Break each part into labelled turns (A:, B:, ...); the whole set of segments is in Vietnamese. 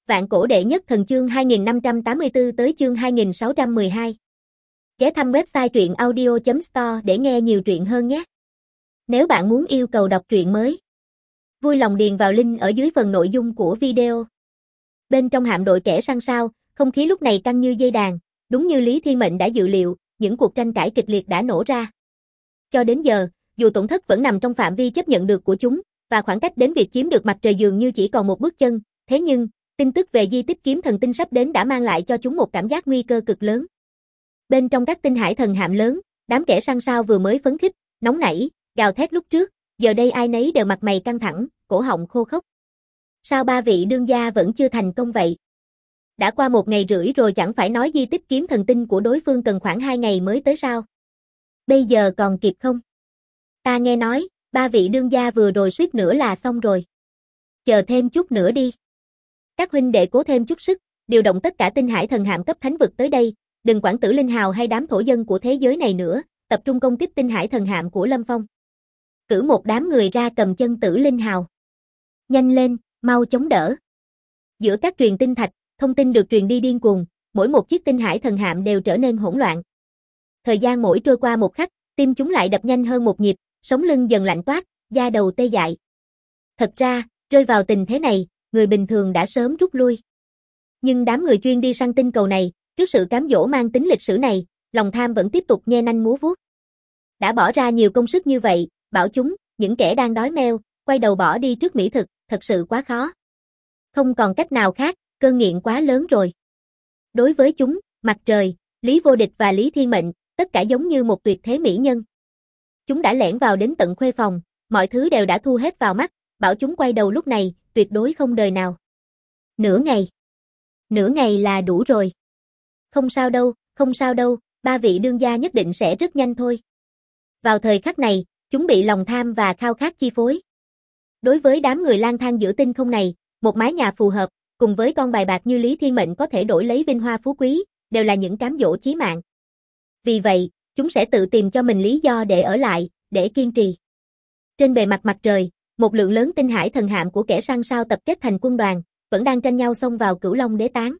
A: Vạn cổ đệ nhất thần chương 2584 tới chương 2612. Ghé thăm website truyện audio.store để nghe nhiều truyện hơn nhé. Nếu bạn muốn yêu cầu đọc truyện mới, vui lòng điền vào link ở dưới phần nội dung của video. Bên trong hạm đội kẻ săn sao, không khí lúc này căng như dây đàn, đúng như Lý Thiên Mệnh đã dự liệu, những cuộc tranh cãi kịch liệt đã nổ ra. Cho đến giờ, dù tổn thất vẫn nằm trong phạm vi chấp nhận được của chúng, và khoảng cách đến việc chiếm được mặt trời dường như chỉ còn một bước chân, thế nhưng, tin tức về di tích kiếm thần tinh sắp đến đã mang lại cho chúng một cảm giác nguy cơ cực lớn. Bên trong các tinh hải thần hạm lớn, đám kẻ săn sao vừa mới phấn khích, nóng nảy, gào thét lúc trước, giờ đây ai nấy đều mặt mày căng thẳng, cổ họng khô khốc. Sao ba vị đương gia vẫn chưa thành công vậy? Đã qua 1 ngày rưỡi rồi, chẳng phải nói di tích kiếm thần tinh của đối phương cần khoảng 2 ngày mới tới sao? Bây giờ còn kịp không? Ta nghe nói, ba vị đương gia vừa rồi suýt nữa là xong rồi. Chờ thêm chút nữa đi. Các huynh đệ cố thêm chút sức, điều động tất cả tinh hải thần hạm cấp thánh vực tới đây, đừng quản Tử Linh Hào hay đám thổ dân của thế giới này nữa, tập trung công kích tinh hải thần hạm của Lâm Phong. Cử một đám người ra cầm chân Tử Linh Hào. Nhanh lên, mau chống đỡ. Giữa các truyền tinh thạch, thông tin được truyền đi điên cuồng, mỗi một chiếc tinh hải thần hạm đều trở nên hỗn loạn. Thời gian mỗi trôi qua một khắc, tim chúng lại đập nhanh hơn một nhịp, sống lưng dần lạnh toát, da đầu tê dại. Thật ra, rơi vào tình thế này, người bình thường đã sớm rút lui. Nhưng đám người chuyên đi săn tinh cầu này, trước sự cám dỗ mang tính lịch sử này, lòng tham vẫn tiếp tục nhe nanh múa vuốt. Đã bỏ ra nhiều công sức như vậy, bảo chúng, những kẻ đang đói meo, quay đầu bỏ đi trước mỹ thực, thật sự quá khó. Không còn cách nào khác, cơn nghiện quá lớn rồi. Đối với chúng, Mặt Trời, Lý Vô Địch và Lý Thiên Mệnh, tất cả giống như một tuyệt thế mỹ nhân. Chúng đã lẻn vào đến tận khuê phòng, mọi thứ đều đã thu hết vào mắt, bảo chúng quay đầu lúc này, tuyệt đối không đời nào. Nửa ngày là đủ rồi. Không sao đâu, ba vị đương gia nhất định sẽ rất nhanh thôi. Vào thời khắc này, chúng bị lòng tham và khao khát chi phối. Đối với đám người lang thang giữa tinh không này, một mái nhà phù hợp, cùng với con bài bạc như Lý Thiên Mệnh có thể đổi lấy vinh hoa phú quý, đều là những cám dỗ chí mạng. Vì vậy, chúng sẽ tự tìm cho mình lý do để ở lại, để kiên trì. Trên bề mặt mặt trời, một lượng lớn tinh hải thần hạm của kẻ săn sao tập kết thành quân đoàn, vẫn đang tranh nhau xông vào Cửu Long Đế Tán.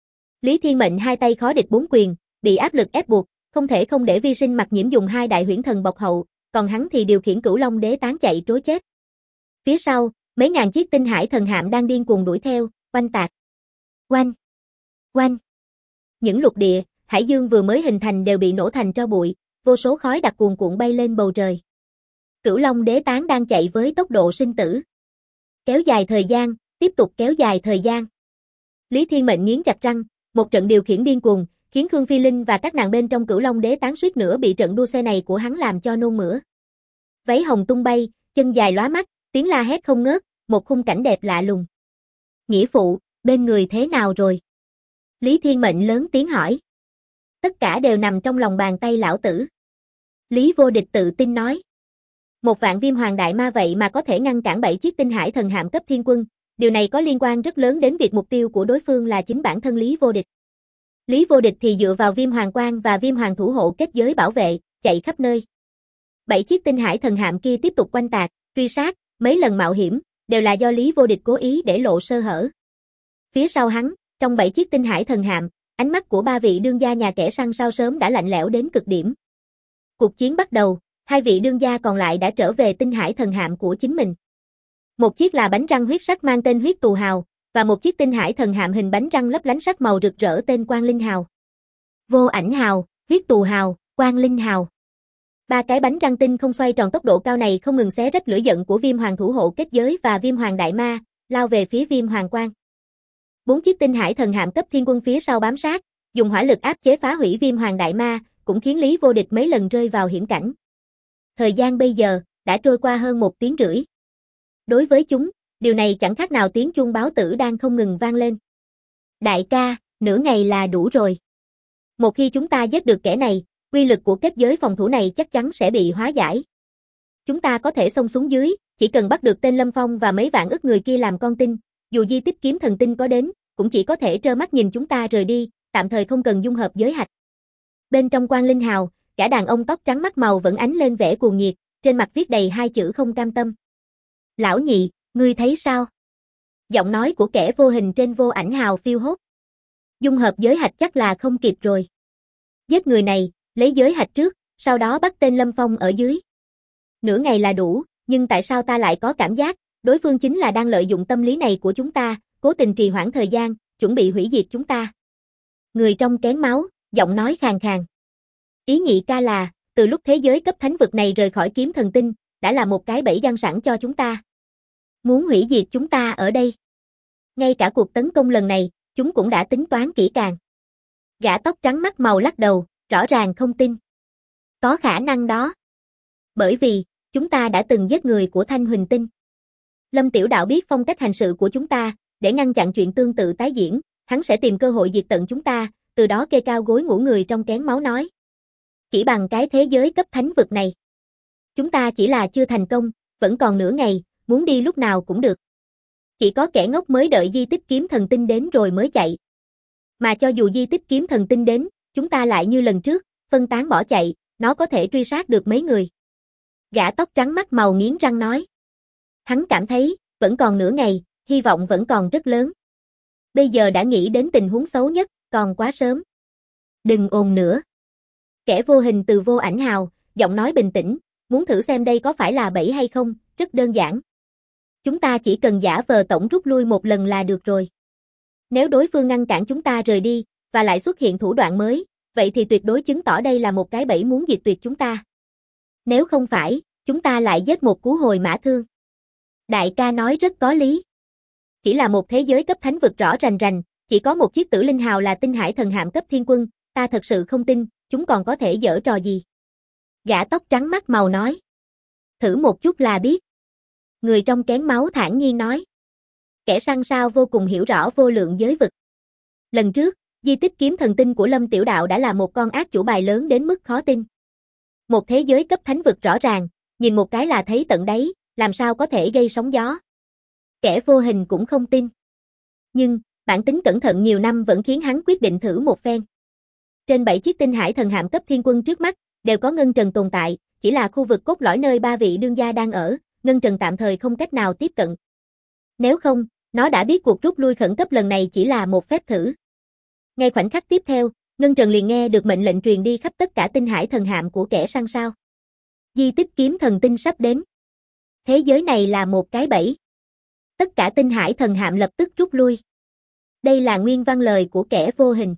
A: Lý Thiên Mệnh hai tay khó địch bốn quyền, bị áp lực ép buộc, không thể không để Vi Sinh Mặc Nhiễm dùng 2 đại huyễn thần bọc hậu, còn hắn thì điều khiển Cửu Long Đế Tán chạy trối chết. Phía sau, mấy ngàn chiếc tinh hải thần hạm đang điên cuồng đuổi theo, oanh tạc. Oanh, oanh. Những lục địa, hải dương vừa mới hình thành đều bị nổ thành tro bụi, vô số khói đặc cuồn cuộn bay lên bầu trời. Cửu Long Đế Tán đang chạy với tốc độ sinh tử. Kéo dài thời gian, tiếp tục kéo dài thời gian. Lý Thiên Mệnh nghiến chặt răng, một trận điều khiển điên cuồng, khiến Khương Phi Linh và các nàng bên trong Cửu Long Đế Tán suýt nữa bị trận đua xe này của hắn làm cho nôn mửa. Váy hồng tung bay, chân dài lóa mắt, tiếng la hét không ngớt, một khung cảnh đẹp lạ lùng. Nghĩa phụ, bên người thế nào rồi? Lý Thiên Mệnh lớn tiếng hỏi. Tất cả đều nằm trong lòng bàn tay lão tử. Lý Vô Địch tự tin nói. Một vạn viêm hoàng đại ma vậy mà có thể ngăn cản 7 chiếc tinh hải thần hạm cấp thiên quân, điều này có liên quan rất lớn đến việc mục tiêu của đối phương là chính bản thân Lý Vô Địch. Lý Vô Địch thì dựa vào viêm hoàng quang và viêm hoàng thủ hộ kết giới bảo vệ, chạy khắp nơi. 7 chiếc tinh hải thần hạm kia tiếp tục quanh tạc, truy sát, mấy lần mạo hiểm, đều là do Lý Vô Địch cố ý để lộ sơ hở. Phía sau hắn, trong 7 chiếc tinh hải thần hạm, ánh mắt của ba vị đương gia nhà kẻ săn sao sớm đã lạnh lẽo đến cực điểm. Cuộc chiến bắt đầu, 2 vị đương gia còn lại đã trở về tinh hải thần hạm của chính mình. Một chiếc là bánh răng huyết sắc mang tên Huyết Tù Hào, và một chiếc tinh hải thần hạm hình bánh răng lấp lánh sắc màu rực rỡ tên Quang Linh Hào. Vô Ảnh Hào, Huyết Tù Hào, Quang Linh Hào. 3 cái bánh răng tinh không xoay tròn tốc độ cao này không ngừng xé rách lửa giận của viêm hoàng thủ hộ kết giới và viêm hoàng đại ma, lao về phía viêm hoàng quang. 4 chiếc tinh hải thần hạm cấp thiên quân phía sau bám sát, dùng hỏa lực áp chế phá hủy viêm hoàng đại ma, cũng khiến Lý Vô Địch mấy lần rơi vào hiểm cảnh. Thời gian bây giờ, đã trôi qua hơn 1 tiếng rưỡi. Đối với chúng, điều này chẳng khác nào tiếng chuông báo tử đang không ngừng vang lên. Đại ca, nửa ngày là đủ rồi. Một khi chúng ta giết được kẻ này, uy lực của kết giới phòng thủ này chắc chắn sẽ bị hóa giải. Chúng ta có thể xông xuống dưới, chỉ cần bắt được tên Lâm Phong và mấy vạn ức người kia làm con tin, dù di tích kiếm thần tinh có đến, cũng chỉ có thể trơ mắt nhìn chúng ta rời đi, tạm thời không cần dung hợp giới hạch. Bên trong Quang Linh Hào, cả đàn ông tóc trắng mắt màu vẫn ánh lên vẻ cuồng nhiệt, trên mặt viết đầy 2 chữ không cam tâm. Lão nhị, ngươi thấy sao? Giọng nói của kẻ vô hình trên vô ảnh hào phiêu hốt. Dung hợp giới hạch chắc là không kịp rồi. Giết người này, lấy giới hạch trước, sau đó bắt tên Lâm Phong ở dưới. Nửa ngày là đủ, nhưng tại sao ta lại có cảm giác, đối phương chính là đang lợi dụng tâm lý này của chúng ta, cố tình trì hoãn thời gian, chuẩn bị hủy diệt chúng ta. Người trong kén máu, giọng nói khàn khàn. Ý nhị ca là, từ lúc thế giới cấp thánh vực này rời khỏi kiếm thần tinh, đã là một cái bẫy giăng sẵn cho chúng ta. Muốn hủy diệt chúng ta ở đây. Ngay cả cuộc tấn công lần này, chúng cũng đã tính toán kỹ càng. Gã tóc trắng mắt màu lắc đầu, rõ ràng không tin. Có khả năng đó. Bởi vì, chúng ta đã từng giết người của Thanh Huỳnh Tinh. Lâm Tiểu Đạo biết phong cách hành sự của chúng ta, để ngăn chặn chuyện tương tự tái diễn, hắn sẽ tìm cơ hội diệt tận chúng ta, từ đó kê cao gối ngủ người trong kén máu nói. Chỉ bằng cái thế giới cấp thánh vực này. Chúng ta chỉ là chưa thành công, vẫn còn nửa ngày, muốn đi lúc nào cũng được. Chỉ có kẻ ngốc mới đợi di tích kiếm thần tinh đến rồi mới chạy. Mà cho dù di tích kiếm thần tinh đến, chúng ta lại như lần trước, phân tán bỏ chạy, nó có thể truy sát được mấy người. Gã tóc trắng mắt màu nghiến răng nói. Hắn cảm thấy, vẫn còn nửa ngày, hy vọng vẫn còn rất lớn. Bây giờ đã nghĩ đến tình huống xấu nhất, còn quá sớm. Đừng ồn nữa. Kẻ vô hình từ vô ảnh hào, giọng nói bình tĩnh, muốn thử xem đây có phải là bẫy hay không, rất đơn giản. Chúng ta chỉ cần giả vờ tổng rút lui một lần là được rồi. Nếu đối phương ngăn cản chúng ta rời đi, và lại xuất hiện thủ đoạn mới, vậy thì tuyệt đối chứng tỏ đây là một cái bẫy muốn diệt tuyệt chúng ta. Nếu không phải, chúng ta lại giết một cú hồi mã thương. Đại ca nói rất có lý. Chỉ là một thế giới cấp thánh vực rõ rành rành, chỉ có một chiếc tử linh hào là tinh hải thần hạm cấp thiên quân, ta thật sự không tin, chúng còn có thể giở trò gì. Gã tóc trắng mắt màu nói. Thử một chút là biết. Người trong kén máu thản nhiên nói. Kẻ săn sao vô cùng hiểu rõ vô lượng giới vực. Lần trước, di tích kiếm thần tinh của Lâm Tiểu Đạo đã là một con ác chủ bài lớn đến mức khó tin. Một thế giới cấp thánh vực rõ ràng, nhìn một cái là thấy tận đáy, làm sao có thể gây sóng gió. Kẻ vô hình cũng không tin. Nhưng, bản tính cẩn thận nhiều năm vẫn khiến hắn quyết định thử một phen. Trên 7 chiếc tinh hải thần hạm cấp thiên quân trước mắt, đều có ngân trần tồn tại, chỉ là khu vực cốt lõi nơi ba vị đương gia đang ở, ngân trần tạm thời không cách nào tiếp cận. Nếu không, nó đã biết cuộc rút lui khẩn cấp lần này chỉ là một phép thử. Ngay khoảnh khắc tiếp theo, ngân trần liền nghe được mệnh lệnh truyền đi khắp tất cả tinh hải thần hạm của kẻ săn sao. Di tích kiếm thần tinh sắp đến. Thế giới này là một cái bẫy. Tất cả tinh hải thần hạm lập tức rút lui. Đây là nguyên văn lời của kẻ vô hình.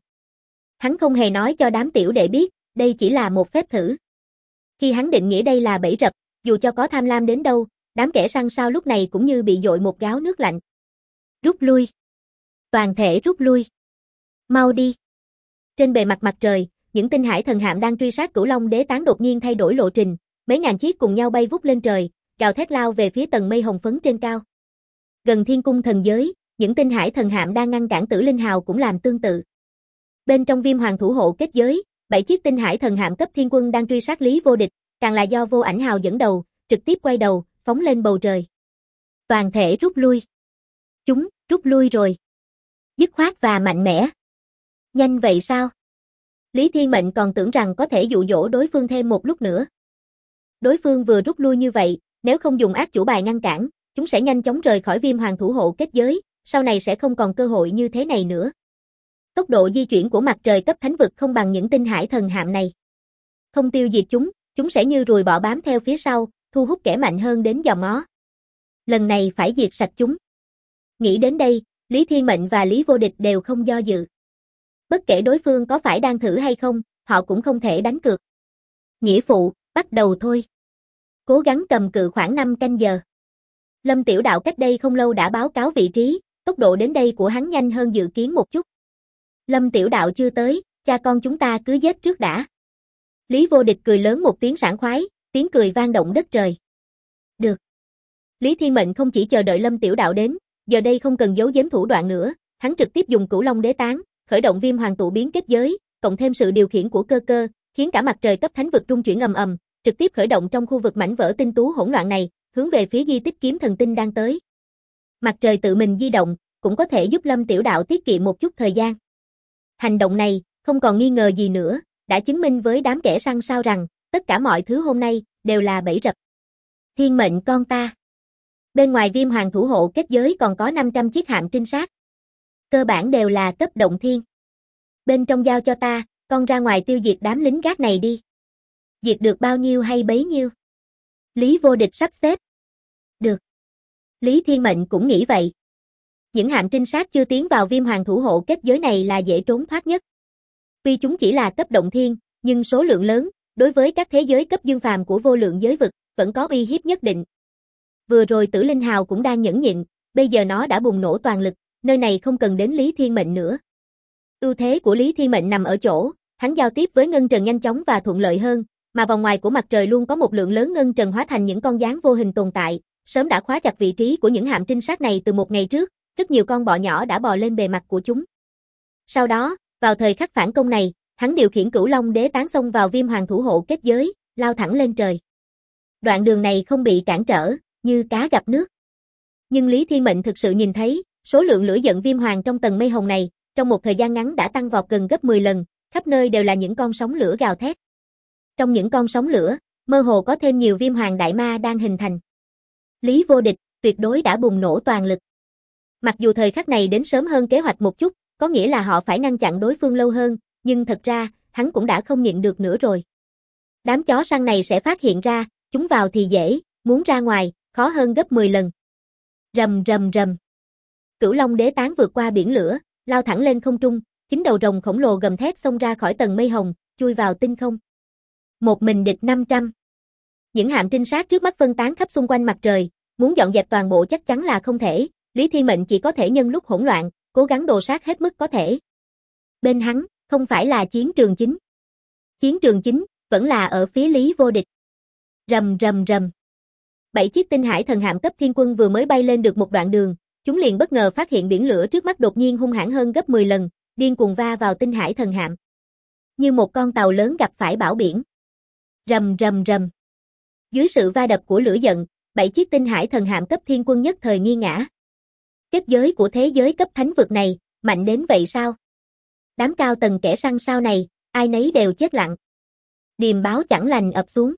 A: Hắn không hề nói cho đám tiểu đệ biết, đây chỉ là một phép thử. Khi hắn định nghĩa đây là bẫy rập, dù cho có tham lam đến đâu, đám kẻ săn sao lúc này cũng như bị dội một gáo nước lạnh. Rút lui. Toàn thể rút lui. Mau đi. Trên bề mặt mặt trời, những tinh hải thần hạm đang truy sát Cửu Long Đế Tán đột nhiên thay đổi lộ trình, mấy ngàn chiếc cùng nhau bay vút lên trời, gào thét lao về phía tầng mây hồng phấn trên cao. Gần thiên cung thần giới, những tinh hải thần hạm đang ngăn cản Tử Linh Hào cũng làm tương tự. Bên trong Viêm Hoàng thủ hộ kết giới, 7 chiếc tinh hải thần hạm cấp thiên quân đang truy sát Lý Vô Địch, càng là do Vô Ảnh Hào dẫn đầu, trực tiếp quay đầu, phóng lên bầu trời. Toàn thể rút lui. Chúng, rút lui rồi. Dứt khoát và mạnh mẽ. Nhanh vậy sao? Lý Thiên Mệnh còn tưởng rằng có thể dụ dỗ đối phương thêm một lúc nữa. Đối phương vừa rút lui như vậy, nếu không dùng ác chủ bài ngăn cản, chúng sẽ nhanh chóng rời khỏi Viêm Hoàng thủ hộ kết giới, sau này sẽ không còn cơ hội như thế này nữa. Tốc độ di chuyển của mặt trời cấp thánh vực không bằng những tinh hải thần hạm này. Không tiêu diệt chúng sẽ như ruồi bọ bám theo phía sau, thu hút kẻ mạnh hơn đến dòm ngó. Lần này phải diệt sạch chúng. Nghĩ đến đây, Lý Thiên Mệnh và Lý Vô Địch đều không do dự. Bất kể đối phương có phải đang thử hay không, họ cũng không thể đánh cược. Nghĩa phụ, bắt đầu thôi. Cố gắng cầm cự khoảng 5 canh giờ. Lâm Tiểu Đạo cách đây không lâu đã báo cáo vị trí, tốc độ đến đây của hắn nhanh hơn dự kiến một chút. Lâm Tiểu Đạo chưa tới, cha con chúng ta cứ giết trước đã. Lý Vô Địch cười lớn một tiếng sảng khoái, tiếng cười vang động đất trời. Được. Lý Thiên Mệnh không chỉ chờ đợi Lâm Tiểu Đạo đến, giờ đây không cần giấu giếm thủ đoạn nữa, hắn trực tiếp dùng Cửu Long Đế Tán, khởi động Viêm Hoàng tụ biến kết giới, cộng thêm sự điều khiển của cơ cơ, khiến cả mặt trời cấp thánh vực rung chuyển ầm ầm, trực tiếp khởi động trong khu vực mảnh vỡ tinh tú hỗn loạn này, hướng về phía di tích kiếm thần tinh đang tới. Mặt trời tự mình di động, cũng có thể giúp Lâm Tiểu Đạo tiết kiệm một chút thời gian. Hành động này, không còn nghi ngờ gì nữa, đã chứng minh với đám kẻ săn sao rằng, tất cả mọi thứ hôm nay, đều là bẫy rập. Thiên Mệnh con ta. Bên ngoài Viêm Hoàng thủ hộ kết giới còn có 500 chiếc hạm trinh sát. Cơ bản đều là cấp động thiên. Bên trong giao cho ta, con ra ngoài tiêu diệt đám lính gác này đi. Diệt được bao nhiêu hay bấy nhiêu? Lý Vô Địch sắp xếp. Được. Lý Thiên Mệnh cũng nghĩ vậy. Những hạm trinh sát chưa tiến vào Viêm Hoàng thủ hộ kết giới này là dễ trốn thoát nhất. Tuy chúng chỉ là cấp động thiên, nhưng số lượng lớn, đối với các thế giới cấp dương phàm của vô lượng giới vực, vẫn có uy hiếp nhất định. Vừa rồi Tử Linh Hào cũng đang nhẫn nhịn, bây giờ nó đã bùng nổ toàn lực, nơi này không cần đến Lý Thiên Mệnh nữa. Ưu thế của Lý Thiên Mệnh nằm ở chỗ, hắn giao tiếp với ngân trần nhanh chóng và thuận lợi hơn, mà vòng ngoài của mặt trời luôn có một lượng lớn ngân trần hóa thành những con gián vô hình tồn tại, sớm đã khóa chặt vị trí của những hạm trinh sát này từ một ngày trước, rất nhiều con bọ nhỏ đã bò lên bề mặt của chúng. Sau đó, vào thời khắc phản công này, hắn điều khiển Cửu Long Đế tán xông vào Viêm Hoàng thủ hộ kết giới, lao thẳng lên trời. Đoạn đường này không bị cản trở, như cá gặp nước. Nhưng Lý Thiên Mệnh thực sự nhìn thấy, số lượng lửa giận Viêm Hoàng trong tầng mây hồng này, trong một thời gian ngắn đã tăng vọt gần gấp 10 lần, khắp nơi đều là những con sóng lửa gào thét. Trong những con sóng lửa, mơ hồ có thêm nhiều Viêm Hoàng đại ma đang hình thành. Lý Vô Địch, tuyệt đối đã bùng nổ toàn lực. Mặc dù thời khắc này đến sớm hơn kế hoạch một chút, có nghĩa là họ phải ngăn chặn đối phương lâu hơn, nhưng thật ra, hắn cũng đã không nhịn được nữa rồi. Đám chó săn này sẽ phát hiện ra, chúng vào thì dễ, muốn ra ngoài, khó hơn gấp 10 lần. Rầm rầm rầm. Cửu Long Đế tán vượt qua biển lửa, lao thẳng lên không trung, chính đầu rồng khổng lồ gầm thét xông ra khỏi tầng mây hồng, chui vào tinh không. Một mình địch 500. Những hạm trinh sát trước mắt phân tán khắp xung quanh mặt trời, muốn dọn dẹp toàn bộ chắc chắn là không thể, Lý Thiên Mệnh chỉ có thể nhân lúc hỗn loạn, cố gắng đồ sát hết mức có thể. Bên hắn, không phải là chiến trường chính. Chiến trường chính, vẫn là ở phía Lý Vô Địch. Rầm rầm rầm. 7 chiếc tinh hải thần hạm cấp thiên quân vừa mới bay lên được một đoạn đường, chúng liền bất ngờ phát hiện biển lửa trước mắt đột nhiên hung hãn hơn gấp 10 lần, điên cuồng va vào tinh hải thần hạm. Như một con tàu lớn gặp phải bão biển. Rầm rầm rầm. Dưới sự va đập của lửa giận, 7 chiếc tinh hải thần hạm cấp thiên quân nhất thời nghiêng ngã. Kết giới của thế giới cấp thánh vực này, mạnh đến vậy sao? Đám cao tầng kẻ săn sau này, ai nấy đều chết lặng. Điềm báo chẳng lành ập xuống.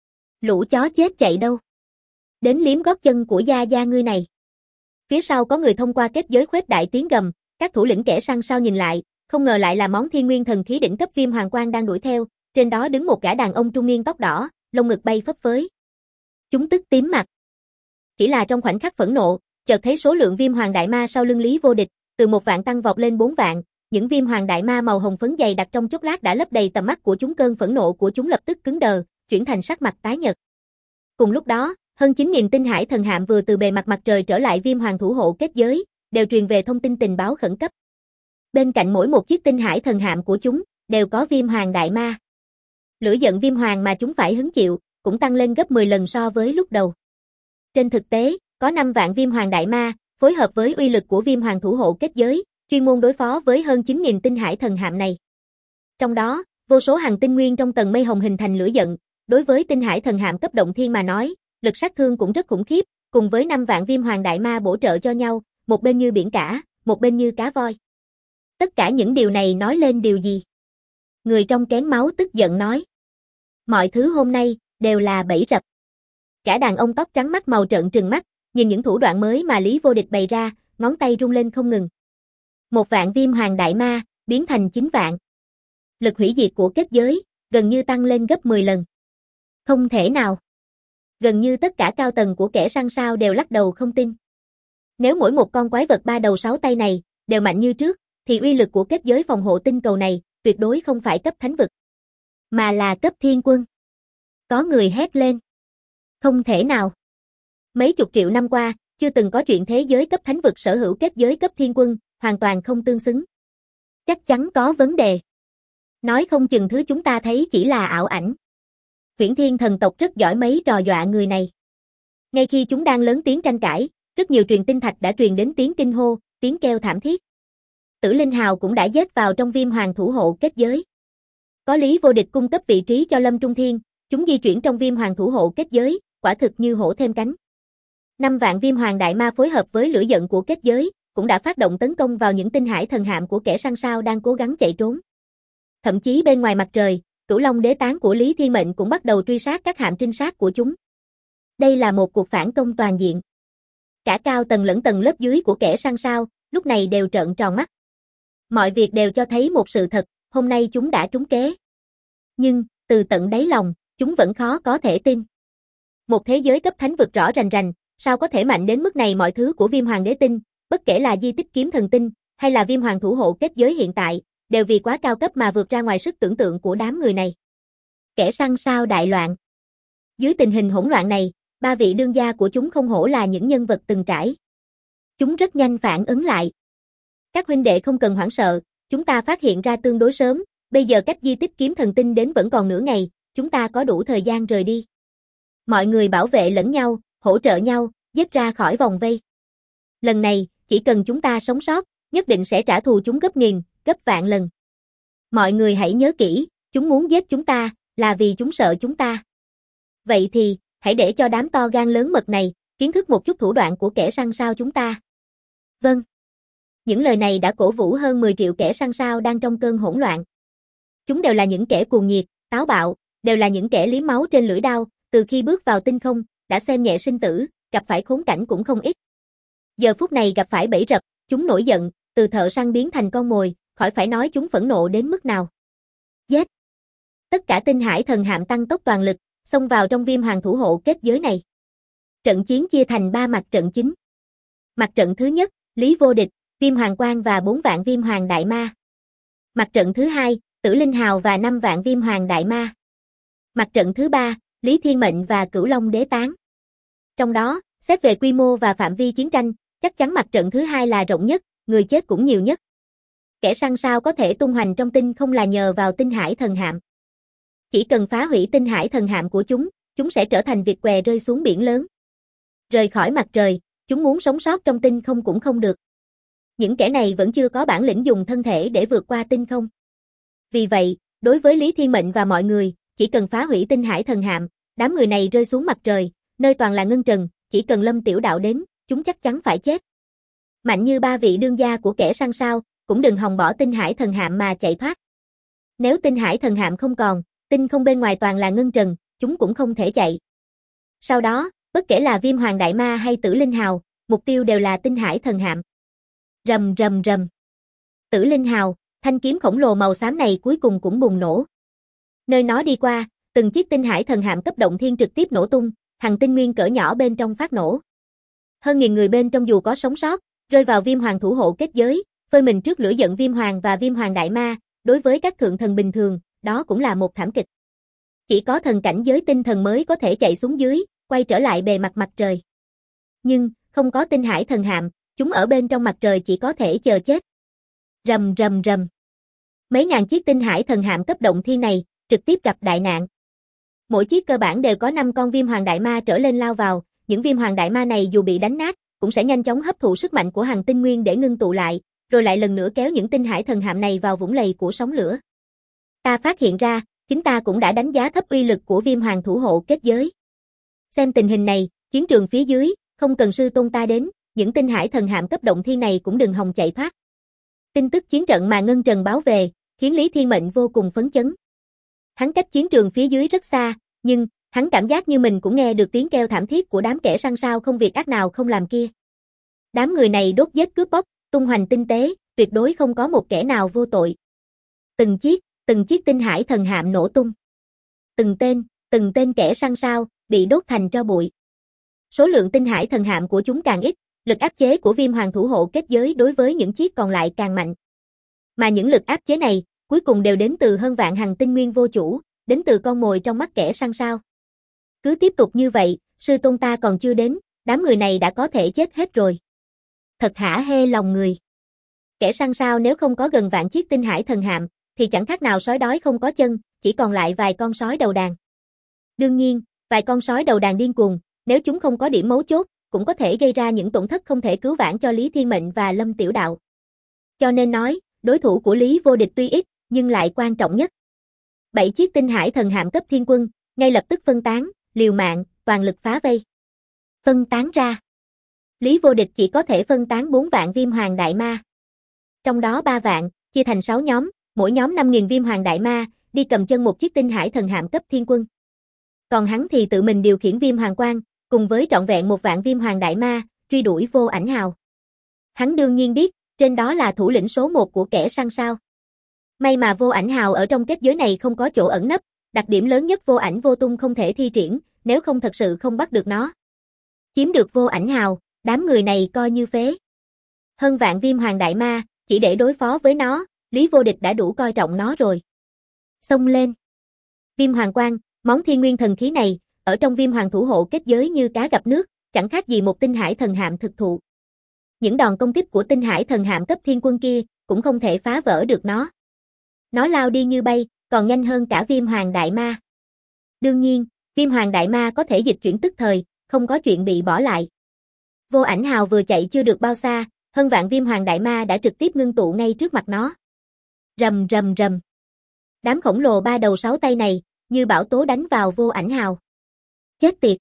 A: Lũ chó chết chạy đâu? Đến liếm gót chân của gia gia ngươi này. Phía sau có người thông qua kết giới khuếch đại tiếng gầm, các thủ lĩnh kẻ săn sau nhìn lại, không ngờ lại là món thiên nguyên thần khí đỉnh cấp Viêm Hoàng Quang đang đuổi theo, trên đó đứng một gã đàn ông trung niên tóc đỏ, lông ngực bay phấp phới. Chúng tức tím mặt. Chỉ là trong khoảnh khắc phẫn nộ, chợt thấy số lượng Viêm Hoàng đại ma sau lưng Lý Vô Địch, từ 1 vạn tăng vọt lên 4 vạn, những Viêm Hoàng đại ma màu hồng phấn dày đặc trong chốc lát đã lấp đầy tầm mắt của chúng, cơn phẫn nộ của chúng lập tức cứng đờ, chuyển thành sắc mặt tái nhợt. Cùng lúc đó, hơn 9.000 tinh hải thần hạm vừa từ bề mặt mặt trời trở lại Viêm Hoàng thủ hộ kết giới, đều truyền về thông tin tình báo khẩn cấp. Bên cạnh mỗi một chiếc tinh hải thần hạm của chúng, đều có Viêm Hoàng đại ma. Lửa giận Viêm Hoàng mà chúng phải hứng chịu, cũng tăng lên gấp 10 lần so với lúc đầu. Trên thực tế, có 5 vạn Viêm Hoàng đại ma, phối hợp với uy lực của Viêm Hoàng thủ hộ kết giới, chuyên môn đối phó với hơn 9.000 tinh hải thần hạm này. Trong đó, vô số hàng tinh nguyên trong tầng mây hồng hình thành lửa giận, đối với tinh hải thần hạm cấp động thiên mà nói, lực sát thương cũng rất khủng khiếp, cùng với 5 vạn Viêm Hoàng đại ma bổ trợ cho nhau, một bên như biển cả, một bên như cá voi. Tất cả những điều này nói lên điều gì? Người trong kén máu tức giận nói. Mọi thứ hôm nay, đều là bẫy rập. Cả đàn ông tóc trắng mắt màu trợn trừng mắt, nhìn những thủ đoạn mới mà Lý Vô Địch bày ra, ngón tay rung lên không ngừng. 1 vạn Viêm Hoàng đại ma, biến thành 9 vạn. Lực hủy diệt của kết giới, gần như tăng lên gấp 10 lần. Không thể nào. Gần như tất cả cao tầng của kẻ săn sao đều lắc đầu không tin. Nếu mỗi một con quái vật 3 đầu 6 tay này, đều mạnh như trước, thì uy lực của kết giới phòng hộ tinh cầu này, tuyệt đối không phải cấp thánh vực, mà là cấp thiên quân. Có người hét lên. Không thể nào. Mấy chục triệu năm qua, chưa từng có chuyện thế giới cấp thánh vực sở hữu kết giới cấp thiên quân, hoàn toàn không tương xứng. Chắc chắn có vấn đề. Nói không chừng thứ chúng ta thấy chỉ là ảo ảnh. Huyễn Thiên thần tộc rất giỏi mấy trò dọa người này. Ngay khi chúng đang lớn tiếng tranh cãi, rất nhiều truyền tinh thạch đã truyền đến tiếng kinh hô, tiếng kêu thảm thiết. Tử Linh Hào cũng đã giết vào trong Viêm Hoàng thủ hộ kết giới. Có Lý Vô Địch cung cấp vị trí cho Lâm Trung Thiên, chúng di chuyển trong Viêm Hoàng thủ hộ kết giới, quả thực như hổ thêm cánh. 5 vạn Viêm Hoàng đại ma phối hợp với lửa giận của kết giới, cũng đã phát động tấn công vào những tinh hải thần hạm của kẻ săn sao đang cố gắng chạy trốn. Thậm chí bên ngoài mặt trời, Cửu Long đế tán của Lý Thiên Mệnh cũng bắt đầu truy sát các hạm trinh sát của chúng. Đây là một cuộc phản công toàn diện. Cả cao tầng lẫn tầng lớp dưới của kẻ săn sao, lúc này đều trợn tròn mắt. Mọi việc đều cho thấy một sự thật, hôm nay chúng đã trúng kế. Nhưng, từ tận đáy lòng, chúng vẫn khó có thể tin. Một thế giới cấp thánh vực rõ rành rành, sao có thể mạnh đến mức này? Mọi thứ của Viêm Hoàng Đế Tinh, bất kể là di tích kiếm thần tinh, hay là Viêm Hoàng thủ hộ kết giới hiện tại, đều vì quá cao cấp mà vượt ra ngoài sức tưởng tượng của đám người này. Kẻ săn sao đại loạn. Dưới tình hình hỗn loạn này, ba vị đương gia của chúng không hổ là những nhân vật từng trải. Chúng rất nhanh phản ứng lại. Các huynh đệ không cần hoảng sợ, chúng ta phát hiện ra tương đối sớm, bây giờ cách di tích kiếm thần tinh đến vẫn còn nửa ngày, chúng ta có đủ thời gian rời đi. Mọi người bảo vệ lẫn nhau, hỗ trợ nhau, dứt ra khỏi vòng vây. Lần này, chỉ cần chúng ta sống sót, nhất định sẽ trả thù chúng gấp nghìn, gấp vạn lần. Mọi người hãy nhớ kỹ, chúng muốn giết chúng ta, là vì chúng sợ chúng ta. Vậy thì, hãy để cho đám to gan lớn mật này, kiến thức một chút thủ đoạn của kẻ săn sao chúng ta. Vâng. Những lời này đã cổ vũ hơn 10 triệu kẻ săn sao đang trong cơn hỗn loạn. Chúng đều là những kẻ cuồng nhiệt, táo bạo, đều là những kẻ liếm máu trên lưỡi đao, từ khi bước vào tinh không, đã xem nhẹ sinh tử, gặp phải khốn cảnh cũng không ít. Giờ phút này gặp phải bẫy rập, chúng nổi giận, từ thợ săn biến thành con mồi, khỏi phải nói chúng phẫn nộ đến mức nào. Giết! Tất cả tinh hải thần hạm tăng tốc toàn lực, xông vào trong Viêm Hoàng thủ hộ kết giới này. Trận chiến chia thành 3 mặt trận chính. Mặt trận thứ nhất, Lý Vô Địch, Viêm Hoàng Quang và 4 vạn Viêm Hoàng Đại Ma. Mặt trận thứ hai, Tử Linh Hào và 5 vạn Viêm Hoàng Đại Ma. Mặt trận thứ ba, Lý Thiên Mệnh và Cửu Long Đế Tán. Trong đó, xét về quy mô và phạm vi chiến tranh, chắc chắn mặt trận thứ hai là rộng nhất, người chết cũng nhiều nhất. Kẻ săn sao có thể tung hoành trong tinh không là nhờ vào tinh hải thần hạm. Chỉ cần phá hủy tinh hải thần hạm của chúng sẽ trở thành vịt què rơi xuống biển lớn. Rời khỏi mặt trời, chúng muốn sống sót trong tinh không cũng không được. Những kẻ này vẫn chưa có bản lĩnh dùng thân thể để vượt qua tinh không. Vì vậy, đối với Lý Thiên Mệnh và mọi người, chỉ cần phá hủy tinh hải thần hạm, đám người này rơi xuống mặt trời, nơi toàn là ngân trần, chỉ cần Lâm Tiểu Đạo đến, chúng chắc chắn phải chết. Mạnh như ba vị đương gia của kẻ săn sao, cũng đừng hòng bỏ tinh hải thần hạm mà chạy thoát. Nếu tinh hải thần hạm không còn, tinh không bên ngoài toàn là ngân trần, chúng cũng không thể chạy. Sau đó, bất kể là Viêm Hoàng Đại Ma hay Tử Linh Hào, mục tiêu đều là tinh hải thần hạm. Rầm rầm rầm. Tử Linh Hào, thanh kiếm khổng lồ màu xám này cuối cùng cũng bùng nổ. Nơi nó đi qua, từng chiếc tinh hải thần hạm cấp động thiên trực tiếp nổ tung, hằng tinh nguyên cỡ nhỏ bên trong phát nổ. Hơn 1000 người bên trong dù có sống sót, rơi vào Viêm Hoàng thủ hộ kết giới, phơi mình trước lửa giận Viêm Hoàng và Viêm Hoàng Đại Ma, đối với các thượng thần bình thường, đó cũng là một thảm kịch. Chỉ có thần cảnh giới tinh thần mới có thể chạy xuống dưới, quay trở lại bề mặt mặt trời. Nhưng, không có tinh hải thần hạm, chúng ở bên trong mặt trời chỉ có thể chờ chết. Rầm rầm rầm. Mấy ngàn chiếc tinh hải thần hạm cấp động thiên này, trực tiếp gặp đại nạn. Mỗi chiếc cơ bản đều có 5 con Viêm Hoàng Đại Ma trở lên lao vào, những Viêm Hoàng Đại Ma này dù bị đánh nát, cũng sẽ nhanh chóng hấp thụ sức mạnh của hằng tinh nguyên để ngưng tụ lại, rồi lại lần nữa kéo những tinh hải thần hạm này vào vũng lầy của sóng lửa. Ta phát hiện ra, chính ta cũng đã đánh giá thấp uy lực của Viêm Hoàng thủ hộ kết giới. Xem tình hình này, chiến trường phía dưới, không cần sư tôn ta đến, những tinh hải thần hạm cấp động thiên này cũng đừng hòng chạy thoát. Tin tức chiến trận mà Ngân Trần báo về, khiến Lý Thiên Mệnh vô cùng phấn chấn. Hắn cách chiến trường phía dưới rất xa, nhưng, hắn cảm giác như mình cũng nghe được tiếng kêu thảm thiết của đám kẻ săn sao không việc ác nào không làm kia. Đám người này đốt giết cướp bóc, tung hoành tinh tế, tuyệt đối không có một kẻ nào vô tội. Từng chiếc tinh hải thần hạm nổ tung. Từng tên kẻ săn sao, bị đốt thành tro bụi. Số lượng tinh hải thần hạm của chúng càng ít, lực áp chế của Viêm Hoàng thủ hộ kết giới đối với những chiếc còn lại càng mạnh. Mà những lực áp chế này, cuối cùng đều đến từ hơn vạn hằng tinh nguyên vô chủ, đến từ con mồi trong mắt kẻ săn sao. Cứ tiếp tục như vậy, sư tôn ta còn chưa đến, đám người này đã có thể chết hết rồi. Thật hả hê lòng người. Kẻ săn sao nếu không có gần vạn chiếc tinh hải thần hạm, thì chẳng khác nào sói đói không có chân, chỉ còn lại vài con sói đầu đàn. Đương nhiên, vài con sói đầu đàn điên cuồng, nếu chúng không có điểm mấu chốt, cũng có thể gây ra những tổn thất không thể cứu vãn cho Lý Thiên Mệnh và Lâm Tiểu Đạo. Cho nên nói, đối thủ của Lý Vô Địch tuy ít, nhưng lại quan trọng nhất. 7 chiếc tinh hải thần hạm cấp thiên quân, ngay lập tức phân tán, liều mạng, toàn lực phá vây. Phân tán ra. Lý Vô Địch chỉ có thể phân tán 4 vạn Viêm Hoàng Đại Ma. Trong đó 3 vạn, chia thành 6 nhóm, mỗi nhóm 5.000 Viêm Hoàng Đại Ma, đi cầm chân một chiếc tinh hải thần hạm cấp thiên quân. Còn hắn thì tự mình điều khiển Viêm Hoàng Quang, cùng với trọn vẹn 1 vạn Viêm Hoàng Đại Ma, truy đuổi Vô Ảnh Hào. Hắn đương nhiên biết, trên đó là thủ lĩnh số 1 của kẻ săn sao. May mà Vô Ảnh Hào ở trong kết giới này không có chỗ ẩn nấp, đặc điểm lớn nhất vô ảnh vô tung không thể thi triển, nếu không thật sự không bắt được nó. Chiếm được Vô Ảnh Hào, đám người này coi như phế. Hơn vạn Viêm Hoàng Đại Ma, chỉ để đối phó với nó, Lý Vô Địch đã đủ coi trọng nó rồi. Xông lên. Viêm Hoàng Quang, món thiên nguyên thần khí này, ở trong Viêm Hoàng thủ hộ kết giới như cá gặp nước, chẳng khác gì một tinh hải thần hạm thực thụ. Những đòn công kích của tinh hải thần hạm cấp thiên quân kia, cũng không thể phá vỡ được nó. Nó lao đi như bay, còn nhanh hơn cả Viêm Hoàng Đại Ma. Đương nhiên, Viêm Hoàng Đại Ma có thể dịch chuyển tức thời, không có chuyện bị bỏ lại. Vô Ảnh Hào vừa chạy chưa được bao xa, hơn vạn Viêm Hoàng Đại Ma đã trực tiếp ngưng tụ ngay trước mặt nó. Rầm rầm rầm. Đám khổng lồ 3 đầu 6 tay này, như bão tố đánh vào Vô Ảnh Hào. Chết tiệt.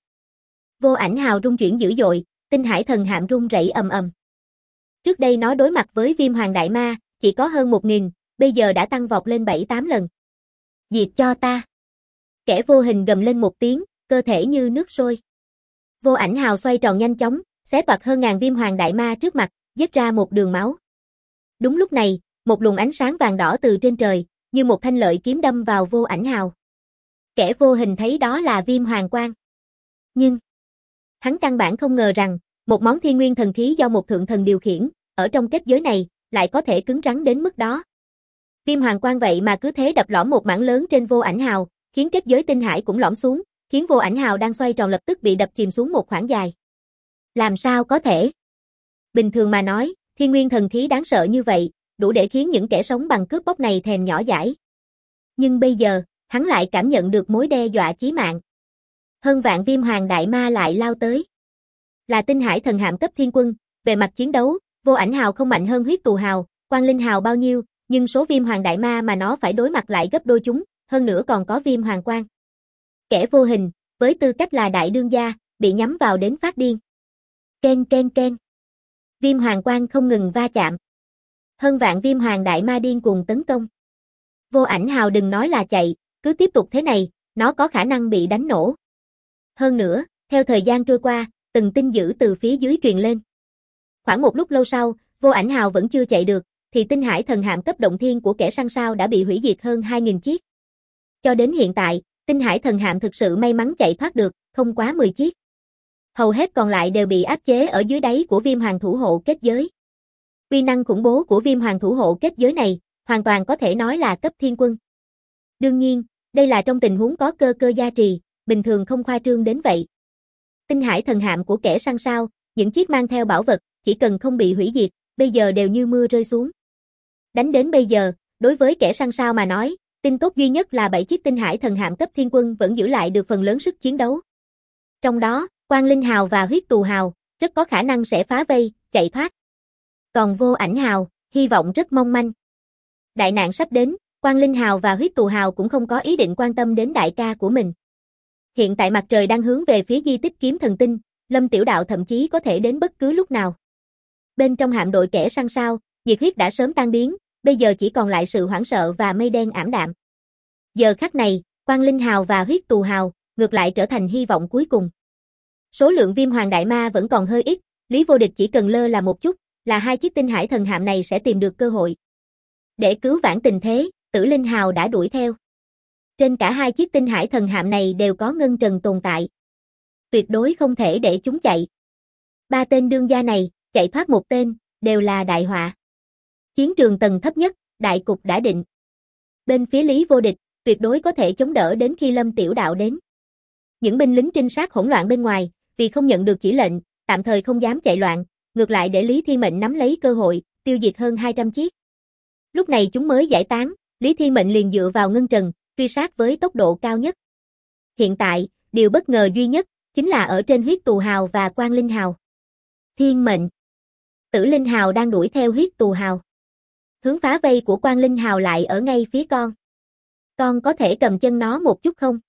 A: Vô Ảnh Hào rung chuyển dữ dội, tinh hải thần hạm rung rẩy ầm ầm. Trước đây nó đối mặt với Viêm Hoàng Đại Ma, chỉ có hơn 1000, bây giờ đã tăng vọt lên 7-8 lần. Diệt cho ta. Kẻ vô hình gầm lên một tiếng, cơ thể như nước sôi. Vô Ảnh Hào xoay tròn nhanh chóng, xé toạc hơn ngàn Viêm Hoàng Đại Ma trước mặt, vết ra một đường máu. Đúng lúc này, một luồng ánh sáng vàng đỏ từ trên trời, như một thanh lợi kiếm đâm vào Vô Ảnh Hào. Kẻ vô hình thấy đó là Viêm Hoàng Quang. Nhưng, hắn căn bản không ngờ rằng, một món thiên nguyên thần khí do một thượng thần điều khiển, ở trong kết giới này, lại có thể cứng rắn đến mức đó. Viêm Hoàng Quang vậy mà cứ thế đập lõm một mảng lớn trên Vô Ảnh Hào, khiến kết giới tinh hải cũng lõm xuống, khiến Vô Ảnh Hào đang xoay tròn lập tức bị đập chìm xuống một khoảng dài. Làm sao có thể? Bình thường mà nói, thiên nguyên thần khí đáng sợ như vậy, đủ để khiến những kẻ sống bằng cướp bóc này thèm nhỏ dãi. Nhưng bây giờ, hắn lại cảm nhận được mối đe dọa chí mạng. Hơn vạn Viêm Hoàng Đại Ma lại lao tới. Là tinh hải thần hạm cấp thiên quân, về mặt chiến đấu, Vô Ảnh Hào không mạnh hơn Huyết Tù Hào, Quang Linh Hào bao nhiêu, nhưng số Viêm Hoàng Đại Ma mà nó phải đối mặt lại gấp đôi chúng, hơn nữa còn có Viêm Hoàng Quang. Kẻ vô hình, với tư cách là đại đương gia, bị nhắm vào đến phát điên. Ken ken ken. Viêm Hoàng Quang không ngừng va chạm. Hơn vạn Viêm Hoàng Đại Ma điên cuồng tấn công. Vô Ảnh Hào đừng nói là chạy, cứ tiếp tục thế này, nó có khả năng bị đánh nổ. Hơn nữa, theo thời gian trôi qua, từng tin dữ từ phía dưới truyền lên. Khoảng một lúc lâu sau, Vô Ảnh Hào vẫn chưa chạy được, thì tinh hải thần hạm cấp động thiên của kẻ săn sao đã bị hủy diệt hơn 2000 chiếc. Cho đến hiện tại, tinh hải thần hạm thực sự may mắn chạy thoát được, không quá 10 chiếc. Hầu hết còn lại đều bị áp chế ở dưới đáy của Viêm Hoàng thủ hộ kết giới. Uy năng khủng bố của Viêm Hoàng thủ hộ kết giới này, hoàn toàn có thể nói là cấp thiên quân. Đương nhiên, đây là trong tình huống có cơ gia trì, bình thường không khoa trương đến vậy. Tinh hải thần hạm của kẻ săn sao, những chiếc mang theo bảo vật, chỉ cần không bị hủy diệt, bây giờ đều như mưa rơi xuống. Đánh đến bây giờ, đối với kẻ săn sao mà nói, tin tốt duy nhất là 7 chiếc tinh hải thần hạm cấp thiên quân vẫn giữ lại được phần lớn sức chiến đấu. Trong đó, Quang Linh Hào và Huyết Tù Hào, rất có khả năng sẽ phá vây, chạy thoát. Còn Vô Ảnh Hào, hy vọng rất mong manh. Đại nạn sắp đến, Quang Linh Hào và Huyết Tù Hào cũng không có ý định quan tâm đến đại ca của mình. Hiện tại mặt trời đang hướng về phía di tích kiếm thần tinh, Lâm Tiểu Đạo thậm chí có thể đến bất cứ lúc nào. Bên trong hạm đội kẻ săn sao, nhiệt huyết đã sớm tan biến, bây giờ chỉ còn lại sự hoảng sợ và mây đen ảm đạm. Giờ khắc này, Quang Linh Hào và Huyết Tù Hào, ngược lại trở thành hy vọng cuối cùng. Số lượng Viêm Hoàng Đại Ma vẫn còn hơi ít, Lý Vô Địch chỉ cần lơ là một chút, là hai chiếc tinh hải thần hạm này sẽ tìm được cơ hội. Để cứu vãn tình thế, Tử Linh Hào đã đuổi theo. Trên cả hai chiếc tinh hải thần hạm này đều có ngân trần tồn tại. Tuyệt đối không thể để chúng chạy. Ba tên đương gia này, chạy thoát một tên, đều là đại họa. Chiến trường tầng thấp nhất, đại cục đã định. Bên phía Lý Vô Địch, tuyệt đối có thể chống đỡ đến khi Lâm Tiểu Đạo đến. Những binh lính trinh sát hỗn loạn bên ngoài, vì không nhận được chỉ lệnh, tạm thời không dám chạy loạn, ngược lại để Lý Thiên Mệnh nắm lấy cơ hội, tiêu diệt hơn 200 chiếc. Lúc này chúng mới giải tán, Lý Thiên Mệnh liền dựa vào ngân trần, truy sát với tốc độ cao nhất. Hiện tại, điều bất ngờ duy nhất, chính là ở trên Huyết Tù Hào và Quang Linh Hào. Thiên Mệnh. Tử Linh Hào đang đuổi theo Huyết Tù Hào. Hướng phá vây của Quang Linh Hào lại ở ngay phía con. Con có thể cầm chân nó một chút không?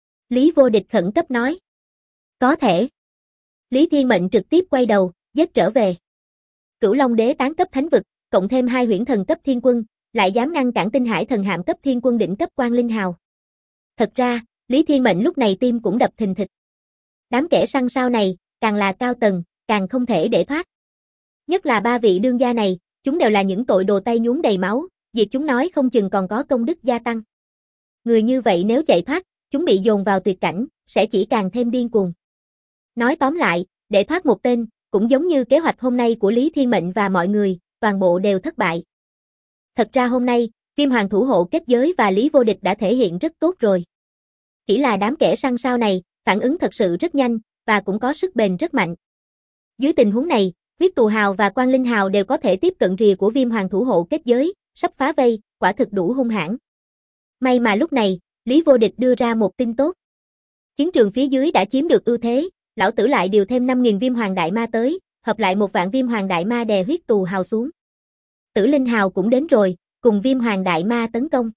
A: Lý Vô Địch khẩn cấp nói. Có thể. Lý Thiên Mệnh trực tiếp quay đầu, giết trở về. Cửu Long Đế tán cấp thánh vực, cộng thêm hai huyễn thần cấp thiên quân, lại dám ngăn cản tinh hải thần hạm cấp thiên quân đỉnh cấp Quang Linh Hào. Thật ra, Lý Thiên Mệnh lúc này tim cũng đập thình thịch. Đám kẻ săn sao này, càng là cao tầng, càng không thể để thoát. Nhất là ba vị đương gia này, chúng đều là những tội đồ tay nhuốm đầy máu, diệt chúng nói không chừng còn có công đức gia tăng. Người như vậy nếu chạy thoát, chúng bị dồn vào tuyệt cảnh, sẽ chỉ càng thêm điên cuồng. Nói tóm lại, để thoát một tên, cũng giống như kế hoạch hôm nay của Lý Thiên Mệnh và mọi người, toàn bộ đều thất bại. Thật ra hôm nay, Viêm Hoàng thủ hộ kết giới và Lý Vô Địch đã thể hiện rất tốt rồi. Chỉ là đám kẻ săn sao này, phản ứng thật sự rất nhanh, và cũng có sức bền rất mạnh. Dưới tình huống này, Huyết Tù Hào và Quang Linh Hào đều có thể tiếp cận rìa của Viêm Hoàng thủ hộ kết giới, sắp phá vây, quả thực đủ hung hãn. May mà lúc này, Lý Vô Địch đưa ra một tin tốt. Chiến trường phía dưới đã chiếm được ưu thế, lão tử lại điều thêm 5.000 Viêm Hoàng Đại Ma tới, hợp lại 1 vạn Viêm Hoàng Đại Ma đè Huyết Tù Hào xuống. Tử Linh Hào cũng đến rồi, cùng Viêm Hoàng Đại Ma tấn công.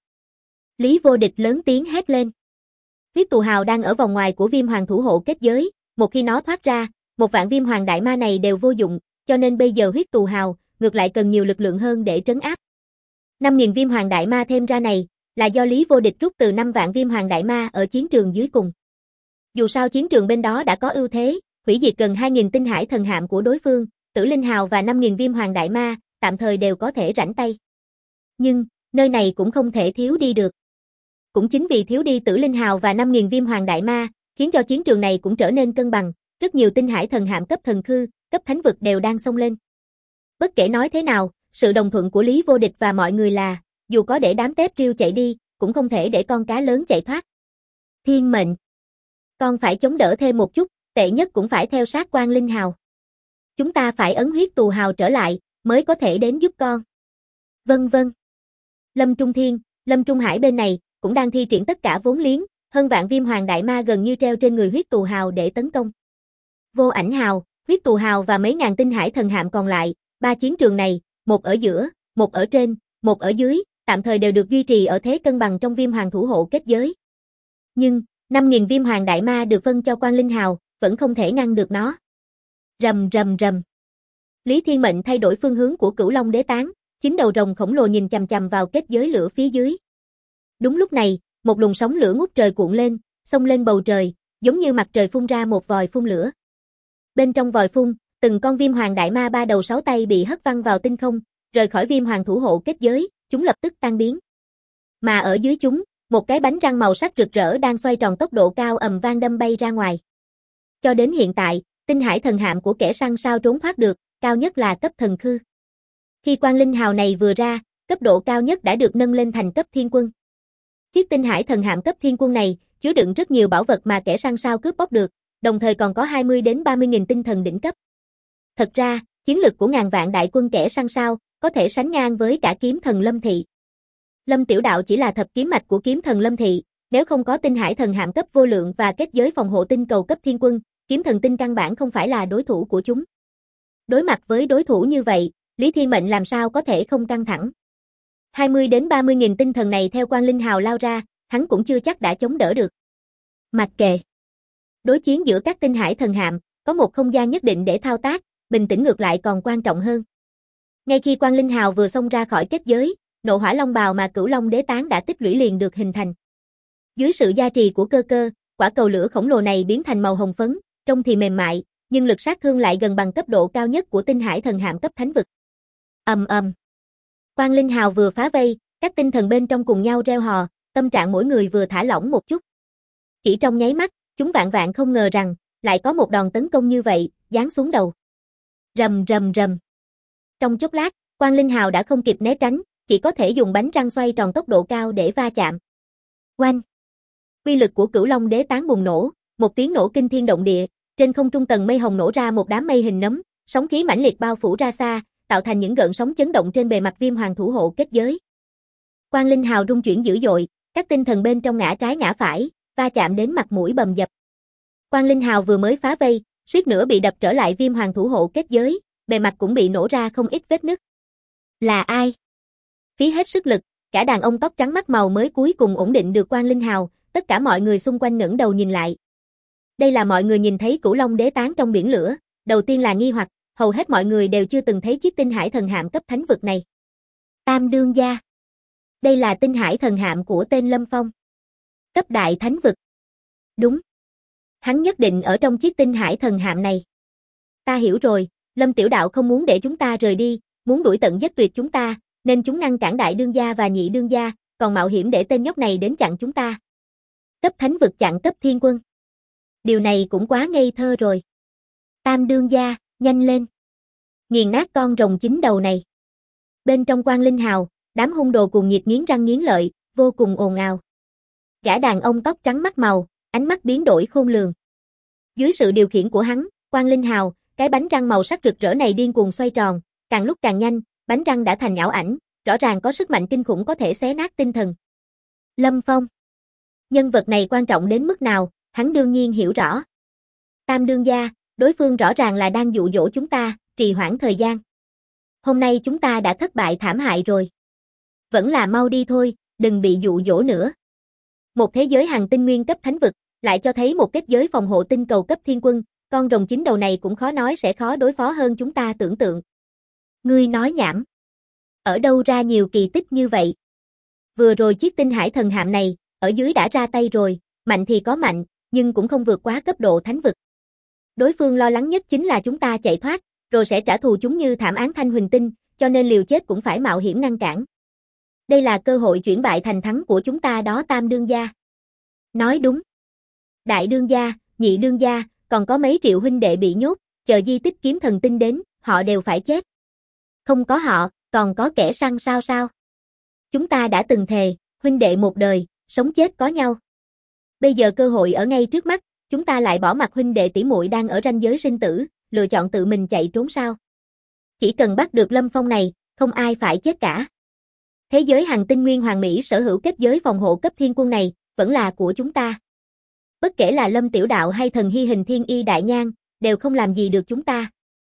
A: Lý Vô Địch lớn tiếng hét lên. Huyết Tù Hào đang ở vòng ngoài của Viêm Hoàng thủ hộ kết giới, một khi nó thoát ra, 1 vạn Viêm Hoàng Đại Ma này đều vô dụng, cho nên bây giờ Huyết Tù Hào ngược lại cần nhiều lực lượng hơn để trấn áp. 5.000 Viêm Hoàng Đại Ma thêm ra này, là do Lý Vô Địch rút từ 5 vạn Viêm Hoàng Đại Ma ở chiến trường dưới cùng. Dù sao chiến trường bên đó đã có ưu thế, hủy diệt gần 2.000 tinh hải thần hạm của đối phương, Tử Linh Hào và 5.000 Viêm Hoàng Đại Ma, tạm thời đều có thể rảnh tay. Nhưng, nơi này cũng không thể thiếu đi được. Cũng chính vì thiếu đi Tử Linh Hào và 5.000 Viêm Hoàng Đại Ma, khiến cho chiến trường này cũng trở nên cân bằng, rất nhiều tinh hải thần hạm cấp thần khư, cấp thánh vực đều đang xông lên. Bất kể nói thế nào, sự đồng thuận của Lý Vô Địch và mọi người là, dù có để đám tép riêu chạy đi, cũng không thể để con cá lớn chạy thoát. Thiên Mệnh, con phải chống đỡ thêm một chút, tệ nhất cũng phải theo sát Quang Linh Hào. Chúng ta phải ấn Huyết Tù Hào trở lại, mới có thể đến giúp con. Vâng vâng. Lâm Trung Thiên, Lâm Trung Hải bên này, cũng đang thi triển tất cả vốn liếng, hơn vạn Viêm Hoàng Đại Ma gần như treo trên người Huyết Tù Hào để tấn công. Vô Ảnh Hào, Huyết Tù Hào và mấy ngàn tinh hải thần hạm còn lại, 3 chiến trường này, một ở giữa, một ở trên, một ở dưới, tạm thời đều được duy trì ở thế cân bằng trong Viêm Hoàng thủ hộ kết giới. Nhưng, 5.000 Viêm Hoàng Đại Ma được phân cho Quang Linh Hào, vẫn không thể ngăn được nó. Rầm rầm rầm. Lý Thiên Mệnh thay đổi phương hướng của Cửu Long Đế Tán, 9 đầu rồng khổng lồ nhìn chằm chằm vào kết giới lửa phía dưới. Đúng lúc này, một luồng sóng lửa ngút trời cuộn lên, xông lên bầu trời, giống như mặt trời phun ra một vòi phun lửa. Bên trong vòi phun, từng con Viêm Hoàng Đại Ma 3 đầu 6 tay bị hất văng vào tinh không, rời khỏi Viêm Hoàng thủ hộ kết giới, chúng lập tức tan biến. Mà ở dưới chúng, một cái bánh răng màu sắc rực rỡ đang xoay tròn tốc độ cao ầm vang đâm bay ra ngoài. Cho đến hiện tại, tinh hải thần hạm của kẻ săn sao trốn thoát được, cao nhất là cấp thần khư. Khi Quang Linh Hào này vừa ra, cấp độ cao nhất đã được nâng lên thành cấp thiên quân. Chiếc tinh hải thần hạm cấp thiên quân này chứa đựng rất nhiều bảo vật mà kẻ săn sao cướp bóc được, đồng thời còn có 20 đến 30.000 tinh thần đỉnh cấp. Thật ra, chiến lực của ngàn vạn đại quân kẻ săn sao có thể sánh ngang với cả kiếm thần Lâm Thị. Lâm Tiểu Đạo chỉ là thập kiếm mạch của kiếm thần Lâm Thị, nếu không có tinh hải thần hạm cấp vô lượng và kết giới phòng hộ tinh cầu cấp thiên quân, kiếm thần tinh căn bản không phải là đối thủ của chúng. Đối mặt với đối thủ như vậy, Lý Thiên Mệnh làm sao có thể không căng thẳng. 20 đến 30.000 tinh thần này theo Quang Linh Hào lao ra, hắn cũng chưa chắc đã chống đỡ được. Mặc kệ. Đối chiến giữa các tinh hải thần hạm, có một không gian nhất định để thao tác, bình tĩnh ngược lại còn quan trọng hơn. Ngay khi Quang Linh Hào vừa xông ra khỏi kết giới, nộ hỏa long bào mà Cửu Long Đế Tán đã tích lũy liền được hình thành. Dưới sự gia trì của cơ cơ, quả cầu lửa khổng lồ này biến thành màu hồng phấn, trông thì mềm mại, nhưng lực sát thương lại gần bằng cấp độ cao nhất của tinh hải thần hạm cấp thánh vực. Ầm ầm. Quang Linh Hào vừa phá vây, các tinh thần bên trong cùng nhau reo hò, tâm trạng mỗi người vừa thả lỏng một chút. Chỉ trong nháy mắt, chúng vạn vạn không ngờ rằng, lại có một đòn tấn công như vậy, giáng xuống đầu. Rầm rầm rầm. Trong chốc lát, Quang Linh Hào đã không kịp né tránh, chỉ có thể dùng bánh răng xoay tròn tốc độ cao để va chạm. Oanh! Uy lực của Cửu Long Đế Tán bùng nổ, một tiếng nổ kinh thiên động địa, trên không trung tầng mây hồng nổ ra một đám mây hình nấm, sóng khí mãnh liệt bao phủ ra xa, tạo thành những gợn sóng chấn động trên bề mặt Viêm Hoàng thủ hộ kết giới. Quang Linh Hào rung chuyển dữ dội, các tinh thần bên trong ngã trái ngã phải, va chạm đến mặt mũi bầm dập. Quang Linh Hào vừa mới phá vây, suýt nữa bị đập trở lại Viêm Hoàng thủ hộ kết giới, bề mặt cũng bị nổ ra không ít vết nứt. Là ai? Phí hết sức lực, cả đàn ông tóc trắng mắt màu mới cuối cùng ổn định được Quang Linh Hào, tất cả mọi người xung quanh ngẩng đầu nhìn lại. Đây là mọi người nhìn thấy Cửu Long Đế Tán trong biển lửa, đầu tiên là nghi hoặc, hầu hết mọi người đều chưa từng thấy chiếc tinh hải thần hạm cấp thánh vực này. Tam đương gia. Đây là tinh hải thần hạm của tên Lâm Phong. Cấp đại thánh vực. Đúng. Hắn nhất định ở trong chiếc tinh hải thần hạm này. Ta hiểu rồi, Lâm tiểu đạo không muốn để chúng ta rời đi, muốn đuổi tận giết tuyệt chúng ta, nên chúng ngăn cản đại đương gia và nhị đương gia, còn mạo hiểm để tên nhóc này đến chặn chúng ta. Cấp thánh vực chặn cấp thiên quân. Điều này cũng quá ngây thơ rồi. Tam đương gia, nhanh lên. Nghiền nát con rồng chín đầu này. Bên trong Quang Linh Hào, đám hung đồ cuồng nhiệt nghiến răng nghiến lợi, vô cùng ồn ào. Gã đàn ông tóc trắng mắt màu, ánh mắt biến đổi khôn lường. Dưới sự điều khiển của hắn, Quang Linh Hào, cái bánh răng màu sắc rực rỡ này điên cuồng xoay tròn, càng lúc càng nhanh, bánh răng đã thành ảo ảnh, rõ ràng có sức mạnh kinh khủng có thể xé nát tinh thần. Lâm Phong. Nhân vật này quan trọng đến mức nào, hắn đương nhiên hiểu rõ. Tam đương gia, đối phương rõ ràng là đang dụ dỗ chúng ta, trì hoãn thời gian. Hôm nay chúng ta đã thất bại thảm hại rồi. Vẫn là mau đi thôi, đừng bị dụ dỗ nữa. Một thế giới hành tinh nguyên cấp thánh vực, lại cho thấy một kết giới phòng hộ tinh cầu cấp thiên quân, con rồng chín đầu này cũng khó nói sẽ khó đối phó hơn chúng ta tưởng tượng. Ngươi nói nhảm. Ở đâu ra nhiều kỳ tích như vậy? Vừa rồi chiếc tinh hải thần hạm này, ở dưới đã ra tay rồi, mạnh thì có mạnh, nhưng cũng không vượt quá cấp độ thánh vực. Đối phương lo lắng nhất chính là chúng ta chạy thoát, rồi sẽ trả thù chúng như thảm án Thanh Huỳnh Tinh, cho nên liều chết cũng phải mạo hiểm ngăn cản. Đây là cơ hội chuyển bại thành thắng của chúng ta đó Tam đương gia. Nói đúng. Đại đương gia, nhị đương gia, còn có mấy triệu huynh đệ bị nhốt, chờ di tích kiếm thần tinh đến, họ đều phải chết. Không có họ, còn có kẻ săn sao? Chúng ta đã từng thề, huynh đệ một đời, sống chết có nhau. Bây giờ cơ hội ở ngay trước mắt, chúng ta lại bỏ mặc huynh đệ tỷ muội đang ở ranh giới sinh tử, lựa chọn tự mình chạy trốn sao? Chỉ cần bắt được Lâm Phong này, không ai phải chết cả. Thế giới hành tinh nguyên hoàng mỹ sở hữu kết giới phòng hộ cấp thiên quân này, vẫn là của chúng ta. Bất kể là Lâm tiểu đạo hay thần hy hình thiên y đại nhang, đều không làm gì được chúng ta.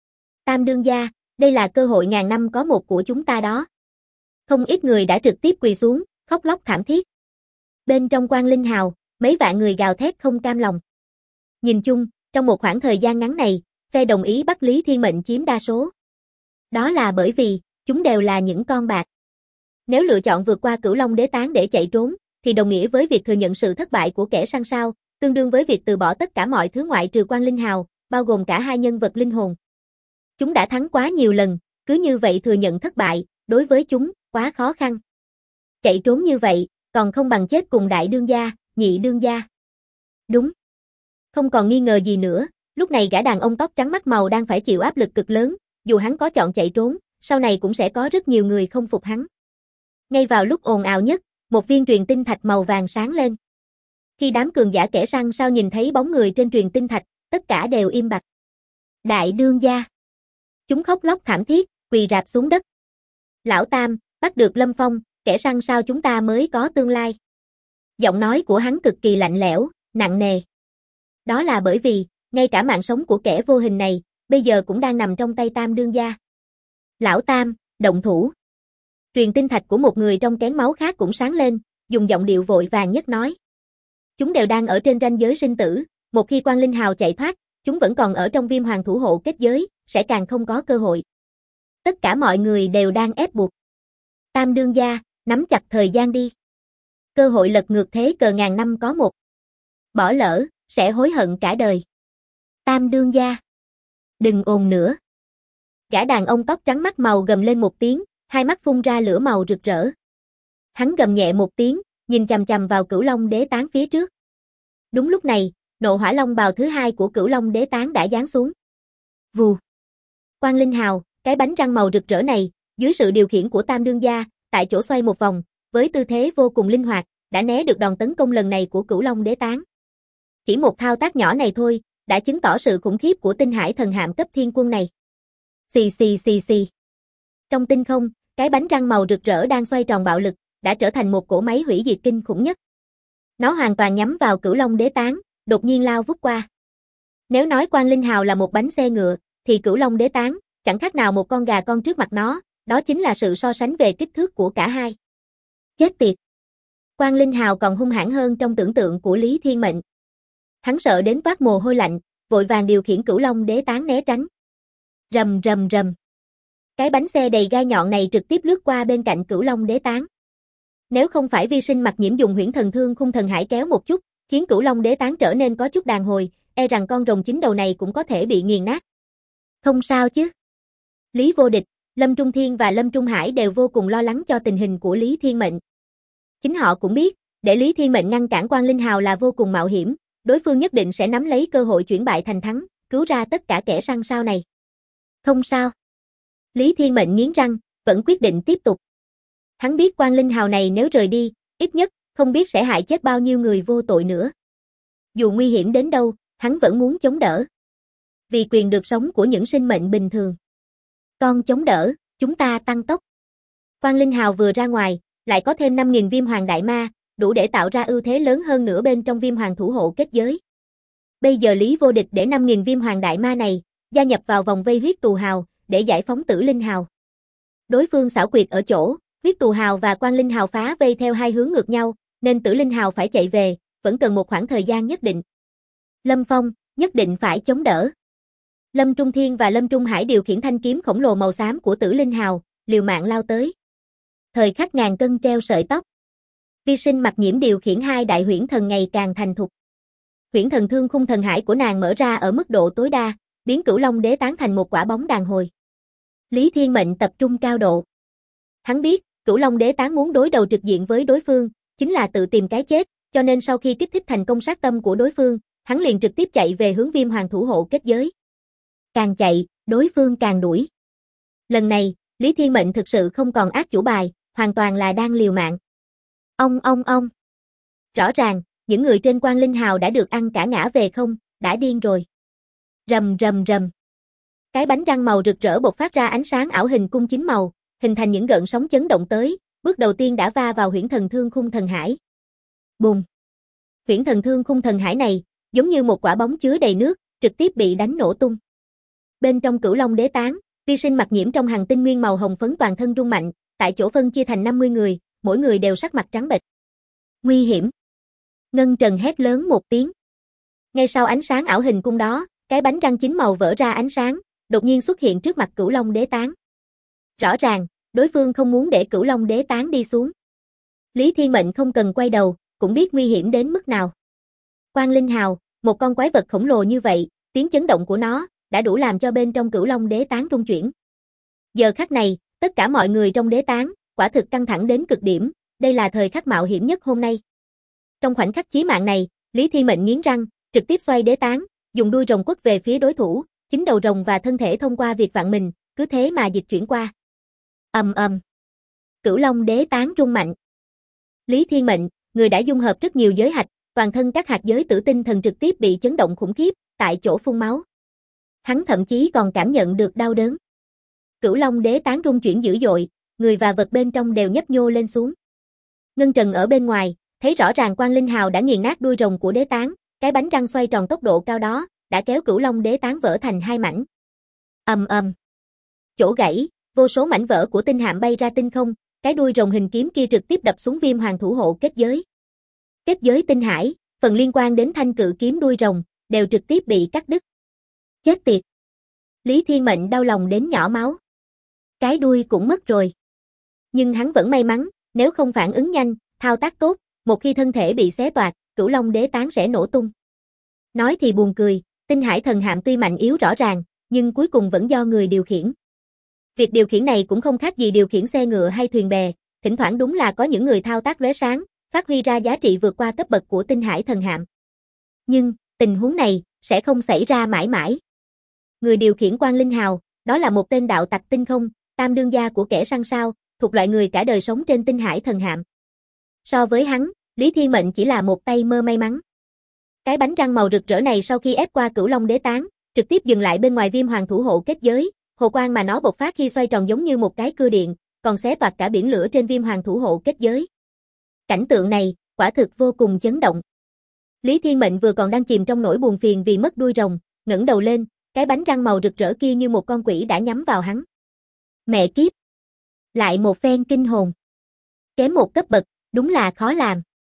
A: Tam đương gia, đây là cơ hội ngàn năm có một của chúng ta đó. Không ít người đã trực tiếp quỳ xuống, khóc lóc thảm thiết. Bên trong Quang Linh Hào, mấy vạn người gào thét không cam lòng. Nhìn chung, trong một khoảng thời gian ngắn này, phe đồng ý bắt Lý Thiên Mệnh chiếm đa số. Đó là bởi vì, chúng đều là những con bạc. Nếu lựa chọn vượt qua Cửu Long Đế Tán để chạy trốn, thì đồng nghĩa với việc thừa nhận sự thất bại của kẻ săn sao, tương đương với việc từ bỏ tất cả mọi thứ ngoại trừ Quang Linh Hào, bao gồm cả hai nhân vật linh hồn. Chúng đã thắng quá nhiều lần, cứ như vậy thừa nhận thất bại, đối với chúng, quá khó khăn. Chạy trốn như vậy, còn không bằng chết cùng đại đương gia, nhị đương gia. Đúng. Không còn nghi ngờ gì nữa, lúc này gã đàn ông tóc trắng mắt màu đang phải chịu áp lực cực lớn, dù hắn có chọn chạy trốn, sau này cũng sẽ có rất nhiều người không phục hắn. Ngay vào lúc ồn ào nhất, một viên truyền tinh thạch màu vàng sáng lên. Khi đám cường giả kẻ săn sao nhìn thấy bóng người trên truyền tinh thạch, tất cả đều im bặt. Đại đương gia. Chúng khóc lóc thảm thiết, quỳ rạp xuống đất. Lão Tam, bắt được Lâm Phong, kẻ săn sao chúng ta mới có tương lai. Giọng nói của hắn cực kỳ lạnh lẽo, nặng nề. Đó là bởi vì, ngay cả mạng sống của kẻ vô hình này, bây giờ cũng đang nằm trong tay Tam đương gia. Lão Tam, động thủ. Truyền tinh thạch của một người trong kén máu khác cũng sáng lên, dùng giọng điệu vội vàng nhất nói. Chúng đều đang ở trên ranh giới sinh tử, một khi Quang Linh Hào chạy thoát, chúng vẫn còn ở trong Viêm Hoàng thủ hộ kết giới, sẽ càng không có cơ hội. Tất cả mọi người đều đang ép buộc. Tam đương gia, nắm chặt thời gian đi. Cơ hội lật ngược thế cờ ngàn năm có một. Bỏ lỡ, sẽ hối hận cả đời. Tam đương gia. Đừng ồn nữa. Gã đàn ông tóc trắng mắt màu gầm lên một tiếng, hai mắt phun ra lửa màu rực rỡ. Hắn gầm nhẹ một tiếng, nhìn chằm chằm vào Cửu Long Đế Tán phía trước. Đúng lúc này, nộ hỏa long bào thứ hai của Cửu Long Đế Tán đã giáng xuống. Vù. Quang Linh Hào, cái bánh răng màu rực rỡ này, dưới sự điều khiển của Tam đương gia, tại chỗ xoay một vòng, với tư thế vô cùng linh hoạt, đã né được đòn tấn công lần này của Cửu Long Đế Tán. Chỉ một thao tác nhỏ này thôi, đã chứng tỏ sự khủng khiếp của tinh hải thần hạm cấp thiên quân này. Xì xì xì xì. Trong tinh không, cái bánh răng màu rực rỡ đang xoay tròn bạo lực, đã trở thành một cỗ máy hủy diệt kinh khủng nhất. Nó hoàn toàn nhắm vào Cửu Long Đế Tán, đột nhiên lao vút qua. Nếu nói Quang Linh Hào là một bánh xe ngựa, thì Cửu Long Đế Tán, chẳng khác nào một con gà con trước mặt nó, đó chính là sự so sánh về kích thước của cả hai. Chết tiệt! Quang Linh Hào còn hung hãn hơn trong tưởng tượng của Lý Thiên Mệnh. Hắn sợ đến toát mồ hôi lạnh, vội vàng điều khiển Cửu Long Đế Tán né tránh. Rầm rầm rầm. Cái bánh xe đầy gai nhọn này trực tiếp lướt qua bên cạnh Cửu Long Đế Tán. Nếu không phải vi sinh mặc nhiễm dùng huyễn thần thương khung thần hải kéo một chút, khiến Cửu Long Đế Tán trở nên có chút đàn hồi, e rằng con rồng chín đầu này cũng có thể bị nghiền nát. Không sao chứ? Lý Vô Địch, Lâm Trung Thiên và Lâm Trung Hải đều vô cùng lo lắng cho tình hình của Lý Thiên Mệnh. Chính họ cũng biết, để Lý Thiên Mệnh ngăn cản Quang Linh Hào là vô cùng mạo hiểm, đối phương nhất định sẽ nắm lấy cơ hội chuyển bại thành thắng, cứu ra tất cả kẻ săn sau này. Không sao. Lý Thiên Mệnh nghiến răng, vẫn quyết định tiếp tục. Hắn biết Quang Linh Hào này nếu rời đi, ít nhất, không biết sẽ hại chết bao nhiêu người vô tội nữa. Dù nguy hiểm đến đâu, hắn vẫn muốn chống đỡ. Vì quyền được sống của những sinh mệnh bình thường. Con chống đỡ, chúng ta tăng tốc. Quang Linh Hào vừa ra ngoài, lại có thêm 5.000 viêm hoàng đại ma, đủ để tạo ra ưu thế lớn hơn nữa bên trong viêm hoàng thủ hộ kết giới. Bây giờ Lý Vô Địch để 5.000 viêm hoàng đại ma này, gia nhập vào vòng vây huyết tù hào, để giải phóng Tử Linh Hào. Đối phương xảo quyệt ở chỗ, huyết tù hào và Quang Linh Hào phá vây theo hai hướng ngược nhau, nên Tử Linh Hào phải chạy về, vẫn cần một khoảng thời gian nhất định. Lâm Phong, nhất định phải chống đỡ. Lâm Trung Thiên và Lâm Trung Hải điều khiển thanh kiếm khổng lồ màu xám của Tử Linh Hào, liều mạng lao tới. Thời khắc ngàn cân treo sợi tóc. Vi Sinh Mặc Nhiễm điều khiển hai đại huyễn thần ngày càng thành thục. Huyễn thần thương khung thần hải của nàng mở ra ở mức độ tối đa, biến Cửu Long Đế tán thành một quả bóng đàn hồi. Lý Thiên Mệnh tập trung cao độ. Hắn biết, Cửu Long Đế tán muốn đối đầu trực diện với đối phương, chính là tự tìm cái chết, cho nên sau khi kích thích thành công sát tâm của đối phương, hắn liền trực tiếp chạy về hướng viêm hoàng thủ hộ kết giới. Càng chạy, đối phương càng đuổi. Lần này, Lý Thiên Mệnh thực sự không còn ác chủ bài, hoàn toàn là đang liều mạng. Ông. Rõ ràng, những người trên Quang Linh Hào đã được ăn cả ngã về không, đã điên rồi. Rầm. Cái bánh răng màu rực rỡ bộc phát ra ánh sáng ảo hình cung 9 màu, hình thành những gợn sóng chấn động tới, bước đầu tiên đã va vào huyễn thần thương khung thần hải. Bùm. Huyễn thần thương khung thần hải này, giống như một quả bóng chứa đầy nước, trực tiếp bị đánh nổ tung. Bên trong Cửu Long Đế tán, Vi Sinh Mặc Nhiễm trong hàng tinh nguyên màu hồng phấn toàn thân rung mạnh, tại chỗ phân chia thành 50 người, mỗi người đều sắc mặt trắng bệch. Nguy hiểm. Ngân Trần hét lớn một tiếng. Ngay sau ánh sáng ảo hình cung đó, cái bánh răng 9 màu vỡ ra ánh sáng, đột nhiên xuất hiện trước mặt Cửu Long Đế tán. Rõ ràng, đối phương không muốn để Cửu Long Đế tán đi xuống. Lý Thiên Mệnh không cần quay đầu, cũng biết nguy hiểm đến mức nào. Quang Linh Hào, một con quái vật khổng lồ như vậy, tiếng chấn động của nó đã đủ làm cho bên trong Cửu Long Đế tán rung chuyển. Giờ khắc này, tất cả mọi người trong đế tán, quả thực căng thẳng đến cực điểm, đây là thời khắc mạo hiểm nhất hôm nay. Trong khoảnh khắc chí mạng này, Lý Thiên Mệnh nghiến răng, trực tiếp xoay đế tán, dùng đuôi rồng quất về phía đối thủ, chính đầu rồng và thân thể thông qua việc vặn mình, cứ thế mà dịch chuyển qua. Ầm. Cửu Long Đế tán rung mạnh. Lý Thiên Mệnh, người đã dung hợp rất nhiều giới hạch, toàn thân các hạt giới tử tinh thần trực tiếp bị chấn động khủng khiếp, tại chỗ phun máu. Hắn thậm chí còn cảm nhận được đau đớn. Cửu Long Đế tán rung chuyển dữ dội, người và vật bên trong đều nhấp nhô lên xuống. Ngân Trần ở bên ngoài, thấy rõ ràng Quang Linh Hào đã nghiền nát đuôi rồng của đế tán, cái bánh răng xoay tròn tốc độ cao đó, đã kéo Cửu Long Đế tán vỡ thành hai mảnh. Ầm. Chỗ gãy, vô số mảnh vỡ của tinh hạm bay ra tinh không, cái đuôi rồng hình kiếm kia trực tiếp đập xuống viêm hoàng thủ hộ kết giới. Kết giới tinh hải, phần liên quan đến thanh cự kiếm đuôi rồng, đều trực tiếp bị cắt đứt. Chết tiệt. Lý Thiên Mệnh đau lòng đến nhỏ máu. Cái đuôi cũng mất rồi. Nhưng hắn vẫn may mắn, nếu không phản ứng nhanh, thao tác tốt, một khi thân thể bị xé toạc, Cửu Long Đế tán sẽ nổ tung. Nói thì buồn cười, tinh hải thần hạm tuy mạnh yếu rõ ràng, nhưng cuối cùng vẫn do người điều khiển. Việc điều khiển này cũng không khác gì điều khiển xe ngựa hay thuyền bè, thỉnh thoảng đúng là có những người thao tác lóe sáng, phát huy ra giá trị vượt qua cấp bậc của tinh hải thần hạm. Nhưng, tình huống này, sẽ không xảy ra mãi mãi. Người điều khiển Quang Linh Hào, đó là một tên đạo tặc tinh không, tam đương gia của kẻ săn sao, thuộc loại người cả đời sống trên tinh hải thần hạm. So với hắn, Lý Thiên Mệnh chỉ là một tay mơ may mắn. Cái bánh răng màu rực rỡ này sau khi ép qua Cửu Long Đế tán, trực tiếp dừng lại bên ngoài viêm hoàng thủ hộ kết giới, hồ quang mà nó bộc phát khi xoay tròn giống như một cái cưa điện, còn xé toạc cả biển lửa trên viêm hoàng thủ hộ kết giới. Cảnh tượng này, quả thực vô cùng chấn động. Lý Thiên Mệnh vừa còn đang chìm trong nỗi buồn phiền vì mất đuôi rồng, ngẩng đầu lên, cái bánh răng màu rực rỡ kia như một con quỷ đã nhắm vào hắn. Mẹ kiếp! Lại một phen kinh hồn. Kém một cấp bậc, đúng là khó làm.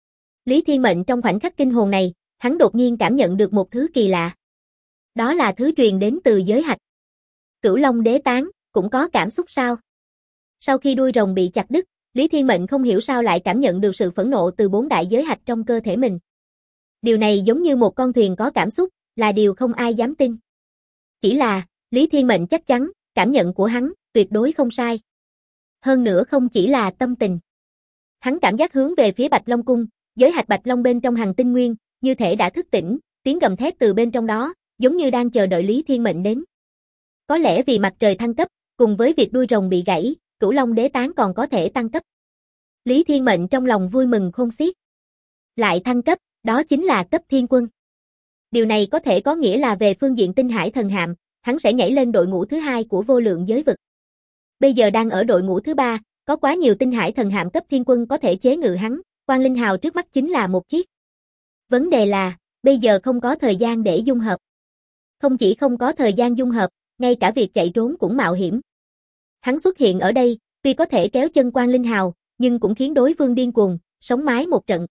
A: Lý Thiên Mệnh trong khoảnh khắc kinh hồn này, hắn đột nhiên cảm nhận được một thứ kỳ lạ. Đó là thứ truyền đến từ giới hạch. Cửu Long Đế tán, cũng có cảm xúc sao? Sau khi đuôi rồng bị chặt đứt, Lý Thiên Mệnh không hiểu sao lại cảm nhận được sự phẫn nộ từ 4 đại giới hạch trong cơ thể mình. Điều này giống như một con thuyền có cảm xúc, là điều không ai dám tin. Chỉ là, Lý Thiên Mệnh chắc chắn, cảm nhận của hắn, tuyệt đối không sai. Hơn nữa không chỉ là tâm tình. Hắn cảm giác hướng về phía Bạch Long Cung, giới hạt Bạch Long bên trong hành tinh nguyên, như thể đã thức tỉnh, tiếng gầm thét từ bên trong đó, giống như đang chờ đợi Lý Thiên Mệnh đến. Có lẽ vì mặt trời thăng cấp, cùng với việc đuôi rồng bị gãy, Cửu Long Đế Tán còn có thể tăng cấp. Lý Thiên Mệnh trong lòng vui mừng khôn xiết. Lại thăng cấp, đó chính là cấp thiên quân. Điều này có thể có nghĩa là về phương diện tinh hải thần hạm, hắn sẽ nhảy lên đội ngũ thứ 2 của vô lượng giới vực. Bây giờ đang ở đội ngũ thứ 3, có quá nhiều tinh hải thần hạm cấp thiên quân có thể chế ngự hắn, Quang Linh Hào trước mắt chính là một chiếc. Vấn đề là, bây giờ không có thời gian để dung hợp. Không chỉ không có thời gian dung hợp, ngay cả việc chạy trốn cũng mạo hiểm. Hắn xuất hiện ở đây, tuy có thể kéo chân Quang Linh Hào, nhưng cũng khiến đối phương điên cuồng, sống mái một trận.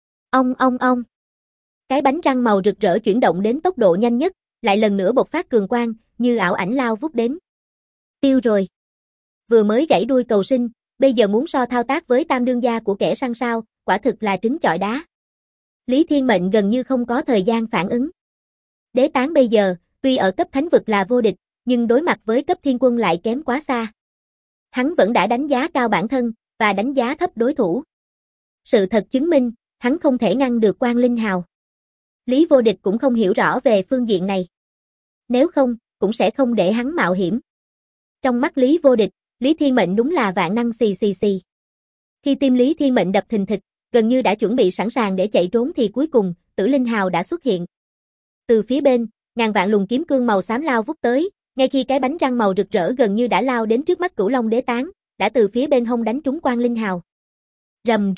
A: Ong. Cái bánh răng màu rực rỡ chuyển động đến tốc độ nhanh nhất, lại lần nữa bộc phát cường quang, như ảo ảnh lao vút đến. Tiêu rồi. Vừa mới gãy đuôi cầu sinh, bây giờ muốn so thao tác với tam đương gia của kẻ săn sao, quả thực là trứng chọi đá. Lý Thiên Mệnh gần như không có thời gian phản ứng. Đế Tán bây giờ, tuy ở cấp thánh vực là vô địch, nhưng đối mặt với cấp thiên quân lại kém quá xa. Hắn vẫn đã đánh giá cao bản thân, và đánh giá thấp đối thủ. Sự thật chứng minh, hắn không thể ngăn được Quang Linh Hào. Lý Vô Địch cũng không hiểu rõ về phương diện này. Nếu không, cũng sẽ không để hắn mạo hiểm. Trong mắt Lý Vô Địch, Lý Thiên Mệnh đúng là vạn năng xì xì xì. Khi tim Lý Thiên Mệnh đập thình thịch, gần như đã chuẩn bị sẵn sàng để chạy trốn thì cuối cùng, Tử Linh Hào đã xuất hiện. Từ phía bên, ngàn vạn luồng kiếm cương màu xám lao vút tới, ngay khi cái bánh răng màu rực rỡ gần như đã lao đến trước mắt Cửu Long Đế Tán, đã từ phía bên hông đánh trúng Quang Linh Hào. Rầm.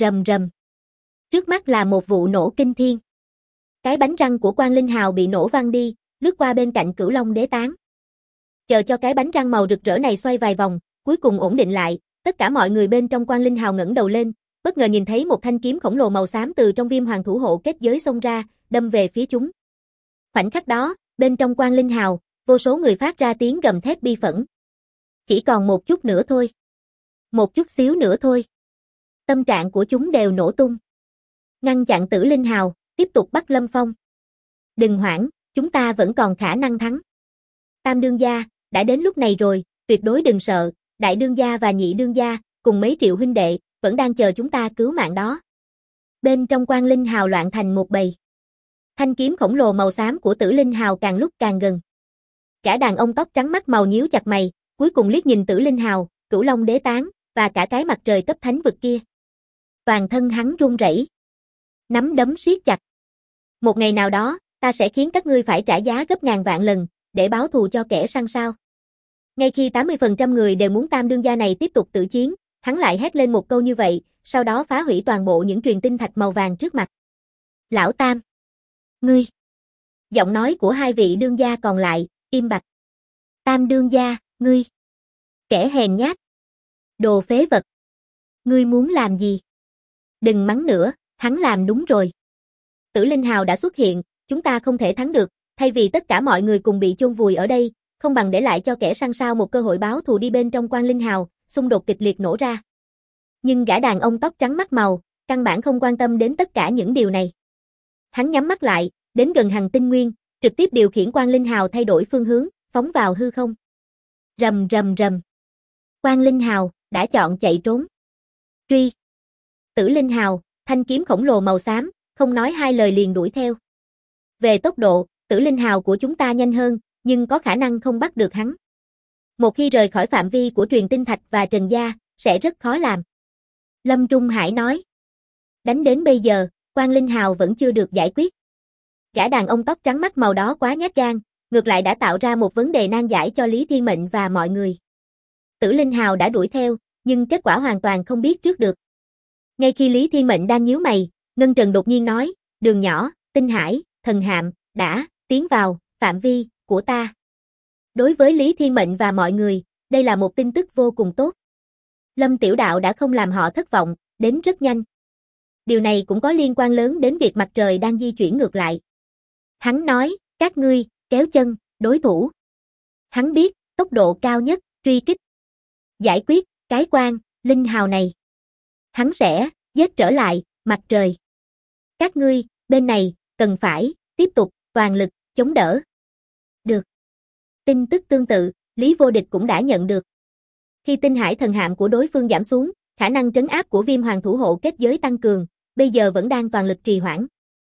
A: Trước mắt là một vụ nổ kinh thiên. Cái bánh răng của Quang Linh Hào bị nổ văng đi, lướt qua bên cạnh Cửu Long Đế Tán. Chờ cho cái bánh răng màu rực rỡ này xoay vài vòng, cuối cùng ổn định lại, tất cả mọi người bên trong Quang Linh Hào ngẩng đầu lên, bất ngờ nhìn thấy một thanh kiếm khổng lồ màu xám từ trong Viêm Hoàng thủ hộ kết giới xông ra, đâm về phía chúng. Khoảnh khắc đó, bên trong Quang Linh Hào, vô số người phát ra tiếng gầm thét bi phẫn. Chỉ còn một chút nữa thôi. Một chút xíu nữa thôi. Tâm trạng của chúng đều nổ tung. Ngăn chặn Tử Linh Hào, tiếp tục bắt Lâm Phong. Đừng hoảng, chúng ta vẫn còn khả năng thắng. Tam đương gia, đã đến lúc này rồi, tuyệt đối đừng sợ, đại đương gia và nhị đương gia, cùng mấy triệu huynh đệ, vẫn đang chờ chúng ta cứu mạng đó. Bên trong Quang Linh Hào loạn thành một bầy. Thanh kiếm khổng lồ màu xám của Tử Linh Hào càng lúc càng gần. Cả đàn ông tóc trắng mắt màu nhíu chặt mày, cuối cùng liếc nhìn Tử Linh Hào, Cửu Long Đế Tán, và cả cái mặt trời cấp thánh vực kia. Toàn thân hắn run rẩy, nắm đấm siết chặt. Một ngày nào đó, ta sẽ khiến các ngươi phải trả giá gấp ngàn vạn lần, để báo thù cho kẻ săn sao. Ngay khi 80% người đều muốn tam đương gia này tiếp tục tự chiến, hắn lại hét lên một câu như vậy, sau đó phá hủy toàn bộ những truyền tinh thạch màu vàng trước mặt. Lão Tam! Ngươi! Giọng nói của hai vị đương gia còn lại, im bặt. Tam đương gia, ngươi! Kẻ hèn nhát! Đồ phế vật! Ngươi muốn làm gì? Đừng mắng nữa, hắn làm đúng rồi. Tử Linh Hào đã xuất hiện, chúng ta không thể thắng được, thay vì tất cả mọi người cùng bị chôn vùi ở đây, không bằng để lại cho kẻ săn sao một cơ hội báo thù đi. Bên trong Quang Linh Hào, xung đột kịch liệt nổ ra. Nhưng gã đàn ông tóc trắng mắt màu, căn bản không quan tâm đến tất cả những điều này. Hắn nhắm mắt lại, đến gần hành tinh nguyên, trực tiếp điều khiển Quang Linh Hào thay đổi phương hướng, phóng vào hư không. Rầm. Quang Linh Hào đã chọn chạy trốn. Truy. Tử Linh Hào, thanh kiếm khổng lồ màu xám, không nói hai lời liền đuổi theo. Về tốc độ, Tử Linh Hào của chúng ta nhanh hơn, nhưng có khả năng không bắt được hắn. Một khi rời khỏi phạm vi của truyền tinh thạch và trần gia, sẽ rất khó làm. Lâm Trung Hải nói. Đánh đến bây giờ, Quang Linh Hào vẫn chưa được giải quyết. Gã đàn ông tóc trắng mắt màu đó quá nhát gan, ngược lại đã tạo ra một vấn đề nan giải cho Lý Thiên Mệnh và mọi người. Tử Linh Hào đã đuổi theo, nhưng kết quả hoàn toàn không biết trước được. Ngay khi Lý Thiên Mệnh đang nhíu mày, Ngân Trần đột nhiên nói, đường nhỏ, tinh hải, thần hạm, đã tiến vào phạm vi của ta. Đối với Lý Thiên Mệnh và mọi người, đây là một tin tức vô cùng tốt. Lâm Tiểu Đạo đã không làm họ thất vọng, đến rất nhanh. Điều này cũng có liên quan lớn đến việc mặt trời đang di chuyển ngược lại. Hắn nói, các ngươi, kéo chân, đối thủ. Hắn biết, tốc độ cao nhất, truy kích. Giải quyết, cái Quang Linh Hào này. Hắn sẽ, giết trở lại, mặt trời. Các ngươi, bên này, cần phải, tiếp tục, toàn lực, chống đỡ. Được. Tin tức tương tự, Lý Vô Địch cũng đã nhận được. Khi tinh hải thần hạm của đối phương giảm xuống, khả năng trấn áp của Viêm Hoàng thủ hộ kết giới tăng cường, bây giờ vẫn đang toàn lực trì hoãn.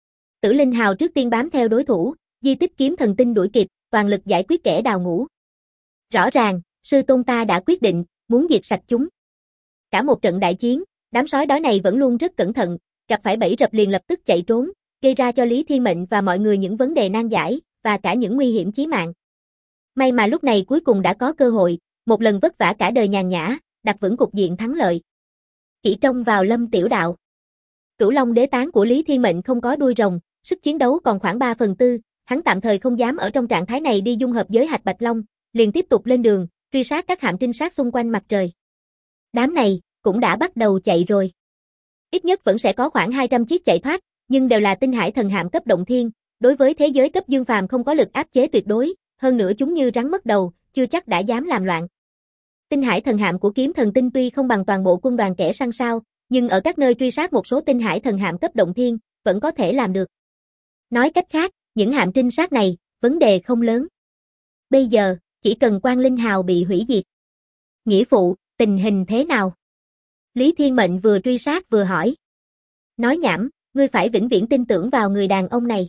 A: Tử Linh Hào trước tiên bám theo đối thủ, di tích kiếm thần tinh đuổi kịp, toàn lực giải quyết kẻ đào ngũ. Rõ ràng, sư tôn ta đã quyết định, muốn diệt sạch chúng. Cả một trận đại chiến, đám sói đói này vẫn luôn rất cẩn thận, gặp phải bẫy rập liền lập tức chạy trốn, gây ra cho Lý Thiên Mệnh và mọi người những vấn đề nan giải, và cả những nguy hiểm chí mạng. May mà lúc này cuối cùng đã có cơ hội, một lần vất vả cả đời nhàn nhã, đặt vững cục diện thắng lợi. Chỉ trông vào Lâm Tiểu Đạo. Cửu Long đế tán của Lý Thiên Mệnh không có đuôi rồng, sức chiến đấu còn khoảng 3/4, hắn tạm thời không dám ở trong trạng thái này đi dung hợp với Hạch Bạch Long, liền tiếp tục lên đường, truy sát các hạm trinh sát xung quanh mặt trời. Đám này cũng đã bắt đầu chạy rồi. Ít nhất vẫn sẽ có khoảng 200 chiếc chạy thoát, nhưng đều là tinh hải thần hạm cấp động thiên, đối với thế giới cấp dương phàm không có lực áp chế tuyệt đối, hơn nữa chúng như rắn mất đầu, chưa chắc đã dám làm loạn. Tinh hải thần hạm của kiếm thần tinh tuy không bằng toàn bộ quân đoàn kẻ săn sao, nhưng ở các nơi truy sát một số tinh hải thần hạm cấp động thiên, vẫn có thể làm được. Nói cách khác, những hạm trinh sát này, vấn đề không lớn. Bây giờ, chỉ cần Quang Linh Hào bị hủy diệt. Nghĩa phụ, tình hình thế nào? Lý Thiên Mệnh vừa truy sát vừa hỏi. Nói nhảm, ngươi phải vĩnh viễn tin tưởng vào người đàn ông này.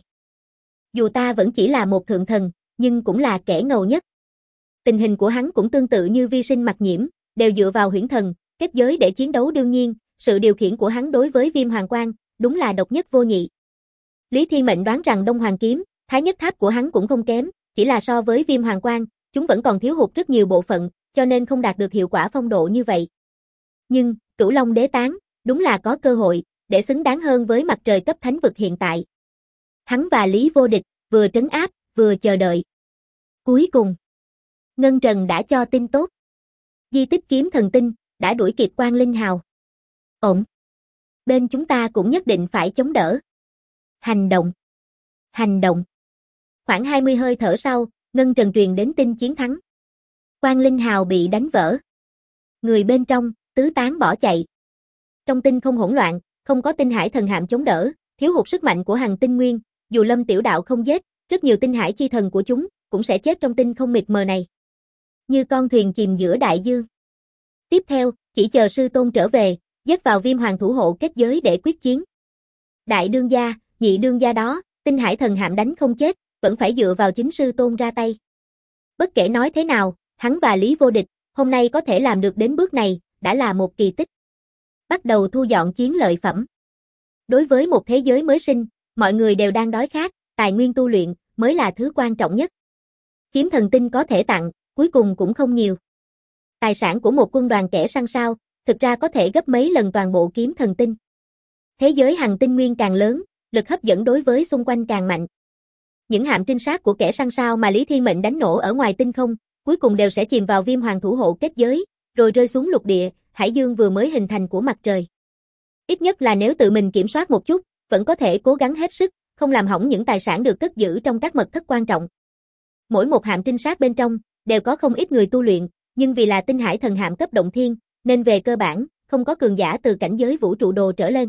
A: Dù ta vẫn chỉ là một thượng thần, nhưng cũng là kẻ ngầu nhất. Tình hình của hắn cũng tương tự như vi sinh Mặc Nhiễm, đều dựa vào huyễn thần, kết giới để chiến đấu đương nhiên, sự điều khiển của hắn đối với Viêm Hoàng Quang, đúng là độc nhất vô nhị. Lý Thiên Mệnh đoán rằng Đông Hoàng Kiếm, Thái Nhất Tháp của hắn cũng không kém, chỉ là so với Viêm Hoàng Quang, chúng vẫn còn thiếu hụt rất nhiều bộ phận, cho nên không đạt được hiệu quả phong độ như vậy. Nhưng, Cửu Long đế tán, đúng là có cơ hội, để xứng đáng hơn với mặt trời cấp thánh vực hiện tại. Hắn và Lý Vô Địch, vừa trấn áp, vừa chờ đợi. Cuối cùng, Ngân Trần đã cho tin tốt. Di tích kiếm thần tinh, đã đuổi kịp Quang Linh Hào. Ổn. Bên chúng ta cũng nhất định phải chống đỡ. Hành động. Hành động. Khoảng 20 hơi thở sau, Ngân Trần truyền đến tin chiến thắng. Quang Linh Hào bị đánh vỡ. Người bên trong, tứ tán bỏ chạy. Trong tinh không hỗn loạn, không có tinh hải thần hạm chống đỡ, thiếu hụt sức mạnh của Hằng Tinh Nguyên, dù Lâm Tiểu Đạo không giết, rất nhiều tinh hải chi thần của chúng, cũng sẽ chết trong tinh không mịt mờ này. Như con thuyền chìm giữa đại dương. Tiếp theo, chỉ chờ sư tôn trở về, dắt vào Viêm Hoàng thủ hộ kết giới để quyết chiến. Đại đương gia, nhị đương gia đó, tinh hải thần hạm đánh không chết, vẫn phải dựa vào chính sư tôn ra tay. Bất kể nói thế nào, hắn và Lý Vô Địch, hôm nay có thể làm được đến bước này, đã là một kỳ tích. Bắt đầu thu dọn chiến lợi phẩm. Đối với một thế giới mới sinh, mọi người đều đang đói khát, tài nguyên tu luyện mới là thứ quan trọng nhất. Kiếm thần tinh có thể tặng, cuối cùng cũng không nhiều. Tài sản của một quân đoàn kẻ săn sao, thực ra có thể gấp mấy lần toàn bộ kiếm thần tinh. Thế giới Hằng Tinh Nguyên càng lớn, lực hấp dẫn đối với xung quanh càng mạnh. Những hạm trinh sát của kẻ săn sao mà Lý Thiên Mệnh đánh nổ ở ngoài tinh không, cuối cùng đều sẽ chìm vào Viêm Hoàng thủ hộ kết giới, rồi rơi xuống lục địa, hải dương vừa mới hình thành của mặt trời. Ít nhất là nếu tự mình kiểm soát một chút, vẫn có thể cố gắng hết sức, không làm hỏng những tài sản được cất giữ trong các mật thất quan trọng. Mỗi một hạm trinh sát bên trong, đều có không ít người tu luyện, nhưng vì là tinh hải thần hạm cấp động thiên, nên về cơ bản, không có cường giả từ cảnh giới vũ trụ đồ trở lên.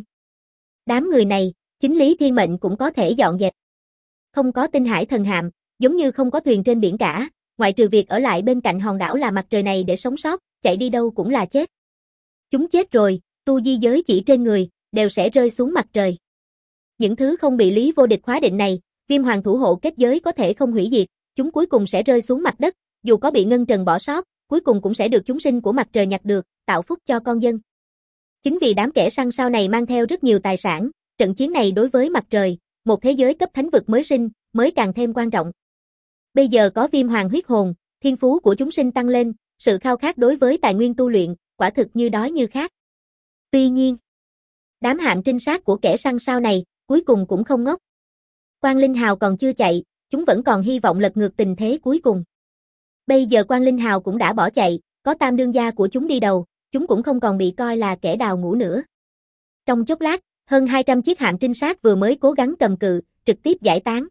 A: Đám người này, chính Lý Thiên Mệnh cũng có thể dọn dẹp. Không có tinh hải thần hạm, giống như không có thuyền trên biển cả, ngoại trừ việc ở lại bên cạnh hòn đảo là mặt trời này để sống sót, chạy đi đâu cũng là chết. Chúng chết rồi, tu di giới chỉ trên người, đều sẽ rơi xuống mặt trời. Những thứ không bị Lý Vô Địch khóa định này, Viêm Hoàng thủ hộ kết giới có thể không hủy diệt, chúng cuối cùng sẽ rơi xuống mặt đất, dù có bị Ngân Trần bỏ sót, cuối cùng cũng sẽ được chúng sinh của mặt trời nhặt được, tạo phúc cho con dân. Chính vì đám kẻ săn sau này mang theo rất nhiều tài sản, trận chiến này đối với mặt trời, một thế giới cấp thánh vực mới sinh, mới càng thêm quan trọng. Bây giờ có Viêm Hoàng huyết hồn, thiên phú của chúng sinh tăng lên, sự khao khát đối với tài nguyên tu luyện, quả thực như đói như khát. Tuy nhiên, đám hạm trinh sát của kẻ săn sau này, cuối cùng cũng không ngốc. Quang Linh Hào còn chưa chạy, chúng vẫn còn hy vọng lật ngược tình thế cuối cùng. Bây giờ Quang Linh Hào cũng đã bỏ chạy, có tam đương gia của chúng đi đầu, chúng cũng không còn bị coi là kẻ đào ngũ nữa. Trong chốc lát, hơn 200 chiếc hạm trinh sát vừa mới cố gắng cầm cự, trực tiếp giải tán.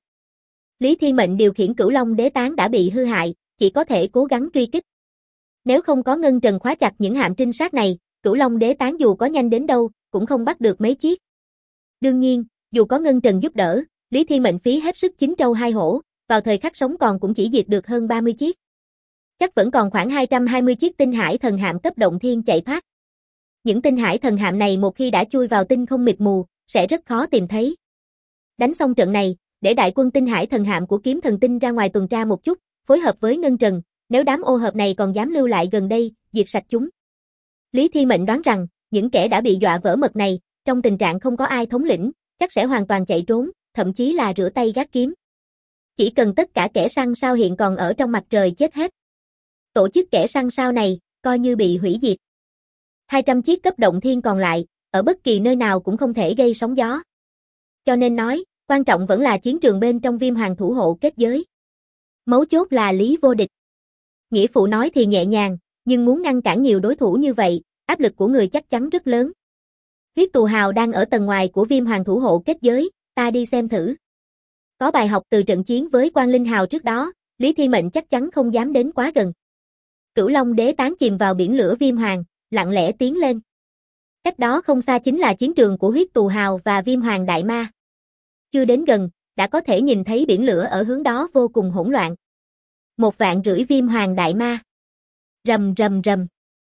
A: Lý Thiên Mệnh điều khiển Cửu Long đế tán đã bị hư hại, chỉ có thể cố gắng truy kích. Nếu không có Ngân Trần khóa chặt những hạm trinh sát này, Cửu Long đế tán dù có nhanh đến đâu, cũng không bắt được mấy chiếc. Đương nhiên, dù có Ngân Trần giúp đỡ, Lý Thiên Mệnh phí hết sức chín trâu hai hổ, vào thời khắc sống còn cũng chỉ diệt được hơn 30 chiếc. Chắc vẫn còn khoảng 220 chiếc tinh hải thần hạm cấp động thiên chạy thoát. Những tinh hải thần hạm này một khi đã chui vào tinh không mịt mù, sẽ rất khó tìm thấy. Đánh xong trận này, để đại quân tinh hải thần hạm của kiếm thần tinh ra ngoài tuần tra một chút, phối hợp với Ngân Trần, nếu đám ô hợp này còn dám lưu lại gần đây, diệt sạch chúng. Lý Thiên Mệnh đoán rằng, những kẻ đã bị dọa vỡ mật này, trong tình trạng không có ai thống lĩnh, chắc sẽ hoàn toàn chạy trốn, thậm chí là rửa tay gác kiếm. Chỉ cần tất cả kẻ săn sao hiện còn ở trong mặt trời chết hết. Tổ chức kẻ săn sao này, coi như bị hủy diệt. 200 chiếc cấp động thiên còn lại, ở bất kỳ nơi nào cũng không thể gây sóng gió. Cho nên nói, quan trọng vẫn là chiến trường bên trong Viêm Hoàng thủ hộ kết giới. Mấu chốt là Lý Vô Địch. Nghĩa phụ nói thì nhẹ nhàng, nhưng muốn ngăn cản nhiều đối thủ như vậy, áp lực của người chắc chắn rất lớn. Huyết Tù Hào đang ở tầng ngoài của Viêm Hoàng thủ hộ kết giới, ta đi xem thử. Có bài học từ trận chiến với Quang Linh Hào trước đó, Lý Thiên Mệnh chắc chắn không dám đến quá gần. Cửu Long Đế tán chìm vào biển lửa Viêm Hoàng, lặng lẽ tiến lên. Cách đó không xa chính là chiến trường của Huyết Tù Hào và Viêm Hoàng Đại Ma. Chưa đến gần, đã có thể nhìn thấy biển lửa ở hướng đó vô cùng hỗn loạn. 1,5 vạn Viêm Hoàng Đại Ma. Rầm rầm rầm.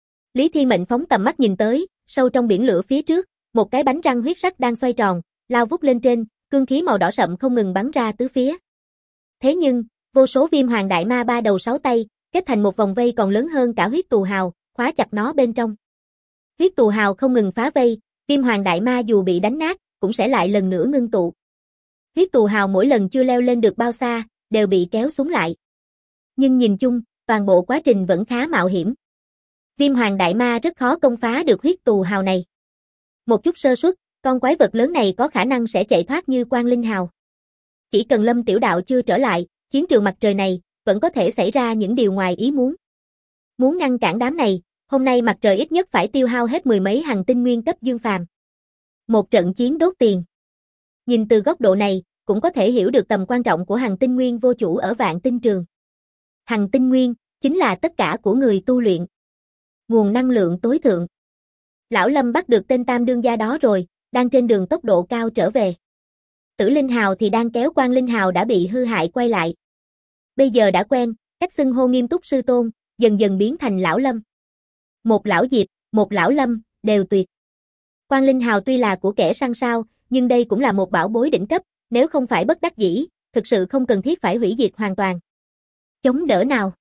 A: Lý Thiên Mệnh phóng tầm mắt nhìn tới, sâu trong biển lửa phía trước, một cái bánh răng huyết sắc đang xoay tròn, lao vút lên trên, cương khí màu đỏ sậm không ngừng bắn ra tứ phía. Thế nhưng, vô số Viêm Hoàng Đại Ma 3 đầu 6 tay, kết thành một vòng vây còn lớn hơn cả Huyết Tù Hào, khóa chặt nó bên trong. Huyết Tù Hào không ngừng phá vây, Viêm Hoàng Đại Ma dù bị đánh nát, cũng sẽ lại lần nữa ngưng tụ. Huyết Tù Hào mỗi lần chưa leo lên được bao xa, đều bị kéo xuống lại. Nhưng nhìn chung, toàn bộ quá trình vẫn khá mạo hiểm. Viêm Hoàng Đại Ma rất khó công phá được Huyết Tù Hào này. Một chút sơ suất, con quái vật lớn này có khả năng sẽ chạy thoát như Quang Linh Hào. Chỉ cần Lâm Tiểu Đạo chưa trở lại, chiến trường mặt trời này, vẫn có thể xảy ra những điều ngoài ý muốn. Muốn ngăn cản đám này, hôm nay mặt trời ít nhất phải tiêu hao hết 10 mấy hành tinh nguyên cấp dương phàm. Một trận chiến đốt tiền. Nhìn từ góc độ này, cũng có thể hiểu được tầm quan trọng của hành tinh nguyên vô chủ ở vạn tinh trường. Hành tinh nguyên, chính là tất cả của người tu luyện. Nguồn năng lượng tối thượng. Lão Lâm bắt được tên tam đương gia đó rồi, đang trên đường tốc độ cao trở về. Tử Linh Hào thì đang kéo Quang Linh Hào đã bị hư hại quay lại. Bây giờ đã quen, cách xưng hô nghiêm túc sư tôn, dần dần biến thành Lão Lâm. Một Lão Diệp, một Lão Lâm, đều tuyệt. Quang Linh Hào tuy là của kẻ săn sao, nhưng đây cũng là một bảo bối đỉnh cấp, nếu không phải bất đắc dĩ, thực sự không cần thiết phải hủy diệt hoàn toàn. Chống đỡ nào?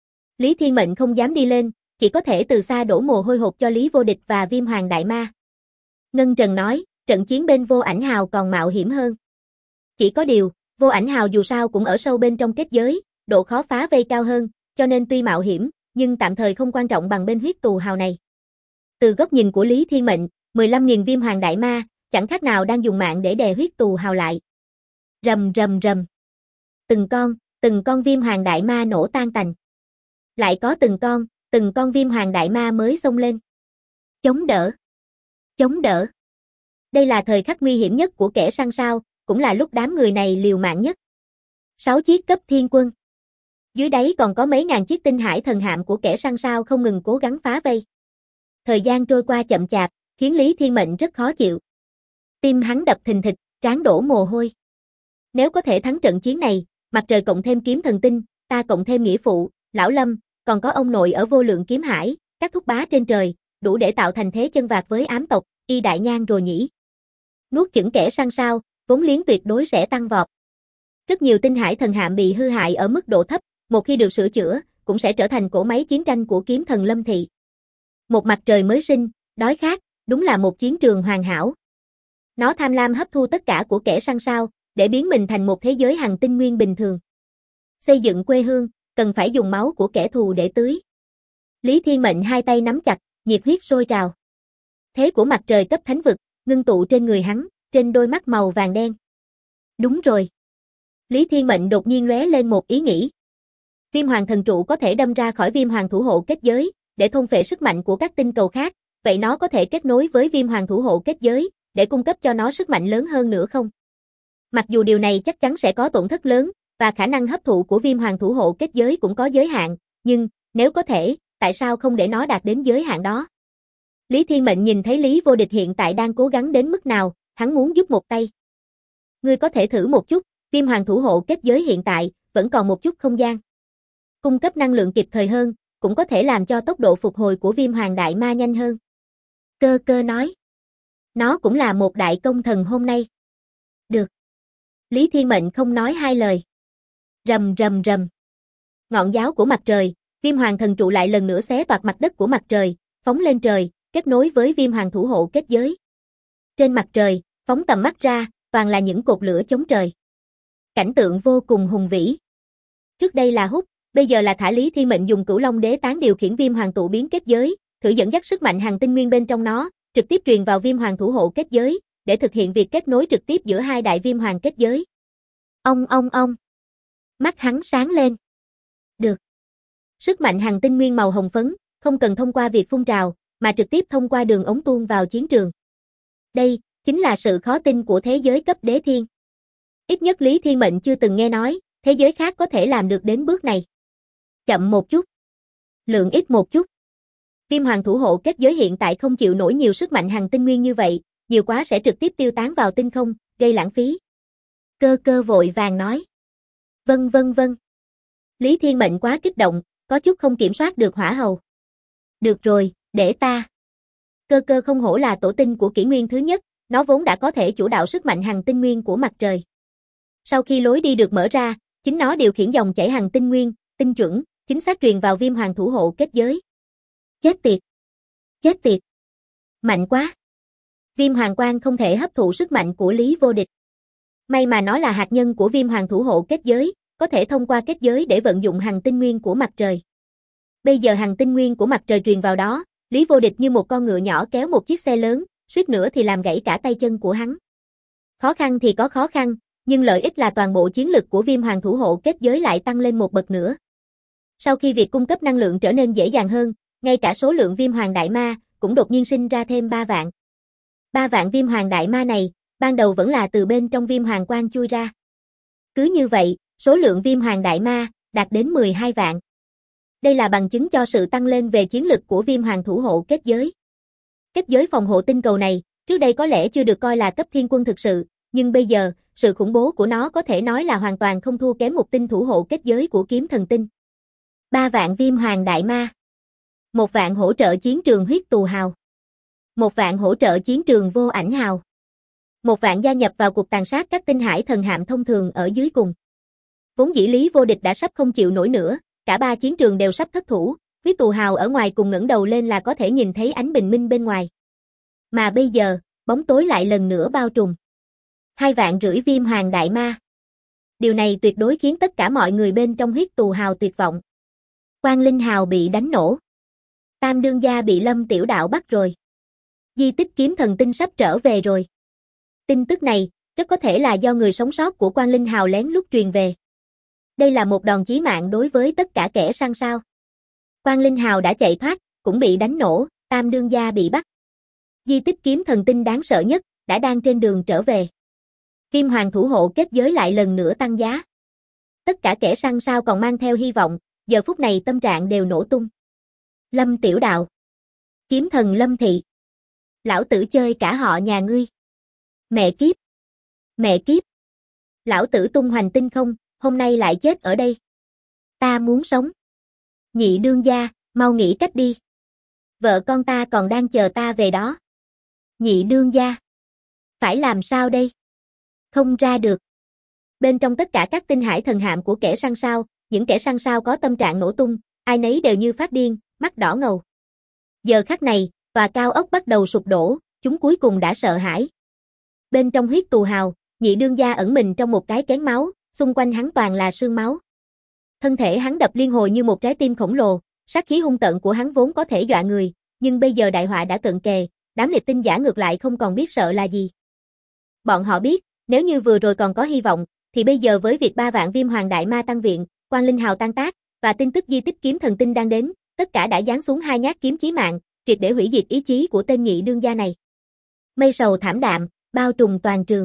A: Lý Thiên Mệnh không dám đi lên, chỉ có thể từ xa đổ mồ hôi hột cho Lý Vô Địch và Viêm Hoàng Đại Ma. Ngân Trần nói, trận chiến bên Vô Ảnh Hào còn mạo hiểm hơn. Chỉ có điều, Vô Ảnh Hào dù sao cũng ở sâu bên trong kết giới, độ khó phá vây cao hơn, cho nên tuy mạo hiểm, nhưng tạm thời không quan trọng bằng bên Huyết Tù Hào này. Từ góc nhìn của Lý Thiên Mệnh, 15.000 Viêm Hoàng Đại Ma, chẳng khác nào đang dùng mạng để đè Huyết Tù Hào lại. Rầm rầm rầm. Từng con Viêm Hoàng Đại Ma nổ tan tành. Lại có từng con Viêm Hoàng Đại Ma mới xông lên. Chống đỡ. Chống đỡ. Đây là thời khắc nguy hiểm nhất của kẻ săn sao, cũng là lúc đám người này liều mạng nhất. 6 chiếc cấp thiên quân. Dưới đáy còn có mấy ngàn chiếc tinh hải thần hạm của kẻ săn sao không ngừng cố gắng phá vây. Thời gian trôi qua chậm chạp, khiến Lý Thiên Mệnh rất khó chịu. Tim hắn đập thình thịch, trán đổ mồ hôi. Nếu có thể thắng trận chiến này, mặt trời cộng thêm kiếm thần tinh, ta cộng thêm nghĩa phụ, Lão Lâm, còn có ông nội ở vô lượng kiếm hải, các thúc bá trên trời, đủ để tạo thành thế chân vạc với ám tộc, Y Đại Nhan rồi nhỉ. Nuốt chửng kẻ săn sao, vốn liếng tuyệt đối sẽ tăng vọt. Rất nhiều tinh hải thần hạm bị hư hại ở mức độ thấp, một khi được sửa chữa, cũng sẽ trở thành cỗ máy chiến tranh của kiếm thần Lâm Thị. Một mặt trời mới sinh, đói khát, đúng là một chiến trường hoàn hảo. Nó tham lam hấp thu tất cả của kẻ săn sao, để biến mình thành một thế giới hành tinh nguyên bình thường. Xây dựng quê hương, cần phải dùng máu của kẻ thù để tưới. Lý Thiên Mệnh hai tay nắm chặt, nhiệt huyết sôi trào. Thế của mặt trời cấp thánh vực, ngưng tụ trên người hắn, trên đôi mắt màu vàng đen. Đúng rồi. Lý Thiên Mệnh đột nhiên lóe lên một ý nghĩ. Viêm Hoàng thần trụ có thể đâm ra khỏi Viêm Hoàng thủ hộ kết giới, để thôn phệ sức mạnh của các tinh cầu khác, vậy nó có thể kết nối với Viêm Hoàng thủ hộ kết giới, để cung cấp cho nó sức mạnh lớn hơn nữa không? Mặc dù điều này chắc chắn sẽ có tổn thất lớn, và khả năng hấp thụ của Viêm Hoàng thủ hộ kết giới cũng có giới hạn, nhưng, nếu có thể, tại sao không để nó đạt đến giới hạn đó? Lý Thiên Mệnh nhìn thấy Lý Vô Địch hiện tại đang cố gắng đến mức nào, hắn muốn giúp một tay. Ngươi có thể thử một chút, Viêm Hoàng thủ hộ kết giới hiện tại, vẫn còn một chút không gian. Cung cấp năng lượng kịp thời hơn, cũng có thể làm cho tốc độ phục hồi của Viêm Hoàng Đại Ma nhanh hơn. Cơ cơ nói. Nó cũng là một đại công thần hôm nay. Được. Lý Thiên Mệnh không nói hai lời. Rầm rầm rầm. Ngọn giáo của mặt trời, Viêm Hoàng thần trụ lại lần nữa xé toạc mặt đất của mặt trời, phóng lên trời, kết nối với Viêm Hoàng thủ hộ kết giới. Trên mặt trời, phóng tầm mắt ra, toàn là những cột lửa chống trời. Cảnh tượng vô cùng hùng vĩ. Trước đây là hút, bây giờ là thả. Lý Thiên Mệnh dùng Cửu Long Đế tán điều khiển Viêm Hoàng tụ biến kết giới, thử dẫn dắt sức mạnh hằng tinh nguyên bên trong nó, trực tiếp truyền vào Viêm Hoàng thủ hộ kết giới, để thực hiện việc kết nối trực tiếp giữa hai đại Viêm Hoàng kết giới. Ông. Mắt hắn sáng lên. Được. Sức mạnh hằng tinh nguyên màu hồng phấn, không cần thông qua việc phun trào, mà trực tiếp thông qua đường ống tuôn vào chiến trường. Đây chính là sự khó tin của thế giới cấp đế thiên. Ít nhất Lý Thiên Mệnh chưa từng nghe nói, thế giới khác có thể làm được đến bước này. Chậm một chút. Lượng ít một chút. Viêm Hoàng thủ hộ kết giới hiện tại không chịu nổi nhiều sức mạnh hằng tinh nguyên như vậy, nhiều quá sẽ trực tiếp tiêu tán vào tinh không, gây lãng phí. Cơ cơ vội vàng nói. Vâng. Lý Thiên Mệnh quá kích động, có chút không kiểm soát được hỏa hầu. Được rồi, để ta. Cơ cơ không hổ là tổ tinh của kỷ nguyên thứ nhất, nó vốn đã có thể chủ đạo sức mạnh hằng tinh nguyên của mặt trời. Sau khi lối đi được mở ra, chính nó điều khiển dòng chảy hằng tinh nguyên, tinh chuẩn, chính xác truyền vào Viêm Hoàng thủ hộ kết giới. Chết tiệt. Mạnh quá. Viêm Hoàng Quang không thể hấp thụ sức mạnh của Lý Vô Địch. May mà nó là hạt nhân của Viêm Hoàng thủ hộ kết giới, có thể thông qua kết giới để vận dụng hằng tinh nguyên của mặt trời. Bây giờ hằng tinh nguyên của mặt trời truyền vào đó, Lý Vô Địch như một con ngựa nhỏ kéo một chiếc xe lớn, suýt nữa thì làm gãy cả tay chân của hắn. Khó khăn thì có khó khăn, nhưng lợi ích là toàn bộ chiến lực của Viêm Hoàng thủ hộ kết giới lại tăng lên một bậc nữa. Sau khi việc cung cấp năng lượng trở nên dễ dàng hơn, ngay cả số lượng Viêm Hoàng Đại Ma cũng đột nhiên sinh ra thêm 3 vạn. 3 vạn Viêm Hoàng Đại Ma này, ban đầu vẫn là từ bên trong Viêm Hoàng Quang chui ra. Cứ như vậy, số lượng Viêm Hoàng Đại Ma đạt đến 12 vạn. Đây là bằng chứng cho sự tăng lên về chiến lực của Viêm Hoàng thủ hộ kết giới. Kết giới phòng hộ tinh cầu này, trước đây có lẽ chưa được coi là cấp thiên quân thực sự, nhưng bây giờ, sự khủng bố của nó có thể nói là hoàn toàn không thua kém một tinh thủ hộ kết giới của Kiếm Thần Tinh. 3 vạn Viêm Hoàng Đại Ma. 1 vạn hỗ trợ chiến trường huyết tù hào. 1 vạn hỗ trợ chiến trường vô ảnh hào. 1 vạn gia nhập vào cuộc tàn sát các tinh hải thần hạm thông thường ở dưới cùng. Vốn dĩ Lý Vô Địch đã sắp không chịu nổi nữa, cả 3 chiến trường đều sắp thất thủ, huyết tù hào ở ngoài cùng ngẩng đầu lên là có thể nhìn thấy ánh bình minh bên ngoài. Mà bây giờ, bóng tối lại lần nữa bao trùm. 2 vạn rưỡi Viêm Hoàng Đại Ma. Điều này tuyệt đối khiến tất cả mọi người bên trong huyết tù hào tuyệt vọng. Quang Linh Hào bị đánh nổ. Tam đương gia bị Lâm Tiểu Đạo bắt rồi. Di tích Kiếm Thần Tinh sắp trở về rồi. Tin tức này, rất có thể là do người sống sót của Quang Linh Hào lén lút truyền về. Đây là một đòn chí mạng đối với tất cả kẻ săn sao. Quang Linh Hào đã chạy thoát, cũng bị đánh nổ, Tam đương gia bị bắt. Di tích Kiếm Thần Tinh đáng sợ nhất, đã đang trên đường trở về. Viêm Hoàng thủ hộ kết giới lại lần nữa tăng giá. Tất cả kẻ săn sao còn mang theo hy vọng, giờ phút này tâm trạng đều nổ tung. Lâm Tiểu Đạo. Kiếm thần Lâm Thị. Lão tử chơi cả họ nhà ngươi. Mẹ kiếp. Mẹ kiếp. Lão tử tung hoành tinh không, hôm nay lại chết ở đây. Ta muốn sống. Nhị đương gia, mau nghĩ cách đi. Vợ con ta còn đang chờ ta về đó. Nhị đương gia. Phải làm sao đây? Không ra được. Bên trong tất cả các tinh hải thần hạm của kẻ săn sao, những kẻ săn sao có tâm trạng nổ tung, ai nấy đều như phát điên, mắt đỏ ngầu. Giờ khắc này, tòa cao ốc bắt đầu sụp đổ, chúng cuối cùng đã sợ hãi. Bên trong huyết tù hào, nhị đương gia ẩn mình trong một cái kén máu, xung quanh hắn toàn là xương máu. Thân thể hắn đập liên hồi như một trái tim khổng lồ, sát khí hung tợn của hắn vốn có thể dọa người, nhưng bây giờ đại họa đã cận kề, đám liệt tinh giả ngược lại không còn biết sợ là gì. Bọn họ biết, nếu như vừa rồi còn có hy vọng, thì bây giờ với việc 3 vạn Viêm Hoàng Đại Ma tăng viện, Quang Linh Hào tan tác, và tin tức di tích Kiếm Thần Tinh đang đến, tất cả đã giáng xuống 2 nhát kiếm chí mạng, triệt để hủy diệt ý chí của tên nhị đương gia này. Mây sầu thảm đạm, bao trùm toàn trường.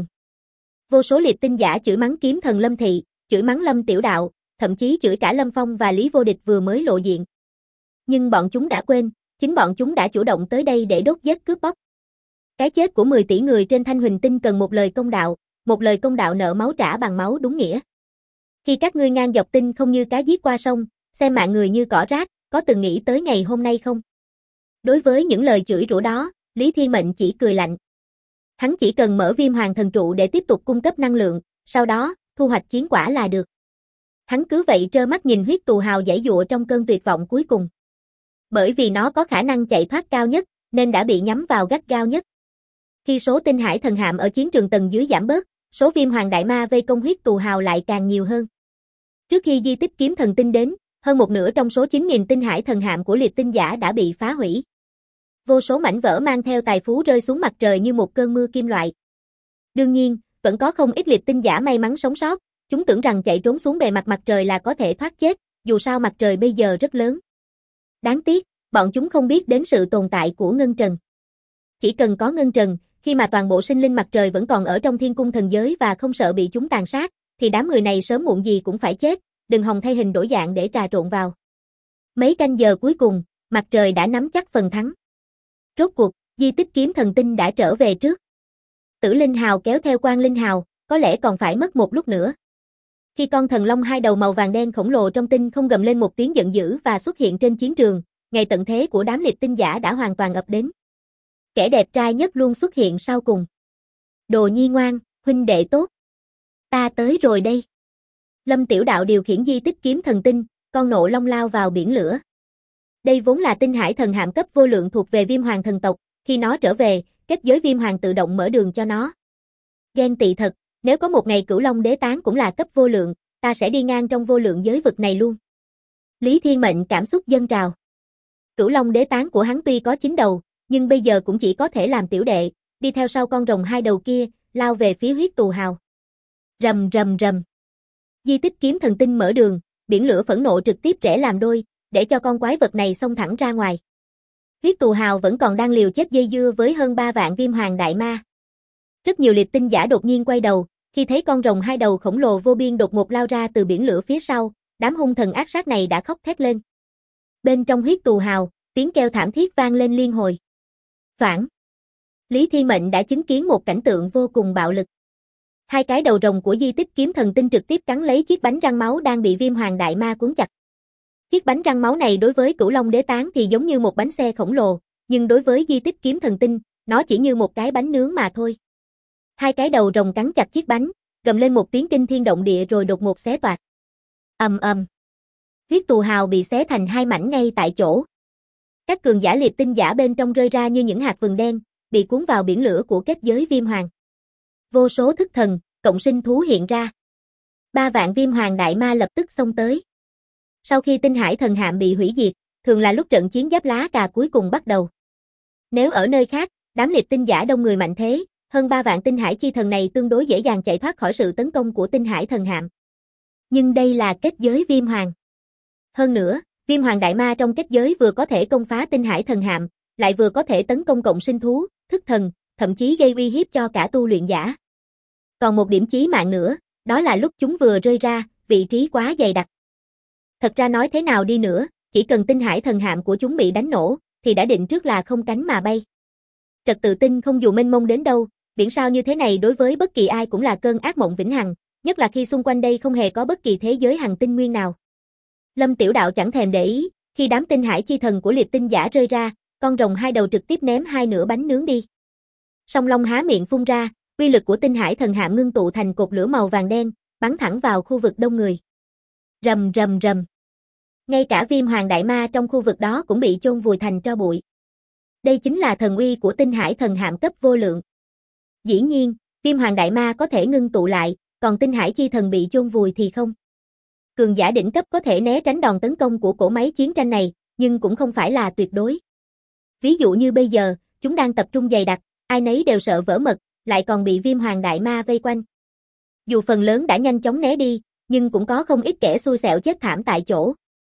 A: Vô số liệt tinh giả chửi mắng kiếm thần Lâm Thị, chửi mắng Lâm Tiểu Đạo, thậm chí chửi cả Lâm Phong và Lý Vô Địch vừa mới lộ diện. Nhưng bọn chúng đã quên, chính bọn chúng đã chủ động tới đây để đốt giết cướp bóc. Cái chết của 10 tỷ người trên Thanh Huỳnh Tinh cần một lời công đạo nợ máu trả bằng máu đúng nghĩa. Khi các ngươi ngang dọc tinh không như cá giết qua sông, xem mạng người như cỏ rác, có từng nghĩ tới ngày hôm nay không? Đối với những lời chửi rủa đó, Lý Thiên Mệnh chỉ cười lạnh. Hắn chỉ cần mở Viêm Hoàng Thần Trụ để tiếp tục cung cấp năng lượng, sau đó, thu hoạch chiến quả là được. Hắn cứ vậy trơ mắt nhìn huyết tù hào giãy giụa trong cơn tuyệt vọng cuối cùng. Bởi vì nó có khả năng chạy thoát cao nhất, nên đã bị nhắm vào gắt gao nhất. Khi số tinh hải thần hạm ở chiến trường tầng dưới giảm bớt, số Viêm Hoàng Đại Ma vây công huyết tù hào lại càng nhiều hơn. Trước khi di tích kiếm thần tinh đến, hơn một nửa trong số 9.000 tinh hải thần hạm của liệt tinh giả đã bị phá hủy. Vô số mảnh vỡ mang theo tài phú rơi xuống mặt trời như một cơn mưa kim loại. Đương nhiên, vẫn có không ít liệt tinh giả may mắn sống sót, chúng tưởng rằng chạy trốn xuống bề mặt mặt trời là có thể thoát chết, dù sao mặt trời bây giờ rất lớn. Đáng tiếc, bọn chúng không biết đến sự tồn tại của ngân trần. Chỉ cần có ngân trần, khi mà toàn bộ sinh linh mặt trời vẫn còn ở trong thiên cung thần giới và không sợ bị chúng tàn sát, thì đám người này sớm muộn gì cũng phải chết, đừng hòng thay hình đổi dạng để trà trộn vào. Mấy canh giờ cuối cùng, mặt trời đã nắm chắc phần thắng. Rốt cuộc, di tích kiếm thần tinh đã trở về trước. Tử Linh Hào kéo theo Quang Linh Hào, có lẽ còn phải mất một lúc nữa. Khi con thần long hai đầu màu vàng đen khổng lồ trong tinh không gầm lên một tiếng giận dữ và xuất hiện trên chiến trường, ngày tận thế của đám liệt tinh giả đã hoàn toàn ập đến. Kẻ đẹp trai nhất luôn xuất hiện sau cùng. Đồ nhi ngoan, huynh đệ tốt. Ta tới rồi đây. Lâm Tiểu Đạo điều khiển di tích kiếm thần tinh, con nộ long lao vào biển lửa. Đây vốn là tinh hải thần hạm cấp vô lượng thuộc về Viêm Hoàng thần tộc, khi nó trở về, kết giới Viêm Hoàng tự động mở đường cho nó. Ghen tị thật, nếu có một ngày Cửu Long Đế Tán cũng là cấp vô lượng, ta sẽ đi ngang trong vô lượng giới vực này luôn. Lý Thiên Mệnh cảm xúc dâng trào. Cửu Long Đế Tán của hắn tuy có 9 đầu, nhưng bây giờ cũng chỉ có thể làm tiểu đệ, đi theo sau con rồng hai đầu kia, lao về phía huyết tù hào. Rầm rầm rầm. Di tích kiếm thần tinh mở đường, biển lửa phẫn nộ trực tiếp rẽ làm đôi, để cho con quái vật này xông thẳng ra ngoài. Huyết tù hào vẫn còn đang liều chết dây dưa với hơn 3 vạn Viêm Hoàng Đại Ma. Rất nhiều liệt tinh giả đột nhiên quay đầu, khi thấy con rồng hai đầu khổng lồ vô biên đột ngột lao ra từ biển lửa phía sau, đám hung thần ác sát này đã khóc thét lên. Bên trong huyết tù hào, tiếng kêu thảm thiết vang lên liên hồi. Phản. Lý Thiên Mệnh đã chứng kiến một cảnh tượng vô cùng bạo lực. Hai cái đầu rồng của di tích kiếm thần tinh trực tiếp cắn lấy chiếc bánh răng máu đang bị Viêm Hoàng Đại Ma cuốn chặt. Chiếc bánh răng máu này đối với Cửu Long Đế Tán thì giống như một bánh xe khổng lồ, nhưng đối với di tích kiếm thần tinh, nó chỉ như một cái bánh nướng mà thôi. Hai cái đầu rồng cắn chặt chiếc bánh, gầm lên một tiếng kinh thiên động địa rồi đột ngột xé toạc. Ầm ầm. Huyết tù hào bị xé thành hai mảnh ngay tại chỗ. Các cường giả liệt tinh giả bên trong rơi ra như những hạt vừng đen, bị cuốn vào biển lửa của kết giới Viêm Hoàng. Vô số thức thần, cộng sinh thú hiện ra. 3 vạn Viêm Hoàng Đại Ma lập tức xông tới. Sau khi tinh hải thần hạm bị hủy diệt, thường là lúc trận chiến giáp lá cà cuối cùng bắt đầu. Nếu ở nơi khác, đám liệt tinh giả đông người mạnh thế, hơn 3 vạn tinh hải chi thần này tương đối dễ dàng chạy thoát khỏi sự tấn công của tinh hải thần hạm. Nhưng đây là kết giới Viêm Hoàng. Hơn nữa, Viêm Hoàng Đại Ma trong kết giới vừa có thể công phá tinh hải thần hạm, lại vừa có thể tấn công cộng sinh thú, thức thần, thậm chí gây uy hiếp cho cả tu luyện giả. Còn một điểm chí mạng nữa, đó là lúc chúng vừa rơi ra, vị trí quá dày đặc. Thật ra nói thế nào đi nữa, chỉ cần tinh hải thần hạm của chúng bị đánh nổ, thì đã định trước là không cánh mà bay. Trật tự tinh không dù mênh mông đến đâu, biển sao như thế này đối với bất kỳ ai cũng là cơn ác mộng vĩnh hằng, nhất là khi xung quanh đây không hề có bất kỳ thế giới hằng tinh nguyên nào. Lâm Tiểu Đạo chẳng thèm để ý, khi đám tinh hải chi thần của liệt tinh giả rơi ra, con rồng hai đầu trực tiếp ném hai nửa bánh nướng đi. Song Long há miệng phun ra, uy lực của tinh hải thần hạm ngưng tụ thành cột lửa màu vàng đen, bắn thẳng vào khu vực đông người. Rầm rầm rầm. Ngay cả Viêm Hoàng Đại Ma trong khu vực đó cũng bị chôn vùi thành tro bụi. Đây chính là thần uy của tinh hải thần hạm cấp vô lượng. Dĩ nhiên, Viêm Hoàng Đại Ma có thể ngưng tụ lại, còn tinh hải chi thần bị chôn vùi thì không. Cường giả đỉnh cấp có thể né tránh đòn tấn công của cỗ máy chiến tranh này, nhưng cũng không phải là tuyệt đối. Ví dụ như bây giờ, chúng đang tập trung dày đặc, ai nấy đều sợ vỡ mật, lại còn bị Viêm Hoàng Đại Ma vây quanh. Dù phần lớn đã nhanh chóng né đi, nhưng cũng có không ít kẻ xui xẻo chết thảm tại chỗ.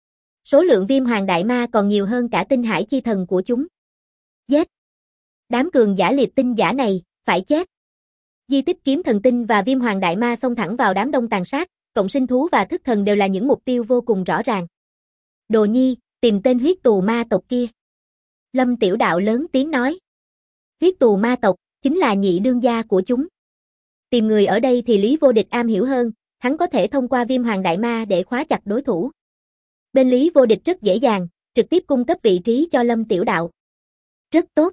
A: Số lượng Viêm Hoàng Đại Ma còn nhiều hơn cả tinh hải chi thần của chúng. Giết! Đám cường giả liệt tinh giả này, phải chết! Di tích kiếm thần tinh và Viêm Hoàng Đại Ma xông thẳng vào đám đông tàn sát, cộng sinh thú và thức thần đều là những mục tiêu vô cùng rõ ràng. Đồ nhi, tìm tên huyết tù ma tộc kia. Lâm Tiểu Đạo lớn tiếng nói. Huyết tù ma tộc, chính là nhị đương gia của chúng. Tìm người ở đây thì Lý Vô Địch am hiểu hơn, hắn có thể thông qua Viêm Hoàng Đại Ma để khóa chặt đối thủ. Bên Lý Vô Địch rất dễ dàng, trực tiếp cung cấp vị trí cho Lâm Tiểu Đạo. Rất tốt.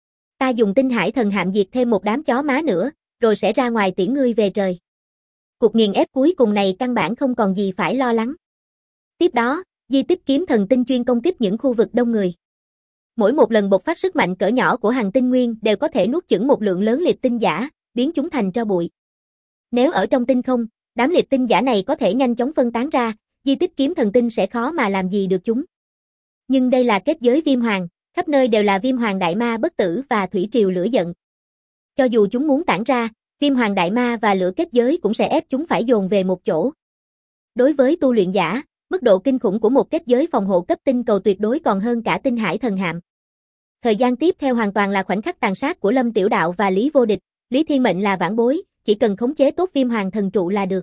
A: Ta dùng Tinh Hải Thần Hạm diệt thêm một đám chó má nữa, rồi sẽ ra ngoài tiễn ngươi về trời. Cuộc nghiền ép cuối cùng này căn bản không còn gì phải lo lắng. Tiếp đó, di tích kiếm thần tinh chuyên công kích những khu vực đông người. Mỗi một lần bộc phát sức mạnh cỡ nhỏ của hành tinh nguyên đều có thể nuốt chửng một lượng lớn liệt tinh giả, biến chúng thành tro bụi. Nếu ở trong tinh không, đám liệt tinh giả này có thể nhanh chóng phân tán ra, di tích kiếm thần tinh sẽ khó mà làm gì được chúng. Nhưng đây là kết giới Viêm Hoàng, khắp nơi đều là Viêm Hoàng Đại Ma bất tử và thủy triều lửa giận. Cho dù chúng muốn tản ra, Viêm Hoàng Đại Ma và lửa kết giới cũng sẽ ép chúng phải dồn về một chỗ. Đối với tu luyện giả, mức độ kinh khủng của một kết giới phòng hộ cấp tinh cầu tuyệt đối còn hơn cả Tinh Hải Thần Hạm. Thời gian tiếp theo hoàn toàn là khoảnh khắc tàn sát của Lâm Tiểu Đạo và Lý Vô Địch, Lý Thiên Mệnh là vãn bối, chỉ cần khống chế tốt Viêm Hoàng thần trụ là được.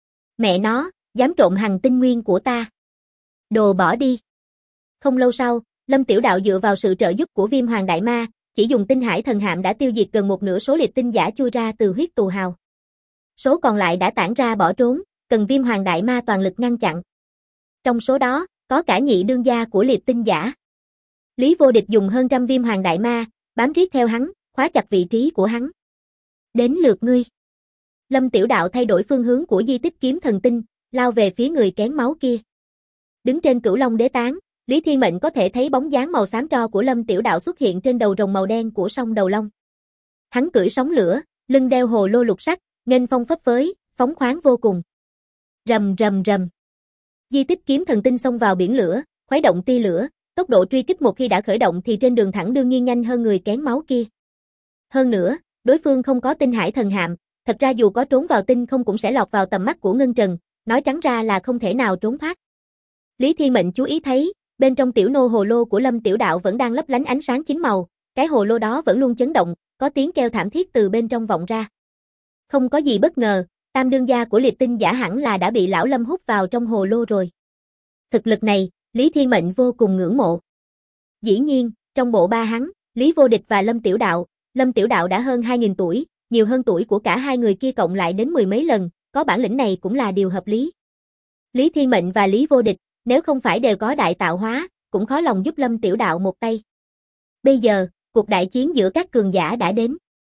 A: Mẹ nó, dám trộm hành tinh nguyên của ta. Đồ bỏ đi. Không lâu sau, Lâm Tiểu Đạo dựa vào sự trợ giúp của Viêm Hoàng Đại Ma, chỉ dùng Tinh Hải Thần Hạm đã tiêu diệt gần một nửa số liệt tinh giả chui ra từ huyết tù hào. Số còn lại đã tản ra bỏ trốn, cần Viêm Hoàng Đại Ma toàn lực ngăn chặn. Trong số đó, có cả nhị đương gia của liệt tinh giả. Lý Vô Địch dùng hơn trăm Viêm Hoàng Đại Ma, bám riết theo hắn, khóa chặt vị trí của hắn. Đến lượt ngươi. Lâm Tiểu Đạo thay đổi phương hướng của di tích kiếm thần tinh, lao về phía người kén máu kia. Đứng trên Cửu Long Đế Tán, Lý Thiên Mệnh có thể thấy bóng dáng màu xám tro của Lâm Tiểu Đạo xuất hiện trên đầu rồng màu đen của song đầu long. Hắn cưỡi sóng lửa, lưng đeo hồ lô lục sắc, nghênh phong phấp phới, phóng khoáng vô cùng. Rầm rầm rầm. Di tích kiếm thần tinh xông vào biển lửa, khuấy động tia lửa, tốc độ truy kích một khi đã khởi động thì trên đường thẳng đương nhiên nhanh hơn người kén máu kia. Hơn nữa, đối phương không có Tinh Hải Thần Hạm, thật ra dù có trốn vào tinh không cũng sẽ lọt vào tầm mắt của Ngân Trần, nói trắng ra là không thể nào trốn thoát. Lý Thiên Mệnh chú ý thấy, bên trong tiểu nô hồ lô của Lâm Tiểu Đạo vẫn đang lấp lánh ánh sáng chín màu, cái hồ lô đó vẫn luôn chấn động, có tiếng kêu thảm thiết từ bên trong vọng ra. Không có gì bất ngờ, tam đương gia của liệt tinh giả hẳn là đã bị lão Lâm hút vào trong hồ lô rồi. Thực lực này, Lý Thiên Mệnh vô cùng ngưỡng mộ. Dĩ nhiên, trong bộ ba hắn, Lý Vô Địch và Lâm Tiểu Đạo đã hơn 2.000 tuổi, nhiều hơn tuổi của cả hai người kia cộng lại đến mười mấy lần, có bản lĩnh này cũng là điều hợp lý. Lý Thiên Mệnh và Lý Vô Địch, nếu không phải đều có đại tạo hóa, cũng khó lòng giúp Lâm Tiểu Đạo một tay. Bây giờ, cuộc đại chiến giữa các cường giả đã đến.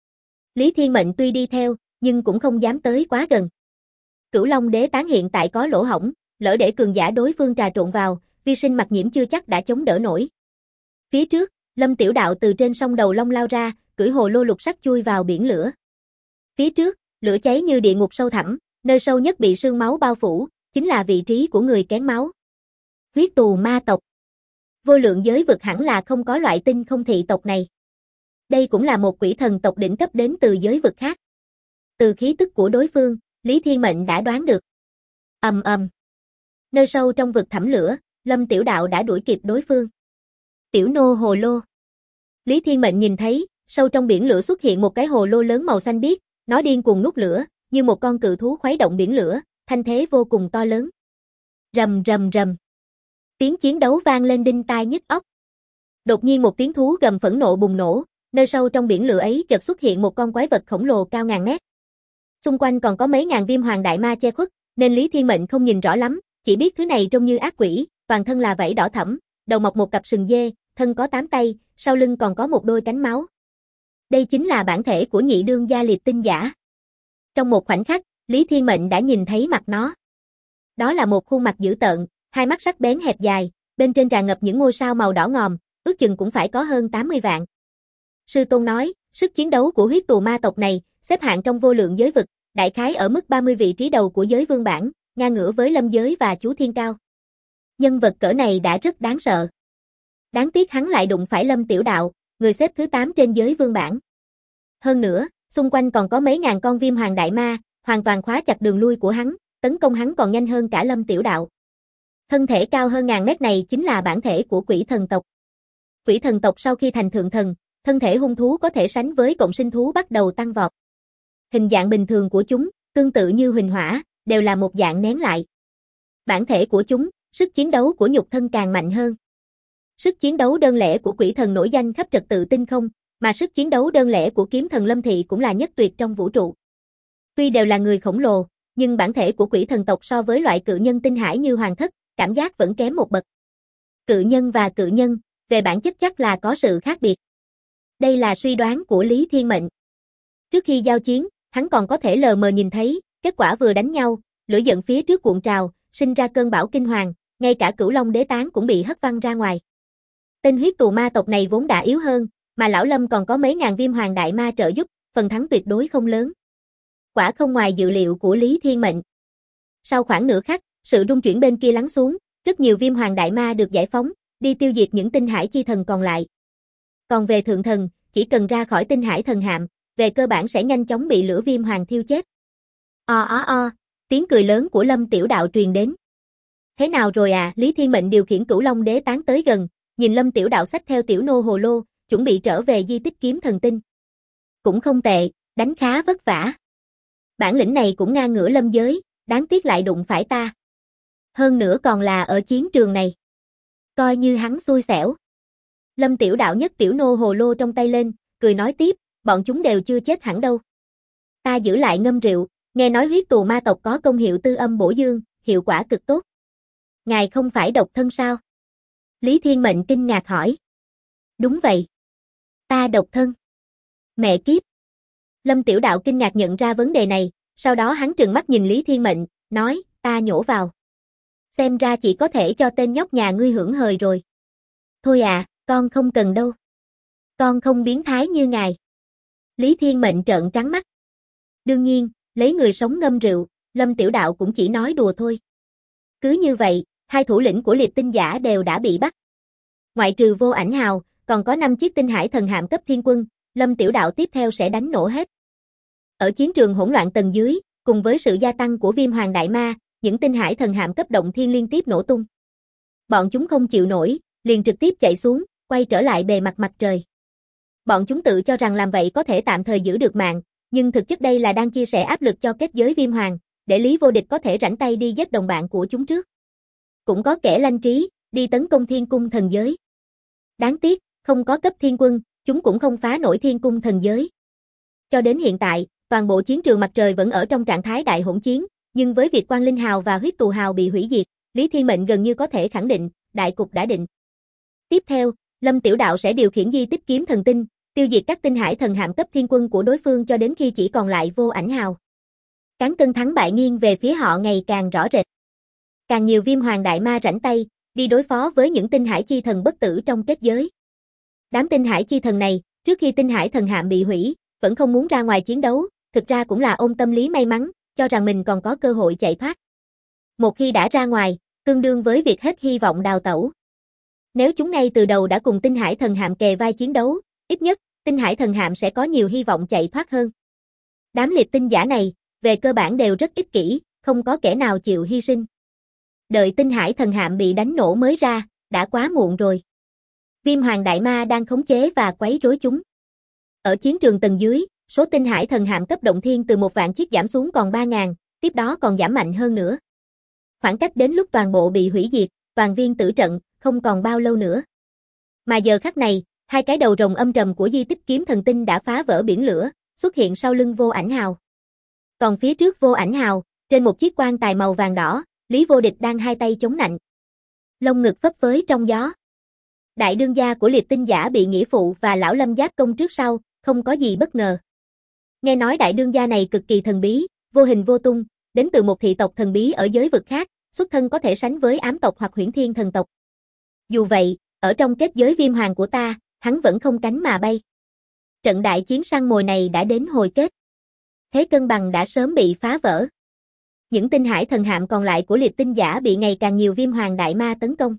A: Lý Thiên Mệnh tuy đi theo, nhưng cũng không dám tới quá gần. Cửu Long Đế Tán hiện tại có lỗ hổng, lỡ để cường giả đối phương trà trộn vào, vi sinh mặc nhiễm chưa chắc đã chống đỡ nổi. Phía trước, Lâm Tiểu Đạo từ trên sông đầu long lao ra, cưỡi hồ lô lục sắc chui vào biển lửa. Phía trước, lửa cháy như địa ngục sâu thẳm, nơi sâu nhất bị sương máu bao phủ, chính là vị trí của người kén máu. Huyết tù ma tộc. Vô lượng giới vực hẳn là không có loại tinh không thị tộc này. Đây cũng là một quỷ thần tộc đỉnh cấp đến từ giới vực khác. Từ khí tức của đối phương, Lý Thiên Mệnh đã đoán được. Ầm ầm. Nơi sâu trong vực thẳm lửa, Lâm Tiểu Đạo đã đuổi kịp đối phương. Tiểu nô hồ lô. Lý Thiên Mệnh nhìn thấy, sâu trong biển lửa xuất hiện một cái hồ lô lớn màu xanh biếc, nó điên cuồng nút lửa, như một con cự thú khuấy động biển lửa, thanh thế vô cùng to lớn. Rầm rầm rầm. Tiếng chiến đấu vang lên đinh tai nhức óc. Đột nhiên một tiếng thú gầm phẫn nộ bùng nổ, nơi sâu trong biển lửa ấy chợt xuất hiện một con quái vật khổng lồ cao ngàn mét. Xung quanh còn có mấy ngàn Viêm Hoàng Đại Ma che khuất, nên Lý Thiên Mệnh không nhìn rõ lắm, chỉ biết thứ này trông như ác quỷ, toàn thân là vảy đỏ thẫm, đầu mọc một cặp sừng dê, thân có 8 tay, sau lưng còn có một đôi cánh máu. Đây chính là bản thể của nhị đương gia liệt tinh giả. Trong một khoảnh khắc, Lý Thiên Mệnh đã nhìn thấy mặt nó. Đó là một khuôn mặt dữ tợn, hai mắt sắc bén hẹp dài, bên trên tràn ngập những ngôi sao màu đỏ ngòm, ước chừng cũng phải có hơn 80 vạn. Sư Tôn nói, sức chiến đấu của huyết tù ma tộc này, xếp hạng trong vô lượng giới vực, đại khái ở mức 30 vị trí đầu của giới vương bảng, ngang ngửa với Lâm Giới và Chú Thiên Cao. Nhân vật cỡ này đã rất đáng sợ. Đáng tiếc hắn lại đụng phải Lâm Tiểu Đạo, người xếp thứ 8 trên giới vương bảng. Hơn nữa, xung quanh còn có mấy ngàn con Viêm Hoàng Đại Ma, hoàn toàn khóa chặt đường lui của hắn, tấn công hắn còn nhanh hơn cả Lâm Tiểu Đạo. Thân thể cao hơn ngàn mét này chính là bản thể của quỷ thần tộc. Quỷ thần tộc sau khi thành thượng thần, thân thể hung thú có thể sánh với cộng sinh thú bắt đầu tăng vọt. Hình dạng bình thường của chúng, tương tự như huỳnh hỏa, đều là một dạng nén lại. Bản thể của chúng, sức chiến đấu của nhục thân càng mạnh hơn. Sức chiến đấu đơn lẻ của quỷ thần nổi danh khắp trật tự tinh không, mà sức chiến đấu đơn lẻ của kiếm thần Lâm Thị cũng là nhất tuyệt trong vũ trụ. Tuy đều là người khổng lồ, nhưng bản thể của quỷ thần tộc so với loại cự nhân tinh hải như hoàng thất, cảm giác vẫn kém một bậc. Cự nhân và cự nhân, về bản chất chắc là có sự khác biệt. Đây là suy đoán của Lý Thiên Mệnh. Trước khi giao chiến, hắn còn có thể lờ mờ nhìn thấy, kết quả vừa đánh nhau, lửa giận phía trước cuộn trào, sinh ra cơn bão kinh hoàng, ngay cả Cửu Long Đế Tán cũng bị hất văng ra ngoài. Tên huyết tù ma tộc này vốn đã yếu hơn, mà lão Lâm còn có mấy ngàn viêm hoàng đại ma trợ giúp, phần thắng tuyệt đối không lớn. Quả không ngoài dự liệu của Lý Thiên Mệnh. Sau khoảng nửa khắc, sự rung chuyển bên kia lắng xuống, rất nhiều viêm hoàng đại ma được giải phóng, đi tiêu diệt những tinh hải chi thần còn lại. Còn về thượng thần, chỉ cần ra khỏi tinh hải thần hạm, về cơ bản sẽ nhanh chóng bị lửa viêm hoàng thiêu chết. Tiếng cười lớn của Lâm Tiểu Đạo truyền đến. Thế nào rồi à? Lý Thiên Mệnh điều khiển Cửu Long Đế Tán tới gần, nhìn Lâm Tiểu Đạo xách theo tiểu nô hồ lô, chuẩn bị trở về di tích kiếm thần tinh. Cũng không tệ, đánh khá vất vả. Bản lĩnh này cũng ngang ngửa lâm giới, đáng tiếc lại đụng phải ta. Hơn nữa còn là ở chiến trường này. Coi như hắn xui xẻo. Lâm Tiểu Đạo nhấc tiểu nô hồ lô trong tay lên, cười nói tiếp, bọn chúng đều chưa chết hẳn đâu. Ta giữ lại ngâm rượu, nghe nói huyết tù ma tộc có công hiệu tư âm bổ dương, hiệu quả cực tốt. Ngài không phải độc thân sao? Lý Thiên Mệnh kinh ngạc hỏi. Đúng vậy. Ta độc thân. Mẹ kiếp. Lâm Tiểu Đạo kinh ngạc nhận ra vấn đề này, sau đó hắn trừng mắt nhìn Lý Thiên Mệnh, nói, ta nhổ vào. Xem ra chỉ có thể cho tên nhóc nhà ngươi hưởng hời rồi. Thôi à, con không cần đâu. Con không biến thái như ngài. Lý Thiên Mệnh trợn trắng mắt. Đương nhiên, lấy người sống ngâm rượu, Lâm Tiểu Đạo cũng chỉ nói đùa thôi. Cứ như vậy, hai thủ lĩnh của liệt tinh giả đều đã bị bắt. Ngoại trừ Vô Ảnh Hào, còn có 5 chiếc tinh hải thần hạm cấp thiên quân, Lâm Tiểu Đạo tiếp theo sẽ đánh nổ hết. Ở chiến trường hỗn loạn tầng dưới, cùng với sự gia tăng của viêm hoàng đại ma, những tinh hải thần hạm cấp động thiên liên tiếp nổ tung. Bọn chúng không chịu nổi, liền trực tiếp chạy xuống, quay trở lại bề mặt mặt trời. Bọn chúng tự cho rằng làm vậy có thể tạm thời giữ được mạng, nhưng thực chất đây là đang chia sẻ áp lực cho kết giới viêm hoàng, để Lý Vô Địch có thể rảnh tay đi giết đồng bạn của chúng trước. Cũng có kẻ lanh trí, đi tấn công thiên cung thần giới. Đáng tiếc, không có cấp thiên quân, chúng cũng không phá nổi thiên cung thần giới. Cho đến hiện tại, toàn bộ chiến trường mặt trời vẫn ở trong trạng thái đại hỗn chiến, nhưng với việc Quang Linh Hào và huyết tù hào bị hủy diệt, Lý Thiên Mệnh gần như có thể khẳng định, đại cục đã định. Tiếp theo, Lâm Tiểu Đạo sẽ điều khiển di tích kiếm thần tinh, tiêu diệt các tinh hải thần hạm cấp thiên quân của đối phương cho đến khi chỉ còn lại Vô Ảnh Hào. Cán cân thắng bại nghiêng về phía họ ngày càng rõ rệt. Càng nhiều viêm hoàng đại ma rảnh tay, đi đối phó với những tinh hải chi thần bất tử trong kết giới. Đám tinh hải chi thần này, trước khi tinh hải thần hạm bị hủy, vẫn không muốn ra ngoài chiến đấu, thực ra cũng là ôm tâm lý may mắn, cho rằng mình còn có cơ hội chạy thoát. Một khi đã ra ngoài, tương đương với việc hết hy vọng đào tẩu. Nếu chúng ngay từ đầu đã cùng tinh hải thần hạm kề vai chiến đấu, ít nhất, tinh hải thần hạm sẽ có nhiều hy vọng chạy thoát hơn. Đám liệt tinh giả này, về cơ bản đều rất ích kỷ, không có kẻ nào chịu hy sinh. Đợi tinh hải thần hạm bị đánh nổ mới ra, đã quá muộn rồi. Viêm hoàng đại ma đang khống chế và quấy rối chúng. Ở chiến trường tầng dưới, số tinh hải thần hạm cấp động thiên từ 1 vạn chiếc giảm xuống còn 3.000, tiếp đó còn giảm mạnh hơn nữa. Khoảng cách đến lúc toàn bộ bị hủy diệt, toàn viên tử trận, không còn bao lâu nữa. Mà giờ khắc này, hai cái đầu rồng âm trầm của di tích kiếm thần tinh đã phá vỡ biển lửa, xuất hiện sau lưng Vô Ảnh Hào. Còn phía trước Vô Ảnh Hào, trên một chiếc quan tài màu vàng đỏ, Lý Vô Địch đang hai tay chống nạnh. Lông ngực phấp phới trong gió. Đại đương gia của liệt tinh giả bị nghĩa phụ và lão Lâm giáp công trước sau, không có gì bất ngờ. Nghe nói đại đương gia này cực kỳ thần bí, vô hình vô tung, đến từ một thị tộc thần bí ở giới vực khác, xuất thân có thể sánh với ám tộc hoặc huyễn thiên thần tộc. Dù vậy, ở trong kết giới viêm hoàng của ta, hắn vẫn không cánh mà bay. Trận đại chiến săn mồi này đã đến hồi kết. Thế cân bằng đã sớm bị phá vỡ. Những tinh hải thần hạm còn lại của liệt tinh giả bị ngày càng nhiều viêm hoàng đại ma tấn công.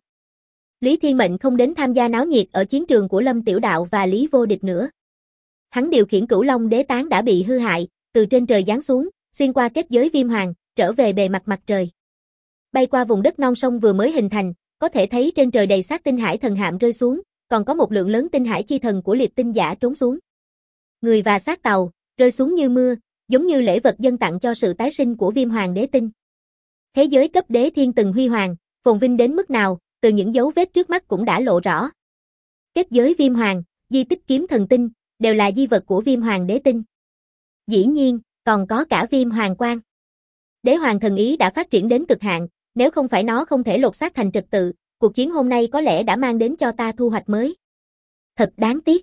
A: Lý Thiên Mệnh không đến tham gia náo nhiệt ở chiến trường của Lâm Tiểu Đạo và Lý Vô Địch nữa. Hắn điều khiển Cửu Long Đế Tán đã bị hư hại, từ trên trời giáng xuống, xuyên qua kết giới viêm hoàng, trở về bề mặt mặt trời. Bay qua vùng đất non sông vừa mới hình thành, có thể thấy trên trời đầy xác tinh hải thần hạm rơi xuống, còn có một lượng lớn tinh hải chi thần của liệt tinh giả trốn xuống. Người và xác tàu, rơi xuống như mưa, giống như lễ vật dâng tặng cho sự tái sinh của viêm hoàng đế tinh. Thế giới cấp đế thiên từng huy hoàng, phồn vinh đến mức nào, từ những dấu vết trước mắt cũng đã lộ rõ. Kết giới viêm hoàng, di tích kiếm thần tinh, đều là di vật của viêm hoàng đế tinh. Dĩ nhiên, còn có cả viêm hoàng quang. Đế hoàng thần ý đã phát triển đến cực hạn, nếu không phải nó không thể lột xác thành trật tự, cuộc chiến hôm nay có lẽ đã mang đến cho ta thu hoạch mới. Thật đáng tiếc.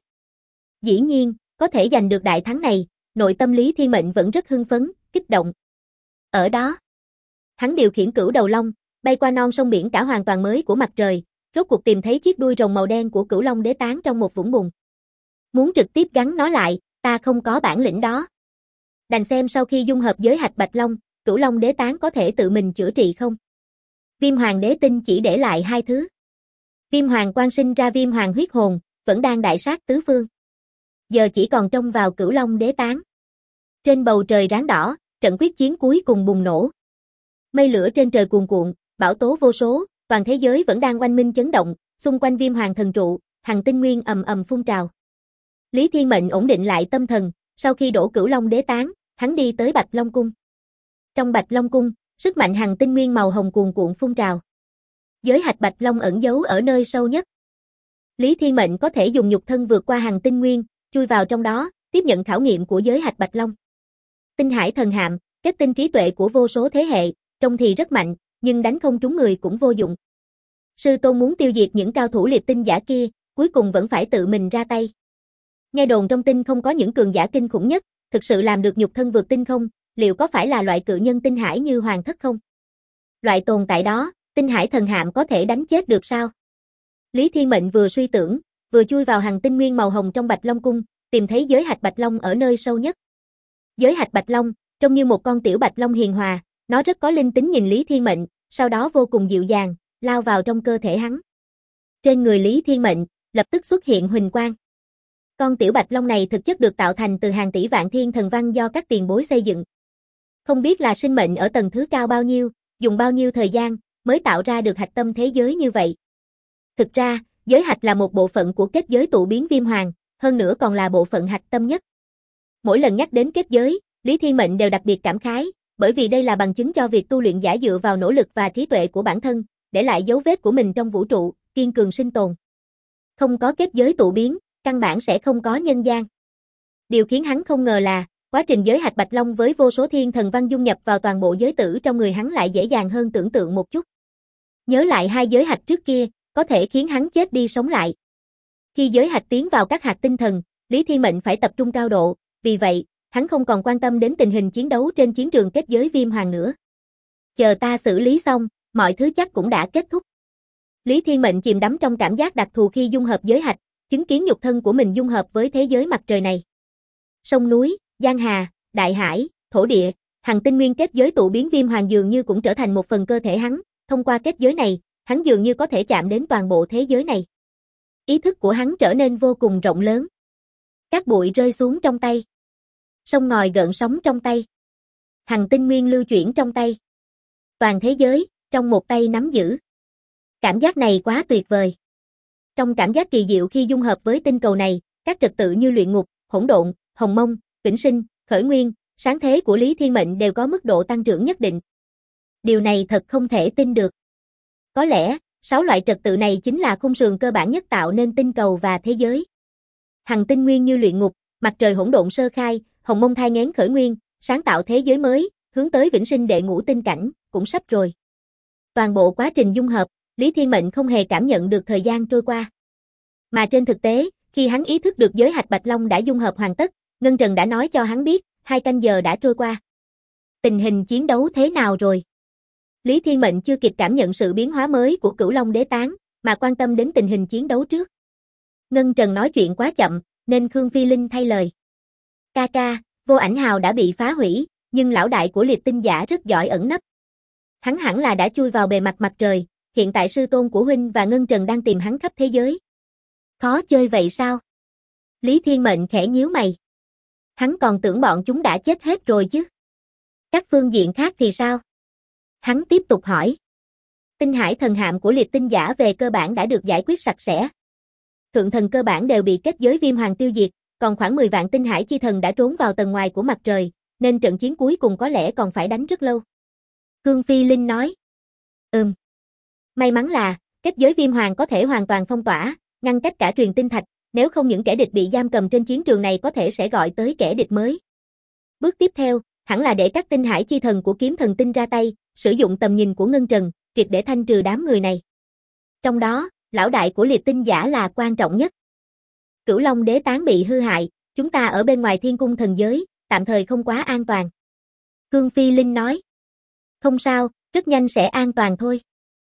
A: Dĩ nhiên, có thể giành được đại thắng này, nội tâm Lý Thiên Mệnh vẫn rất hưng phấn, kích động. Ở đó, hắn điều khiển Cửu Đầu Long, bay qua non sông biển cả hoàn toàn mới của mặt trời, rốt cuộc tìm thấy chiếc đuôi rồng màu đen của Cửu Long Đế Tán trong một vũng bùn. Muốn trực tiếp gắn nó lại, ta không có bản lĩnh đó. Đành xem sau khi dung hợp giới hạch Bạch Long, Cửu Long Đế Tán có thể tự mình chữa trị không? Viêm Hoàng Đế Tinh chỉ để lại hai thứ. Viêm Hoàng Quan sinh ra Viêm Hoàng huyết hồn, vẫn đang đại sát tứ phương. Giờ chỉ còn trông vào Cửu Long Đế Tán. Trên bầu trời ráng đỏ, trận quyết chiến cuối cùng bùng nổ. Mây lửa trên trời cuồn cuộn, bão tố vô số, toàn thế giới vẫn đang oanh minh chấn động, xung quanh Viêm Hoàng thần trụ, hằng tinh nguyên ầm ầm phun trào. Lý Thiên Mệnh ổn định lại tâm thần, sau khi đổ Cửu Long Đế Tán, hắn đi tới Bạch Long Cung. Trong Bạch Long Cung, sức mạnh hằng tinh nguyên màu hồng cuồn cuộn phun trào. Giới hạch Bạch Long ẩn giấu ở nơi sâu nhất. Lý Thiên Mệnh có thể dùng nhục thân vượt qua hằng tinh nguyên, chui vào trong đó, tiếp nhận khảo nghiệm của giới hạch Bạch Long. Tinh Hải Thần Hạm, kết tinh trí tuệ của vô số thế hệ, trông thì rất mạnh, nhưng đánh không trúng người cũng vô dụng. Sư tôn muốn tiêu diệt những cao thủ liệt tinh giả kia, cuối cùng vẫn phải tự mình ra tay. Nghe đồn trong tinh không có những cường giả kinh khủng nhất, thực sự làm được nhục thân vượt tinh không, liệu có phải là loại cự nhân tinh hải như Hoàng Thất không? Loại tồn tại đó, Tinh Hải Thần Hạm có thể đánh chết được sao? Lý Thiên Mệnh vừa suy tưởng, vừa chui vào hằng tinh nguyên màu hồng trong Bạch Long Cung, tìm thấy giới hạch Bạch Long ở nơi sâu nhất. Giới hạch Bạch Long, trông như một con tiểu Bạch Long hiền hòa, nó rất có linh tính nhìn Lý Thiên Mệnh, sau đó vô cùng dịu dàng, lao vào trong cơ thể hắn. Trên người Lý Thiên Mệnh, lập tức xuất hiện huỳnh quang. Con tiểu Bạch Long này thực chất được tạo thành từ hàng tỷ vạn thiên thần văn do các tiền bối xây dựng. Không biết là sinh mệnh ở tầng thứ cao bao nhiêu, dùng bao nhiêu thời gian, mới tạo ra được hạch tâm thế giới như vậy. Thực ra, giới hạch là một bộ phận của kết giới tụ biến Viêm Hoàng, hơn nữa còn là bộ phận hạch tâm nhất. Mỗi lần nhắc đến kết giới, Lý Thiên Mệnh đều đặc biệt cảm khái, bởi vì đây là bằng chứng cho việc tu luyện giả dựa vào nỗ lực và trí tuệ của bản thân, để lại dấu vết của mình trong vũ trụ, kiên cường sinh tồn. Không có kết giới tụ biến, căn bản sẽ không có nhân gian. Điều khiến hắn không ngờ là, quá trình giới hạch Bạch Long với vô số thiên thần văn dung nhập vào toàn bộ giới tử trong người hắn lại dễ dàng hơn tưởng tượng một chút. Nhớ lại hai giới hạch trước kia, có thể khiến hắn chết đi sống lại. Khi giới hạch tiến vào các hạt tinh thần, Lý Thiên Mệnh phải tập trung cao độ, vì vậy, hắn không còn quan tâm đến tình hình chiến đấu trên chiến trường kết giới Viêm Hoàng nữa. Chờ ta xử lý xong, mọi thứ chắc cũng đã kết thúc. Lý Thiên Mệnh chìm đắm trong cảm giác đặc thù khi dung hợp giới hạch, chứng kiến nhục thân của mình dung hợp với thế giới mặt trời này. Sông núi, giang hà, đại hải, thổ địa, hằng tinh nguyên kết giới tụ biến Viêm Hoàng dường như cũng trở thành một phần cơ thể hắn, thông qua kết giới này, hắn dường như có thể chạm đến toàn bộ thế giới này. Ý thức của hắn trở nên vô cùng rộng lớn. Các bụi rơi xuống trong tay. Sông ngòi gợn sóng trong tay. Hằng tinh nguyên lưu chuyển trong tay. Toàn thế giới, trong một tay nắm giữ. Cảm giác này quá tuyệt vời. Trong cảm giác kỳ diệu khi dung hợp với tinh cầu này, các trật tự như luyện ngục, hỗn độn, hồng mông, vĩnh sinh, khởi nguyên, sáng thế của Lý Thiên Mệnh đều có mức độ tăng trưởng nhất định. Điều này thật không thể tin được. Có lẽ, 6 loại trật tự này chính là khung sườn cơ bản nhất tạo nên tinh cầu và thế giới. Hằng tinh nguyên như luyện ngục, mặt trời hỗn độn sơ khai, hồng mông thai nghén khởi nguyên, sáng tạo thế giới mới, hướng tới vĩnh sinh đệ ngũ tinh cảnh, cũng sắp rồi. Toàn bộ quá trình dung hợp, Lý Thiên Mệnh không hề cảm nhận được thời gian trôi qua. Mà trên thực tế, khi hắn ý thức được giới hạch Bạch Long đã dung hợp hoàn tất, Ngân Trần đã nói cho hắn biết, 2 canh giờ đã trôi qua. Tình hình chiến đấu thế nào rồi? Lý Thiên Mệnh chưa kịp cảm nhận sự biến hóa mới của Cửu Long Đế Tán, mà quan tâm đến tình hình chiến đấu trước. Ngân Trần nói chuyện quá chậm, nên Khương Phi Linh thay lời. Ca ca, Vô Ảnh Hào đã bị phá hủy, nhưng lão đại của liệt tinh giả rất giỏi ẩn nấp. Hắn hẳn là đã chui vào bề mặt mặt trời, hiện tại sư tôn của huynh và Ngân Trần đang tìm hắn khắp thế giới. Khó chơi vậy sao? Lý Thiên Mệnh khẽ nhíu mày. Hắn còn tưởng bọn chúng đã chết hết rồi chứ. Các phương diện khác thì sao? Hắn tiếp tục hỏi. Tinh Hải Thần Hạm của liệt tinh giả về cơ bản đã được giải quyết sạch sẽ. Thượng thần cơ bản đều bị kết giới Viêm Hoàng tiêu diệt, còn khoảng 10 vạn tinh hải chi thần đã trốn vào tầng ngoài của mặt trời, nên trận chiến cuối cùng có lẽ còn phải đánh rất lâu. Khương Phi Linh nói. May mắn là, kết giới Viêm Hoàng có thể hoàn toàn phong tỏa, ngăn cách cả truyền tinh thạch, nếu không những kẻ địch bị giam cầm trên chiến trường này có thể sẽ gọi tới kẻ địch mới. Bước tiếp theo, hẳn là để các tinh hải chi thần của kiếm thần tinh ra tay, sử dụng tầm nhìn của Ngân Trần, triệt để thanh trừ đám người này. Trong đó, lão đại của liệt tinh giả là quan trọng nhất. Cửu Long đế tán bị hư hại, chúng ta ở bên ngoài thiên cung thần giới, tạm thời không quá an toàn. Cương Phi Linh nói. Không sao, rất nhanh sẽ an toàn thôi.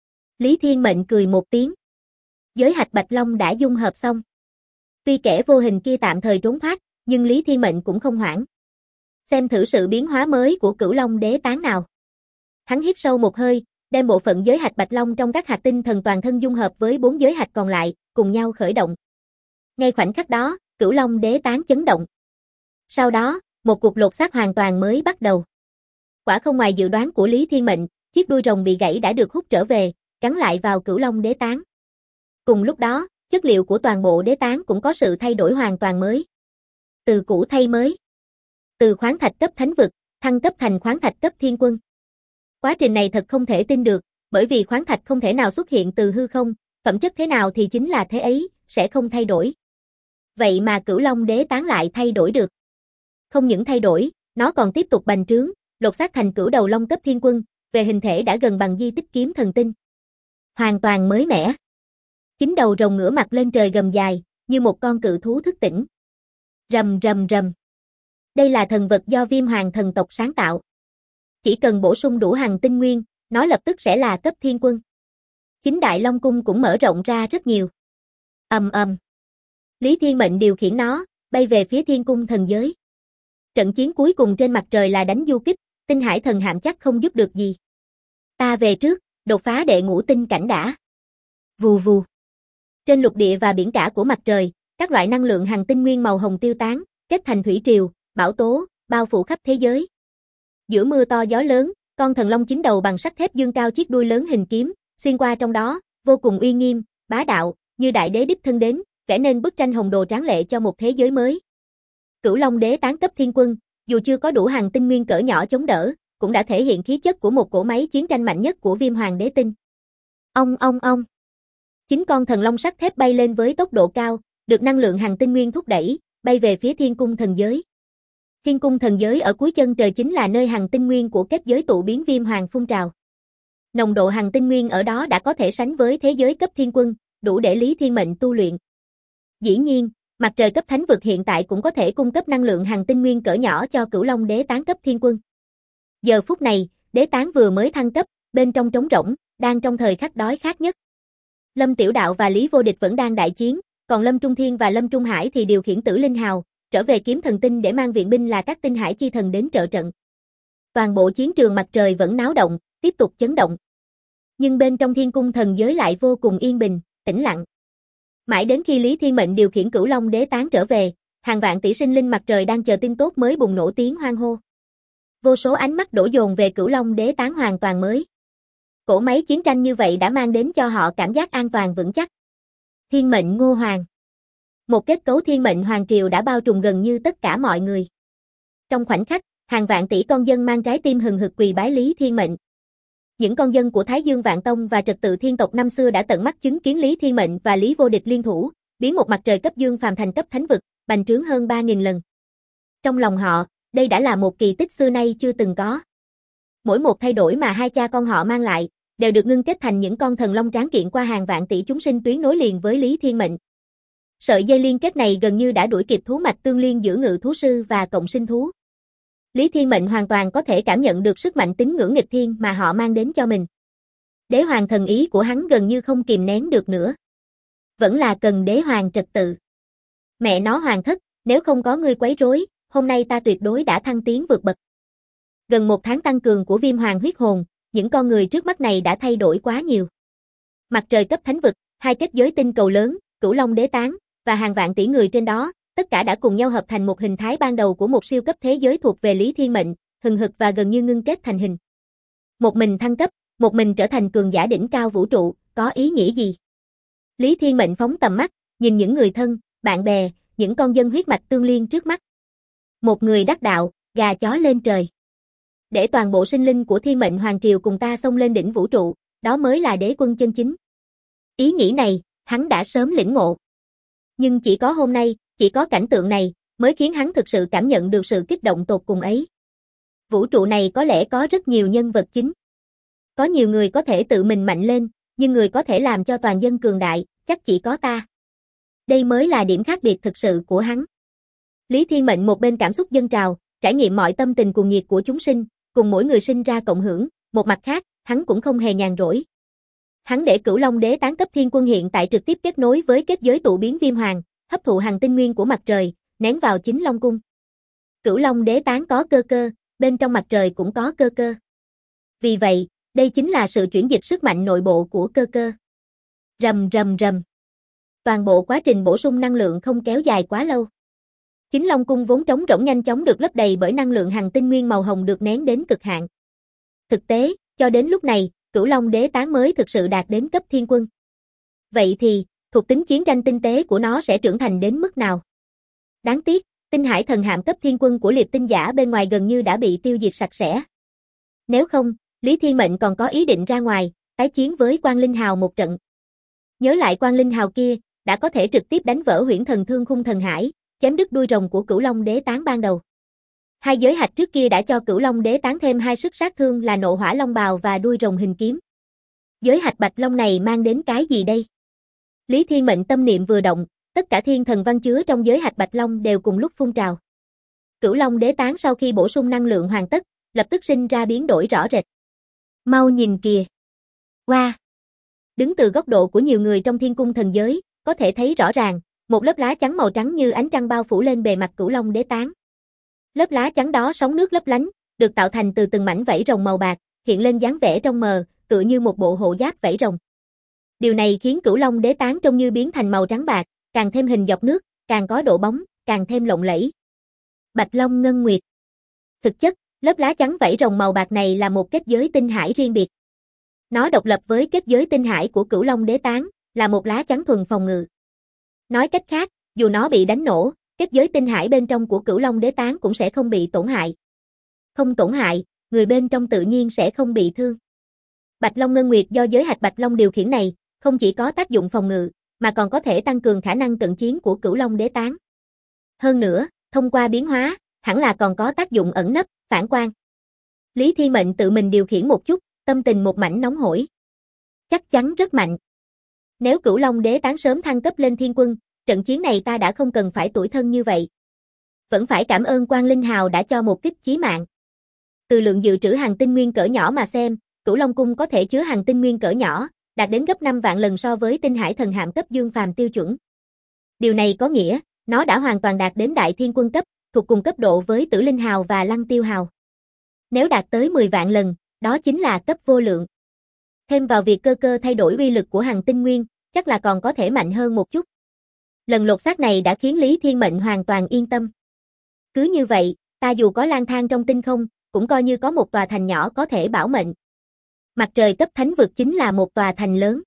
A: Lý Thiên Mệnh cười một tiếng. Giới hạch Bạch Long đã dung hợp xong. Tuy kẻ vô hình kia tạm thời trốn thoát, nhưng Lý Thiên Mệnh cũng không hoảng. Xem thử sự biến hóa mới của Cửu Long đế tán nào. Hắn hít sâu một hơi, đem bộ phận giới hạch Bạch Long trong các hạt tinh thần toàn thân dung hợp với 4 giới hạch còn lại, cùng nhau khởi động. Ngay khoảnh khắc đó, Cửu Long đế tán chấn động. Sau đó, một cuộc lột xác hoàn toàn mới bắt đầu. Quả không ngoài dự đoán của Lý Thiên Mệnh, chiếc đuôi rồng bị gãy đã được hút trở về, gắn lại vào Cửu Long đế tán. Cùng lúc đó, chất liệu của toàn bộ đế tán cũng có sự thay đổi hoàn toàn mới. Từ cũ thay mới. Từ khoáng thạch cấp thánh vực, thăng cấp thành khoáng thạch cấp thiên quân. Quá trình này thật không thể tin được, bởi vì khoáng thạch không thể nào xuất hiện từ hư không, phẩm chất thế nào thì chính là thế ấy, sẽ không thay đổi. Vậy mà Cửu Long đế tán lại thay đổi được. Không những thay đổi, nó còn tiếp tục bành trướng, lột xác thành cửu đầu long cấp thiên quân, về hình thể đã gần bằng di tích kiếm thần tinh. Hoàn toàn mới mẻ. Chính đầu rồng ngửa mặt lên trời gầm dài, như một con cự thú thức tỉnh. Rầm rầm rầm. Đây là thần vật do Viêm Hoàng thần tộc sáng tạo. Chỉ cần bổ sung đủ hằng tinh nguyên, nó lập tức sẽ là cấp thiên quân. Chính Đại Long Cung cũng mở rộng ra rất nhiều. Ầm ầm. Lý Thiên Mệnh điều khiển nó, bay về phía thiên cung thần giới. Trận chiến cuối cùng trên mặt trời là đánh du kích, tinh hải thần hạm chắc không giúp được gì. Ta về trước, đột phá đệ ngũ tinh cảnh đã. Vù vù. Trên lục địa và biển cả của mặt trời, các loại năng lượng hằng tinh nguyên màu hồng tiêu tán, kết thành thủy triều, bão tố, bao phủ khắp thế giới. Giữa mưa to gió lớn, con thần long 9 đầu bằng sắt thép dương cao chiếc đuôi lớn hình kiếm, xuyên qua trong đó, vô cùng uy nghiêm, bá đạo, như đại đế đích thân đến, vẽ nên bức tranh hồng đồ tráng lệ cho một thế giới mới. Cửu Long đế tán cấp thiên quân, dù chưa có đủ hằng tinh nguyên cỡ nhỏ chống đỡ, cũng đã thể hiện khí chất của một cỗ máy chiến tranh mạnh nhất của Viêm Hoàng đế tinh. Ong ong ong. 9 con thần long sắt thép bay lên với tốc độ cao, được năng lượng hằng tinh nguyên thúc đẩy, bay về phía thiên cung thần giới. Thiên cung thần giới ở cuối chân trời chính là nơi hằng tinh nguyên của kết giới tụ biến Viêm Hoàng phun trào. Nồng độ hằng tinh nguyên ở đó đã có thể sánh với thế giới cấp thiên quân, đủ để Lý Thiên Mệnh tu luyện. Dĩ nhiên, mặt trời cấp thánh vực hiện tại cũng có thể cung cấp năng lượng hằng tinh nguyên cỡ nhỏ cho Cửu Long đế tán cấp thiên quân. Giờ phút này, đế tán vừa mới thăng cấp, bên trong trống rỗng, đang trong thời khắc đói khát nhất. Lâm Tiểu Đạo và Lý Vô Địch vẫn đang đại chiến, còn Lâm Trung Thiên và Lâm Trung Hải thì điều khiển Tử Linh Hào, trở về kiếm thần tinh để mang viện binh là các tinh hải chi thần đến trợ trận. Toàn bộ chiến trường mặt trời vẫn náo động, tiếp tục chấn động. Nhưng bên trong thiên cung thần giới lại vô cùng yên bình, tĩnh lặng. Mãi đến khi Lý Thiên Mệnh điều khiển Cửu Long đế tán trở về, hàng vạn tỷ sinh linh mặt trời đang chờ tin tốt mới bùng nổ tiếng hoan hô. Vô số ánh mắt đổ dồn về Cửu Long đế tán hoàn toàn mới. Cỗ máy chiến tranh như vậy đã mang đến cho họ cảm giác an toàn vững chắc. Thiên mệnh Ngô Hoàng. Một kết cấu thiên mệnh hoàng triều đã bao trùm gần như tất cả mọi người. Trong khoảnh khắc, hàng vạn tỷ con dân mang trái tim hừng hực quỳ bái Lý Thiên Mệnh. Những con dân của Thái Dương Vạn Tông và trật tự thiên tộc năm xưa đã tận mắt chứng kiến Lý Thiên Mệnh và Lý Vô Địch liên thủ, biến một mặt trời cấp dương phàm thành cấp thánh vực, bành trướng hơn 3.000 lần. Trong lòng họ, đây đã là một kỳ tích xưa nay chưa từng có. Mỗi một thay đổi mà hai cha con họ mang lại, đều được ngưng kết thành những con thần long tráng kiện qua hàng vạn tỷ chúng sinh tuyến nối liền với Lý Thiên Mệnh. Sợi dây liên kết này gần như đã đuổi kịp thú mạch tương liên giữa ngự thú sư và cộng sinh thú. Lý Thiên Mệnh hoàn toàn có thể cảm nhận được sức mạnh tín ngưỡng nghịch thiên mà họ mang đến cho mình. Đế hoàng thần ý của hắn gần như không kìm nén được nữa. Vẫn là cần đế hoàng trật tự. Mẹ nó hoàng thất, nếu không có ngươi quấy rối, hôm nay ta tuyệt đối đã thăng tiến vượt bậc. Gần 1 tháng tăng cường của Viêm Hoàng huyết hồn, những con người trước mắt này đã thay đổi quá nhiều. Mặt trời cấp thánh vực, 2 kết giới tinh cầu lớn, Cửu Long đế tán, và hàng vạn tỷ người trên đó, tất cả đã cùng nhau hợp thành một hình thái ban đầu của một siêu cấp thế giới thuộc về Lý Thiên Mệnh, hừng hực và gần như ngưng kết thành hình. Một mình thăng cấp, một mình trở thành cường giả đỉnh cao vũ trụ, có ý nghĩa gì? Lý Thiên Mệnh phóng tầm mắt, nhìn những người thân, bạn bè, những con dân huyết mạch tương liên trước mắt. Một người đắc đạo, gà chó lên trời. Để toàn bộ sinh linh của Thiên Mệnh Hoàng Triều cùng ta xông lên đỉnh vũ trụ, đó mới là đế quân chân chính. Ý nghĩ này, hắn đã sớm lĩnh ngộ. Nhưng chỉ có hôm nay, chỉ có cảnh tượng này, mới khiến hắn thực sự cảm nhận được sự kích động tột cùng ấy. Vũ trụ này có lẽ có rất nhiều nhân vật chính. Có nhiều người có thể tự mình mạnh lên, nhưng người có thể làm cho toàn dân cường đại, chắc chỉ có ta. Đây mới là điểm khác biệt thực sự của hắn. Lý Thiên Mệnh một bên cảm xúc dâng trào, trải nghiệm mọi tâm tình cuồng nhiệt của chúng sinh, cùng mỗi người sinh ra cộng hưởng, một mặt khác, hắn cũng không hề nhàn rỗi. Hắn để Cửu Long Đế Tán cấp thiên quân hiện tại trực tiếp kết nối với kết giới tụ biến viêm hoàng, hấp thụ hằng tinh nguyên của mặt trời, nén vào chính Long cung. Cửu Long Đế Tán có cơ cơ, bên trong mặt trời cũng có cơ cơ. Vì vậy, đây chính là sự chuyển dịch sức mạnh nội bộ của cơ cơ. Rầm rầm rầm. Toàn bộ quá trình bổ sung năng lượng không kéo dài quá lâu. Chính Long cung vốn trống rỗng nhanh chóng được lấp đầy bởi năng lượng hằng tinh nguyên màu hồng được nén đến cực hạn. Thực tế, cho đến lúc này, Cửu Long Đế Tán mới thực sự đạt đến cấp thiên quân. Vậy thì, thuộc tính chiến tranh tinh tế của nó sẽ trưởng thành đến mức nào? Đáng tiếc, Tinh Hải Thần Hạm cấp thiên quân của Liệp Tinh giả bên ngoài gần như đã bị tiêu diệt sạch sẽ. Nếu không, Lý Thiên Mệnh còn có ý định ra ngoài, tái chiến với Quang Linh Hào một trận. Nhớ lại Quang Linh Hào kia, đã có thể trực tiếp đánh vỡ Huyễn Thần Thương Khung Thần Hải, chém đứt đuôi rồng của Cửu Long Đế Tán ban đầu. Hai giới hạch trước kia đã cho Cửu Long Đế Tán thêm hai sức sát thương là Nộ Hỏa Long Bào và đuôi rồng hình kiếm. Giới hạch Bạch Long này mang đến cái gì đây? Lý Thiên Mệnh tâm niệm vừa động, tất cả thiên thần văn chứa trong giới hạch Bạch Long đều cùng lúc phun trào. Cửu Long Đế Tán sau khi bổ sung năng lượng hoàn tất, lập tức sinh ra biến đổi rõ rệt. Mau nhìn kìa. Wow. Đứng từ góc độ của nhiều người trong thiên cung thần giới, có thể thấy rõ ràng, một lớp lá chắn màu trắng như ánh trăng bao phủ lên bề mặt Cửu Long Đế Tán. Lớp lá chắn đó sóng nước lấp lánh, được tạo thành từ từng mảnh vảy rồng màu bạc, hiện lên dáng vẻ trong mờ, tựa như một bộ hộ giáp vảy rồng. Điều này khiến Cửu Long Đế Tán trông như biến thành màu trắng bạc, càng thêm hình dọc nước, càng có độ bóng, càng thêm lộng lẫy. Bạch Long Ngân Nguyệt. Thực chất, lớp lá chắn vảy rồng màu bạc này là một kết giới tinh hải riêng biệt. Nó độc lập với kết giới tinh hải của Cửu Long Đế Tán, là một lá chắn thuần phòng ngự. Nói cách khác, dù nó bị đánh nổ, kết giới tinh hải bên trong của Cửu Long Đế Tán cũng sẽ không bị tổn hại. Không tổn hại, người bên trong tự nhiên sẽ không bị thương. Bạch Long Ngân Nguyệt do giới hạch Bạch Long điều khiển này, không chỉ có tác dụng phòng ngự, mà còn có thể tăng cường khả năng cận chiến của Cửu Long Đế Tán. Hơn nữa, thông qua biến hóa, hẳn là còn có tác dụng ẩn nấp, phản quang. Lý Thiên Mệnh tự mình điều khiển một chút, tâm tình một mảnh nóng hổi. Chắc chắn rất mạnh. Nếu Cửu Long Đế Tán sớm thăng cấp lên thiên quân, trận chiến này ta đã không cần phải tủi thân như vậy. Vẫn phải cảm ơn Quang Linh Hào đã cho một kích chí mạng. Từ lượng dự trữ hằng tinh nguyên cỡ nhỏ mà xem, Cửu Long cung có thể chứa hằng tinh nguyên cỡ nhỏ, đạt đến gấp 5 vạn lần so với Tinh Hải Thần Hạm cấp dương phàm tiêu chuẩn. Điều này có nghĩa, nó đã hoàn toàn đạt đến đại thiên quân cấp, thuộc cùng cấp độ với Tử Linh Hào và Lăng Tiêu Hào. Nếu đạt tới 10 vạn lần, đó chính là cấp vô lượng. Thêm vào việc cơ cơ thay đổi uy lực của hằng tinh nguyên, chắc là còn có thể mạnh hơn một chút. Lần lột xác này đã khiến Lý Thiên Mệnh hoàn toàn yên tâm. Cứ như vậy, ta dù có lang thang trong tinh không, cũng coi như có một tòa thành nhỏ có thể bảo mệnh. Mặt trời cấp thánh vực chính là một tòa thành lớn.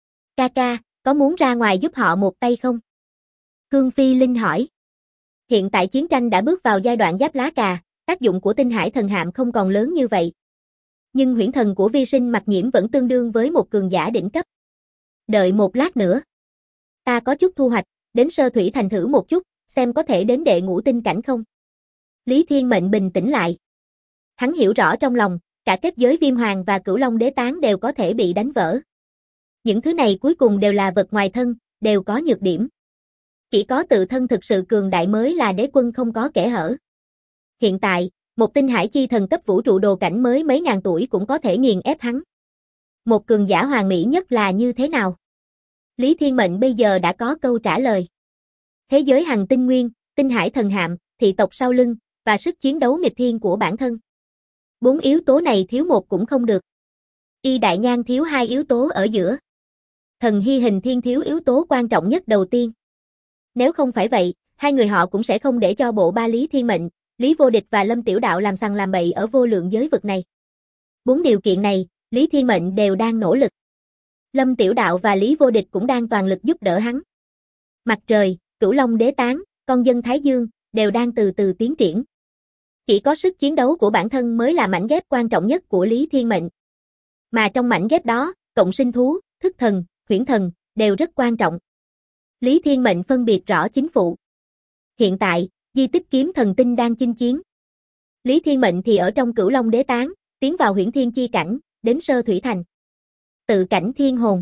A: Ca, có muốn ra ngoài giúp họ một tay không? Cương Phi Linh hỏi. Hiện tại chiến tranh đã bước vào giai đoạn giáp lá cà, tác dụng của Tinh Hải Thần Hạm không còn lớn như vậy. Nhưng huyễn thần của vi sinh Mặc Nhiễm vẫn tương đương với một cường giả đỉnh cấp. Đợi một lát nữa. Ta có chút thu hoạch, đến Sơ Thủy Thành thử một chút, xem có thể đến đệ ngũ tinh cảnh không. Lý Thiên Mệnh bình tĩnh lại. Hắn hiểu rõ trong lòng, cả kết giới Viêm Hoàng và Cửu Long Đế Tán đều có thể bị đánh vỡ. Những thứ này cuối cùng đều là vật ngoài thân, đều có nhược điểm. Chỉ có tự thân thực sự cường đại mới là đế quân không có kẽ hở. Hiện tại, một tinh hải chi thần cấp vũ trụ đồ cảnh mới mấy ngàn tuổi cũng có thể nghiền ép hắn. Một cường giả hoàn mỹ nhất là như thế nào? Lý Thiên Mệnh bây giờ đã có câu trả lời. Thế giới hằng tinh nguyên, Tinh Hải Thần Hạm, thị tộc sau lưng, và sức chiến đấu nghịch thiên của bản thân. 4 yếu tố này thiếu một cũng không được. Y Đại Nhan thiếu 2 yếu tố ở giữa. Thần Hy Hình Thiên thiếu yếu tố quan trọng nhất đầu tiên. Nếu không phải vậy, hai người họ cũng sẽ không để cho bộ ba Lý Thiên Mệnh, Lý Vô Địch và Lâm Tiểu Đạo làm sằng làm bậy ở vô lượng giới vực này. 4 điều kiện này, Lý Thiên Mệnh đều đang nỗ lực. Lâm Tiểu Đạo và Lý Vô Địch cũng đang toàn lực giúp đỡ hắn. Mặt trời, Cửu Long Đế Tán, con dân Thái Dương, đều đang từ từ tiến triển. Chỉ có sức chiến đấu của bản thân mới là mảnh ghép quan trọng nhất của Lý Thiên Mệnh. Mà trong mảnh ghép đó, cộng sinh thú, thức thần, huyễn thần, đều rất quan trọng. Lý Thiên Mệnh phân biệt rõ chính phụ. Hiện tại, di tích kiếm thần tinh đang chinh chiến. Lý Thiên Mệnh thì ở trong Cửu Long Đế Tán, tiến vào Huyễn Thiên chi cảnh, đến Sơ Thủy Thành. Tự cảnh thiên hồn.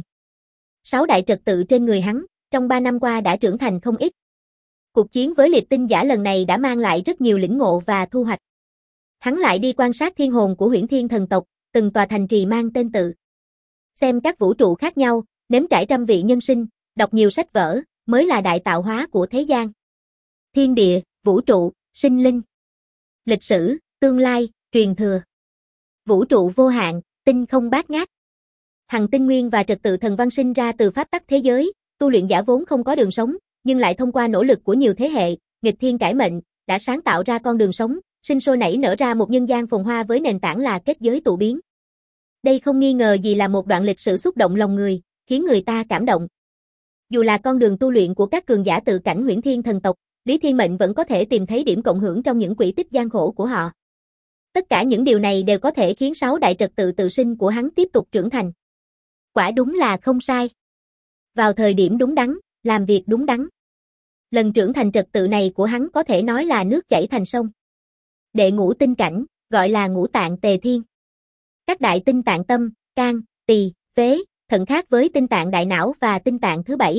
A: 6 đại trật tự trên người hắn, trong 3 năm qua đã trưởng thành không ít. Cuộc chiến với liệt tinh giả lần này đã mang lại rất nhiều lĩnh ngộ và thu hoạch. Hắn lại đi quan sát thiên hồn của Huyễn Thiên thần tộc, từng tòa thành trì mang tên tự. Xem các vũ trụ khác nhau, nếm trải trăm vị nhân sinh, đọc nhiều sách vở, mới là đại tạo hóa của thế gian. Thiên địa, vũ trụ, sinh linh. Lịch sử, tương lai, truyền thừa. Vũ trụ vô hạn, tinh không bát ngát. Hằng tinh nguyên và trật tự thần văn sinh ra từ pháp tắc thế giới, tu luyện giả vốn không có đường sống, nhưng lại thông qua nỗ lực của nhiều thế hệ, nghịch thiên cải mệnh, đã sáng tạo ra con đường sống, sinh sôi nảy nở ra một nhân gian phồn hoa với nền tảng là kết giới tụ biến. Đây không nghi ngờ gì là một đoạn lịch sử xúc động lòng người, khiến người ta cảm động. Dù là con đường tu luyện của các cường giả tự cảnh Huyễn Thiên thần tộc, Lý Thiên Mệnh vẫn có thể tìm thấy điểm cộng hưởng trong những quỹ tích gian khổ của họ. Tất cả những điều này đều có thể khiến 6 đại trật tự tự sinh của hắn tiếp tục trưởng thành. Quả đúng là không sai. Vào thời điểm đúng đắn, làm việc đúng đắn. Lần trưởng thành trật tự này của hắn có thể nói là nước chảy thành sông. Đệ ngũ tinh cảnh, gọi là ngũ tạng tề thiên. Các đại tinh tạng tâm, can, tỳ, phế, thận khác với tinh tạng đại não và tinh tạng thứ 7.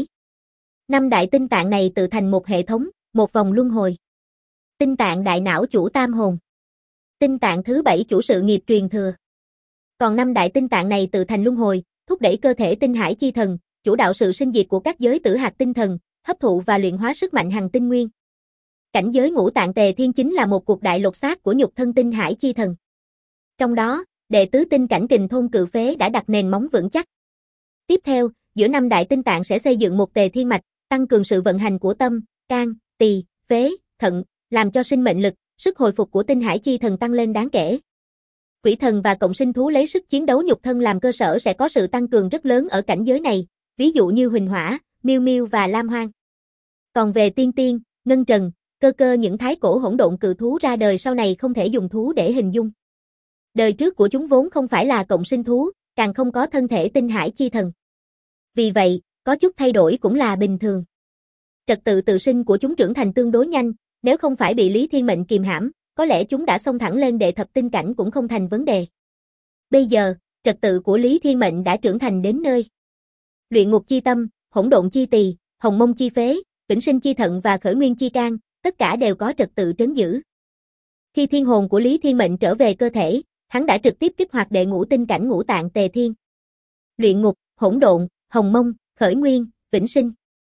A: 5 đại tinh tạng này tự thành một hệ thống, một vòng luân hồi. Tinh tạng đại não chủ tam hồn. Tinh tạng thứ 7 chủ sự nghiệp truyền thừa. Còn 5 đại tinh tạng này tự thành luân hồi, thúc đẩy cơ thể tinh hải chi thần, chủ đạo sự sinh diệt của các giới tử hạt tinh thần, hấp thụ và luyện hóa sức mạnh hằng tinh nguyên. Cảnh giới ngũ tạng tề thiên chính là một cuộc đại lột xác của nhục thân tinh hải chi thần. Trong đó, đệ tứ tinh cảnh kình thôn cự phế đã đặt nền móng vững chắc. Tiếp theo, giữa 5 đại tinh tạng sẽ xây dựng một tề thiên mạch, tăng cường sự vận hành của tâm, can, tỳ, phế, thận, làm cho sinh mệnh lực, sức hồi phục của tinh hải chi thần tăng lên đáng kể. Quỷ thần và cộng sinh thú lấy sức chiến đấu nhục thân làm cơ sở sẽ có sự tăng cường rất lớn ở cảnh giới này, ví dụ như Huỳnh Hỏa, Miêu Miêu và Lam Hoang. Còn về tiên tiên, ngân trần, cơ cơ những thái cổ hỗn độn cự thú ra đời sau này không thể dùng thú để hình dung. Đời trước của chúng vốn không phải là cộng sinh thú, càng không có thân thể tinh hải chi thần. Vì vậy, có chút thay đổi cũng là bình thường. Trật tự tự sinh của chúng trưởng thành tương đối nhanh, nếu không phải bị Lý Thiên Mệnh kìm hãm, có lẽ chúng đã xông thẳng lên đệ thập tinh cảnh cũng không thành vấn đề. Bây giờ, trật tự của Lý Thiên Mệnh đã trưởng thành đến nơi. Luyện ngục chi tâm, hỗn độn chi tỳ, hồng mông chi phế, vĩnh sinh chi thận và khởi nguyên chi can, tất cả đều có trật tự trấn giữ. Khi thiên hồn của Lý Thiên Mệnh trở về cơ thể, hắn đã trực tiếp kích hoạt đệ ngũ tinh cảnh ngũ tạng tề thiên. Luyện ngục, hỗn độn, hồng mông, khởi nguyên, vĩnh sinh.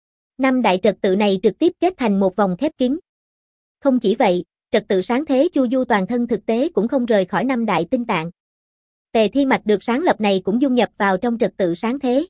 A: 5 đại trật tự này trực tiếp kết thành một vòng khép kín. Không chỉ vậy, trật tự sáng thế chu du toàn thân thực tế cũng không rời khỏi 5 đại tinh tạng. Tề thiên mạch được sáng lập này cũng dung nhập vào trong trật tự sáng thế.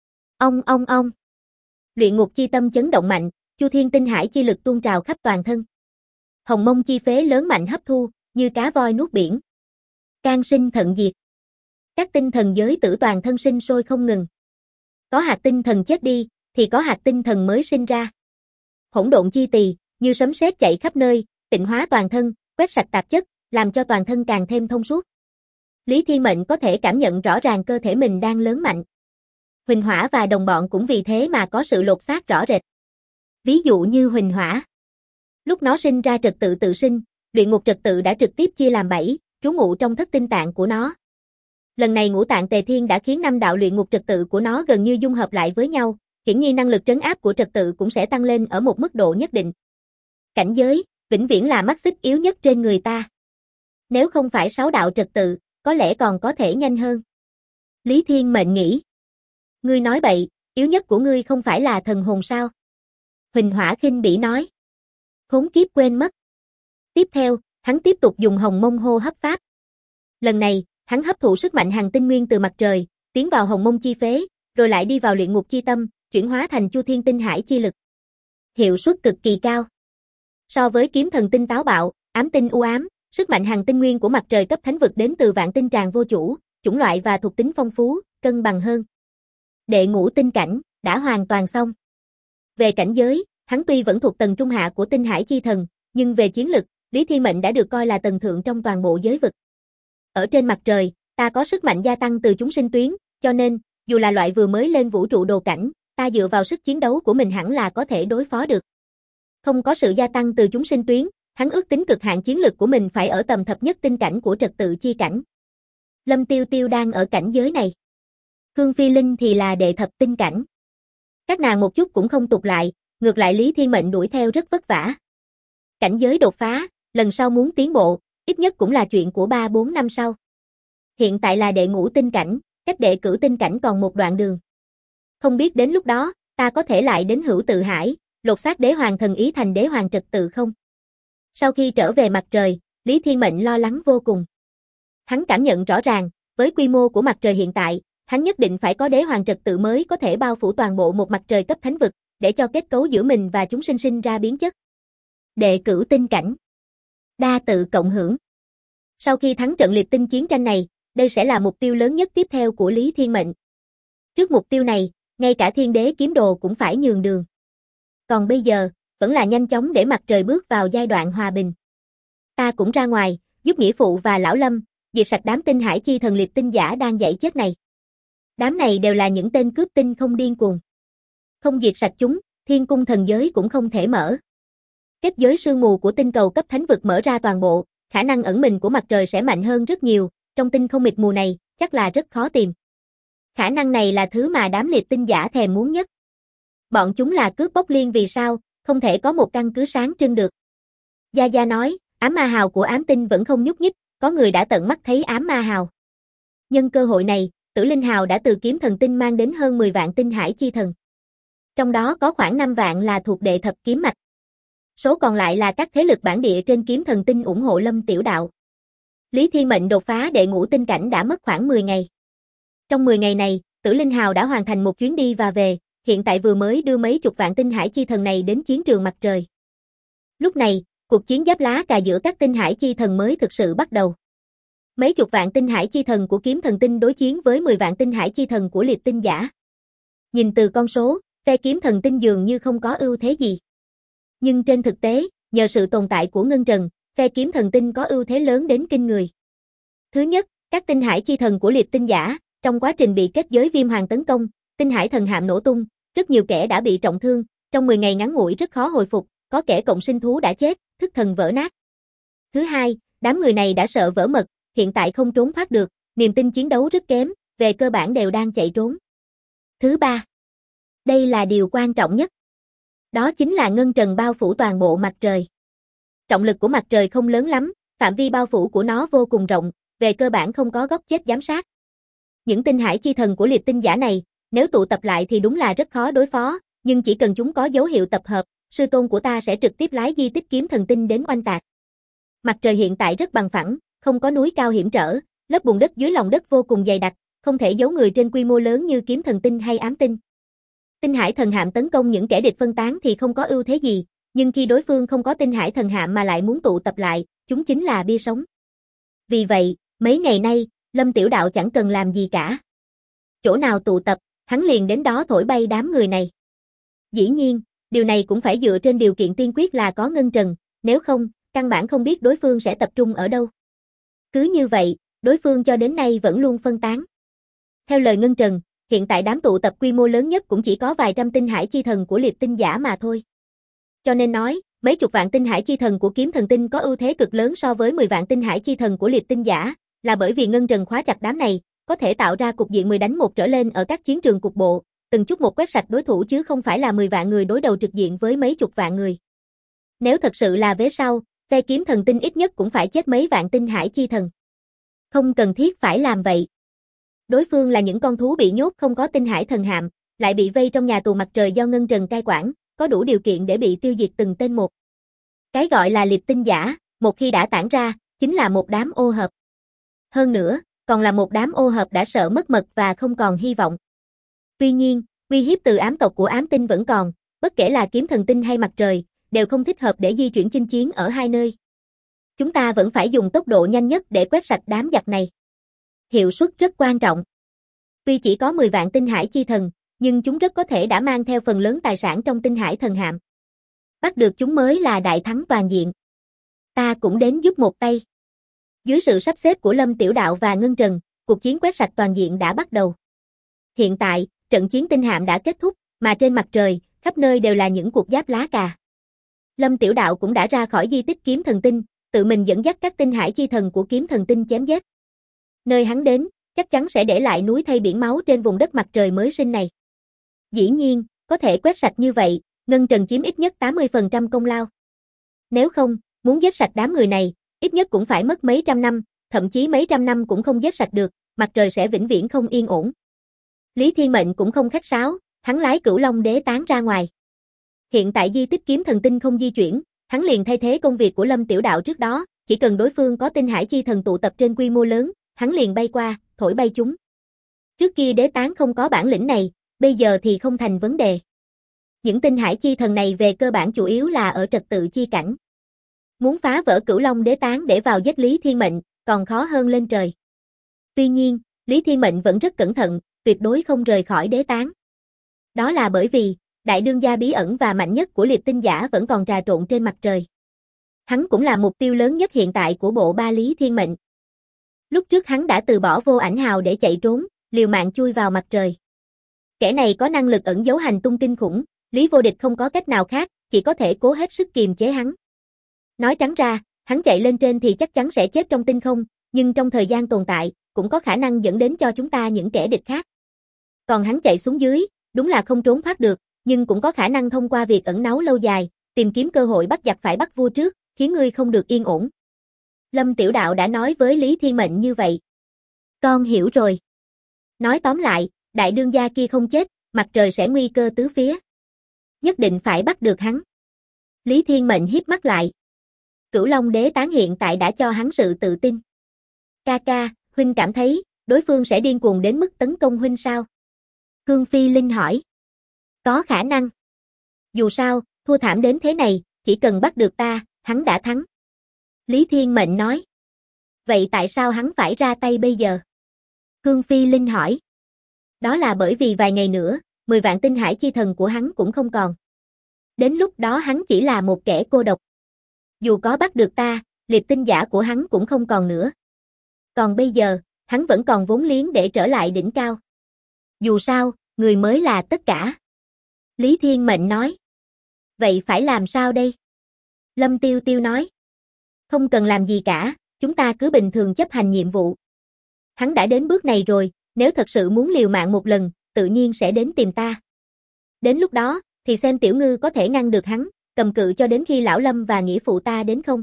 A: Ông. Luyện ngục chi tâm chấn động mạnh, chu thiên tinh hải chi lực tuôn trào khắp toàn thân. Hồng mông chi phế lớn mạnh hấp thu, như cá voi nuốt biển. Can sinh thận diệt. Các tinh thần giới tử toàn thân sinh sôi không ngừng. Có hạt tinh thần chết đi, thì có hạt tinh thần mới sinh ra. Hỗn độn chi tỳ, như sấm sét chạy khắp nơi, tịnh hóa toàn thân, quét sạch tạp chất, làm cho toàn thân càng thêm thông suốt. Lý Thiên Mệnh có thể cảm nhận rõ ràng cơ thể mình đang lớn mạnh. Huỳnh Hỏa và đồng bọn cũng vì thế mà có sự lột xác rõ rệt. Ví dụ như Huỳnh Hỏa. Lúc nó sinh ra trật tự tự sinh, luyện ngục trật tự đã trực tiếp chia làm 7, trú ngụ trong thất tinh tạng của nó. Lần này ngũ tạng tề thiên đã khiến 5 đạo luyện ngục trật tự của nó gần như dung hợp lại với nhau, hiển nhiên năng lực trấn áp của trật tự cũng sẽ tăng lên ở một mức độ nhất định. Cảnh giới, vĩnh viễn là mắt xích yếu nhất trên người ta. Nếu không phải 6 đạo trật tự, có lẽ còn có thể nhanh hơn. Lý Thiên Mệnh nghĩ. Ngươi nói bậy, yếu nhất của ngươi không phải là thần hồn sao? Huỳnh Hỏa khinh bỉ nói. Khốn kiếp quên mất. Tiếp theo, hắn tiếp tục dùng hồng mông hô hấp pháp. Lần này, hắn hấp thụ sức mạnh hằng tinh nguyên từ mặt trời, tiến vào hồng mông chi phế, rồi lại đi vào luyện ngục chi tâm, chuyển hóa thành chu thiên tinh hải chi lực. Hiệu suất cực kỳ cao. So với kiếm thần tinh táo bạo, ám tinh u ám, sức mạnh hằng tinh nguyên của mặt trời cấp thánh vực đến từ vạn tinh tràng vô chủ, chủng loại và thuộc tính phong phú, cân bằng hơn. Đệ ngũ tinh cảnh, đã hoàn toàn xong. Về cảnh giới, hắn tuy vẫn thuộc tầng trung hạ của tinh hải chi thần, nhưng về chiến lực, Lý Thiên Mệnh đã được coi là tầng thượng trong toàn bộ giới vực. Ở trên mặt trời, ta có sức mạnh gia tăng từ chúng sinh tuyến, cho nên, dù là loại vừa mới lên vũ trụ đồ cảnh, ta dựa vào sức chiến đấu của mình hẳn là có thể đối phó được. Không có sự gia tăng từ chúng sinh tuyến, Hắn ước tính cực hạn chiến lực của mình phải ở tầm thập nhất tinh cảnh của trật tự chi cảnh. Lâm Tiêu Tiêu đang ở cảnh giới này. Khương Phi Linh thì là đệ thập tinh cảnh. Các nàng một chút cũng không tụt lại, ngược lại Lý Thiên Mệnh đuổi theo rất vất vả. Cảnh giới đột phá, lần sau muốn tiến bộ, ít nhất cũng là chuyện của 3-4 năm sau. Hiện tại là đệ ngũ tinh cảnh, cách đệ cửu tinh cảnh còn một đoạn đường. Không biết đến lúc đó, ta có thể lại đến Hữu Tự Hải, lột xác đế hoàng thần ý thành đế hoàng trật tự không? Sau khi trở về mặt trời, Lý Thiên Mệnh lo lắng vô cùng. Hắn cảm nhận rõ ràng, với quy mô của mặt trời hiện tại, hắn nhất định phải có đế hoàng trật tự mới có thể bao phủ toàn bộ một mặt trời cấp thánh vực, để cho kết cấu giữa mình và chúng sinh ra biến chất. Đệ cửu tinh cảnh. Đa tự cộng hưởng. Sau khi thắng trận liệt tinh chiến tranh này, đây sẽ là mục tiêu lớn nhất tiếp theo của Lý Thiên Mệnh. Trước mục tiêu này, ngay cả Thiên Đế kiếm đồ cũng phải nhường đường. Còn bây giờ, vẫn là nhanh chóng để mặt trời bước vào giai đoạn hòa bình. Ta cũng ra ngoài, giúp nghĩa phụ và lão Lâm, diệt sạch đám tinh hải chi thần liệt tinh giả đang dãy chết này. Đám này đều là những tên cướp tinh không điên cuồng. Không diệt sạch chúng, thiên cung thần giới cũng không thể mở. Kết giới sương mù của tinh cầu cấp thánh vực mở ra toàn bộ, khả năng ẩn mình của mặt trời sẽ mạnh hơn rất nhiều, trong tinh không mịt mù này, chắc là rất khó tìm. Khả năng này là thứ mà đám liệt tinh giả thèm muốn nhất. Bọn chúng là cướp bóc liên vì sao, không thể có một căn cứ sáng trưng được. Gia Gia nói, ám ma hào của ám tinh vẫn không nhúc nhích, có người đã tận mắt thấy ám ma hào. Nhân cơ hội này, Tử Linh hào đã từ kiếm thần tinh mang đến hơn 10 vạn tinh hải chi thần. Trong đó có khoảng 5 vạn là thuộc đệ thập kiếm mạch. Số còn lại là các thế lực bản địa trên kiếm thần tinh ủng hộ Lâm Tiểu Đạo. Lý Thiên Mệnh đột phá đệ ngũ tinh cảnh đã mất khoảng 10 ngày. Trong 10 ngày này, Tử Linh hào đã hoàn thành một chuyến đi và về, hiện tại vừa mới đưa mấy chục vạn tinh hải chi thần này đến chiến trường mặt trời. Lúc này, cuộc chiến giáp lá cà giữa các tinh hải chi thần mới thực sự bắt đầu. Mấy chục vạn tinh hải chi thần của kiếm thần tinh đối chiến với 10 vạn tinh hải chi thần của liệt tinh giả. Nhìn từ con số, phe kiếm thần tinh dường như không có ưu thế gì. Nhưng trên thực tế, nhờ sự tồn tại của Ngân Trần, phe kiếm thần tinh có ưu thế lớn đến kinh người. Thứ nhất, các tinh hải chi thần của liệt tinh giả, trong quá trình bị kết giới viêm hoàng tấn công, tinh hải thần hạm nổ tung, rất nhiều kẻ đã bị trọng thương, trong 10 ngày ngắn ngủi rất khó hồi phục, có kẻ cộng sinh thú đã chết, thức thần vỡ nát. Thứ hai, đám người này đã sợ vỡ mật, hiện tại không trốn thoát được, niềm tin chiến đấu rất kém, về cơ bản đều đang chạy trốn. Thứ ba, đây là điều quan trọng nhất. Đó chính là Ngân Trần bao phủ toàn bộ mặt trời. Trọng lực của mặt trời không lớn lắm, phạm vi bao phủ của nó vô cùng rộng, về cơ bản không có góc chết giám sát. Những tinh hải chi thần của liệt tinh giả này, nếu tụ tập lại thì đúng là rất khó đối phó, nhưng chỉ cần chúng có dấu hiệu tập hợp, sư tôn của ta sẽ trực tiếp lái di tích kiếm thần tinh đến oanh tạc. Mặt trời hiện tại rất bằng phẳng, không có núi cao hiểm trở, lớp bùn đất dưới lòng đất vô cùng dày đặc, không thể giấu người trên quy mô lớn như kiếm thần tinh hay ám tinh. Tinh hải thần hạm tấn công những kẻ địch phân tán thì không có ưu thế gì, nhưng khi đối phương không có tinh hải thần hạm mà lại muốn tụ tập lại, chúng chính là bia sống. Vì vậy, mấy ngày nay, Lâm Tiểu Đạo chẳng cần làm gì cả. Chỗ nào tụ tập, hắn liền đến đó thổi bay đám người này. Dĩ nhiên, điều này cũng phải dựa trên điều kiện tiên quyết là có Ngân Trần, nếu không, căn bản không biết đối phương sẽ tập trung ở đâu. Cứ như vậy, đối phương cho đến nay vẫn luôn phân tán. Theo lời Ngân Trần, hiện tại đám tụ tập quy mô lớn nhất cũng chỉ có vài trăm tinh hải chi thần của liệt tinh giả mà thôi. Cho nên nói, mấy chục vạn tinh hải chi thần của kiếm thần tinh có ưu thế cực lớn so với 10 vạn tinh hải chi thần của liệt tinh giả, là bởi vì Ngân Trần khóa chặt đám này, có thể tạo ra cục diện 10 đánh 1 trở lên ở các chiến trường cục bộ, từng chút một quét sạch đối thủ chứ không phải là 10 vạn người đối đầu trực diện với mấy chục vạn người. Nếu thật sự là vế sau, phe kiếm thần tinh ít nhất cũng phải chết mấy vạn tinh hải chi thần. Không cần thiết phải làm vậy. Đối phương là những con thú bị nhốt không có tinh hải thần hạm, lại bị vây trong nhà tù mặt trời do Ngân Trần cai quản, có đủ điều kiện để bị tiêu diệt từng tên một. Cái gọi là liệt tinh giả, một khi đã tản ra, chính là một đám ô hợp. Hơn nữa, còn là một đám ô hợp đã sợ mất mật và không còn hy vọng. Tuy nhiên, uy hiếp từ ám tộc của ám tinh vẫn còn, bất kể là kiếm thần tinh hay mặt trời, đều không thích hợp để di chuyển chinh chiến ở hai nơi. Chúng ta vẫn phải dùng tốc độ nhanh nhất để quét sạch đám giặc này. Hiệu suất rất quan trọng. Tuy chỉ có 10 vạn tinh hải chi thần, nhưng chúng rất có thể đã mang theo phần lớn tài sản trong tinh hải thần hạm. Bắt được chúng mới là đại thắng toàn diện. Ta cũng đến giúp một tay. Dưới sự sắp xếp của Lâm Tiểu Đạo và Ngân Trần, cuộc chiến quét sạch toàn diện đã bắt đầu. Hiện tại, trận chiến tinh hạm đã kết thúc, mà trên mặt trời, khắp nơi đều là những cuộc giáp lá cà. Lâm Tiểu Đạo cũng đã ra khỏi di tích kiếm thần tinh, tự mình dẫn dắt các tinh hải chi thần của kiếm thần tinh chém giết. Nơi hắn đến, chắc chắn sẽ để lại núi thay biển máu trên vùng đất mặt trời mới sinh này. Dĩ nhiên, có thể quét sạch như vậy, Ngân Trần chiếm ít nhất 80% công lao. Nếu không, muốn giết sạch đám người này, ít nhất cũng phải mất mấy trăm năm, thậm chí mấy trăm năm cũng không giết sạch được, mặt trời sẽ vĩnh viễn không yên ổn. Lý Thiên Mệnh cũng không khách sáo, hắn lái Cửu Long Đế tán ra ngoài. Hiện tại di tích kiếm thần tinh không di chuyển, hắn liền thay thế công việc của Lâm Tiểu Đạo trước đó, chỉ cần đối phương có tinh hải chi thần tụ tập trên quy mô lớn, hắn liền bay qua, thổi bay chúng. Trước kia đế tán không có bản lĩnh này, bây giờ thì không thành vấn đề. Những tinh hải chi thần này về cơ bản chủ yếu là ở trật tự chi cảnh. Muốn phá vỡ Cửu Long Đế tán để vào giết Lý Thiên Mệnh, còn khó hơn lên trời. Tuy nhiên, Lý Thiên Mệnh vẫn rất cẩn thận, tuyệt đối không rời khỏi đế tán. Đó là bởi vì, đại đương gia bí ẩn và mạnh nhất của liệt tinh giả vẫn còn trà trộn trên mặt trời. Hắn cũng là mục tiêu lớn nhất hiện tại của bộ ba Lý Thiên Mệnh. Lúc trước hắn đã từ bỏ vô ảnh hào để chạy trốn, liều mạng chui vào mặt trời. Kẻ này có năng lực ẩn giấu hành tung kinh khủng, Lý Vô Địch không có cách nào khác, chỉ có thể cố hết sức kiềm chế hắn. Nói trắng ra, hắn chạy lên trên thì chắc chắn sẽ chết trong tinh không, nhưng trong thời gian tồn tại, cũng có khả năng dẫn đến cho chúng ta những kẻ địch khác. Còn hắn chạy xuống dưới, đúng là không trốn thoát được, nhưng cũng có khả năng thông qua việc ẩn náu lâu dài, tìm kiếm cơ hội bắt giặc phải bắt vua trước, khiến ngươi không được yên ổn. Lâm Tiểu Đạo đã nói với Lý Thiên Mệnh như vậy. Con hiểu rồi. Nói tóm lại, đại đương gia kia không chết, mặt trời sẽ nguy cơ tứ phía. Nhất định phải bắt được hắn. Lý Thiên Mệnh híp mắt lại. Cửu Long Đế tán hiện tại đã cho hắn sự tự tin. Ca ca, huynh cảm thấy, đối phương sẽ điên cuồng đến mức tấn công huynh sao? Khương Phi Linh hỏi. Có khả năng. Dù sao, thua thảm đến thế này, chỉ cần bắt được ta, hắn đã thắng. Lý Thiên Mệnh nói. Vậy tại sao hắn phải ra tay bây giờ? Khương Phi Linh hỏi. Đó là bởi vì vài ngày nữa, 10 vạn tinh hải chi thần của hắn cũng không còn. Đến lúc đó hắn chỉ là một kẻ cô độc. Dù có bắt được ta, liệt tinh giả của hắn cũng không còn nữa. Còn bây giờ, hắn vẫn còn vốn liếng để trở lại đỉnh cao. Dù sao, người mới là tất cả. Lý Thiên Mệnh nói. Vậy phải làm sao đây? Lâm Tiêu Tiêu nói. Không cần làm gì cả, chúng ta cứ bình thường chấp hành nhiệm vụ. Hắn đã đến bước này rồi, nếu thật sự muốn liều mạng một lần, tự nhiên sẽ đến tìm ta. Đến lúc đó, thì xem tiểu ngư có thể ngăn được hắn, cầm cự cho đến khi lão Lâm và nghĩa phụ ta đến không?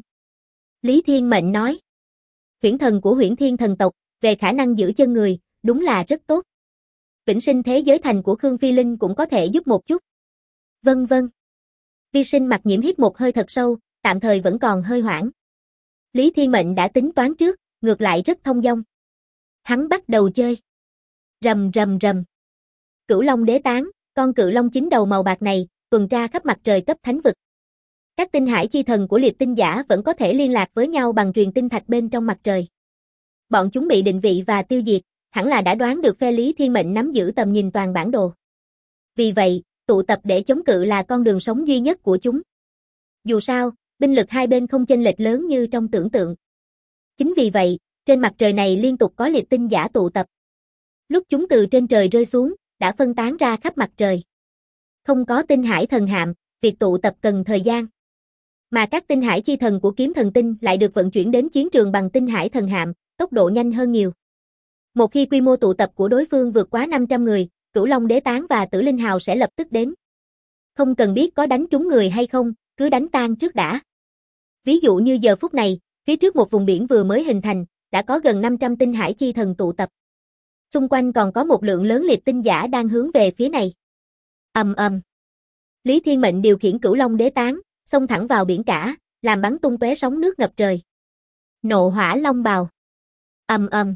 A: Lý Thiên Mệnh nói. Huyễn thần của Huyễn Thiên thần tộc, về khả năng giữ chân người, đúng là rất tốt. Vĩnh sinh thế giới thành của Khương Phi Linh cũng có thể giúp một chút. Vâng vâng. Vi Sinh Mặc Nhiễm hít một hơi thật sâu, tạm thời vẫn còn hơi hoảng. Lý Thiên Mệnh đã tính toán trước, ngược lại rất thông dong. Hắn bắt đầu chơi. Rầm rầm rầm. Cửu Long Đế tán, con cự long 9 đầu màu bạc này, tuần tra khắp mặt trời cấp thánh vực. Các tinh hải chi thần của liệt tinh giả vẫn có thể liên lạc với nhau bằng truyền tinh thạch bên trong mặt trời. Bọn chúng bị định vị và tiêu diệt, hẳn là đã đoán được phe Lý Thiên Mệnh nắm giữ tầm nhìn toàn bản đồ. Vì vậy, tụ tập để chống cự là con đường sống duy nhất của chúng. Dù sao, binh lực hai bên không chênh lệch lớn như trong tưởng tượng. Chính vì vậy, trên mặt trời này liên tục có liệt tinh giả tụ tập. Lúc chúng từ trên trời rơi xuống, đã phân tán ra khắp mặt trời. Không có tinh hải thần hạm, việc tụ tập cần thời gian. Mà các tinh hải chi thần của kiếm thần tinh lại được vận chuyển đến chiến trường bằng tinh hải thần hạm, tốc độ nhanh hơn nhiều. Một khi quy mô tụ tập của đối phương vượt quá 500 người, Cửu Long Đế tán và Tử Linh Hào sẽ lập tức đến. Không cần biết có đánh trúng người hay không, cứ đánh tan trước đã. Ví dụ như giờ phút này, phía trước một vùng biển vừa mới hình thành, đã có gần 500 tinh hải chi thần tụ tập. Xung quanh còn có một lượng lớn liệt tinh giả đang hướng về phía này. Ầm ầm. Lý Thiên Mệnh điều khiển Cửu Long Đế tán, xông thẳng vào biển cả, làm bắn tung tóe sóng nước ngập trời. Nộ hỏa long bào. Ầm ầm.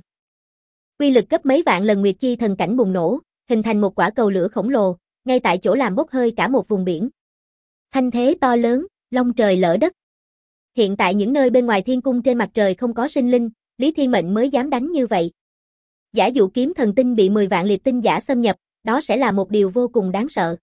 A: Uy lực gấp mấy vạn lần Nguyệt Chi thần cảnh bùng nổ, hình thành một quả cầu lửa khổng lồ, ngay tại chỗ làm bốc hơi cả một vùng biển. Thanh thế to lớn, long trời lở đất. Hiện tại những nơi bên ngoài thiên cung trên mặt trời không có sinh linh, Lý Thiên Mệnh mới dám đánh như vậy. Giả dụ kiếm thần tinh bị 10 vạn liệt tinh giả xâm nhập, đó sẽ là một điều vô cùng đáng sợ.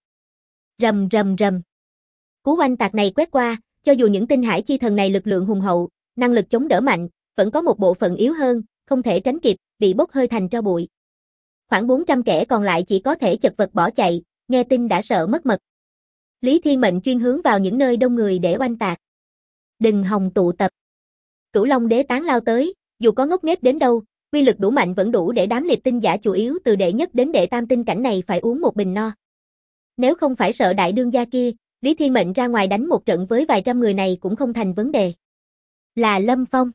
A: Rầm rầm rầm. Cú oanh tạc này quét qua, cho dù những tinh hải chi thần này lực lượng hùng hậu, năng lực chống đỡ mạnh, vẫn có một bộ phận yếu hơn, không thể tránh kịp, bị bốc hơi thành tro bụi. Khoảng 400 kẻ còn lại chỉ có thể chật vật bỏ chạy, nghe tin đã sợ mất mật. Lý Thiên Mệnh chuyên hướng vào những nơi đông người để oanh tạc. Đừng hòng tụ tập. Cửu Long Đế Tán lao tới, dù có ngốc nghếch đến đâu, uy lực đủ mạnh vẫn đủ để đám liệp tinh giả chủ yếu từ đệ nhất đến đệ tam tinh cảnh này phải uống một bình no. Nếu không phải sợ đại đương gia kia, Lý Thiên Mệnh ra ngoài đánh một trận với vài trăm người này cũng không thành vấn đề. Là Lâm Phong.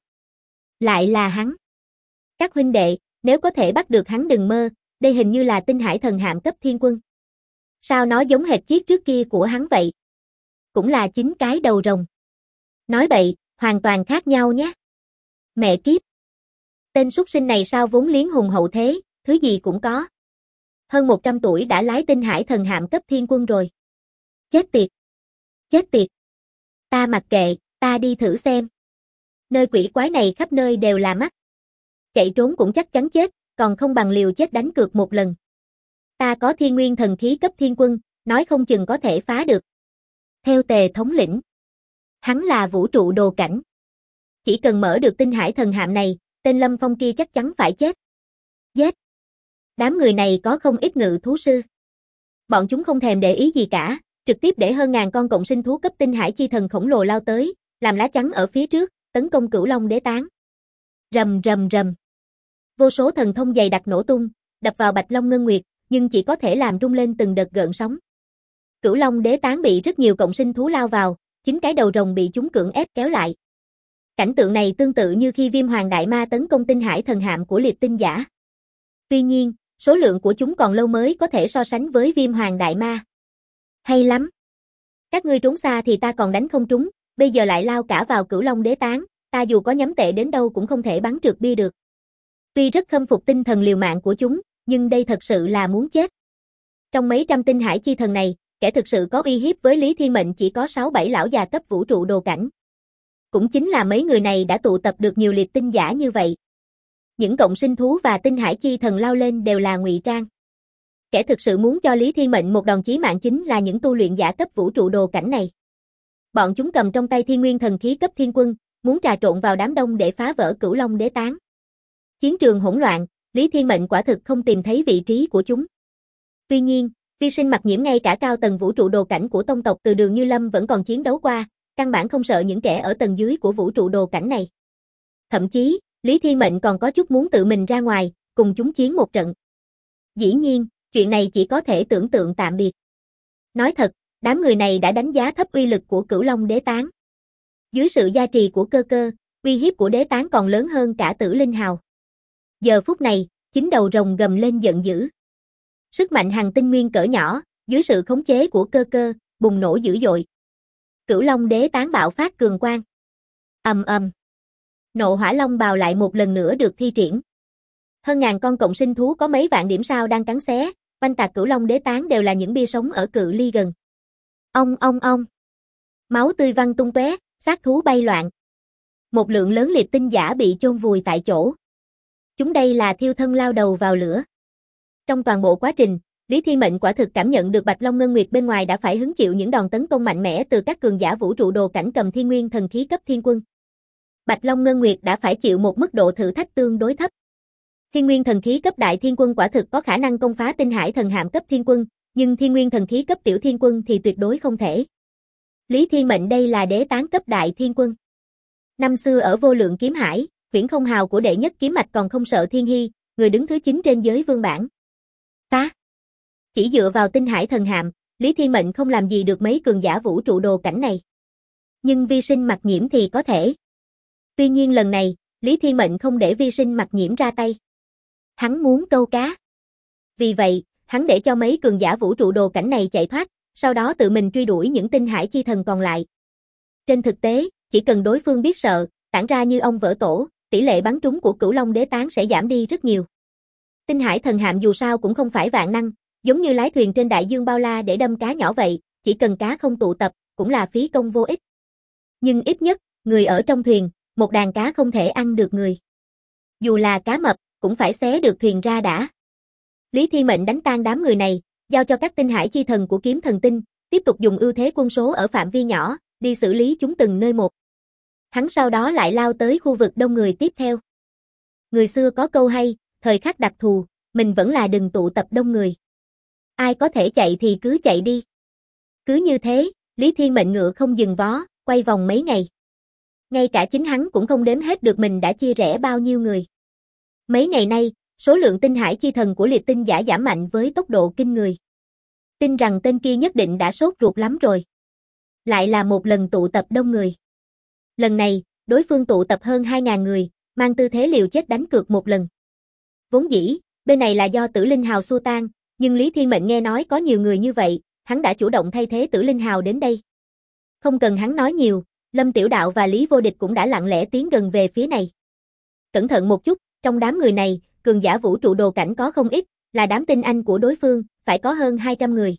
A: Lại là hắn. Các huynh đệ, nếu có thể bắt được hắn đừng mơ, đây hình như là tinh hải thần hạm cấp thiên quân. Sao nó giống hệt chiếc trước kia của hắn vậy? Cũng là 9 cái đầu rồng. Nói bậy, hoàn toàn khác nhau nhé. Mẹ kiếp. Tên súc sinh này sao vốn liếng hùng hậu thế, thứ gì cũng có. Hơn 100 tuổi đã lái tinh hải thần hạm cấp thiên quân rồi. Chết tiệt. Chết tiệt. Ta mặc kệ, ta đi thử xem. Nơi quỷ quái này khắp nơi đều là mắt. Chạy trốn cũng chắc chắn chết, còn không bằng liều chết đánh cược một lần. Ta có thiên nguyên thần khí cấp thiên quân, nói không chừng có thể phá được. Theo Tề thống lĩnh, hắn là vũ trụ đồ cảnh. Chỉ cần mở được tinh hải thần hạm này, tên Lâm Phong kia chắc chắn phải chết. Giết! Đám người này có không ít ngự thú sư. Bọn chúng không thèm để ý gì cả, trực tiếp để hơn ngàn con cộng sinh thú cấp tinh hải chi thần khổng lồ lao tới, làm lá chắn ở phía trước, tấn công Cửu Long Đế Tán. Rầm rầm rầm. Vô số thần thông dày đặc nổ tung, đập vào Bạch Long Ngân Nguyệt, nhưng chỉ có thể làm rung lên từng đợt gợn sóng. Cửu Long Đế Tán bị rất nhiều cộng sinh thú lao vào, 9 cái đầu rồng bị chúng cưỡng ép kéo lại. Cảnh tượng này tương tự như khi Viêm Hoàng Đại Ma tấn công tinh hải thần hạm của liệp tinh giả. Tuy nhiên, số lượng của chúng còn lâu mới có thể so sánh với Viêm Hoàng Đại Ma. Hay lắm. Các ngươi trốn xa thì ta còn đánh không trúng, bây giờ lại lao cả vào Cửu Long Đế Tán, ta dù có nhắm tệ đến đâu cũng không thể bắn trượt bia được. Tuy rất khâm phục tinh thần liều mạng của chúng, nhưng đây thật sự là muốn chết. Trong mấy trăm tinh hải chi thần này, kẻ thực sự có uy hiếp với Lý Thiên Mệnh chỉ có 6-7 lão già cấp vũ trụ đồ cảnh. Cũng chính là mấy người này đã tụ tập được nhiều liệp tinh giả như vậy. Những cộng sinh thú và tinh hải chi thần lao lên đều là ngụy trang. Kẻ thực sự muốn cho Lý Thiên Mệnh một đòn chí mạng chính là những tu luyện giả cấp vũ trụ đồ cảnh này. Bọn chúng cầm trong tay thiên nguyên thần khí cấp thiên quân, muốn trà trộn vào đám đông để phá vỡ Cửu Long Đế Tán. Chiến trường hỗn loạn, Lý Thiên Mệnh quả thực không tìm thấy vị trí của chúng. Tuy nhiên, Vi Sinh Mặc Nhiễm ngay cả cao tầng vũ trụ đồ cảnh của tông tộc Từ Đường Như Lâm vẫn còn chiến đấu qua, căn bản không sợ những kẻ ở tầng dưới của vũ trụ đồ cảnh này. Thậm chí, Lý Thiên Mệnh còn có chút muốn tự mình ra ngoài, cùng chúng chiến một trận. Dĩ nhiên, chuyện này chỉ có thể tưởng tượng tạm biệt. Nói thật, đám người này đã đánh giá thấp uy lực của Cửu Long Đế Tán. Dưới sự gia trì của cơ cơ, uy hiếp của đế tán còn lớn hơn cả Tử Linh Hào. Giờ phút này, 9 đầu rồng gầm lên giận dữ. Sức mạnh hằng tinh nguyên cỡ nhỏ, dưới sự khống chế của cơ cơ, bùng nổ dữ dội. Cửu Long Đế Tán bạo phát cường quang. Ầm ầm. Nộ Hỏa Long bào lại một lần nữa được thi triển. Hơn ngàn con cộng sinh thú có mấy vạn điểm sao đang cắn xé, oanh tạc Cửu Long Đế Tán đều là những bia sống ở cự ly gần. Ong ong ong. Máu tươi văng tung tóe, xác thú bay loạn. Một lượng lớn liệp tinh giả bị chôn vùi tại chỗ. Chúng đây là thiêu thân lao đầu vào lửa. Trong toàn bộ quá trình, Lý Thiên Mệnh quả thực cảm nhận được Bạch Long Ngân Nguyệt bên ngoài đã phải hứng chịu những đòn tấn công mạnh mẽ từ các cường giả vũ trụ đồ cảnh cầm thiên nguyên thần khí cấp thiên quân. Bạch Long Ngân Nguyệt đã phải chịu một mức độ thử thách tương đối thấp. Thiên nguyên thần khí cấp đại thiên quân quả thực có khả năng công phá tinh hải thần hạm cấp thiên quân, nhưng thiên nguyên thần khí cấp tiểu thiên quân thì tuyệt đối không thể. Lý Thiên Mệnh đây là đế tán cấp đại thiên quân. Năm xưa ở vô lượng kiếm hải, Huyễn Không Hào của đệ nhất kiếm mạch còn không sợ Thiên Hy, người đứng thứ 9 trên giới vương bảng. Phá! Chỉ dựa vào tinh hải thần hạm, Lý Thiên Mệnh không làm gì được mấy cường giả vũ trụ đồ cảnh này. Nhưng Vi Sinh Mặc Nhiễm thì có thể. Tuy nhiên lần này, Lý Thiên Mệnh không để Vi Sinh Mặc Nhiễm ra tay. Hắn muốn câu cá. Vì vậy, hắn để cho mấy cường giả vũ trụ đồ cảnh này chạy thoát, sau đó tự mình truy đuổi những tinh hải chi thần còn lại. Trên thực tế, chỉ cần đối phương biết sợ, tản ra như ong vỡ tổ, tỷ lệ bắn trúng của Cửu Long Đế Tán sẽ giảm đi rất nhiều. Tinh hải thần hạm dù sao cũng không phải vạn năng, giống như lái thuyền trên đại dương bao la để đâm cá nhỏ vậy, chỉ cần cá không tụ tập, cũng là phí công vô ích. Nhưng ít nhất, người ở trong thuyền, một đàn cá không thể ăn được người. Dù là cá mập, cũng phải xé được thuyền ra đã. Lý Thiên Mệnh đánh tan đám người này, giao cho các tinh hải chi thần của kiếm thần tinh, tiếp tục dùng ưu thế quân số ở phạm vi nhỏ, đi xử lý chúng từng nơi một. Hắn sau đó lại lao tới khu vực đông người tiếp theo. Người xưa có câu hay, thời khắc đặc thù, mình vẫn là đừng tụ tập đông người. Ai có thể chạy thì cứ chạy đi. Cứ như thế, Lý Thiên Mệnh ngựa không dừng vó, quay vòng mấy ngày. Ngay cả chính hắn cũng không đếm hết được mình đã chia rẽ bao nhiêu người. Mấy ngày nay, số lượng tinh hải chi thần của liệt tinh giả giảm mạnh với tốc độ kinh người. Tin rằng tên kia nhất định đã sốt ruột lắm rồi. Lại là một lần tụ tập đông người. Lần này, đối phương tụ tập hơn 2.000 người, mang tư thế liều chết đánh cược một lần. Vốn dĩ, bên này là do Tử Linh Hào xua tan, nhưng Lý Thiên Mệnh nghe nói có nhiều người như vậy, hắn đã chủ động thay thế Tử Linh Hào đến đây. Không cần hắn nói nhiều, Lâm Tiểu Đạo và Lý Vô Địch cũng đã lặng lẽ tiến gần về phía này. Cẩn thận một chút, trong đám người này, cường giả vũ trụ đồ cảnh có không ít, là đám tinh anh của đối phương, phải có hơn 200 người.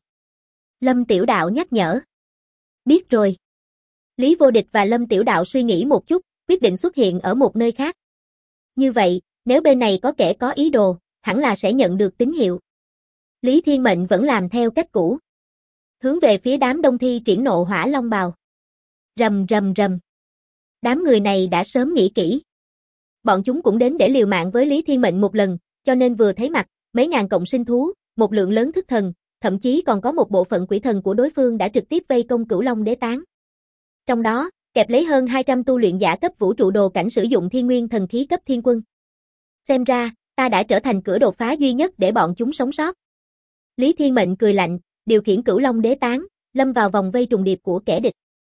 A: Lâm Tiểu Đạo nhắc nhở. Biết rồi. Lý Vô Địch và Lâm Tiểu Đạo suy nghĩ một chút, quyết định xuất hiện ở một nơi khác. Như vậy, nếu bên này có kẻ có ý đồ, hẳn là sẽ nhận được tín hiệu. Lý Thiên Mệnh vẫn làm theo cách cũ. Hướng về phía đám đông thi triển nộ hỏa long bào. Rầm rầm rầm. Đám người này đã sớm nghĩ kỹ. Bọn chúng cũng đến để liều mạng với Lý Thiên Mệnh một lần, cho nên vừa thấy mặt, mấy ngàn cộng sinh thú, một lượng lớn thức thần, thậm chí còn có một bộ phận quỷ thần của đối phương đã trực tiếp vây công Cửu Long Đế Tán. Trong đó, kẹp lấy hơn 200 tu luyện giả cấp vũ trụ đồ cảnh sử dụng thiên nguyên thần khí cấp thiên quân. Xem ra, ta đã trở thành cửa đột phá duy nhất để bọn chúng sống sót. Lý Thiên Mệnh cười lạnh, điều khiển Cửu Long Đế Tán, lâm vào vòng vây trùng điệp của kẻ địch.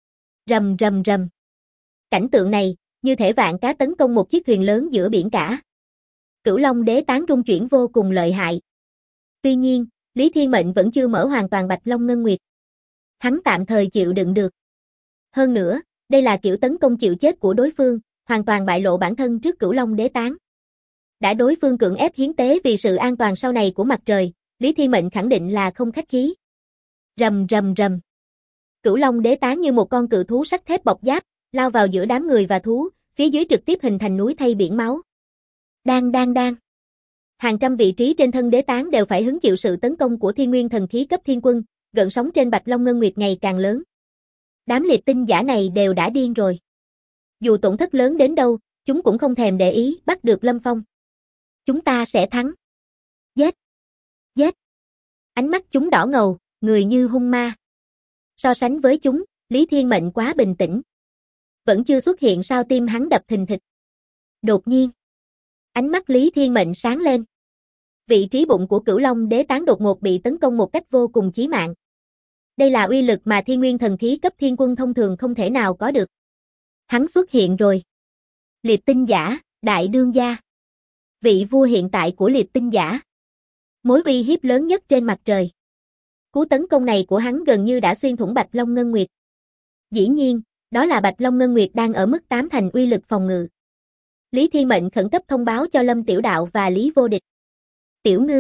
A: Rầm rầm rầm. Cảnh tượng này, như thể vạn cá tấn công một chiếc thuyền lớn giữa biển cả. Cửu Long Đế Tán rung chuyển vô cùng lợi hại. Tuy nhiên, Lý Thiên Mệnh vẫn chưa mở hoàn toàn Bạch Long Ngân Nguyệt. Hắn tạm thời chịu đựng được. Hơn nữa, đây là kiểu tấn công chịu chết của đối phương, hoàn toàn bại lộ bản thân trước Cửu Long Đế Tán. Đã đối phương cưỡng ép hiến tế vì sự an toàn sau này của mặt trời, Lý Thiên Mệnh khẳng định là không khách khí. Rầm rầm rầm. Cửu Long Đế Tán như một con cự thú sắt thép bọc giáp, lao vào giữa đám người và thú, phía dưới trực tiếp hình thành núi thay biển máu. Đang. Hàng trăm vị trí trên thân Đế Tán đều phải hứng chịu sự tấn công của thiên nguyên thần khí cấp thiên quân, gợn sóng trên Bạch Long Ngân Nguyệt ngày càng lớn. Đám liệt tinh giả này đều đã điên rồi. Dù tổn thất lớn đến đâu, chúng cũng không thèm để ý bắt được Lâm Phong. Chúng ta sẽ thắng. Giết! Giết! Ánh mắt chúng đỏ ngầu, người như hung ma. So sánh với chúng, Lý Thiên Mệnh quá bình tĩnh. Vẫn chưa xuất hiện sao tim hắn đập thình thịch. Đột nhiên, ánh mắt Lý Thiên Mệnh sáng lên. Vị trí bụng của Cửu Long Đế Tán đột ngột bị tấn công một cách vô cùng chí mạng. Đây là uy lực mà thiên nguyên thần khí cấp thiên quân thông thường không thể nào có được. Hắn xuất hiện rồi. Liệt tinh giả, đại đương gia. Vị vua hiện tại của liệt tinh giả. Mối uy hiếp lớn nhất trên mặt trời. Cú tấn công này của hắn gần như đã xuyên thủng Bạch Long Ngân Nguyệt. Dĩ nhiên, đó là Bạch Long Ngân Nguyệt đang ở mức 8 thành uy lực phòng ngự. Lý Thiên Mệnh khẩn cấp thông báo cho Lâm Tiểu Đạo và Lý Vô Địch. Tiểu Ngư.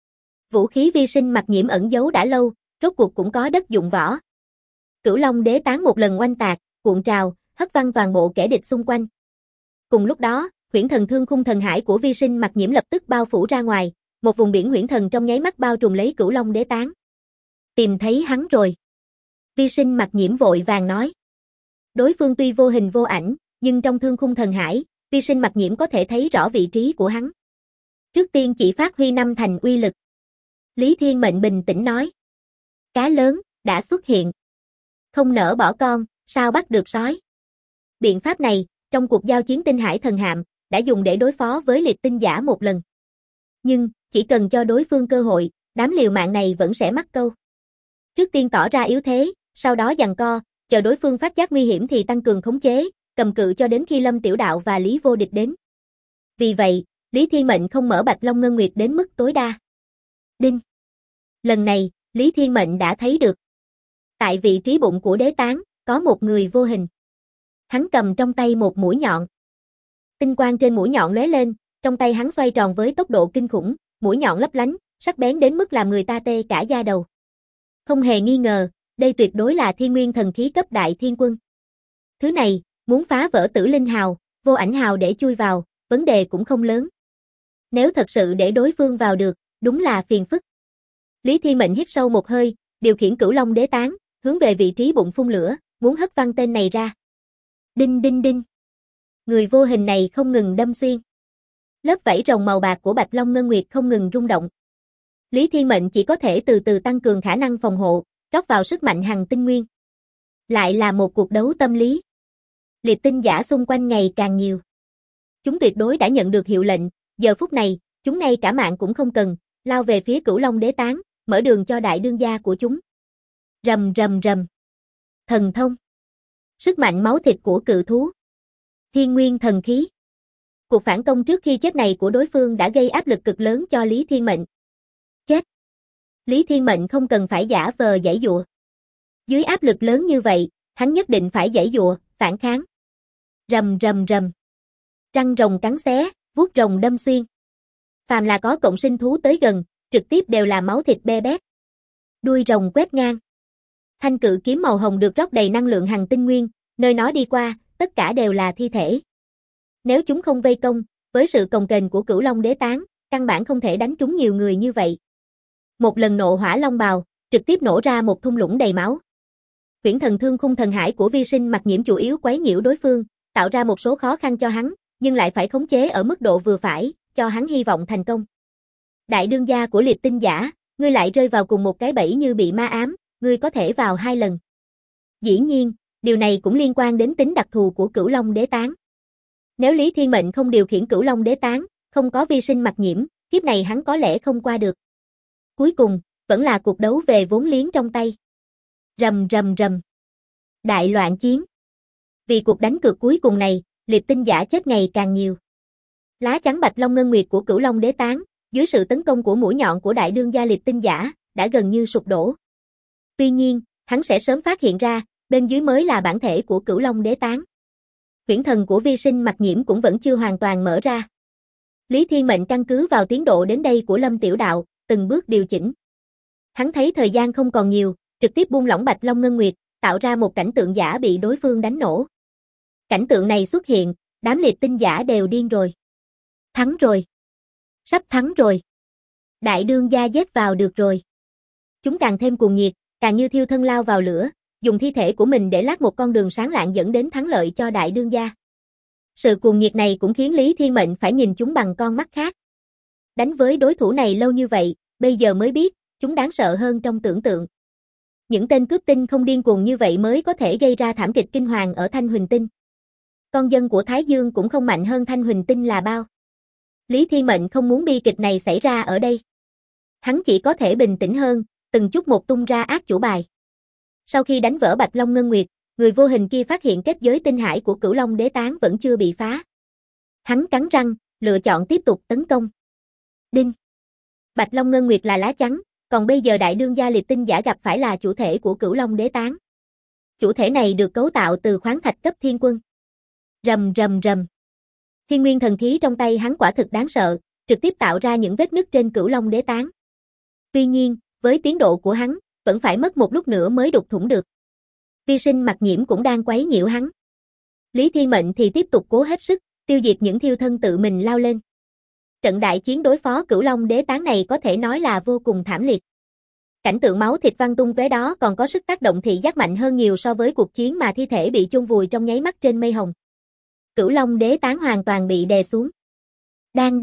A: Vũ khí vi sinh mặc nhiễm ẩn giấu đã lâu, rốt cuộc cũng có đất dụng võ. Cửu Long Đế Tán một lần oanh tạc, cuộn trào, hất văng toàn bộ kẻ địch xung quanh. Cùng lúc đó, huyễn thần thương khung thần hải của vi sinh mặc nhiễm lập tức bao phủ ra ngoài, một vùng biển huyễn thần trong nháy mắt bao trùm lấy Cửu Long Đế Tán. Tìm thấy hắn rồi. Vi sinh mặc nhiễm vội vàng nói. Đối phương tuy vô hình vô ảnh, nhưng trong thương khung thần hải, vi sinh mặc nhiễm có thể thấy rõ vị trí của hắn. Trước tiên chỉ phát huy 5 thành uy lực. Lý Thiên Mệnh bình tĩnh nói. Cá lớn, đã xuất hiện. Không nỡ bỏ con, sao bắt được sói. Biện pháp này, trong cuộc giao chiến tinh hải thần hạm, đã dùng để đối phó với liệt tinh giả một lần. Nhưng, chỉ cần cho đối phương cơ hội, đám liều mạng này vẫn sẽ mắc câu. Trước tiên tỏ ra yếu thế, sau đó giằng co, chờ đối phương phát giác nguy hiểm thì tăng cường khống chế, cầm cự cho đến khi Lâm Tiểu Đạo và Lý Vô Địch đến. Vì vậy, Lý Thiên Mệnh không mở Bạch Long Ngân Nguyệt đến mức tối đa. Đinh. Lần này, Lý Thiên Mệnh đã thấy được. Tại vị trí bụng của Đế Tán, có một người vô hình. Hắn cầm trong tay một mũi nhọn. Tinh quang trên mũi nhọn lóe lên, trong tay hắn xoay tròn với tốc độ kinh khủng, mũi nhọn lấp lánh, sắc bén đến mức làm người ta tê cả da đầu. Không hề nghi ngờ, đây tuyệt đối là thiên nguyên thần khí cấp đại thiên quân. Thứ này, muốn phá vỡ Tử Linh Hào, Vô Ảnh Hào để chui vào, vấn đề cũng không lớn. Nếu thật sự để đối phương vào được, đúng là phiền phức. Lý Thiên Mệnh hít sâu một hơi, điều khiển Cửu Long Đế Tán, hướng về vị trí bụng phun lửa, muốn hất văng tên này ra. Đinh đinh đinh. Người vô hình này không ngừng đâm xuyên. Lớp vảy rồng màu bạc của Bạch Long Ngân Nguyệt không ngừng rung động. Lý Thiên Mệnh chỉ có thể từ từ tăng cường khả năng phòng hộ, rót vào sức mạnh hằng tinh nguyên. Lại là một cuộc đấu tâm lý. Liệt tinh giả xung quanh ngày càng nhiều. Chúng tuyệt đối đã nhận được hiệu lệnh, giờ phút này, chúng ngay cả mạng cũng không cần, lao về phía Cửu Long Đế Tán, mở đường cho đại đương gia của chúng. Rầm rầm rầm. Thần thông. Sức mạnh máu thịt của cự thú. Thiên nguyên thần khí. Cuộc phản công trước khi chết này của đối phương đã gây áp lực cực lớn cho Lý Thiên Mệnh. Chết. Lý Thiên Mệnh không cần phải giả vờ giãy giụa. Dưới áp lực lớn như vậy, hắn nhất định phải giãy giụa, phản kháng. Rầm rầm rầm. Răng rồng cắn xé, vuốt rồng đâm xuyên. Phàm là có cộng sinh thú tới gần, trực tiếp đều là máu thịt be bét. Đuôi rồng quét ngang. Thanh cự kiếm màu hồng được rót đầy năng lượng hằng tinh nguyên, nơi nó đi qua, tất cả đều là thi thể. Nếu chúng không vây công, với sự cồng kềnh của Cửu Long Đế Tán, căn bản không thể đánh trúng nhiều người như vậy. Một lần nộ hỏa long bào, trực tiếp nổ ra một thung lũng đầy máu. Huyễn thần thương khung thần hải của Vi Sinh Mặc Nhiễm chủ yếu quấy nhiễu đối phương, tạo ra một số khó khăn cho hắn, nhưng lại phải khống chế ở mức độ vừa phải, cho hắn hy vọng thành công. Đại đương gia của Liệt tinh giả, ngươi lại rơi vào cùng một cái bẫy như bị ma ám, ngươi có thể vào 2 lần. Dĩ nhiên, điều này cũng liên quan đến tính đặc thù của Cửu Long Đế Tán. Nếu Lý Thiên Mệnh không điều khiển Cửu Long Đế Tán, không có Vi Sinh Mặc Nhiễm, kiếp này hắn có lẽ không qua được. Cuối cùng, vẫn là cuộc đấu về vốn liếng trong tay. Rầm rầm rầm. Đại loạn chiến. Vì cuộc đánh cược cuối cùng này, Liệt tinh giả chết ngày càng nhiều. Lá chắn Bạch Long Ngân Nguyệt của Cửu Long Đế Tán, dưới sự tấn công của mũi nhọn của đại đương gia Liệt tinh giả, đã gần như sụp đổ. Tuy nhiên, hắn sẽ sớm phát hiện ra, bên dưới mới là bản thể của Cửu Long Đế Tán. Huyễn thần của Vi Sinh Mặc Nhiễm cũng vẫn chưa hoàn toàn mở ra. Lý Thiên Mệnh căn cứ vào tiến độ đến đây của Lâm Tiểu Đạo, từng bước điều chỉnh. Hắn thấy thời gian không còn nhiều, trực tiếp buông lỏng Bạch Long Ngân Nguyệt, tạo ra một cảnh tượng giả bị đối phương đánh nổ. Cảnh tượng này xuất hiện, đám liệt tinh giả đều điên rồi. Thắng rồi. Sắp thắng rồi. Đại đương gia giết vào được rồi. Chúng càng thêm cuồng nhiệt, càng như thiêu thân lao vào lửa, dùng thi thể của mình để lát một con đường sáng lạng dẫn đến thắng lợi cho đại đương gia. Sự cuồng nhiệt này cũng khiến Lý Thiên Mệnh phải nhìn chúng bằng con mắt khác. Đánh với đối thủ này lâu như vậy, bây giờ mới biết, chúng đáng sợ hơn trong tưởng tượng. Những tên cướp tinh không điên cuồng như vậy mới có thể gây ra thảm kịch kinh hoàng ở Thanh Huỳnh Tinh. Con dân của Thái Dương cũng không mạnh hơn Thanh Huỳnh Tinh là bao. Lý Thiên Mệnh không muốn bi kịch này xảy ra ở đây. Hắn chỉ có thể bình tĩnh hơn, từng chút một tung ra ác chủ bài. Sau khi đánh vỡ Bạch Long Ngân Nguyệt, người vô hình kia phát hiện kết giới tinh hải của Cửu Long Đế Tán vẫn chưa bị phá. Hắn cắn răng, lựa chọn tiếp tục tấn công. Đinh. Bạch Long Ngân Nguyệt là lá chắn, còn bây giờ đại đương gia Liệt tinh giả gặp phải là chủ thể của Cửu Long Đế Tán. Chủ thể này được cấu tạo từ khoáng thạch cấp thiên quân. Rầm rầm rầm. Thiên nguyên thần khí trong tay hắn quả thực đáng sợ, trực tiếp tạo ra những vết nứt trên Cửu Long Đế Tán. Tuy nhiên, với tiến độ của hắn, vẫn phải mất một lúc nữa mới đục thủng được. Vi Sinh Mặc Nhiễm cũng đang quấy nhiễu hắn. Lý Thiên Mệnh thì tiếp tục cố hết sức, tiêu diệt những thiêu thân tự mình lao lên. Trận đại chiến đối phó Cửu Long Đế Tán này có thể nói là vô cùng thảm liệt. Cảnh tượng máu thịt văng tung tóe đó còn có sức tác động thị giác mạnh hơn nhiều so với cuộc chiến mà thi thể bị chôn vùi trong nháy mắt trên mây hồng. Cửu Long Đế Tán hoàn toàn bị đè xuống. Đang.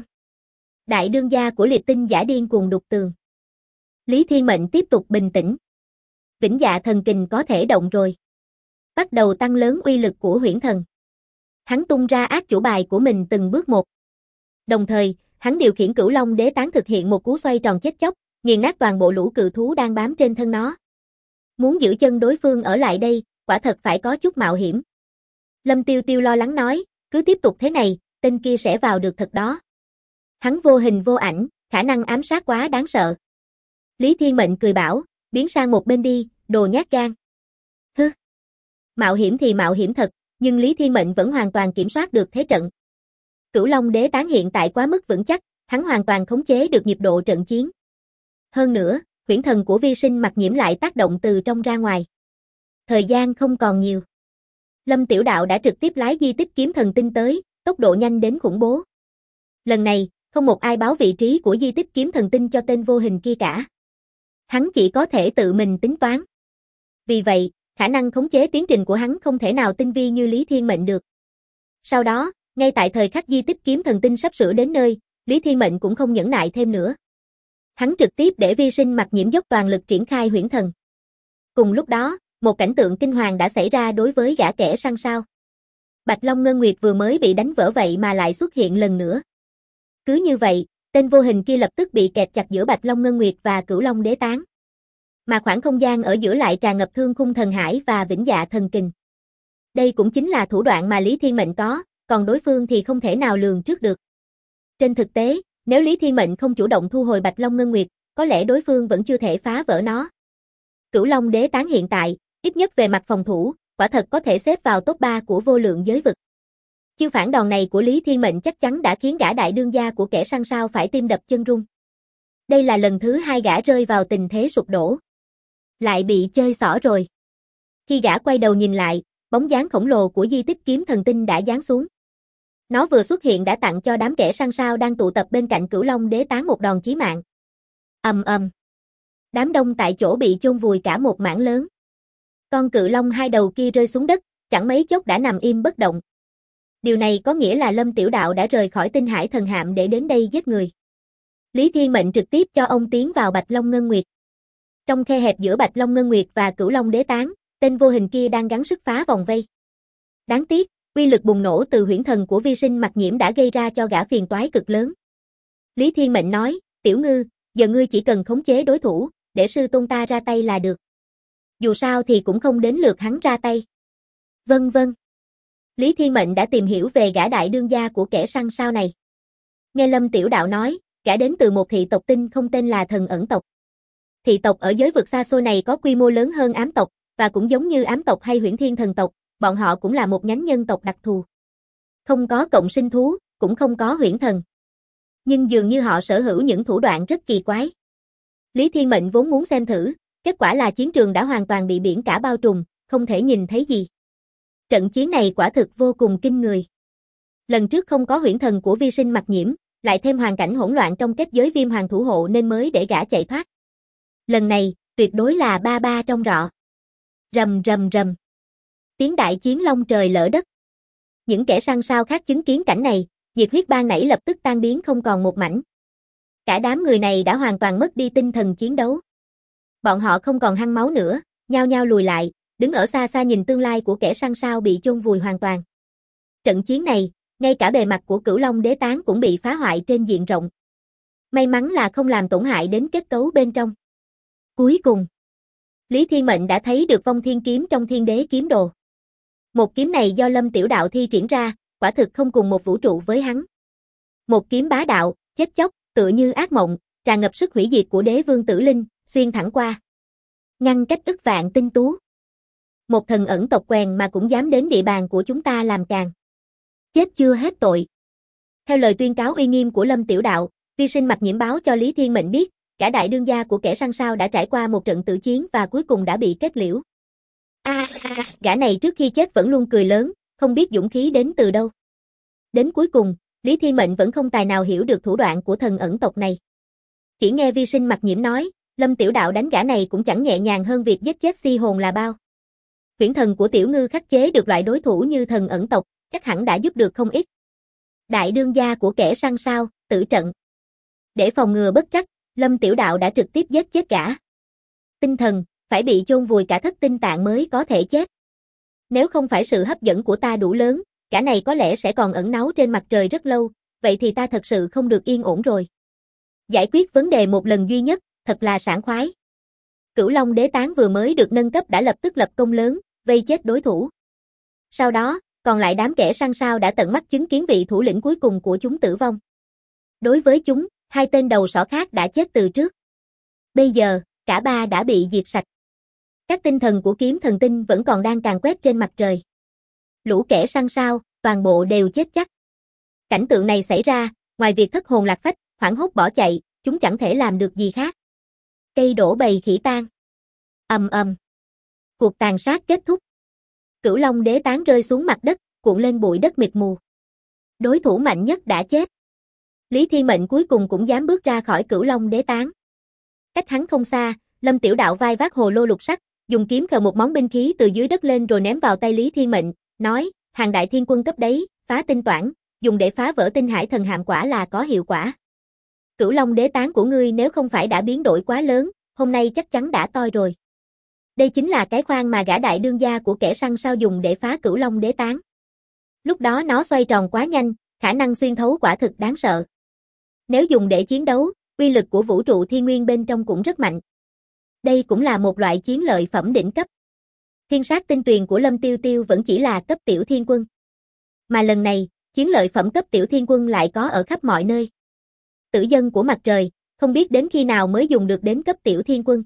A: Đại đương gia của Liệt tinh giả điên cuồng đục tường. Lý Thiên Mệnh tiếp tục bình tĩnh. Vĩnh Dạ thần kình có thể động rồi. Bắt đầu tăng lớn uy lực của huyễn thần. Hắn tung ra ác chủ bài của mình từng bước một. Đồng thời, hắn điều khiển Cửu Long Đế Tán thực hiện một cú xoay tròn chết chóc, nghiền nát toàn bộ lũ cự thú đang bám trên thân nó. Muốn giữ chân đối phương ở lại đây, quả thật phải có chút mạo hiểm. Lâm Tiêu Tiêu lo lắng nói, cứ tiếp tục thế này, tên kia sẽ vào được thật đó. Hắn vô hình vô ảnh, khả năng ám sát quá đáng sợ. Lý Thiên Mệnh cười bảo, biến sang một bên đi, đồ nhát gan. Hứ. Mạo hiểm thì mạo hiểm thật, nhưng Lý Thiên Mệnh vẫn hoàn toàn kiểm soát được thế trận. Cửu Long Đế Tán hiện tại quá mức vững chắc, hắn hoàn toàn khống chế được nhịp độ trận chiến. Hơn nữa, huyễn thần của Vi Sinh Mặc Nhiễm lại tác động từ trong ra ngoài. Thời gian không còn nhiều. Lâm Tiểu Đạo đã trực tiếp lái di tích kiếm thần tinh tới, tốc độ nhanh đến khủng bố. Lần này, không một ai báo vị trí của di tích kiếm thần tinh cho tên vô hình kia cả. Hắn chỉ có thể tự mình tính toán. Vì vậy, khả năng khống chế tiến trình của hắn không thể nào tinh vi như Lý Thiên Mệnh được. Sau đó, ngay tại thời khắc di tích kiếm thần tinh sắp sửa đến nơi, Lý Thiên Mệnh cũng không nhẫn nại thêm nữa. Hắn trực tiếp để Vi Sinh Mặc Nhiễm dốc toàn lực triển khai huyễn thần. Cùng lúc đó, một cảnh tượng kinh hoàng đã xảy ra đối với gã kẻ săn sao. Bạch Long Ngân Nguyệt vừa mới bị đánh vỡ vậy mà lại xuất hiện lần nữa. Cứ như vậy, tên vô hình kia lập tức bị kẹp chặt giữa Bạch Long Ngân Nguyệt và Cửu Long Đế Tán. Mà khoảng không gian ở giữa lại tràn ngập Thương Khung Thần Hải và Vĩnh Dạ Thần Kình. Đây cũng chính là thủ đoạn mà Lý Thiên Mệnh có, còn đối phương thì không thể nào lường trước được. Trên thực tế, nếu Lý Thiên Mệnh không chủ động thu hồi Bạch Long Ngân Nguyệt, có lẽ đối phương vẫn chưa thể phá vỡ nó. Cửu Long Đế Tán hiện tại, ít nhất về mặt phòng thủ, quả thật có thể xếp vào top 3 của vô lượng giới vực. Chiêu phản đòn này của Lý Thiên Mệnh chắc chắn đã khiến gã đại đương gia của kẻ săn sao phải tim đập chân rung. Đây là lần thứ 2 gã rơi vào tình thế sụp đổ. Lại bị chơi xỏ rồi. Khi gã quay đầu nhìn lại, bóng dáng khổng lồ của di tích kiếm thần tinh đã giáng xuống. Nó vừa xuất hiện đã tặng cho đám kẻ săn sao đang tụ tập bên cạnh Cửu Long Đế Tán một đòn chí mạng. Ầm ầm. Đám đông tại chỗ bị chôn vùi cả một mảng lớn. Con cự long hai đầu kia rơi xuống đất, chẳng mấy chốc đã nằm im bất động. Điều này có nghĩa là Lâm Tiểu Đạo đã rời khỏi Tinh Hải Thần Hạm để đến đây giết người. Lý Thiên Mệnh trực tiếp cho ông tiến vào Bạch Long Ngân Nguyệt. Trong khe hẹp giữa Bạch Long Ngân Nguyệt và Cửu Long Đế Tán, tên vô hình kia đang gắng sức phá vòng vây. Đáng tiếc, uy lực bùng nổ từ huyễn thần của vi sinh Mặc Nhiễm đã gây ra cho gã phiền toái cực lớn. Lý Thiên Mệnh nói, Tiểu Ngư, giờ ngươi chỉ cần khống chế đối thủ, để sư tôn ta ra tay là được. Dù sao thì cũng không đến lượt hắn ra tay. Vâng vâng. Lý Thiên Mệnh đã tìm hiểu về gã đại đương gia của kẻ săn sao này. Nghe Lâm Tiểu Đạo nói, gã đến từ một thị tộc tinh không tên là Thần Ẩn tộc. Thị tộc ở giới vực xa xôi này có quy mô lớn hơn ám tộc, và cũng giống như ám tộc hay Huyễn Thiên Thần tộc, bọn họ cũng là một nhánh nhân tộc đặc thù. Không có cộng sinh thú, cũng không có huyễn thần. Nhưng dường như họ sở hữu những thủ đoạn rất kỳ quái. Lý Thiên Mệnh vốn muốn xem thử, kết quả là chiến trường đã hoàn toàn bị biển cả bao trùm, không thể nhìn thấy gì. Trận chiến này quả thực vô cùng kinh người. Lần trước không có huyễn thần của vi sinh Mặc Nhiễm, lại thêm hoàn cảnh hỗn loạn trong kết giới Viêm Hoàng thủ hộ nên mới để gã chạy thoát. Lần này, tuyệt đối là ba ba trong rọ. Rầm rầm rầm. Tiếng đại chiến long trời lỡ đất. Những kẻ săn sao khác chứng kiến cảnh này, nhiệt huyết ban nãy lập tức tan biến không còn một mảnh. Cả đám người này đã hoàn toàn mất đi tinh thần chiến đấu. Bọn họ không còn hăng máu nữa, nhao nhao lùi lại, đứng ở xa xa nhìn tương lai của kẻ săn sao bị chôn vùi hoàn toàn. Trận chiến này, ngay cả bề mặt của Cửu Long Đế Tán cũng bị phá hoại trên diện rộng. May mắn là không làm tổn hại đến kết cấu bên trong. Cuối cùng, Lý Thiên Mệnh đã thấy được Vong Thiên Kiếm trong Thiên Đế Kiếm Đồ. Một kiếm này do Lâm Tiểu Đạo thi triển ra, quả thực không cùng một vũ trụ với hắn. Một kiếm bá đạo, chết chóc, tựa như ác mộng, tràn ngập sức hủy diệt của Đế Vương Tử Linh, xuyên thẳng qua. Ngăn cách ức vạn tinh tú. Một thần ẩn tộc quèn mà cũng dám đến địa bàn của chúng ta làm càn. Chết chưa hết tội. Theo lời tuyên cáo uy nghiêm của Lâm Tiểu Đạo, vi sinh Mặc Nhiễm báo cho Lý Thiên Mệnh biết, cả đại đương gia của kẻ săn sao đã trải qua một trận tử chiến và cuối cùng đã bị kết liễu. Gã này trước khi chết vẫn luôn cười lớn, không biết dũng khí đến từ đâu. Đến cuối cùng, Lý Thiên Mệnh vẫn không tài nào hiểu được thủ đoạn của thần ẩn tộc này. Chỉ nghe vi sinh Mặc Nhiễm nói, Lâm Tiểu Đạo đánh gã này cũng chẳng nhẹ nhàng hơn việc giết chết si hồn là bao. Huyễn thần của Tiểu Ngư khắc chế được loại đối thủ như thần ẩn tộc, chắc hẳn đã giúp được không ít. Đại đương gia của kẻ săn sao, tử trận. Để phòng ngừa bất trắc, Lâm Tiểu Đạo đã trực tiếp giết chết gã. Tinh thần, phải bị chôn vùi cả thất tinh tạng mới có thể chết. Nếu không phải sự hấp dẫn của ta đủ lớn, gã này có lẽ sẽ còn ẩn náu trên mặt trời rất lâu, vậy thì ta thật sự không được yên ổn rồi. Giải quyết vấn đề một lần duy nhất, thật là sảng khoái. Cửu Long Đế Tán vừa mới được nâng cấp đã lập tức lập công lớn, vây chết đối thủ. Sau đó, còn lại đám kẻ săn sao đã tận mắt chứng kiến vị thủ lĩnh cuối cùng của chúng tử vong. Đối với chúng, hai tên đầu sỏ khác đã chết từ trước. Bây giờ, cả ba đã bị diệt sạch. Các tinh thần của kiếm thần tinh vẫn còn đang càn quét trên mặt trời. Lũ kẻ săn sao, toàn bộ đều chết chắc. Cảnh tượng này xảy ra, ngoài việc thất hồn lạc phách, hoảng hốt bỏ chạy, chúng chẳng thể làm được gì khác. Cây đổ bầy khỉ tan. Ầm ầm. Cuộc tàn sát kết thúc. Cửu Long Đế Tán rơi xuống mặt đất, cuộn lên bụi đất mịt mù. Đối thủ mạnh nhất đã chết. Lý Thiên Mệnh cuối cùng cũng dám bước ra khỏi Cửu Long Đế Tán. Cách hắn không xa, Lâm Tiểu Đạo vai vác hồ lô lục sắc, dùng kiếm khờ một món binh khí từ dưới đất lên rồi ném vào tay Lý Thiên Mệnh, nói, hàng đại thiên quân cấp đấy, phá tinh toản, dùng để phá vỡ Tinh Hải Thần Hạm quả là có hiệu quả. Cửu Long Đế Tán của ngươi nếu không phải đã biến đổi quá lớn, hôm nay chắc chắn đã toi rồi. Đây chính là cái khoang mà gã đại đương gia của kẻ săn sao dùng để phá Cửu Long Đế tán. Lúc đó nó xoay tròn quá nhanh, khả năng xuyên thấu quả thực đáng sợ. Nếu dùng để chiến đấu, uy lực của vũ trụ thiên nguyên bên trong cũng rất mạnh. Đây cũng là một loại chiến lợi phẩm đỉnh cấp. Thiên sát tinh tuyền của Lâm Tiêu Tiêu vẫn chỉ là cấp tiểu thiên quân. Mà lần này, chiến lợi phẩm cấp tiểu thiên quân lại có ở khắp mọi nơi. Tử dân của mặt trời, không biết đến khi nào mới dùng được đến cấp tiểu thiên quân.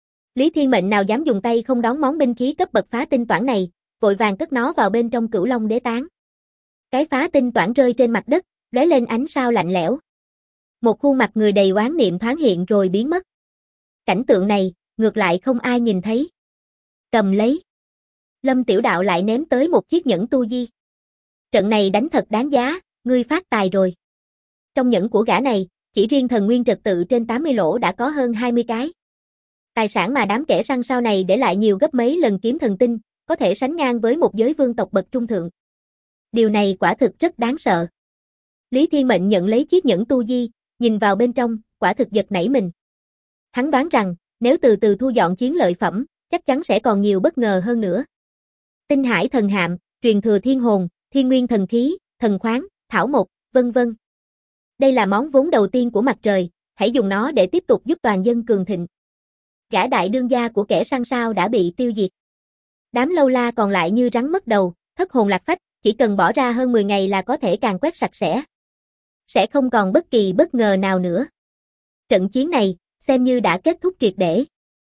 A: Lý Thiên Mệnh nào dám dùng tay không đón món binh khí cấp bậc phá tinh toản này, vội vàng cất nó vào bên trong Cửu Long Đế tán. Cái phá tinh toản rơi trên mặt đất, lóe lên ánh sao lạnh lẽo. Một khuôn mặt người đầy oán niệm thoáng hiện rồi biến mất. Cảnh tượng này, ngược lại không ai nhìn thấy. Cầm lấy. Lâm Tiểu Đạo lại ném tới một chiếc nhẫn tu di. Trận này đánh thật đáng giá, ngươi phát tài rồi. Trong nhẫn của gã này, chỉ riêng thần nguyên trật tự trên 80 lỗ đã có hơn 20 cái. Tài sản mà đám kẻ săn sau này để lại nhiều gấp mấy lần kiếm thần tinh, có thể sánh ngang với một giới vương tộc bậc trung thượng. Điều này quả thực rất đáng sợ. Lý Thiên Mệnh nhận lấy chiếc nhẫn tu di, nhìn vào bên trong, quả thực giật nảy mình. Hắn đoán rằng, nếu từ từ thu dọn chiến lợi phẩm, chắc chắn sẽ còn nhiều bất ngờ hơn nữa. Tinh hải thần hạm, truyền thừa thiên hồn, thiên nguyên thần khí, thần khoáng, thảo mộc, vân vân. Đây là món vốn đầu tiên của mặt trời, hãy dùng nó để tiếp tục giúp toàn dân cường thịnh. Gã đại đương gia của kẻ săn sao đã bị tiêu diệt. Đám lâu la còn lại như rắn mất đầu, thất hồn lạc phách, chỉ cần bỏ ra hơn 10 ngày là có thể càn quét sạch sẽ. Sẽ không còn bất kỳ bất ngờ nào nữa. Trận chiến này, xem như đã kết thúc triệt để.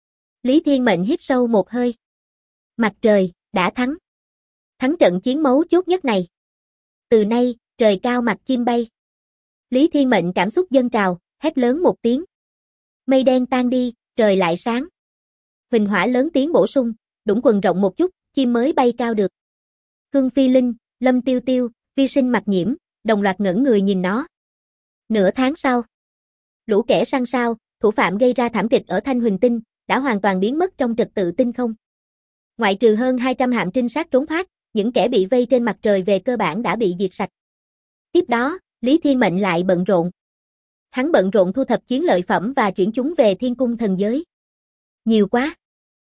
A: Lý Thiên Mệnh hít sâu một hơi. Mặt trời, đã thắng. Thắng trận chiến mấu chốt nhất này. Từ nay, trời cao mặt chim bay. Lý Thiên Mệnh cảm xúc dâng trào, hét lớn một tiếng. Mây đen tan đi, trời lại sáng. Huỳnh hỏa lớn tiếng bổ sung, đũng quần rộng một chút, chim mới bay cao được. Khương Phi Linh, Lâm Tiêu Tiêu, Vi Sinh Mặc Nhiễm, đồng loạt ngẩng người nhìn nó. Nửa tháng sau, lũ kẻ săn sao, thủ phạm gây ra thảm kịch ở Thanh Huỳnh Tinh, đã hoàn toàn biến mất trong trật tự tinh không. Ngoại trừ hơn 200 hạm trinh sát trốn thoát, những kẻ bị vây trên mặt trời về cơ bản đã bị diệt sạch. Tiếp đó, Lý Thiên Mệnh lại bận rộn. Hắn bận rộn thu thập chiến lợi phẩm và chuyển chúng về Thiên Cung Thần Giới. Nhiều quá.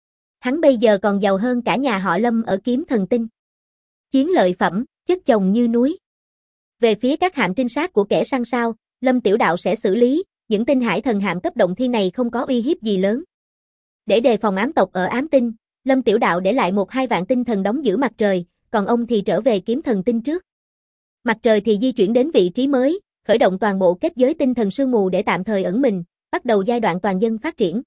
A: Hắn bây giờ còn giàu hơn cả nhà họ Lâm ở Kiếm Thần Tinh. Chiến lợi phẩm, chất chồng như núi. Về phía các hạm trinh sát của kẻ săn sao, Lâm Tiểu Đạo sẽ xử lý, những tinh hải thần hạm cấp động thiên này không có uy hiếp gì lớn. Để đề phòng ám tộc ở ám tinh, Lâm Tiểu Đạo để lại 1-2 vạn tinh thần đóng giữ mặt trời, còn ông thì trở về Kiếm Thần Tinh trước. Mặt trời thì di chuyển đến vị trí mới, khởi động toàn bộ kết giới tinh thần sương mù để tạm thời ẩn mình, bắt đầu giai đoạn toàn dân phát triển.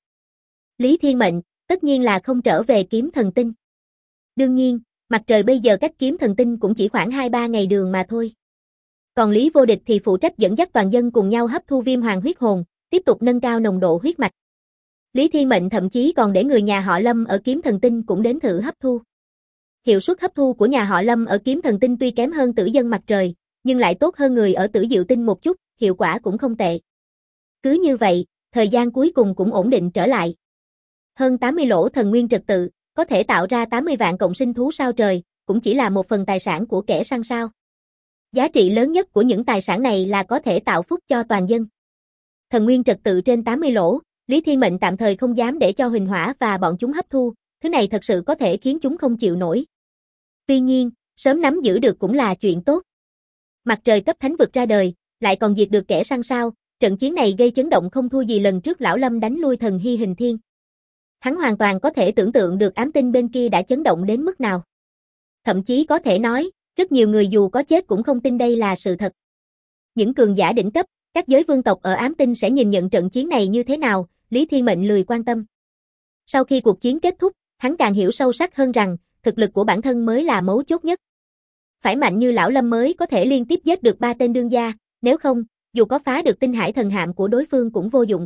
A: Lý Thiên Mệnh, tất nhiên là không trở về Kiếm Thần Tinh. Đương nhiên, mặt trời bây giờ cách Kiếm Thần Tinh cũng chỉ khoảng 2-3 ngày đường mà thôi. Còn Lý Vô Địch thì phụ trách dẫn dắt toàn dân cùng nhau hấp thu viêm hoàng huyết hồn, tiếp tục nâng cao nồng độ huyết mạch. Lý Thiên Mệnh thậm chí còn để người nhà họ Lâm ở Kiếm Thần Tinh cũng đến thử hấp thu. Hiệu suất hấp thu của nhà họ Lâm ở Kiếm Thần Tinh tuy kém hơn tử dân mặt trời, nhưng lại tốt hơn người ở Tử Diệu Tinh một chút, hiệu quả cũng không tệ. Cứ như vậy, thời gian cuối cùng cũng ổn định trở lại. Hơn 80 lỗ thần nguyên trật tự, có thể tạo ra 80 vạn cộng sinh thú sao trời, cũng chỉ là một phần tài sản của kẻ săn sao. Giá trị lớn nhất của những tài sản này là có thể tạo phúc cho toàn dân. Thần nguyên trật tự trên 80 lỗ, Lý Thiên Mệnh tạm thời không dám để cho Huỳnh Hỏa và bọn chúng hấp thu, thứ này thật sự có thể khiến chúng không chịu nổi. Tuy nhiên, sớm nắm giữ được cũng là chuyện tốt. Mặt trời cấp thánh vực ra đời, lại còn diệt được kẻ săn sao, trận chiến này gây chấn động không thua gì lần trước lão Lâm đánh lui thần Hy Hình Thiên. Hắn hoàn toàn có thể tưởng tượng được ám tinh bên kia đã chấn động đến mức nào. Thậm chí có thể nói, rất nhiều người dù có chết cũng không tin đây là sự thật. Những cường giả đỉnh cấp, các giới vương tộc ở ám tinh sẽ nhìn nhận trận chiến này như thế nào, Lý Thiên Mệnh lười quan tâm. Sau khi cuộc chiến kết thúc, hắn càng hiểu sâu sắc hơn rằng, thực lực của bản thân mới là mấu chốt nhất. Phải mạnh như lão Lâm mới có thể liên tiếp giết được 3 tên đương gia, nếu không, dù có phá được tinh hải thần hạm của đối phương cũng vô dụng.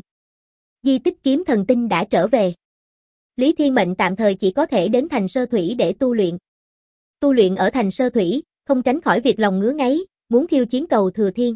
A: Di tích Kiếm Thần Tinh đã trở về. Lý Thiên Mệnh tạm thời chỉ có thể đến thành Sơ Thủy để tu luyện. Tu luyện ở thành Sơ Thủy, không tránh khỏi việc lòng ngứa ngáy, muốn khiêu chiến cầu Thừa Thiên.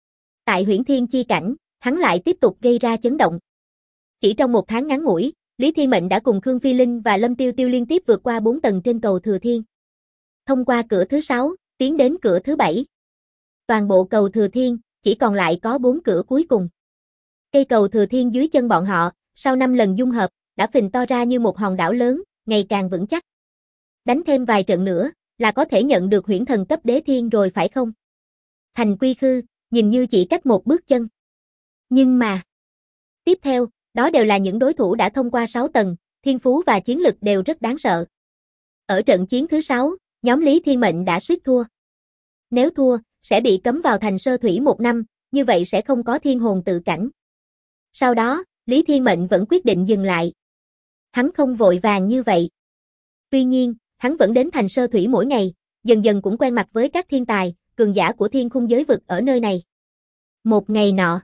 A: Tại Huyễn Thiên chi cảnh, hắn lại tiếp tục gây ra chấn động. Chỉ trong 1 tháng ngắn ngủi, Lý Thiên Mệnh đã cùng Khương Phi Linh và Lâm Tiêu Tiêu liên tiếp vượt qua 4 tầng trên cầu Thừa Thiên. Thông qua cửa thứ 6, tiến đến cửa thứ 7. Toàn bộ cầu Thừa Thiên, chỉ còn lại có 4 cửa cuối cùng. Cây cầu Thừa Thiên dưới chân bọn họ, sau 5 lần dung hợp, đã phình to ra như một hòn đảo lớn, ngày càng vững chắc. Đánh thêm vài trận nữa, là có thể nhận được huyễn thần cấp đế thiên rồi phải không? Thành Quy Khư, nhìn như chỉ cách một bước chân. Nhưng mà, tiếp theo, đó đều là những đối thủ đã thông qua 6 tầng, thiên phú và chiến lực đều rất đáng sợ. Ở trận chiến thứ 6, nhóm Lý Thiên Mệnh đã suýt thua. Nếu thua, sẽ bị cấm vào thành Sơ Thủy 1 năm, như vậy sẽ không có thiên hồn tự cảnh. Sau đó, Lý Thiên Mệnh vẫn quyết định dừng lại. Hắn không vội vàng như vậy. Tuy nhiên, hắn vẫn đến thành Sơ Thủy mỗi ngày, dần dần cũng quen mặt với các thiên tài, cường giả của thiên khung giới vực ở nơi này. Một ngày nọ,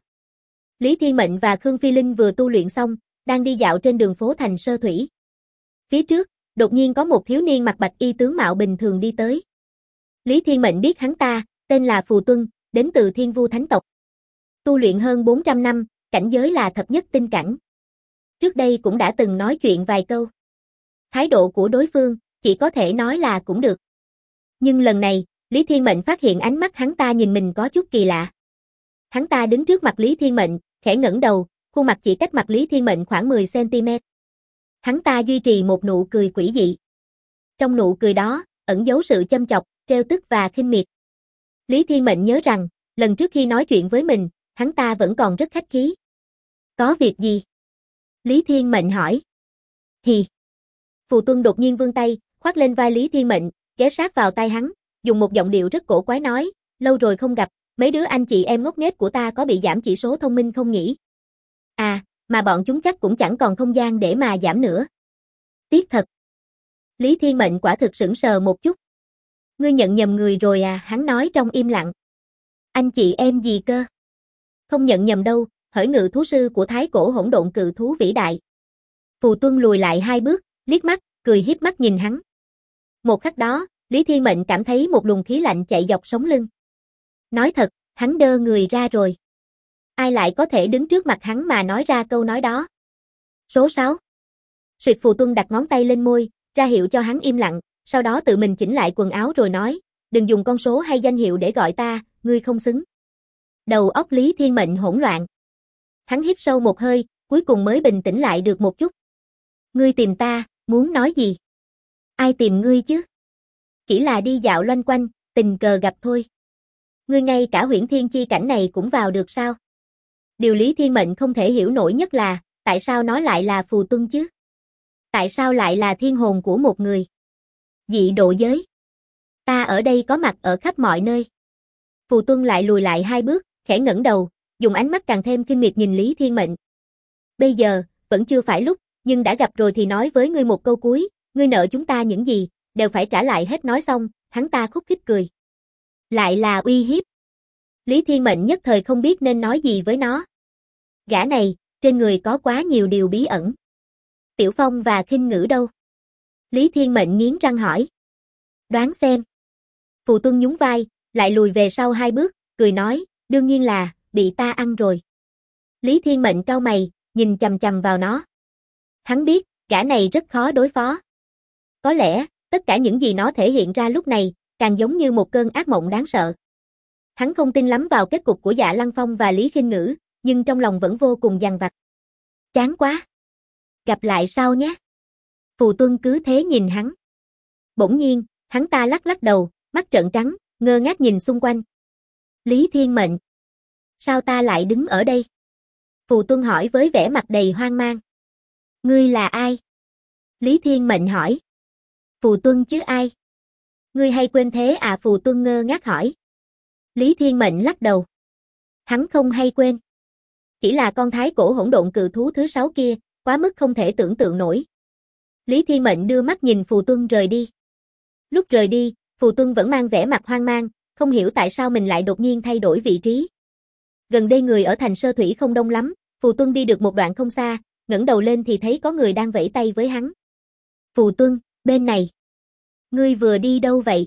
A: Lý Thiên Mệnh và Khương Phi Linh vừa tu luyện xong, đang đi dạo trên đường phố thành Sơ Thủy. Phía trước, đột nhiên có một thiếu niên mặc bạch y tướng mạo bình thường đi tới. Lý Thiên Mệnh biết hắn ta, tên là Phù Tuân, đến từ Thiên Vu Thánh tộc. Tu luyện hơn 400 năm, cảnh giới là thập nhất tinh cảnh. Trước đây cũng đã từng nói chuyện vài câu. Thái độ của đối phương, chỉ có thể nói là cũng được. Nhưng lần này, Lý Thiên Mệnh phát hiện ánh mắt hắn ta nhìn mình có chút kỳ lạ. Hắn ta đứng trước mặt Lý Thiên Mệnh, khẽ ngẩng đầu, khuôn mặt chỉ cách mặt Lý Thiên Mệnh khoảng 10 cm. Hắn ta duy trì một nụ cười quỷ dị. Trong nụ cười đó, ẩn giấu sự châm chọc, trêu tức và khinh miệt. Lý Thiên Mệnh nhớ rằng, lần trước khi nói chuyện với mình, hắn ta vẫn còn rất khách khí. Có việc gì? Lý Thiên Mệnh hỏi. Hì. Phù Tuân đột nhiên vươn tay, khoác lên vai Lý Thiên Mệnh, ghé sát vào tai hắn, dùng một giọng điệu rất cổ quái nói, lâu rồi không gặp, mấy đứa anh chị em ngốc nghếch của ta có bị giảm chỉ số thông minh không nhỉ? À, mà bọn chúng chắc cũng chẳng còn không gian để mà giảm nữa. Tiếc thật. Lý Thiên Mệnh quả thực sững sờ một chút. Ngươi nhận nhầm người rồi à, hắn nói trong im lặng. Anh chị em gì cơ? Không nhận nhầm đâu, hởi ngự thú sư của thái cổ hỗn độn cự thú vĩ đại. Phù Tuân lùi lại 2 bước, liếc mắt, cười hiếp mắt nhìn hắn. Một khắc đó, Lý Thiên Mệnh cảm thấy một luồng khí lạnh chạy dọc sống lưng. Nói thật, hắn đơ người ra rồi. Ai lại có thể đứng trước mặt hắn mà nói ra câu nói đó? Số 6. Suyệt Phù Tuân đặt ngón tay lên môi, ra hiệu cho hắn im lặng, sau đó tự mình chỉnh lại quần áo rồi nói, đừng dùng con số hay danh hiệu để gọi ta, ngươi không xứng. Đầu óc Lý Thiên Mệnh hỗn loạn. Hắn hít sâu một hơi, cuối cùng mới bình tĩnh lại được một chút. Ngươi tìm ta, muốn nói gì? Ai tìm ngươi chứ? Chỉ là đi dạo loanh quanh, tình cờ gặp thôi. Ngươi ngay cả huyễn thiên chi cảnh này cũng vào được sao? Điều Lý Thiên Mệnh không thể hiểu nổi nhất là, tại sao nó lại là Phù Tuân chứ? Tại sao lại là thiên hồn của một người? Dị độ giới. Ta ở đây có mặt ở khắp mọi nơi. Phù Tuân lại lùi lại 2 bước, khẽ ngẩng đầu, dùng ánh mắt càng thêm khinh miệt nhìn Lý Thiên Mệnh. Bây giờ, vẫn chưa phải lúc, nhưng đã gặp rồi thì nói với ngươi một câu cuối, ngươi nợ chúng ta những gì, đều phải trả lại hết. Nói xong, hắn ta khúc khích cười. Lại là uy hiếp. Lý Thiên Mệnh nhất thời không biết nên nói gì với nó. Gã này, trên người có quá nhiều điều bí ẩn. Tiểu Phong và Khinh Ngữ đâu? Lý Thiên Mệnh nghiến răng hỏi. Đoán xem. Phù Tuân nhún vai, lại lùi về sau 2 bước, cười nói, đương nhiên là, bị ta ăn rồi. Lý Thiên Mệnh cau mày, nhìn chằm chằm vào nó. Hắn biết, gã này rất khó đối phó. Có lẽ, tất cả những gì nó thể hiện ra lúc này, càng giống như một cơn ác mộng đáng sợ. Hắn không tin lắm vào kết cục của Dạ Lăng Phong và Lý Khinh Ngữ, nhưng trong lòng vẫn vô cùng dằn vặt. Chán quá. Gặp lại sau nhé. Phù Tuân cứ thế nhìn hắn. Bỗng nhiên, hắn ta lắc lắc đầu, mắt trợn trắng, ngơ ngác nhìn xung quanh. Lý Thiên Mệnh. Sao ta lại đứng ở đây? Phù Tuân hỏi với vẻ mặt đầy hoang mang. Ngươi là ai? Lý Thiên Mệnh hỏi. Phù Tuân chứ ai? Ngươi hay quên thế à? Phù Tuân ngơ ngác hỏi. Lý Thiên Mệnh lắc đầu. Hắn không hay quên. Chỉ là con thái cổ hỗn độn cự thú thứ 6 kia, quá mức không thể tưởng tượng nổi. Lý Thiên Mệnh đưa mắt nhìn Phù Tuân rời đi. Lúc rời đi, Phù Tuân vẫn mang vẻ mặt hoang mang, không hiểu tại sao mình lại đột nhiên thay đổi vị trí. Gần đây người ở thành Sơ Thủy không đông lắm, Phù Tuân đi được một đoạn không xa, ngẩng đầu lên thì thấy có người đang vẫy tay với hắn. Phù Tuân, bên này. Ngươi vừa đi đâu vậy?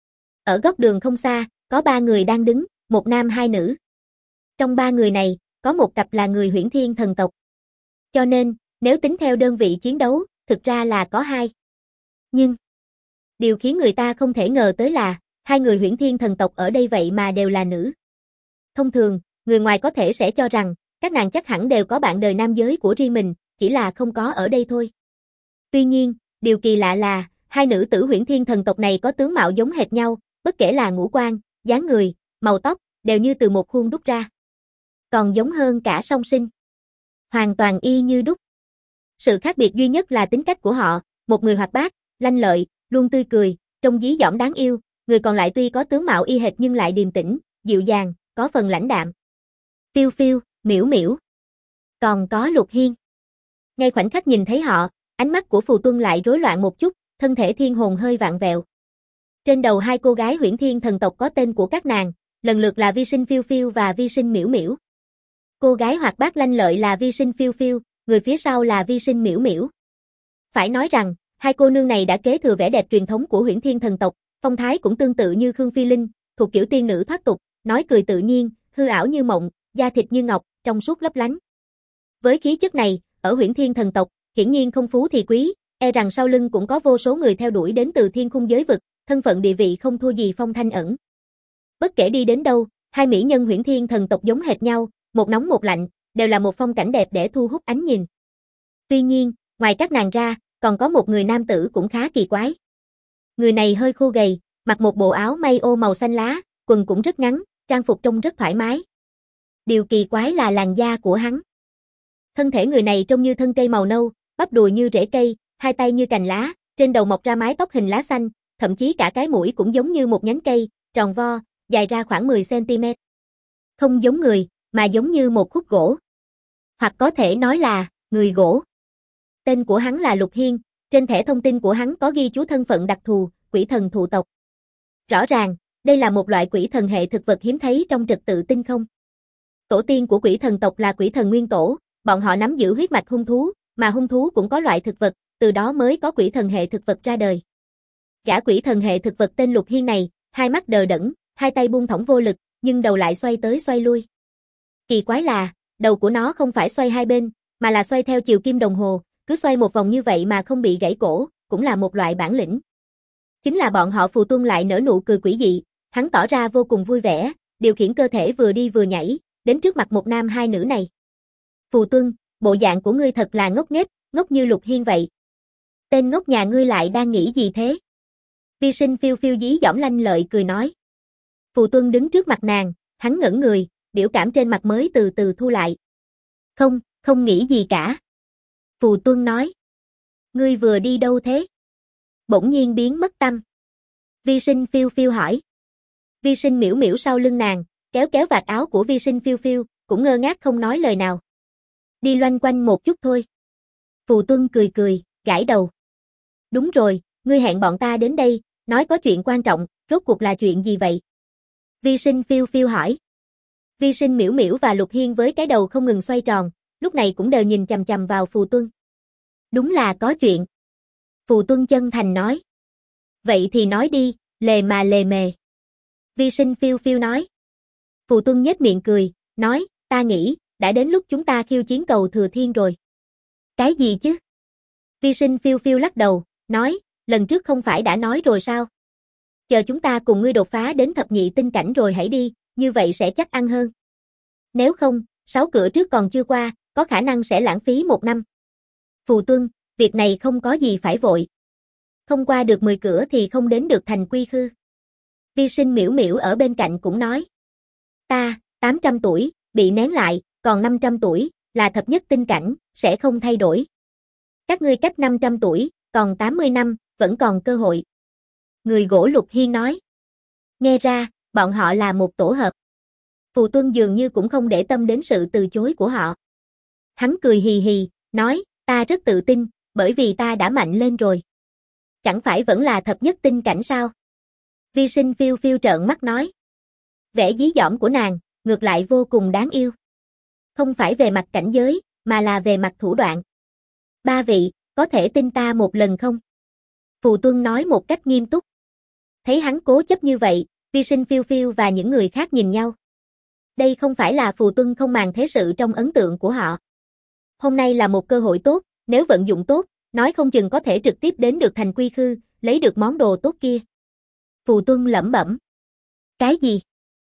A: Ở góc đường không xa, có 3 người đang đứng, một nam 2 nữ. Trong 3 người này, có một cặp là người Huyễn Thiên thần tộc. Cho nên, nếu tính theo đơn vị chiến đấu, thực ra là có 2. Nhưng, điều khiến người ta không thể ngờ tới là, 2 người Huyễn Thiên thần tộc ở đây vậy mà đều là nữ. Thông thường, người ngoài có thể sẽ cho rằng, các nàng chắc hẳn đều có bạn đời nam giới của riêng mình, chỉ là không có ở đây thôi. Tuy nhiên, Điều kỳ lạ là, hai nữ tử Huyễn Thiên thần tộc này có tướng mạo giống hệt nhau, bất kể là ngũ quan, dáng người, màu tóc, đều như từ một khuôn đúc ra. Còn giống hơn cả song sinh. Hoàn toàn y như đúc. Sự khác biệt duy nhất là tính cách của họ, một người hoạt bát, lanh lợi, luôn tươi cười, trông dí dỏm đáng yêu, người còn lại tuy có tướng mạo y hệt nhưng lại điềm tĩnh, dịu dàng, có phần lãnh đạm. Phiêu Phiêu, Miễu Miễu. Còn có Lục Hiên. Ngay khoảnh khắc nhìn thấy họ, ánh mắt của Phù Tuân lại rối loạn một chút, thân thể thiên hồn hơi vặn vẹo. Trên đầu hai cô gái Huyễn Thiên thần tộc có tên của các nàng, lần lượt là Vi Sinh Phiêu Phiêu và Vi Sinh Miễu Miễu. Cô gái hoạt bát lanh lợi là Vi Sinh Phiêu Phiêu, người phía sau là Vi Sinh Miễu Miễu. Phải nói rằng, hai cô nương này đã kế thừa vẻ đẹp truyền thống của Huyễn Thiên thần tộc, phong thái cũng tương tự như Khương Phi Linh, thuộc kiểu tiên nữ thoát tục, nói cười tự nhiên, hư ảo như mộng, da thịt như ngọc, trong suốt lấp lánh. Với khí chất này, ở Huyễn Thiên thần tộc, hiển nhiên không phú thì quý, e rằng sau lưng cũng có vô số người theo đuổi đến từ thiên khung giới vực, thân phận địa vị không thua gì Phong Thanh Ẩn. Bất kể đi đến đâu, hai mỹ nhân Huyễn Thiên thần tộc giống hệt nhau, một nóng một lạnh, đều là một phong cảnh đẹp để thu hút ánh nhìn. Tuy nhiên, ngoài các nàng ra, còn có một người nam tử cũng khá kỳ quái. Người này hơi khô gầy, mặc một bộ áo may ô màu xanh lá, quần cũng rất ngắn, trang phục trông rất thoải mái. Điều kỳ quái là làn da của hắn. Thân thể người này trông như thân cây màu nâu, bắp đùi như rễ cây, hai tay như cành lá, trên đầu mọc ra mái tóc hình lá xanh, thậm chí cả cái mũi cũng giống như một nhánh cây, tròn vo, dài ra khoảng 10 cm. Không giống người, mà giống như một khúc gỗ. Hoặc có thể nói là, người gỗ. Tên của hắn là Lục Hiên, trên thẻ thông tin của hắn có ghi chú thân phận đặc thù, quỷ thần thụ tộc. Rõ ràng, đây là một loại quỷ thần hệ thực vật hiếm thấy trong trật tự tinh không. Tổ tiên của quỷ thần tộc là quỷ thần nguyên tổ, bọn họ nắm giữ huyết mạch hung thú, mà hung thú cũng có loại thực vật, từ đó mới có quỷ thần hệ thực vật ra đời. Gã quỷ thần hệ thực vật tên Lục Hiên này, hai mắt đờ đẫn, hai tay buông thõng vô lực, nhưng đầu lại xoay tới xoay lui. Kỳ quái là, đầu của nó không phải xoay hai bên, mà là xoay theo chiều kim đồng hồ, cứ xoay một vòng như vậy mà không bị gãy cổ, cũng là một loại bản lĩnh. Chính là bọn họ Phù Tuân lại nở nụ cười quỷ dị, hắn tỏ ra vô cùng vui vẻ, điều khiển cơ thể vừa đi vừa nhảy, đến trước mặt một nam hai nữ này. Phù Tuân, bộ dạng của ngươi thật là ngốc nghếch, ngốc như Lục Hiên vậy. Tên ngốc nhà ngươi lại đang nghĩ gì thế? Vi Sinh Phiêu Phiêu dí dỏm lanh lợi cười nói. Phù Tuân đứng trước mặt nàng, hắn ngẩn người, biểu cảm trên mặt mới từ từ thu lại. Không nghĩ gì cả. Phù Tuân nói. Ngươi vừa đi đâu thế? Bỗng nhiên biến mất tâm. Vi Sinh Phiêu Phiêu hỏi. Vi Sinh Miễu Miễu sau lưng nàng, kéo kéo vạt áo của Vi Sinh Phiêu Phiêu, cũng ngơ ngác không nói lời nào. Đi loanh quanh một chút thôi. Phù Tuân cười cười, gãi đầu. Đúng rồi, ngươi hẹn bọn ta đến đây, nói có chuyện quan trọng, rốt cuộc là chuyện gì vậy? Vi Sinh Phiêu Phiêu hỏi. Vi Sinh Miễu Miễu và Lục Hiên với cái đầu không ngừng xoay tròn, lúc này cũng đều nhìn chằm chằm vào Phù Tuân. Đúng là có chuyện. Phù Tuân chân thành nói. Vậy thì nói đi, lề mà lề mề. Vi Sinh Phiêu Phiêu nói. Phù Tuân nhếch miệng cười, nói, ta nghĩ, đã đến lúc chúng ta khiêu chiến cầu Thừa Thiên rồi. Cái gì chứ? Vi Sinh Phiêu Phiêu lắc đầu, nói, lần trước không phải đã nói rồi sao? Chờ chúng ta cùng ngươi đột phá đến thập nhị tinh cảnh rồi hãy đi, như vậy sẽ chắc ăn hơn. Nếu không, 6 cửa trước còn chưa qua, có khả năng sẽ lãng phí 1 năm. Phù Tuân, việc này không có gì phải vội. Không qua được 10 cửa thì không đến được thành Quy Khư. Vi Sinh Miễu Miễu ở bên cạnh cũng nói. Ta, 800 tuổi, bị nén lại, còn 500 tuổi, là thập nhất tinh cảnh, sẽ không thay đổi. Các ngươi cách 500 tuổi, còn 80 năm, vẫn còn cơ hội. Người gỗ Lục Hiên nói. Nghe ra, bọn họ là một tổ hợp. Phù Tuân dường như cũng không để tâm đến sự từ chối của họ. Hắn cười hì hì, nói, ta rất tự tin, bởi vì ta đã mạnh lên rồi. Chẳng phải vẫn là thập nhất tinh cảnh sao? Vi Sinh Phiêu Phiêu trợn mắt nói. Vẻ dí dỏm của nàng, ngược lại vô cùng đáng yêu. Không phải về mặt cảnh giới, mà là về mặt thủ đoạn. Ba vị, có thể tin ta một lần không? Phù Tuân nói một cách nghiêm túc. Thấy hắn cố chấp như vậy, Vi Sinh Phiêu Phiêu và những người khác nhìn nhau. Đây không phải là Phù Tuân không màng thế sự trong ấn tượng của họ. Hôm nay là một cơ hội tốt, nếu vận dụng tốt, nói không chừng có thể trực tiếp đến được thành Quy Khư, lấy được món đồ tốt kia. Phù Tuân lẩm bẩm. Cái gì?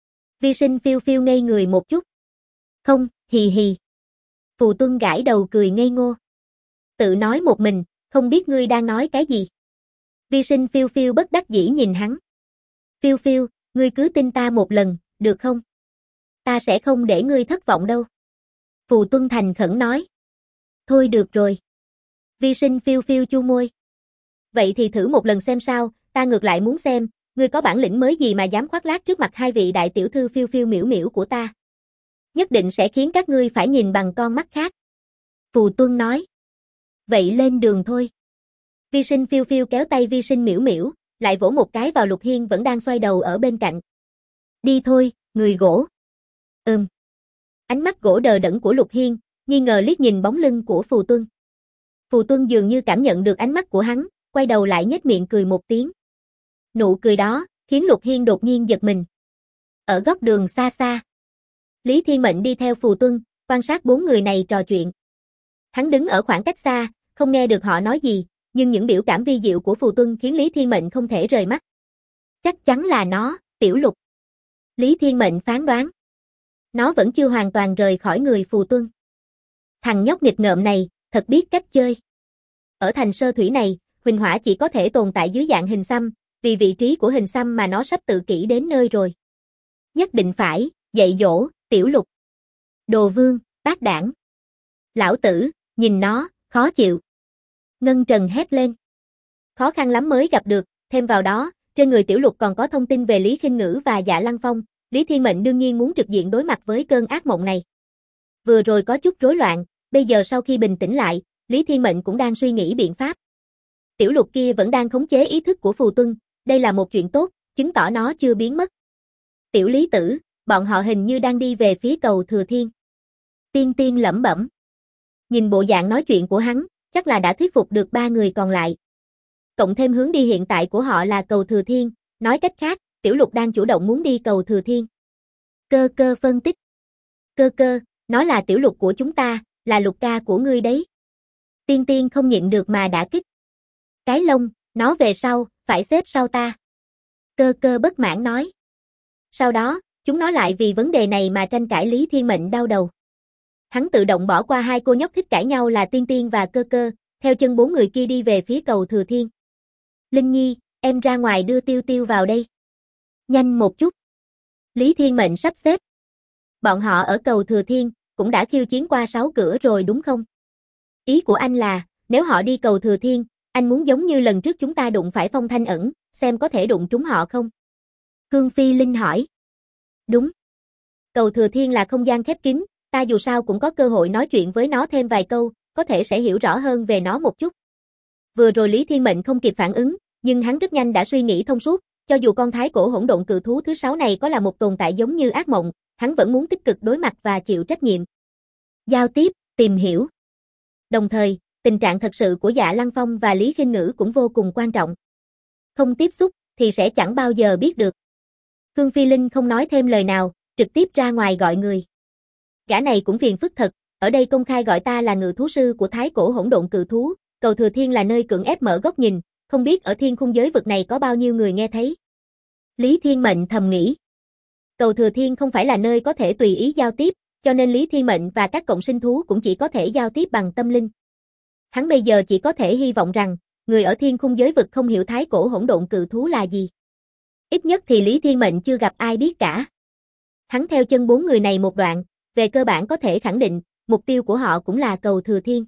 A: Vi Sinh Phiêu Phiêu ngây người một chút. Không, hì hì. Phù Tuân gãi đầu cười ngây ngô. Tự nói một mình, không biết ngươi đang nói cái gì. Vi sinh phiêu phiêu bất đắc dĩ nhìn hắn. Phiêu phiêu, ngươi cứ tin ta một lần, được không? Ta sẽ không để ngươi thất vọng đâu. Phù Tuân thành khẩn nói. Thôi được rồi. Vi sinh phiêu phiêu chu môi. Vậy thì thử một lần xem sao, ta ngược lại muốn xem, ngươi có bản lĩnh mới gì mà dám khoác lác trước mặt hai vị đại tiểu thư phiêu phiêu miểu miểu của ta. Nhất định sẽ khiến các ngươi phải nhìn bằng con mắt khác. Phù Tuân nói. Vậy lên đường thôi. Vi sinh phiêu phiêu kéo tay vi sinh miểu miểu, lại vỗ một cái vào Lục Hiên vẫn đang xoay đầu ở bên cạnh. Đi thôi, người gỗ. Ánh mắt gỗ đờ đẫn của Lục Hiên, nghi ngờ liếc nhìn bóng lưng của Phù Tuân. Phù Tuân dường như cảm nhận được ánh mắt của hắn, quay đầu lại nhếch miệng cười một tiếng. Nụ cười đó, khiến Lục Hiên đột nhiên giật mình. Ở góc đường xa xa, Lý Thiên Mệnh đi theo Phù Tuân, quan sát bốn người này trò chuyện. Hắn đứng ở khoảng cách xa, không nghe được họ nói gì, nhưng những biểu cảm vi diệu của Phù Tuân khiến Lý Thiên Mệnh không thể rời mắt. Chắc chắn là nó, Tiểu Lục. Lý Thiên Mệnh phán đoán. Nó vẫn chưa hoàn toàn rời khỏi người Phù Tuân. Thằng nhóc nghịch ngợm này, thật biết cách chơi. Ở thành Sơ Thủy này, huỳnh hỏa chỉ có thể tồn tại dưới dạng hình xăm, vì vị trí của hình xăm mà nó sắp tự kỷ đến nơi rồi. Nhất định phải, dạy dỗ, Tiểu Lục. Đồ vương, bác đảng. Lão tử, nhìn nó, khó chịu. Ngân Trần hét lên. Khó khăn lắm mới gặp được, thêm vào đó, trên người Tiểu Lục còn có thông tin về Lý Khinh Ngữ và Dạ Lăng Phong, Lý Thiên Mệnh đương nhiên muốn trực diện đối mặt với cơn ác mộng này. Vừa rồi có chút rối loạn, bây giờ sau khi bình tĩnh lại, Lý Thiên Mệnh cũng đang suy nghĩ biện pháp. Tiểu Lục kia vẫn đang khống chế ý thức của Phù Tuân, đây là một chuyện tốt, chứng tỏ nó chưa biến mất. Tiểu Lý tử, bọn họ hình như đang đi về phía cầu Thừa Thiên. Tiên Tiên lẩm bẩm. Nhìn bộ dạng nói chuyện của hắn, chắc là đã thuyết phục được ba người còn lại. Cộng thêm hướng đi hiện tại của họ là cầu Thừa Thiên, nói cách khác, Tiểu Lục đang chủ động muốn đi cầu Thừa Thiên. Cơ cơ phân tích. Cơ cơ, nó là Tiểu Lục của chúng ta, là Lục ca của ngươi đấy. Tiên Tiên không nhịn được mà đả kích. Cái lông, nó về sau, phải xếp sau ta. Cơ cơ bất mãn nói. Sau đó, chúng nó lại vì vấn đề này mà tranh cãi. Lý Thiên Mệnh đau đầu. Hắn tự động bỏ qua hai cô nhóc thích cãi nhau là Tiên Tiên và Cơ cơ, theo chân bốn người kia đi về phía cầu Thừa Thiên. Linh Nhi, em ra ngoài đưa Tiêu Tiêu vào đây. Nhanh một chút. Lý Thiên Mệnh sắp xếp. Bọn họ ở cầu Thừa Thiên, cũng đã khiêu chiến qua 6 cửa rồi đúng không? Ý của anh là, nếu họ đi cầu Thừa Thiên, anh muốn giống như lần trước chúng ta đụng phải Phong Thanh Ẩn, xem có thể đụng trúng họ không? Cương Phi Linh hỏi. Đúng. Cầu Thừa Thiên là không gian khép kín, ta dù sao cũng có cơ hội nói chuyện với nó thêm vài câu, có thể sẽ hiểu rõ hơn về nó một chút. Vừa rồi Lý Thiên Mệnh không kịp phản ứng, nhưng hắn rất nhanh đã suy nghĩ thông suốt, cho dù con thái cổ hỗn độn cự thú thứ 6 này có là một tồn tại giống như ác mộng, hắn vẫn muốn tích cực đối mặt và chịu trách nhiệm. Giao tiếp, tìm hiểu. Đồng thời, tình trạng thật sự của Dạ Lăng Phong và Lý Khinh Ngữ cũng vô cùng quan trọng. Không tiếp xúc, thì sẽ chẳng bao giờ biết được. Khương Phi Linh không nói thêm lời nào, trực tiếp ra ngoài gọi người. Gã này cũng phiền phức thật, ở đây công khai gọi ta là ngự thú sư của thái cổ hỗn độn cự thú, cầu Thừa Thiên là nơi cưỡng ép mở góc nhìn, không biết ở thiên khung giới vực này có bao nhiêu người nghe thấy. Lý Thiên Mệnh thầm nghĩ. Cầu Thừa Thiên không phải là nơi có thể tùy ý giao tiếp, cho nên Lý Thiên Mệnh và các cộng sinh thú cũng chỉ có thể giao tiếp bằng tâm linh. Hắn bây giờ chỉ có thể hy vọng rằng, người ở thiên khung giới vực không hiểu thái cổ hỗn độn cự thú là gì. Ít nhất thì Lý Thiên Mệnh chưa gặp ai biết cả. Hắn theo chân bốn người này một đoạn, về cơ bản có thể khẳng định, mục tiêu của họ cũng là cầu Thừa Thiên.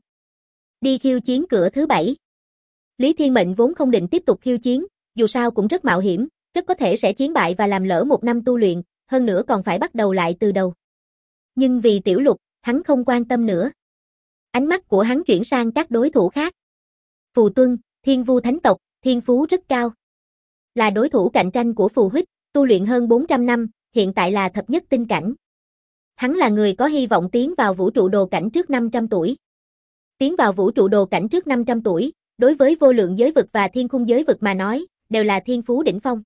A: Đi khiêu chiến cửa thứ 7. Lý Thiên Mệnh vốn không định tiếp tục khiêu chiến, dù sao cũng rất mạo hiểm, rất có thể sẽ chiến bại và làm lỡ một năm tu luyện, hơn nữa còn phải bắt đầu lại từ đầu. Nhưng vì Tiểu Lục, hắn không quan tâm nữa. Ánh mắt của hắn chuyển sang các đối thủ khác. Phù Tuân, Thiên Vu Thánh tộc, thiên phú rất cao. Là đối thủ cạnh tranh của Phù Huyết, tu luyện hơn 400 năm, hiện tại là thập nhất tinh cảnh. Hắn là người có hy vọng tiến vào vũ trụ đồ cảnh trước 500 tuổi. Tiến vào vũ trụ đồ cảnh trước 500 tuổi, đối với vô lượng giới vực và thiên khung giới vực mà nói, đều là thiên phú đỉnh phong.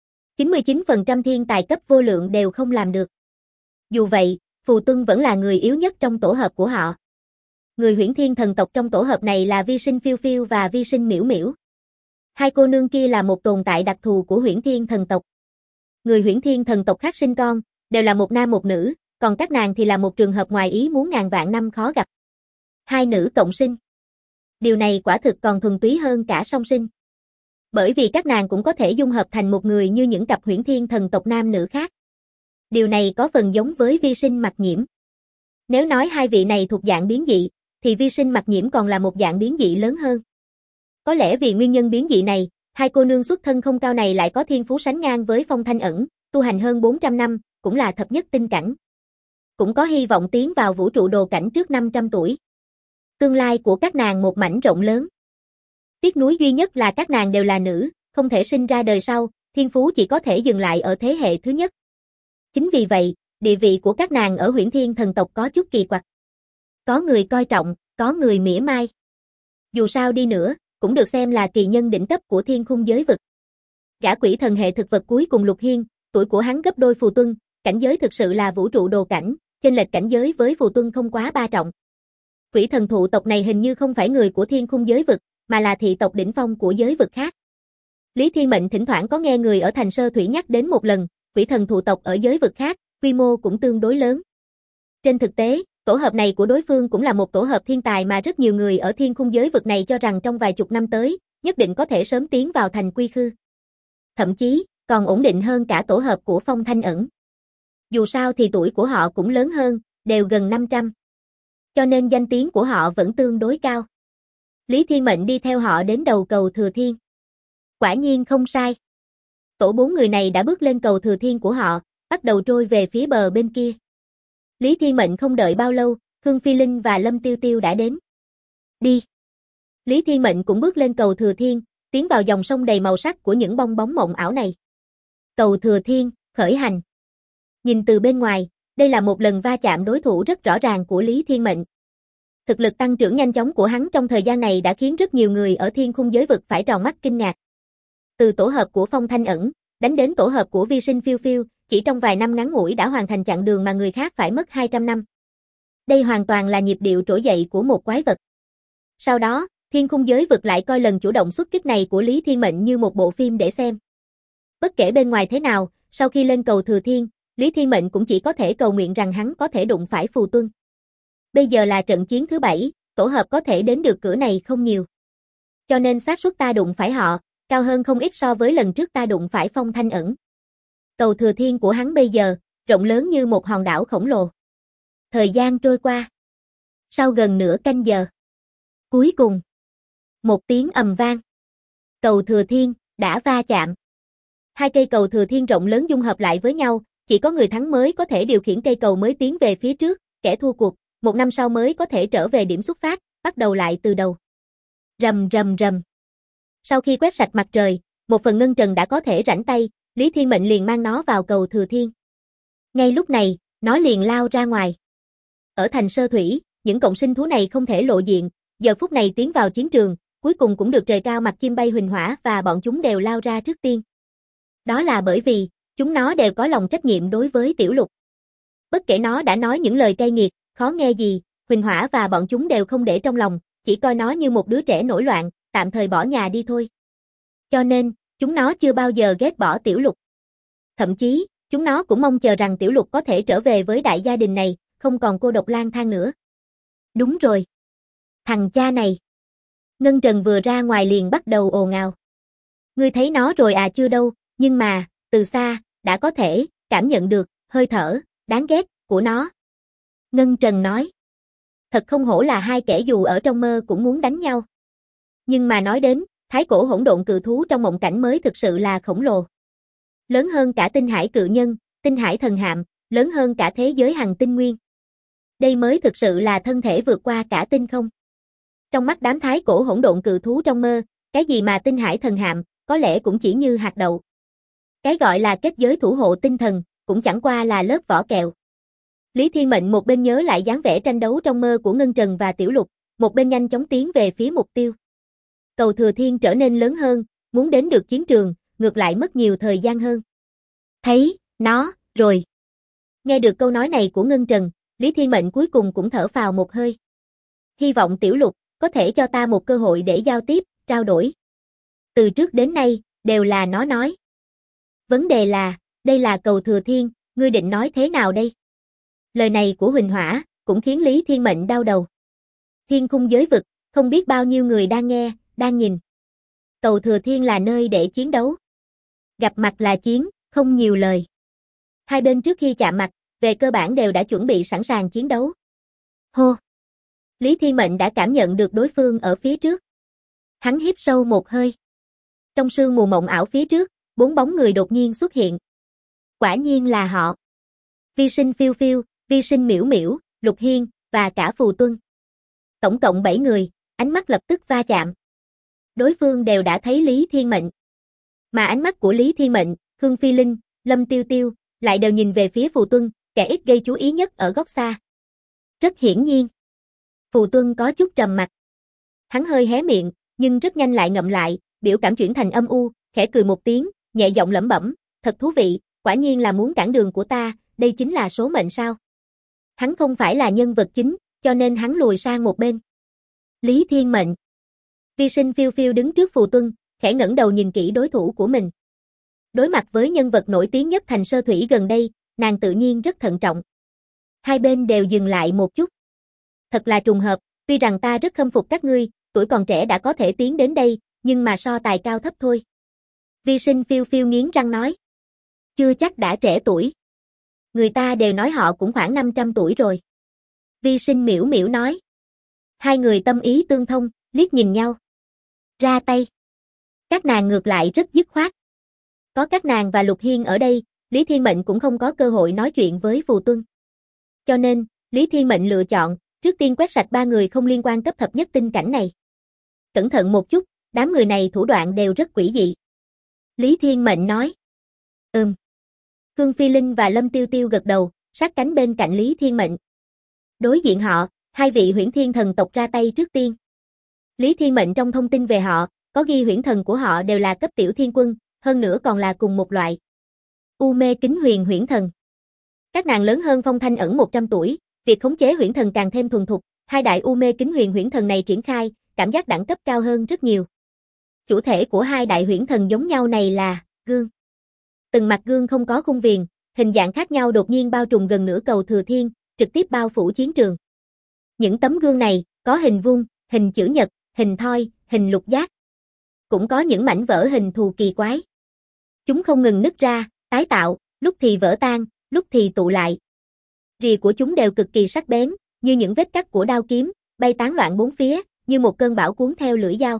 A: 99% thiên tài cấp vô lượng đều không làm được. Dù vậy, Phù Tuân vẫn là người yếu nhất trong tổ hợp của họ. Người Huyễn Thiên thần tộc trong tổ hợp này là Vi Sinh Phiêu Phiêu và Vi Sinh Miểu Miểu. Hai cô nương kia là một tồn tại đặc thù của Huyễn Thiên thần tộc. Người Huyễn Thiên thần tộc khác sinh con, đều là một nam một nữ, còn các nàng thì là một trường hợp ngoài ý muốn ngàn vạn năm khó gặp. Hai nữ cộng sinh. Điều này quả thực còn thuần túy hơn cả song sinh. Bởi vì các nàng cũng có thể dung hợp thành một người như những cặp huyễn thiên thần tộc nam nữ khác. Điều này có phần giống với vi sinh mặc nhiễm. Nếu nói hai vị này thuộc dạng biến dị, thì vi sinh mặc nhiễm còn là một dạng biến dị lớn hơn. Có lẽ vì nguyên nhân biến dị này, hai cô nương xuất thân không cao này lại có thiên phú sánh ngang với Phong Thanh Ẩn, tu hành hơn 400 năm, cũng là thập nhất tinh cảnh. Cũng có hy vọng tiến vào vũ trụ đồ cảnh trước 500 tuổi. Tương lai của các nàng một mảnh rộng lớn. Tiếc nuối duy nhất là các nàng đều là nữ, không thể sinh ra đời sau, thiên phú chỉ có thể dừng lại ở thế hệ thứ nhất. Chính vì vậy, địa vị của các nàng ở Huyễn Thiên thần tộc có chút kỳ quặc. Có người coi trọng, có người mỉa mai. Dù sao đi nữa, cũng được xem là kỳ nhân đỉnh cấp của thiên khung giới vực. Gã quỷ thần hệ thực vật cuối cùng Lục Hiên, tuổi của hắn gấp đôi Phù Tuân, cảnh giới thực sự là vũ trụ đồ cảnh, chênh lệch cảnh giới với Phù Tuân không quá 3 trọng. Quỷ thần thụ tộc này hình như không phải người của thiên khung giới vực, mà là thị tộc đỉnh phong của giới vực khác. Lý Thiên Mệnh thỉnh thoảng có nghe người ở Thành Sơ Thủy nhắc đến một lần, quỷ thần thụ tộc ở giới vực khác, quy mô cũng tương đối lớn. Trên thực tế, tổ hợp này của đối phương cũng là một tổ hợp thiên tài mà rất nhiều người ở thiên khung giới vực này cho rằng trong vài chục năm tới, nhất định có thể sớm tiến vào thành quy khư. Thậm chí, còn ổn định hơn cả tổ hợp của Phong Thanh Ẩn. Dù sao thì tuổi của họ cũng lớn hơn, đều gần 500. Cho nên danh tiếng của họ vẫn tương đối cao. Lý Thiên Mệnh đi theo họ đến đầu cầu Thừa Thiên. Quả nhiên không sai. Tổ 4 người này đã bước lên cầu Thừa Thiên của họ, bắt đầu trôi về phía bờ bên kia. Lý Thiên Mệnh không đợi bao lâu, Khương Phi Linh và Lâm Tiêu Tiêu đã đến. Đi. Lý Thiên Mệnh cũng bước lên cầu Thừa Thiên, tiến vào dòng sông đầy màu sắc của những bong bóng mộng ảo này. Cầu Thừa Thiên, khởi hành. Nhìn từ bên ngoài, đây là một lần va chạm đối thủ rất rõ ràng của Lý Thiên Mệnh. Thực lực tăng trưởng nhanh chóng của hắn trong thời gian này đã khiến rất nhiều người ở thiên khung giới vực phải tròn mắt kinh ngạc. Từ tổ hợp của Phong Thanh Ẩn, đánh đến tổ hợp của Vi Sinh Phiêu Phiêu, chỉ trong vài năm ngắn ngủi đã hoàn thành chặng đường mà người khác phải mất 200 năm. Đây hoàn toàn là nhịp điệu trỗi dậy của một quái vật. Sau đó, thiên khung giới vực lại coi lần chủ động xuất kích này của Lý Thiên Mệnh như một bộ phim để xem. Bất kể bên ngoài thế nào, sau khi lên cầu Thừa Thiên, Lý Thiên Mệnh cũng chỉ có thể cầu nguyện rằng hắn có thể đụng phải Phù Tuân. Bây giờ là trận chiến thứ 7, tổ hợp có thể đến được cửa này không nhiều. Cho nên xác suất ta đụng phải họ, cao hơn không ít so với lần trước ta đụng phải Phong Thanh Ẩn. Cầu Thừa Thiên của hắn bây giờ, rộng lớn như một hòn đảo khổng lồ. Thời gian trôi qua. Sau gần nửa canh giờ. Cuối cùng. Một tiếng ầm vang. Cầu Thừa Thiên, đã va chạm. Hai cây cầu Thừa Thiên rộng lớn dung hợp lại với nhau, chỉ có người thắng mới có thể điều khiển cây cầu mới tiến về phía trước, kẻ thua cuộc, một năm sau mới có thể trở về điểm xuất phát, bắt đầu lại từ đầu. Rầm rầm rầm. Sau khi quét sạch mặt trời, một phần ngân trần đã có thể rảnh tay, Lý Thiên Mệnh liền mang nó vào cầu Thừa Thiên. Ngay lúc này, nó liền lao ra ngoài. Ở Thành Sơ Thủy, những cộng sinh thú này không thể lộ diện, giờ phút này tiến vào chiến trường, cuối cùng cũng được trời cao mặt chim bay huỳnh hỏa và bọn chúng đều lao ra trước tiên. Đó là bởi vì, chúng nó đều có lòng trách nhiệm đối với Tiểu Lục. Bất kể nó đã nói những lời cay nghiệt, khó nghe gì, huỳnh hỏa và bọn chúng đều không để trong lòng, chỉ coi nó như một đứa trẻ nổi loạn, tạm thời bỏ nhà đi thôi. Cho nên, chúng nó chưa bao giờ ghét bỏ Tiểu Lục. Thậm chí, chúng nó cũng mong chờ rằng Tiểu Lục có thể trở về với đại gia đình này, không còn cô độc lang thang nữa. Đúng rồi. Thằng cha này. Ngân Trần vừa ra ngoài liền bắt đầu ồn ào. Ngươi thấy nó rồi à? Chưa đâu, nhưng mà, từ xa, đã có thể cảm nhận được hơi thở đáng ghét của nó. Ngân Trần nói. Thật không hổ là hai kẻ dù ở trong mơ cũng muốn đánh nhau. Nhưng mà nói đến, thái cổ hỗn độn cự thú trong mộng cảnh mới thực sự là khổng lồ. Lớn hơn cả tinh hải cự nhân, tinh hải thần hạm, lớn hơn cả thế giới hằng tinh nguyên. Đây mới thực sự là thân thể vượt qua cả tinh không. Trong mắt đám thái cổ hỗn độn cự thú trong mơ, cái gì mà tinh hải thần hạm, có lẽ cũng chỉ như hạt đậu. Cái gọi là kết giới thủ hộ tinh thần, cũng chẳng qua là lớp vỏ kẹo. Lý Thiên Mệnh một bên nhớ lại dáng vẻ tranh đấu trong mơ của Ngân Trần và Tiểu Lục, một bên nhanh chóng tiến về phía mục tiêu. Cầu Thừa Thiên trở nên lớn hơn, muốn đến được chiến trường, ngược lại mất nhiều thời gian hơn. Thấy, nó, rồi. Nghe được câu nói này của Ngân Trần, Lý Thiên Mệnh cuối cùng cũng thở phào một hơi. Hy vọng Tiểu Lục, có thể cho ta một cơ hội để giao tiếp, trao đổi. Từ trước đến nay, đều là nó nói. Vấn đề là, đây là cầu Thừa Thiên, ngươi định nói thế nào đây? Lời này của Huỳnh Hỏa, cũng khiến Lý Thiên Mệnh đau đầu. Thiên khung giới vực, Không biết bao nhiêu người đang nghe, đang nhìn. Cầu Thừa Thiên là nơi để chiến đấu. Gặp mặt là chiến, không nhiều lời. Hai bên trước khi chạm mặt, về cơ bản đều đã chuẩn bị sẵn sàng chiến đấu. Hô! Lý Thiên Mệnh đã cảm nhận được đối phương ở phía trước. Hắn hít sâu một hơi. Trong sương mù mộng ảo phía trước, 4 bóng người đột nhiên xuất hiện. Quả nhiên là họ. Vi Sinh Phiêu Phiêu, Vi Sinh Miễu Miễu, Lục Hiên, và cả Phù Tuân. Tổng cộng 7 người, ánh mắt lập tức va chạm. Đối phương đều đã thấy Lý Thiên Mệnh. Mà ánh mắt của Lý Thiên Mệnh, Khương Phi Linh, Lâm Tiêu Tiêu, lại đều nhìn về phía Phù Tuân, kẻ ít gây chú ý nhất ở góc xa. Rất hiển nhiên. Phù Tuân có chút trầm mặt. Hắn hơi hé miệng, nhưng rất nhanh lại ngậm lại, biểu cảm chuyển thành âm u, khẽ cười một tiếng, nhẹ giọng lẩm bẩm, thật thú vị, quả nhiên là muốn cản đường của ta, đây chính là số mệnh sao. Hắn không phải là nhân vật chính, cho nên hắn lùi sang một bên. Lý Thiên Mệnh. Vi Sinh Phiêu Phiêu đứng trước Phù Tuân, khẽ ngẩng đầu nhìn kỹ đối thủ của mình. Đối mặt với nhân vật nổi tiếng nhất thành Sơ Thủy gần đây, nàng tự nhiên rất thận trọng. Hai bên đều dừng lại một chút. Thật là trùng hợp, tuy rằng ta rất khâm phục các ngươi, tuổi còn trẻ đã có thể tiến đến đây, nhưng mà so tài cao thấp thôi. Vi Sinh Phiêu Phiêu nghiến răng nói. Chưa chắc đã trẻ tuổi. Người ta đều nói họ cũng khoảng 500 tuổi rồi. Vi Sinh Miễu Miễu nói. Hai người tâm ý tương thông, liếc nhìn nhau. Ra tay. Các nàng ngược lại rất dứt khoát. Có các nàng và Lục Hiên ở đây, Lý Thiên Mệnh cũng không có cơ hội nói chuyện với Phù Tuân. Cho nên, Lý Thiên Mệnh lựa chọn, trước tiên quét sạch 3 người không liên quan cấp thập nhất tinh cảnh này. Cẩn thận một chút, đám người này thủ đoạn đều rất quỷ dị. Lý Thiên Mệnh nói. Khương Phi Linh và Lâm Tiêu Tiêu gật đầu, sát cánh bên cạnh Lý Thiên Mệnh. Đối diện họ, hai vị huyễn thiên thần tộc ra tay trước tiên. Lý Thiên Mệnh trong thông tin về họ, có ghi huyễn thần của họ đều là cấp tiểu thiên quân, hơn nữa còn là cùng một loại. U Mê Kính Huyền huyễn thần. Các nàng lớn hơn Phong Thanh Ẩn 100 tuổi, việc khống chế huyễn thần càng thêm thuần thục, hai đại U Mê Kính Huyền huyễn thần này triển khai, cảm giác đẳng cấp cao hơn rất nhiều. Chủ thể của hai đại huyễn thần giống nhau này là gương. Từng mặt gương không có khung viền, hình dạng khác nhau đột nhiên bao trùm gần nửa cầu Thừa Thiên, trực tiếp bao phủ chiến trường. Những tấm gương này có hình vuông, hình chữ nhật, hình thoi, hình lục giác. Cũng có những mảnh vỡ hình thù kỳ quái. Chúng không ngừng nứt ra, tái tạo, lúc thì vỡ tan, lúc thì tụ lại. Rìa của chúng đều cực kỳ sắc bén, như những vết cắt của đao kiếm, bay tán loạn bốn phía, như một cơn bão cuốn theo lưỡi dao.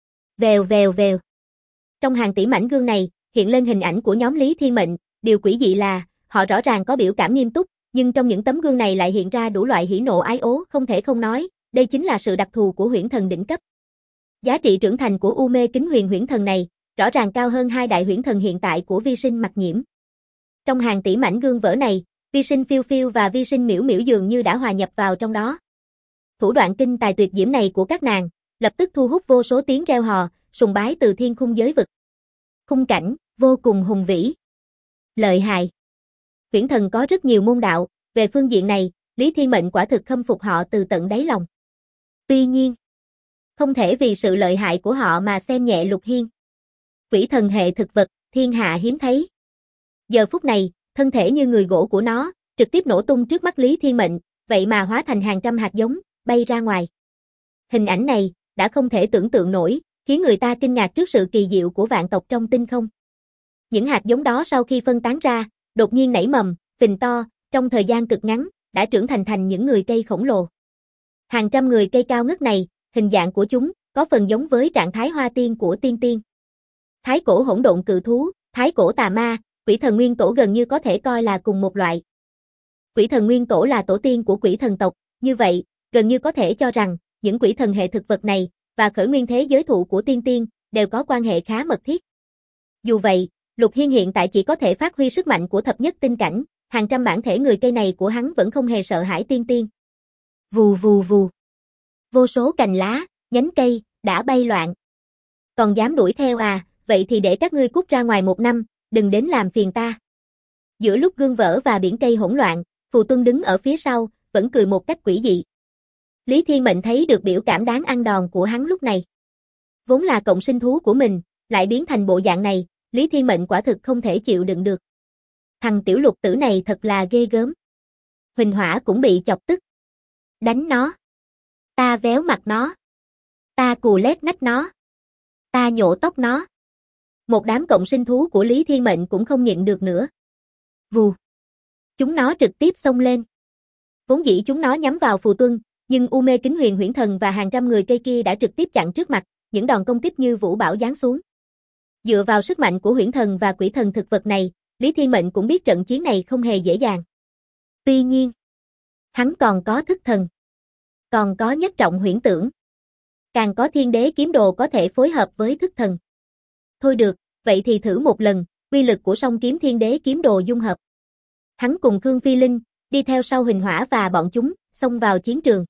A: Vèo vèo vèo. Trong hàng tỷ mảnh gương này, hiện lên hình ảnh của nhóm Lý Thiên Mệnh, điều quỷ dị là, họ rõ ràng có biểu cảm nghiêm túc, nhưng trong những tấm gương này lại hiện ra đủ loại hỉ nộ ái ố, không thể không nói, đây chính là sự đặc thù của huyễn thần đỉnh cấp. Giá trị trưởng thành của U Mê Kính Huyền huyễn thần này, rõ ràng cao hơn hai đại huyễn thần hiện tại của Vi Sinh Mặc Nhiễm. Trong hàng tỷ mảnh gương vỡ này, Vi Sinh Phiêu Phiêu và Vi Sinh Miễu Miễu dường như đã hòa nhập vào trong đó. Thủ đoạn kinh tài tuyệt diễm này của các nàng, lập tức thu hút vô số tiếng reo hò, sùng bái từ thiên khung giới vực. Khung cảnh, vô cùng hùng vĩ. Lợi hại. Huyễn thần có rất nhiều môn đạo, về phương diện này, Lý Thiên Mệnh quả thực khâm phục họ từ tận đáy lòng. Tuy nhiên, không thể vì sự lợi hại của họ mà xem nhẹ Lục Hiên. Quỷ thần hệ thực vật, thiên hạ hiếm thấy. Giờ phút này, thân thể như người gỗ của nó, trực tiếp nổ tung trước mắt Lý Thiên Mệnh, vậy mà hóa thành hàng trăm hạt giống, bay ra ngoài. Hình ảnh này, đã không thể tưởng tượng nổi, khiến người ta kinh ngạc trước sự kỳ diệu của vạn tộc trong tinh không. Những hạt giống đó sau khi phân tán ra, đột nhiên nảy mầm, phình to, trong thời gian cực ngắn, đã trưởng thành những người cây khổng lồ. Hàng trăm người cây cao ngất này, hình dạng của chúng, có phần giống với trạng thái hoa tiên của tiên tiên. Thái cổ hỗn độn cự thú, thái cổ tà ma, quỷ thần nguyên tổ gần như có thể coi là cùng một loại. Quỷ thần nguyên tổ là tổ tiên của quỷ thần tộc, như vậy, gần như có thể cho rằng, những quỷ thần hệ thực vật này, và khởi nguyên thế giới thụ của tiên tiên, đều có quan hệ khá mật thiết. Dù vậy, Lục Hiên hiện tại chỉ có thể phát huy sức mạnh của thập nhất tinh cảnh, hàng trăm bản thể người cây này của hắn vẫn không hề sợ hãi tiên tiên. Vù vù vù. Vô số cành lá, nhánh cây, đã bay loạn. Còn dám đuổi theo à, vậy thì để các ngươi cút ra ngoài 1 năm, đừng đến làm phiền ta. Giữa lúc gương vỡ và biển cây hỗn loạn, Phù Tuân đứng ở phía sau, vẫn cười một cách quỷ dị. Lý Thiên Mệnh thấy được biểu cảm đáng ăn đòn của hắn lúc này. Vốn là cộng sinh thú của mình, lại biến thành bộ dạng này, Lý Thiên Mệnh quả thực không thể chịu đựng được. Thằng tiểu lục tử này thật là ghê gớm. Huỳnh Hỏa cũng bị chọc tức. Đánh nó. Ta véo mặt nó. Ta cù lét nách nó. Ta nhổ tóc nó. Một đám cộng sinh thú của Lý Thiên Mệnh cũng không nhịn được nữa. Vù. Chúng nó trực tiếp xông lên. Vốn dĩ chúng nó nhắm vào Phù Tuân, nhưng U Mê Kính Huyền Huyễn Thần và hàng trăm người cây kia đã trực tiếp chặn trước mặt, những đòn công kích như vũ bão giáng xuống. Dựa vào sức mạnh của Huyễn Thần và Quỷ Thần thực vật này, Lý Thiên Mệnh cũng biết trận chiến này không hề dễ dàng. Tuy nhiên, hắn còn có thức thần, còn có nhất trọng huyễn tưởng, càng có thiên đế kiếm đồ có thể phối hợp với thức thần. Thôi được, vậy thì thử một lần, uy lực của song kiếm thiên đế kiếm đồ dung hợp. Hắn cùng Khương Phi Linh, đi theo sau Hình Hỏa và bọn chúng, xông vào chiến trường.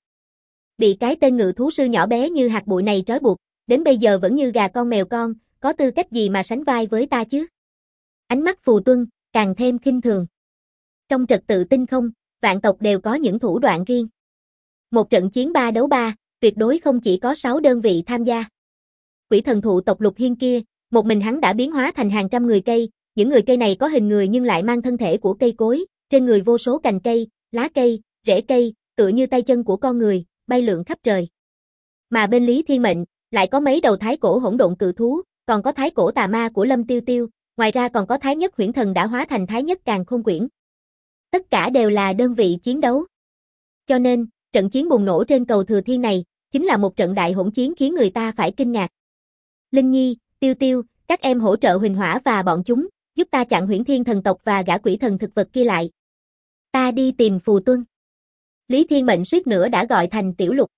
A: Bị cái tên ngự thú sư nhỏ bé như hạt bụi này trói buộc, đến bây giờ vẫn như gà con mèo con, có tư cách gì mà sánh vai với ta chứ? Ánh mắt Phù Tuân, càng thêm khinh thường. Trong trật tự tinh không, vạn tộc đều có những thủ đoạn riêng. Một trận chiến 3 đấu 3, tuyệt đối không chỉ có 6 đơn vị tham gia. Quỷ thần thụ tộc Lục Hiên kia, một mình hắn đã biến hóa thành hàng trăm người cây, những người cây này có hình người nhưng lại mang thân thể của cây cối, trên người vô số cành cây, lá cây, rễ cây, tựa như tay chân của con người, bay lượn khắp trời. Mà bên Lý Thiên Mệnh, lại có mấy đầu thái cổ hỗn độn cự thú, còn có thái cổ tà ma của Lâm Tiêu Tiêu, ngoài ra còn có thái nhất huyễn thần đã hóa thành thái nhất càn khôn quyển. Tất cả đều là đơn vị chiến đấu. Cho nên, trận chiến bùng nổ trên cầu Thừa Thiên này, chính là một trận đại hỗn chiến khiến người ta phải kinh ngạc. Linh Nhi, Tiêu Tiêu, các em hỗ trợ Huỳnh Hỏa và bọn chúng, giúp ta chặn Huyễn Thiên thần tộc và gã quỷ thần thực vật kia lại. Ta đi tìm Phù Tuân. Lý Thiên Mệnh suýt nữa đã gọi thành Tiểu Lục.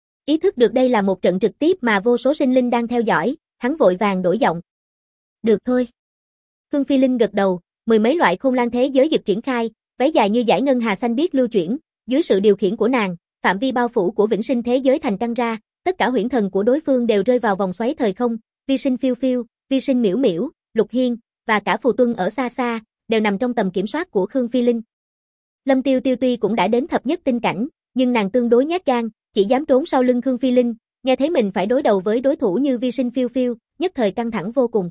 A: Ý thức được đây là một trận trực tiếp mà vô số sinh linh đang theo dõi, hắn vội vàng đổi giọng. Được thôi. Khương Phi Linh gật đầu, mười mấy loại khôn lang thế giới dực triển khai, váy dài như dải ngân hà xanh biếc lưu chuyển, dưới sự điều khiển của nàng, phạm vi bao phủ của vĩnh sinh thế giới thành căng ra, tất cả huyễn thần của đối phương đều rơi vào vòng xoáy thời không, vi sinh phiêu phiêu, vi sinh miễu miễu, Lục Hiên, và cả Phù Tuân ở xa xa, đều nằm trong tầm kiểm soát của Khương Phi Linh. Lâm Tiêu Tiêu tuy cũng đã đến thập nhất tinh cảnh, nhưng nàng tương đối nhát gan, chỉ dám trốn sau lưng Khương Phi Linh, nghe thấy mình phải đối đầu với đối thủ như vi sinh phiêu phiêu, nhất thời căng thẳng vô cùng.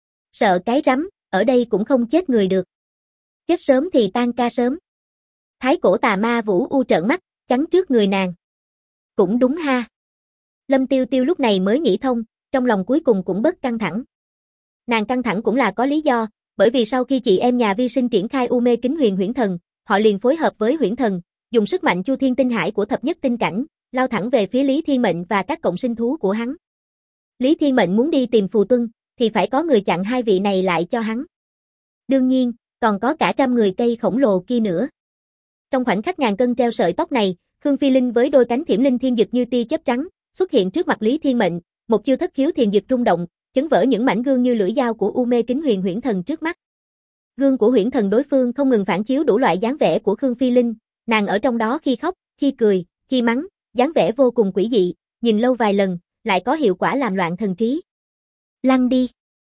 A: Sợ cái rắm, ở đây cũng không chết người được. Chết sớm thì tan ca sớm. Thái cổ tà ma Vũ U trợn mắt, chắn trước người nàng. Cũng đúng ha. Lâm Tiêu Tiêu lúc này mới nghĩ thông, trong lòng cuối cùng cũng bớt căng thẳng. Nàng căng thẳng cũng là có lý do, bởi vì sau khi chị em nhà vi sinh triển khai U Mê Kính Huyền Huyễn Thần, họ liền phối hợp với Huyễn Thần, dùng sức mạnh Chu Thiên Tinh Hải của thập nhất tinh cảnh, lao thẳng về phía Lý Thiên Mệnh và các cộng sinh thú của hắn. Lý Thiên Mệnh muốn đi tìm Phù Tuân, thì phải có người chặn hai vị này lại cho hắn. Đương nhiên, còn có cả trăm người cây khổng lồ kia nữa. Trong khoảnh khắc ngàn cân treo sợi tóc này, Khương Phi Linh với đôi cánh thiểm linh thiên dực như tia chớp trắng, xuất hiện trước mặt Lý Thiên Mệnh, một chiêu thất khiếu thiền dực rung động, chấn vỡ những mảnh gương như lưỡi dao của U Mê Kính Huyền Huyễn Thần trước mắt. Gương của huyễn thần đối phương không ngừng phản chiếu đủ loại dáng vẻ của Khương Phi Linh, nàng ở trong đó khi khóc, khi cười, khi mắng, dáng vẻ vô cùng quỷ dị, nhìn lâu vài lần, lại có hiệu quả làm loạn thần trí. Lăn đi.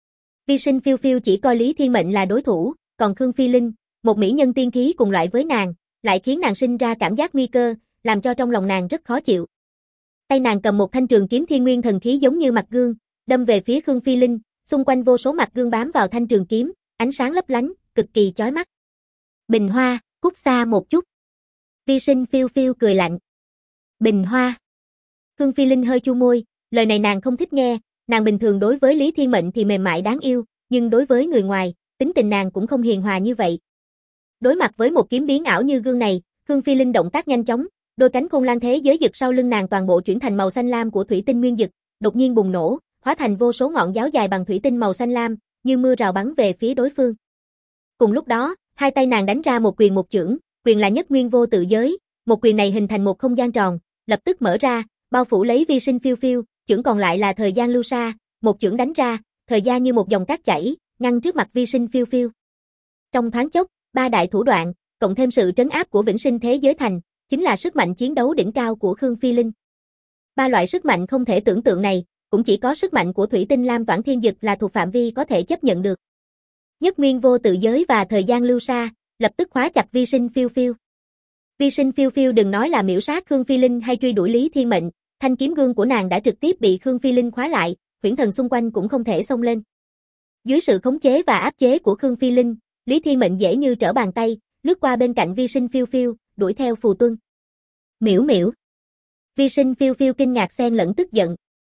A: Vi sinh phiêu phiêu chỉ coi Lý Thiên Mệnh là đối thủ, còn Khương Phi Linh, một mỹ nhân tiên khí cùng loại với nàng, lại khiến nàng sinh ra cảm giác nguy cơ, làm cho trong lòng nàng rất khó chịu. Tay nàng cầm một thanh trường kiếm thiên nguyên thần khí giống như mặt gương, đâm về phía Khương Phi Linh, xung quanh vô số mặt gương bám vào thanh trường kiếm, ánh sáng lấp lánh, cực kỳ chói mắt. Bình Hoa, cút xa một chút. Vi sinh phiêu phiêu cười lạnh. Bình Hoa. Khương Phi Linh hơi chu môi, lời này nàng không thích nghe, nàng bình thường đối với Lý Thiên Mệnh thì mềm mại đáng yêu, nhưng đối với người ngoài, tính tình nàng cũng không hiền hòa như vậy. Đối mặt với một kiếm biến ảo như gương này, Khương Phi Linh động tác nhanh chóng, đôi cánh khôn lang thế giới dực sau lưng nàng toàn bộ chuyển thành màu xanh lam của thủy tinh nguyên dực, đột nhiên bùng nổ, hóa thành vô số ngọn giáo dài bằng thủy tinh màu xanh lam, như mưa rào bắn về phía đối phương. Cùng lúc đó, hai tay nàng đánh ra một quyền một chưởng, quyền là nhất nguyên vô tự giới, một quyền này hình thành một không gian tròn, lập tức mở ra, bao phủ lấy vi sinh phiêu phiêu, chưởng còn lại là thời gian lưu sa, một chưởng đánh ra, thời gian như một dòng cát chảy, ngăn trước mặt vi sinh phiêu phiêu. Trong thoáng chốc, ba đại thủ đoạn, cộng thêm sự trấn áp của vĩnh sinh thế giới thành, chính là sức mạnh chiến đấu đỉnh cao của Khương Phi Linh. Ba loại sức mạnh không thể tưởng tượng này, cũng chỉ có sức mạnh của thủy tinh lam toản thiên dực là thuộc phạm vi có thể chấp nhận được. Nhất nguyên vô tự giới và thời gian lưu sa, lập tức khóa chặt vi sinh phiêu phiêu. Vi sinh phiêu phiêu đừng nói là miễu sát Khương Phi Linh hay truy đuổi Lý Thiên Mệnh, thanh kiếm gương của nàng đã trực tiếp bị Khương Phi Linh khóa lại, huyễn thần xung quanh cũng không thể xông lên. Dưới sự khống chế và áp chế của Khương Phi Linh, Lý Thiên Mệnh dễ như trở bàn tay, lướt qua bên cạnh vi sinh phiêu phiêu, đuổi theo Phù Tuân. Miễu miễu. Vi sinh phiêu phiêu kinh ngạc xen lẫn tức giận,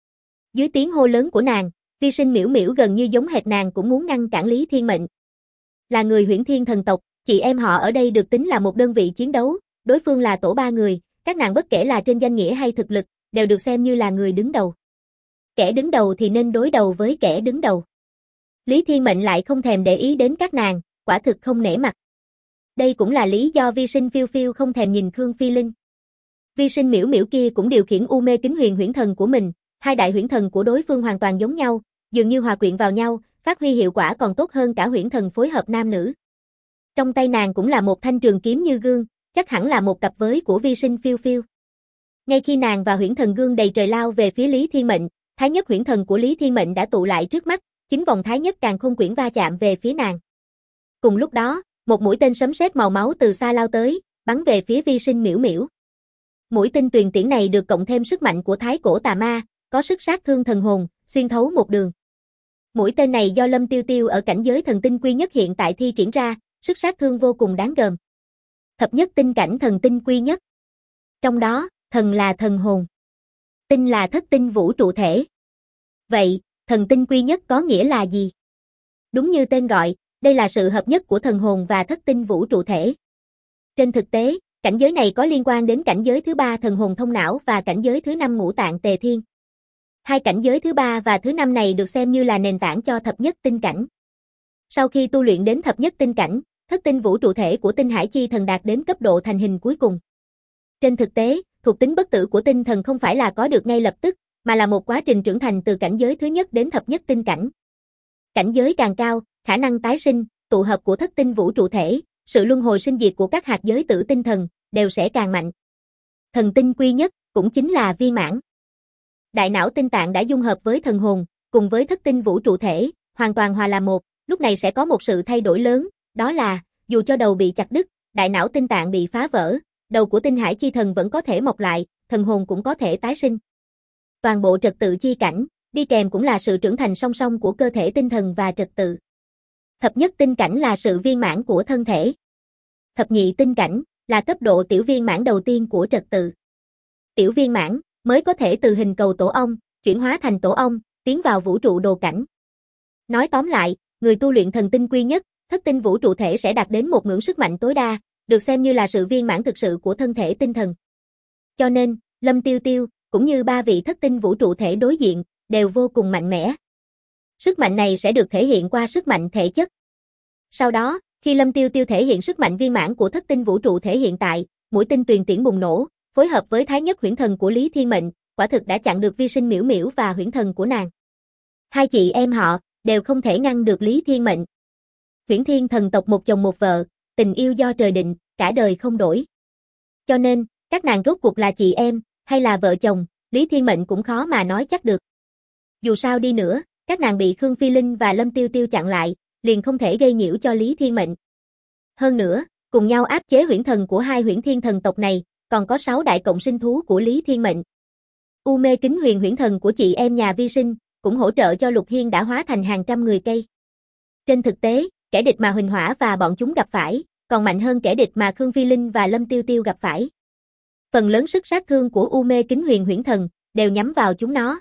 A: Dưới tiếng hô lớn của nàng, vi sinh miễu miễu gần như giống hệt nàng cũng muốn ngăn cản Lý Thiên Mệnh. Là người Huyễn Thiên thần tộc, chị em họ ở đây được tính là một đơn vị chiến đấu, đối phương là tổ 3 người, các nàng bất kể là trên danh nghĩa hay thực lực, đều được xem như là người đứng đầu. Kẻ đứng đầu thì nên đối đầu với kẻ đứng đầu. Lý Thiên Mệnh lại không thèm để ý đến các nàng, quả thực không nể mặt. Đây cũng là lý do vi sinh phiêu phiêu không thèm nhìn Khương Phi Linh. Vi sinh miễu miễu kia cũng điều khiển U Mê Kính Huyền huyễn thần của mình, hai đại huyễn thần của đối phương hoàn toàn giống nhau, dường như hòa quyện vào nhau, phát huy hiệu quả còn tốt hơn cả huyễn thần phối hợp nam nữ. Trong tay nàng cũng là một thanh trường kiếm như gương, chắc hẳn là một cặp với của vi sinh phiêu phiêu. Ngay khi nàng và huyễn thần gương đầy trời lao về phía Lý Thiên Mệnh, thái nhất huyễn thần của Lý Thiên Mệnh đã tụ lại trước mắt, chính vòng thái nhất càng khôn quyển va chạm về phía nàng. Cùng lúc đó, một mũi tên sấm sét màu máu từ xa lao tới, bắn về phía vi sinh miễu miễu. Mũi tinh tuyền tiễn này được cộng thêm sức mạnh của thái cổ tà ma, có sức sát thương thần hồn, xuyên thấu một đường. Mũi tên này do Lâm Tiêu Tiêu ở cảnh giới thần tinh quy nhất hiện tại thi triển ra, sức sát thương vô cùng đáng gờm. Thập nhất tinh cảnh thần tinh quy nhất. Trong đó, thần là thần hồn, tinh là thất tinh vũ trụ thể. Vậy, thần tinh quy nhất có nghĩa là gì? Đúng như tên gọi, đây là sự hợp nhất của thần hồn và thất tinh vũ trụ thể. Trên thực tế, cảnh giới này có liên quan đến cảnh giới thứ 3 thần hồn thông não và cảnh giới thứ 5 ngũ tạng tề thiên. Hai cảnh giới thứ 3 và thứ 5 này được xem như là nền tảng cho thập nhất tinh cảnh. Sau khi tu luyện đến thập nhất tinh cảnh, thất tinh vũ trụ thể của tinh hải chi thần đạt đến cấp độ thành hình cuối cùng. Trên thực tế, thuộc tính bất tử của tinh thần không phải là có được ngay lập tức, mà là một quá trình trưởng thành từ cảnh giới thứ nhất đến thập nhất tinh cảnh. Cảnh giới càng cao, khả năng tái sinh, tụ hợp của thất tinh vũ trụ thể, sự luân hồi sinh diệt của các hạt giới tử tinh thần, đều sẽ càng mạnh. Thần tinh quy nhất, cũng chính là viên mãn. Đại não tinh tạng đã dung hợp với thần hồn, cùng với thất tinh vũ trụ thể, hoàn toàn hòa làm một, lúc này sẽ có một sự thay đổi lớn, đó là, dù cho đầu bị chặt đứt, đại não tinh tạng bị phá vỡ, đầu của tinh hải chi thần vẫn có thể mọc lại, thần hồn cũng có thể tái sinh. Toàn bộ trật tự chi cảnh, đi kèm cũng là sự trưởng thành song song của cơ thể tinh thần và trật tự. Thập nhất tinh cảnh là sự viên mãn của thân thể. Thập nhị tinh cảnh là cấp độ tiểu viên mãn đầu tiên của trật tự. Tiểu viên mãn mới có thể từ hình cầu tổ ong, chuyển hóa thành tổ ong, tiến vào vũ trụ đồ cảnh. Nói tóm lại, người tu luyện thần tinh quy nhất, thất tinh vũ trụ thể sẽ đạt đến một ngưỡng sức mạnh tối đa, được xem như là sự viên mãn thực sự của thân thể tinh thần. Cho nên, Lâm Tiêu Tiêu, cũng như 3 vị thất tinh vũ trụ thể đối diện, đều vô cùng mạnh mẽ. Sức mạnh này sẽ được thể hiện qua sức mạnh thể chất. Sau đó, khi Lâm Tiêu Tiêu thể hiện sức mạnh viên mãn của thất tinh vũ trụ thể hiện tại, mũi tinh tuyền tiễn bùng nổ, phối hợp với thái nhất huyễn thần của Lý Thiên Mệnh, quả thực đã chặn được vi sinh miễu miễu và huyễn thần của nàng. Hai chị em họ, đều không thể ngăn được Lý Thiên Mệnh. Huyễn Thiên thần tộc một chồng một vợ, tình yêu do trời định, cả đời không đổi. Cho nên, các nàng rốt cuộc là chị em, hay là vợ chồng, Lý Thiên Mệnh cũng khó mà nói chắc được. Dù sao đi nữa, các nàng bị Khương Phi Linh và Lâm Tiêu Tiêu chặn lại, liền không thể gây nhiễu cho Lý Thiên Mệnh. Hơn nữa, cùng nhau áp chế huyễn thần của hai huyễn thiên thần tộc này, còn có 6 đại cộng sinh thú của Lý Thiên Mệnh. U Mê Kính Huyền huyễn thần của chị em nhà vi sinh, cũng hỗ trợ cho Lục Hiên đã hóa thành hàng trăm người cây. Trên thực tế, kẻ địch mà Huỳnh Hỏa và bọn chúng gặp phải, còn mạnh hơn kẻ địch mà Khương Phi Linh và Lâm Tiêu Tiêu gặp phải. Phần lớn sức sát thương của U Mê Kính Huyền huyễn thần, đều nhắm vào chúng nó.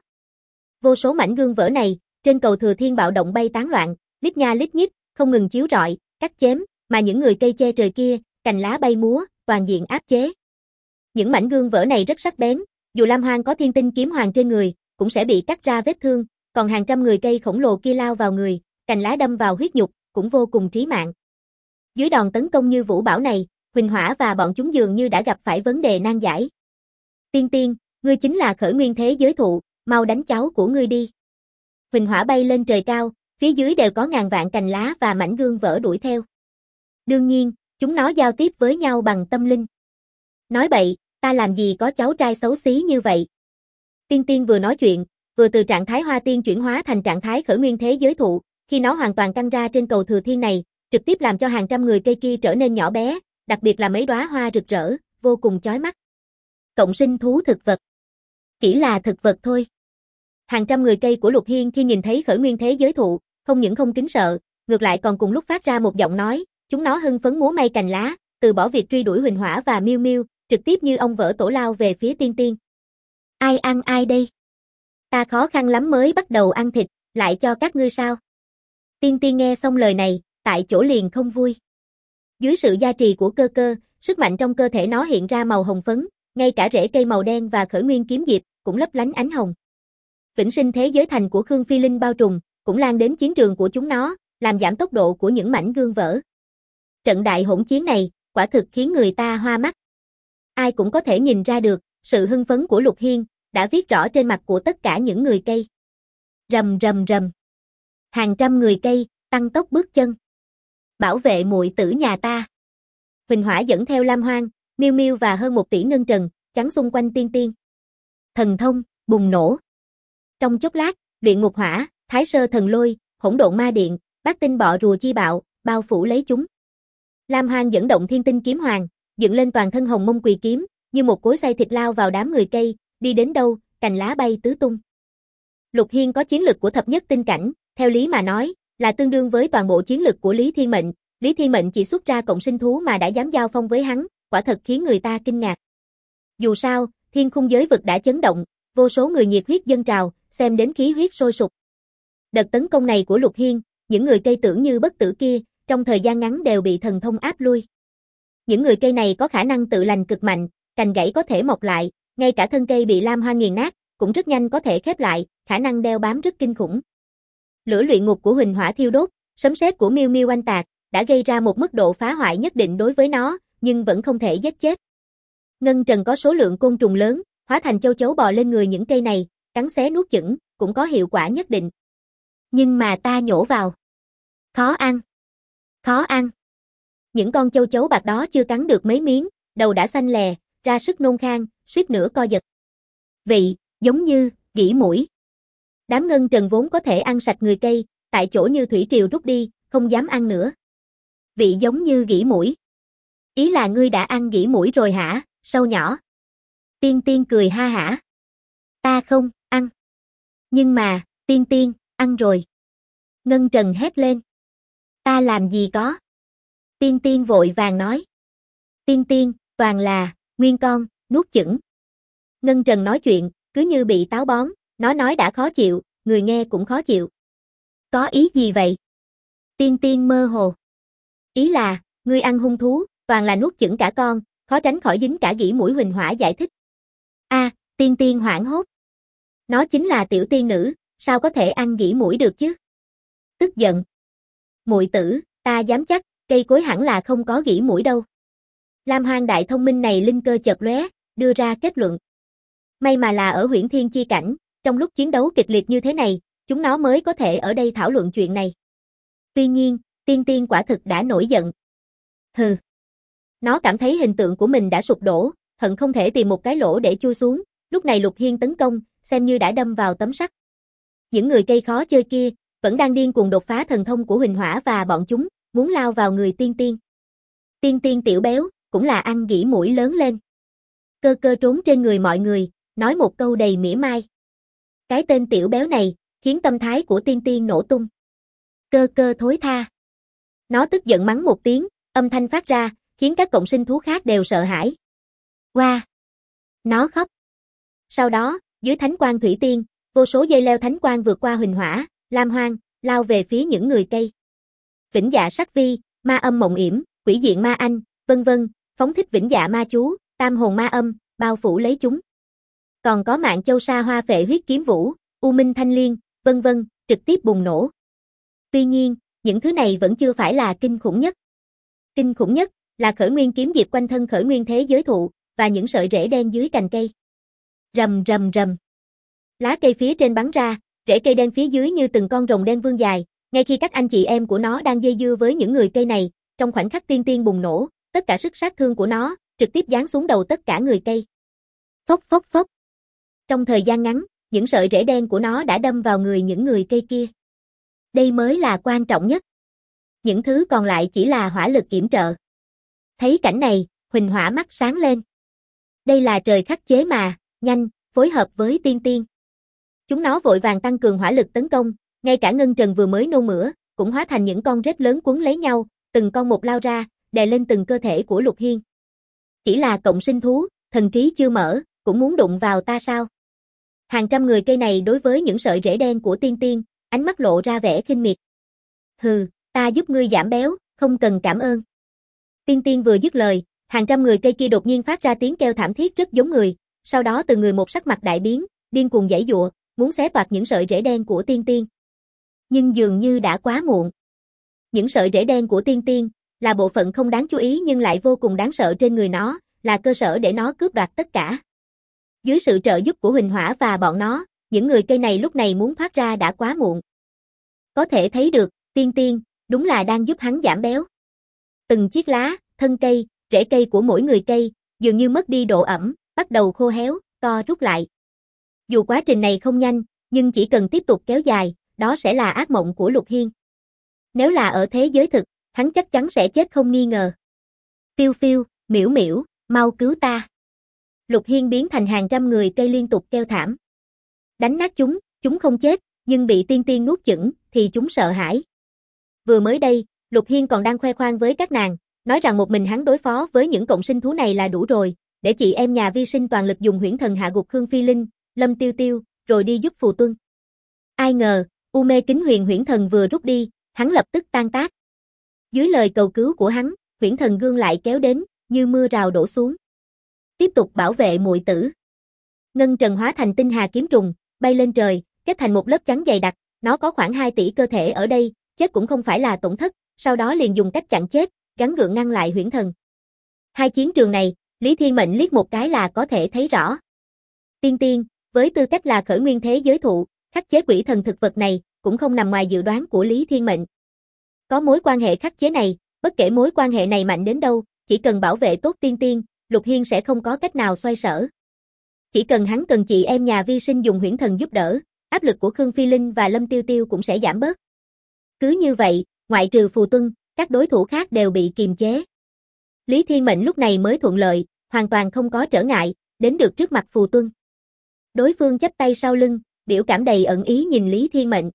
A: Vô số mảnh gương vỡ này, trên cầu Thừa Thiên bạo động bay tán loạn, lít nha lít nhít, không ngừng chiếu rọi, cắt chém, mà những người cây che trời kia, cành lá bay múa, toàn diện áp chế. Những mảnh gương vỡ này rất sắc bén, dù Lam Hoang có thiên tinh kiếm hoàng trên người, cũng sẽ bị cắt ra vết thương, còn hàng trăm người cây khổng lồ kia lao vào người, cành lá đâm vào huyết nhục, cũng vô cùng trí mạng. Dưới đòn tấn công như vũ bão này, Huỳnh Hỏa và bọn chúng dường như đã gặp phải vấn đề nan giải. Tiên Tiên, ngươi chính là khởi nguyên thế giới thụ, mau đánh cháu của ngươi đi. Huỳnh Hỏa bay lên trời cao, phía dưới đều có ngàn vạn cành lá và mảnh gương vỡ đuổi theo. Đương nhiên, chúng nó giao tiếp với nhau bằng tâm linh. Nói bậy, ta làm gì có cháu trai xấu xí như vậy. Tiên Tiên vừa nói chuyện, vừa từ trạng thái hoa tiên chuyển hóa thành trạng thái khởi nguyên thế giới thụ, khi nó hoàn toàn căng ra trên cầu Thừa Thiên này, trực tiếp làm cho hàng trăm người cây kia trở nên nhỏ bé, đặc biệt là mấy đóa hoa rực rỡ, vô cùng chói mắt. Cộng sinh thú thực vật. Chỉ là thực vật thôi. Hàng trăm người cây của Lục Hiên khi nhìn thấy khởi nguyên thế giới thụ, không những không kính sợ, ngược lại còn cùng lúc phát ra một giọng nói, chúng nó hưng phấn múa may cành lá, từ bỏ việc truy đuổi Huỳnh Hỏa và Miêu Miêu, trực tiếp như ong vỡ tổ lao về phía Tiên Tiên. Ai ăn ai đây? Ta khó khăn lắm mới bắt đầu ăn thịt, lại cho các ngươi sao? Tiên Tiên nghe xong lời này, tại chỗ liền không vui. Dưới sự gia trì của cơ cơ, sức mạnh trong cơ thể nó hiện ra màu hồng phấn, ngay cả rễ cây màu đen và khởi nguyên kiếm diệp cũng lấp lánh ánh hồng. Vĩnh sinh thế giới thành của Khương Phi Linh bao trùm, cũng lan đến chiến trường của chúng nó, làm giảm tốc độ của những mảnh gương vỡ. Trận đại hỗn chiến này, quả thực khiến người ta hoa mắt. Ai cũng có thể nhìn ra được, sự hưng phấn của Lục Hiên đã viết rõ trên mặt của tất cả những người cây. Rầm rầm rầm. Hàng trăm người cây tăng tốc bước chân. Bảo vệ muội tử nhà ta. Huỳnh Hỏa dẫn theo Lam Hoang, Miêu Miêu và hơn 1 tỷ ngân trần, chắn xung quanh Tiên Tiên. Thần thông bùng nổ. Trong chốc lát, luyện ngục hỏa, thái sơ thần lôi, hỗn độn ma điện, bát tinh bọ rùa chi bạo, bao phủ lấy chúng. Lam Hoang dẫn động thiên tinh kiếm hoàng, dựng lên toàn thân hồng mông quỳ kiếm, như một cối xay thịt lao vào đám người cây, đi đến đâu, cành lá bay tứ tung. Lục Hiên có chiến lực của thập nhất tinh cảnh, theo lý mà nói, là tương đương với toàn bộ chiến lực của Lý Thiên Mệnh. Lý Thiên Mệnh chỉ xuất ra cộng sinh thú mà đã dám giao phong với hắn, quả thật khiến người ta kinh ngạc. Dù sao, thiên khung giới vực đã chấn động, vô số người nhiệt huyết dâng trào, xem đến khí huyết sôi sục. Đợt tấn công này của Lục Hiên, những người cây tưởng như bất tử kia, trong thời gian ngắn đều bị thần thông áp lui. Những người cây này có khả năng tự lành cực mạnh, cành gãy có thể mọc lại, ngay cả thân cây bị Lam Hoang nghiền nát, cũng rất nhanh có thể khép lại, khả năng đeo bám rất kinh khủng. Lửa luyện ngục của Huỳnh Hỏa thiêu đốt, sấm sét của Miêu Miêu oanh tạc, đã gây ra một mức độ phá hoại nhất định đối với nó, nhưng vẫn không thể giết chết. Ngân trần có số lượng côn trùng lớn, hóa thành châu chấu bò lên người những cây này, cắn xé nuốt chửng, cũng có hiệu quả nhất định. Nhưng mà ta nhổ vào. Khó ăn. Khó ăn. Những con châu chấu bạc đó chưa cắn được mấy miếng, đầu đã xanh lè, ra sức nôn khan, suýt nữa co giật. Vị, giống như, gỉ mũi. Đám ngân trần vốn có thể ăn sạch người cây, tại chỗ như thủy triều rút đi, không dám ăn nữa. Vị giống như gỉ mũi. Ý là ngươi đã ăn gỉ mũi rồi hả, sâu nhỏ? Tiên Tiên cười ha hả. Ta không, ăn. Nhưng mà, Tiên Tiên, ăn rồi. Ngân trần hét lên. Ta làm gì có. Tiên Tiên vội vàng nói. Tiên Tiên, toàn là, nguyên con, nuốt chửng. Ngân trần nói chuyện, cứ như bị táo bón, nó nói đã khó chịu, người nghe cũng khó chịu. Có ý gì vậy? Tiên Tiên mơ hồ. Ý là, ngươi ăn hung thú, toàn là nuốt chửng cả con, khó tránh khỏi dính cả gỉ mũi. Huỳnh Hỏa giải thích. Tiên Tiên hoảng hốt. Nó chính là tiểu tiên nữ, sao có thể ăn gỉ mũi được chứ? Tức giận. Muội tử, ta dám chắc, cây cối hẳn là không có gỉ mũi đâu. Lam Hoang đại thông minh này linh cơ chợt lóe, đưa ra kết luận. May mà là ở Huyễn Thiên chi cảnh, trong lúc chiến đấu kịch liệt như thế này, chúng nó mới có thể ở đây thảo luận chuyện này. Tuy nhiên, Tiên Tiên quả thực đã nổi giận. Hừ. Nó cảm thấy hình tượng của mình đã sụp đổ, hận không thể tìm một cái lỗ để chui xuống, lúc này Lục Hiên tấn công, xem như đã đâm vào tấm sắt. Những người cây khó chơi kia, vẫn đang điên cuồng đột phá thần thông của Huỳnh Hỏa và bọn chúng, muốn lao vào người Tiên Tiên. Tiên Tiên tiểu béo, cũng là ăn gỉ mũi lớn lên. Cơ cơ trốn trên người mọi người, nói một câu đầy mỉa mai. Cái tên tiểu béo này, khiến tâm thái của Tiên Tiên nổ tung. Cơ cơ thối tha. Nó tức giận mắng một tiếng, âm thanh phát ra, khiến các cộng sinh thú khác đều sợ hãi. Wow! Nó khóc. Sau đó, dưới thánh quang thủy tiên, vô số dây leo thánh quang vượt qua Huỳnh Hỏa, Lam Hoang, lao về phía những người cây. Vĩnh dạ sắc vi, ma âm mộng yểm, quỷ diện ma anh, vân vân, phóng thích vĩnh dạ ma chú, tam hồn ma âm, bao phủ lấy chúng. Còn có mạng châu sa hoa phệ huyết kiếm vũ, u minh thanh liên, vân vân, trực tiếp bùng nổ. Tuy nhiên, những thứ này vẫn chưa phải là kinh khủng nhất. Kinh khủng nhất là khởi nguyên kiếm diệp quanh thân khởi nguyên thế giới thụ và những sợi rễ đen dưới cành cây. Rầm rầm rầm. Lá cây phía trên bắn ra, rễ cây đen phía dưới như từng con rồng đen vươn dài, ngay khi các anh chị em của nó đang dây dưa với những người cây này, trong khoảnh khắc Tiên Tiên bùng nổ, tất cả sức sát thương của nó trực tiếp giáng xuống đầu tất cả người cây. Phốc phốc phốc. Trong thời gian ngắn, những sợi rễ đen của nó đã đâm vào người những người cây kia. Đây mới là quan trọng nhất. Những thứ còn lại chỉ là hỏa lực yểm trợ. Thấy cảnh này, Huỳnh Hỏa mắt sáng lên. Đây là trời khắc chế mà, nhanh, phối hợp với Tiên Tiên. Chúng nó vội vàng tăng cường hỏa lực tấn công, ngay cả Ngân Trần vừa mới nôn mửa, cũng hóa thành những con rết lớn quấn lấy nhau, từng con một lao ra, đè lên từng cơ thể của Lục Hiên. Chỉ là cộng sinh thú, thần trí chưa mở, cũng muốn đụng vào ta sao? Hàng trăm người cây này đối với những sợi rễ đen của Tiên Tiên, ánh mắt lộ ra vẻ khinh miệt. Hừ, ta giúp ngươi giảm béo, không cần cảm ơn. Tiên Tiên vừa dứt lời, hàng trăm người cây kia đột nhiên phát ra tiếng kêu thảm thiết rất giống người, sau đó từng người một sắc mặt đại biến, điên cuồng giãy giụa, muốn xé toạc những sợi rễ đen của Tiên Tiên. Nhưng dường như đã quá muộn. Những sợi rễ đen của Tiên Tiên là bộ phận không đáng chú ý nhưng lại vô cùng đáng sợ trên người nó, là cơ sở để nó cướp đoạt tất cả. Dưới sự trợ giúp của Huỳnh Hỏa và bọn nó, những người cây này lúc này muốn thoát ra đã quá muộn. Có thể thấy được, Tiên Tiên đúng là đang giúp hắn giảm béo. Từng chiếc lá, thân cây, rễ cây của mỗi người cây dường như mất đi độ ẩm, bắt đầu khô héo, co rút lại. Dù quá trình này không nhanh, nhưng chỉ cần tiếp tục kéo dài, đó sẽ là ác mộng của Lục Hiên. Nếu là ở thế giới thực, hắn chắc chắn sẽ chết không nghi ngờ. Phiêu phiêu, miễu miễu, mau cứu ta. Lục Hiên biến thành hàng trăm người cây liên tục kêu thảm. Đánh nát chúng không chết, nhưng bị Tiên Tiên nuốt chửng, thì chúng sợ hãi. Vừa mới đây, Lục Hiên còn đang khoe khoang với các nàng, nói rằng một mình hắn đối phó với những cộng sinh thú này là đủ rồi, để chị em nhà vi sinh toàn lực dùng huyễn thần hạ gục Khương Phi Linh, Lâm Tiêu Tiêu, rồi đi giúp Phù Tuân. Ai ngờ, U Mê Kính Huyền huyễn thần vừa rút đi, hắn lập tức tan tác. Dưới lời cầu cứu của hắn, huyễn thần gương lại kéo đến, như mưa rào đổ xuống. Tiếp tục bảo vệ muội tử. Ngân Trần hóa thành tinh hà kiếm trùng, bay lên trời, kết thành một lớp trắng dày đặc, nó có khoảng 2 tỷ cơ thể ở đây, chết cũng không phải là tổn thất, sau đó liền dùng cách chặn chết, gắng gượng ngăn lại huyễn thần. Hai chiến trường này, Lý Thiên Mệnh liếc một cái là có thể thấy rõ. Tiên Tiên, với tư cách là khởi nguyên thế giới thụ, khắc chế quỷ thần thực vật này, cũng không nằm ngoài dự đoán của Lý Thiên Mệnh. Có mối quan hệ khắc chế này, bất kể mối quan hệ này mạnh đến đâu, chỉ cần bảo vệ tốt Tiên Tiên, Lục Hiên sẽ không có cách nào xoay sở. Chỉ cần hắn cần chị em nhà vi sinh dùng huyễn thần giúp đỡ, áp lực của Khương Phi Linh và Lâm Tiêu Tiêu cũng sẽ giảm bớt. Cứ như vậy, ngoại trừ Phù Tuân, các đối thủ khác đều bị kiềm chế. Lý Thiên Mệnh lúc này mới thuận lợi, hoàn toàn không có trở ngại, đến được trước mặt Phù Tuân. Đối phương chắp tay sau lưng, biểu cảm đầy ẩn ý nhìn Lý Thiên Mệnh.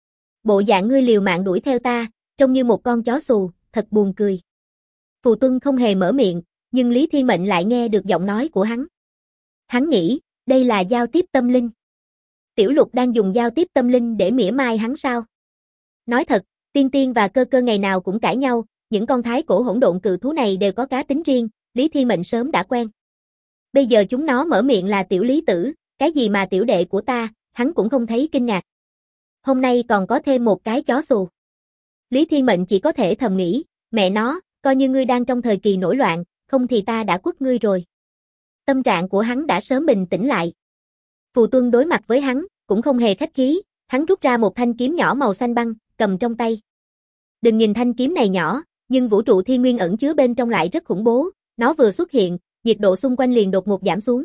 A: Bộ dạng ngươi liều mạng đuổi theo ta, trông như một con chó xù, thật buồn cười. Phù Tuân không hề mở miệng, nhưng Lý Thiên Mệnh lại nghe được giọng nói của hắn. Hắn nghĩ, đây là giao tiếp tâm linh. Tiểu Lục đang dùng giao tiếp tâm linh để mỉa mai hắn sao? Nói thật, Tiên Tiên và Cơ Cơ ngày nào cũng cãi nhau, những con thái cổ hỗn độn cự thú này đều có cá tính riêng, Lý Thiên Mệnh sớm đã quen. Bây giờ chúng nó mở miệng là tiểu lý tử, cái gì mà tiểu đệ của ta, hắn cũng không thấy kinh ngạc. Hôm nay còn có thêm một cái chó xù. Lý Thiên Mệnh chỉ có thể thầm nghĩ, mẹ nó, coi như ngươi đang trong thời kỳ nổi loạn, không thì ta đã quất ngươi rồi. Tâm trạng của hắn đã sớm bình tĩnh lại. Phù Tuân đối mặt với hắn, cũng không hề khách khí, hắn rút ra một thanh kiếm nhỏ màu xanh băng, cầm trong tay. Đừng nhìn thanh kiếm này nhỏ, nhưng vũ trụ thiên nguyên ẩn chứa bên trong lại rất khủng bố, nó vừa xuất hiện, nhiệt độ xung quanh liền đột ngột giảm xuống.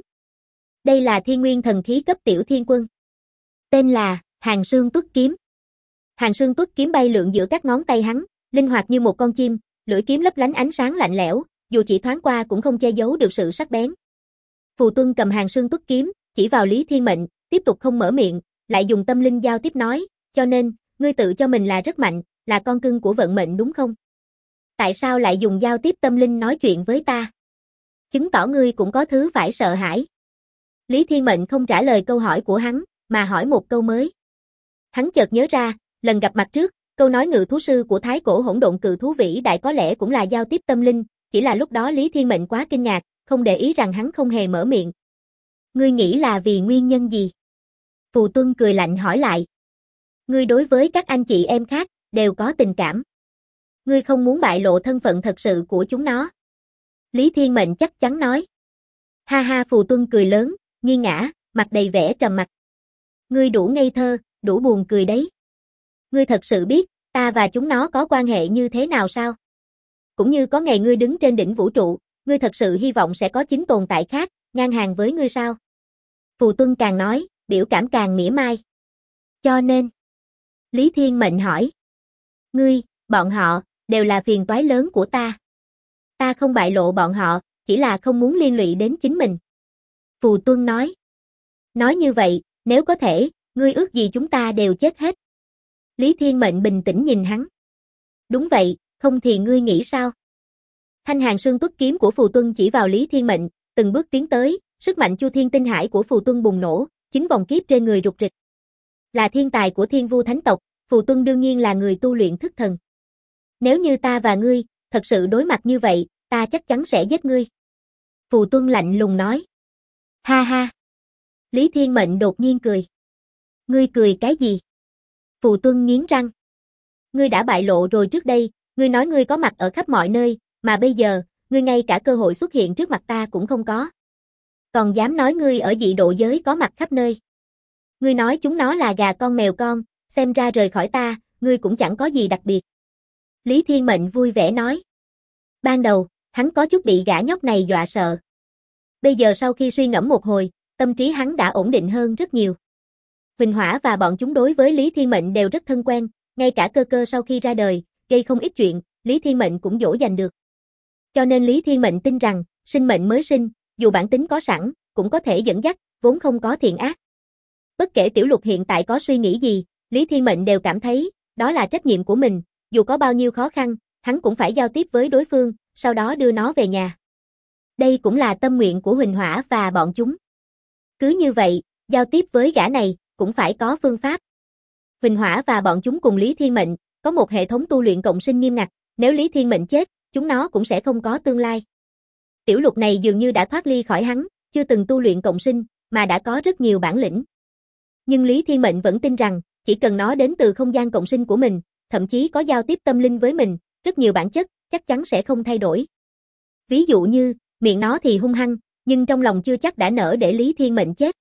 A: Đây là thiên nguyên thần khí cấp tiểu thiên quân. Tên là Hàng Sương Tuất Kiếm. Hàng Sương Tuất Kiếm bay lượn giữa các ngón tay hắn, linh hoạt như một con chim, lưỡi kiếm lấp lánh ánh sáng lạnh lẽo, dù chỉ thoáng qua cũng không che giấu được sự sắc bén. Phù Tuân cầm Hàng Sương Tuất Kiếm, chỉ vào Lý Thiên Mệnh, tiếp tục không mở miệng, lại dùng tâm linh giao tiếp nói, cho nên, ngươi tự cho mình là rất mạnh, là con cưng của vận mệnh đúng không? Tại sao lại dùng giao tiếp tâm linh nói chuyện với ta? Chứng tỏ ngươi cũng có thứ phải sợ hãi. Lý Thiên Mệnh không trả lời câu hỏi của hắn, mà hỏi một câu mới. Hắn chợt nhớ ra, lần gặp mặt trước, câu nói ngự thú sư của thái cổ hỗn độn cự thú vĩ đại có lẽ cũng là giao tiếp tâm linh, chỉ là lúc đó Lý Thiên Mệnh quá kinh ngạc, không để ý rằng hắn không hề mở miệng. Ngươi nghĩ là vì nguyên nhân gì? Phù Tuân cười lạnh hỏi lại. Ngươi đối với các anh chị em khác, đều có tình cảm. Ngươi không muốn bại lộ thân phận thật sự của chúng nó. Lý Thiên Mệnh chắc chắn nói. Ha ha, Phù Tuân cười lớn, nghiêng ngã, mặt đầy vẻ trầm mặc. Ngươi đủ ngây thơ, đủ buồn cười đấy. Ngươi thật sự biết, ta và chúng nó có quan hệ như thế nào sao? Cũng như có ngày ngươi đứng trên đỉnh vũ trụ, ngươi thật sự hy vọng sẽ có chính tồn tại khác, ngang hàng với ngươi sao? Phù Tuân càng nói, biểu cảm càng mỉa mai. Cho nên, Lý Thiên Mệnh hỏi. Ngươi, bọn họ, đều là phiền toái lớn của ta. Ta không bại lộ bọn họ, chỉ là không muốn liên lụy đến chính mình. Phù Tuân nói. Nói như vậy, nếu có thể, ngươi ước gì chúng ta đều chết hết. Lý Thiên Mệnh bình tĩnh nhìn hắn. Đúng vậy, không thì ngươi nghĩ sao? Thanh Hàng Sương Tuất Kiếm của Phù Tuân chỉ vào Lý Thiên Mệnh, từng bước tiến tới, sức mạnh Chu Thiên Tinh Hải của Phù Tuân bùng nổ, chính vòng kiếp trên người rục rịch. Là thiên tài của Thiên Vu Thánh tộc, Phù Tuân đương nhiên là người tu luyện thức thần. Nếu như ta và ngươi, thật sự đối mặt như vậy, ta chắc chắn sẽ giết ngươi. Phù Tuân lạnh lùng nói. Ha ha. Lý Thiên Mệnh đột nhiên cười. Ngươi cười cái gì? Phù Tuân nghiến răng. Ngươi đã bại lộ rồi trước đây, ngươi nói ngươi có mặt ở khắp mọi nơi, mà bây giờ, ngươi ngay cả cơ hội xuất hiện trước mặt ta cũng không có. Còn dám nói ngươi ở dị độ giới có mặt khắp nơi. Ngươi nói chúng nó là gà con mèo con, xem ra rời khỏi ta, ngươi cũng chẳng có gì đặc biệt. Lý Thiên Mệnh vui vẻ nói. Ban đầu, hắn có chút bị gã nhóc này dọa sợ. Bây giờ sau khi suy ngẫm một hồi, tâm trí hắn đã ổn định hơn rất nhiều. Huỳnh Hỏa và bọn chúng đối với Lý Thiên Mệnh đều rất thân quen, ngay cả Cơ Cơ sau khi ra đời, gây không ít chuyện, Lý Thiên Mệnh cũng dỗ dành được. Cho nên Lý Thiên Mệnh tin rằng, sinh mệnh mới sinh, dù bản tính có sẵn, cũng có thể dẫn dắt, vốn không có thiện ác. Bất kể Tiểu Lục hiện tại có suy nghĩ gì, Lý Thiên Mệnh đều cảm thấy, đó là trách nhiệm của mình, dù có bao nhiêu khó khăn, hắn cũng phải giao tiếp với đối phương, sau đó đưa nó về nhà. Đây cũng là tâm nguyện của Huỳnh Hỏa và bọn chúng. Cứ như vậy, giao tiếp với gã này, cũng phải có phương pháp. Huỳnh Hỏa và bọn chúng cùng Lý Thiên Mệnh, có một hệ thống tu luyện cộng sinh nghiêm ngặt, nếu Lý Thiên Mệnh chết, chúng nó cũng sẽ không có tương lai. Tiểu Lục này dường như đã thoát ly khỏi hắn, chưa từng tu luyện cộng sinh, mà đã có rất nhiều bản lĩnh. Nhưng Lý Thiên Mệnh vẫn tin rằng, chỉ cần nó đến từ không gian cộng sinh của mình, thậm chí có giao tiếp tâm linh với mình, rất nhiều bản chất, chắc chắn sẽ không thay đổi. Ví dụ như, miệng nó thì hung hăng, nhưng trong lòng chưa chắc đã nỡ để Lý Thiên Mệnh chết.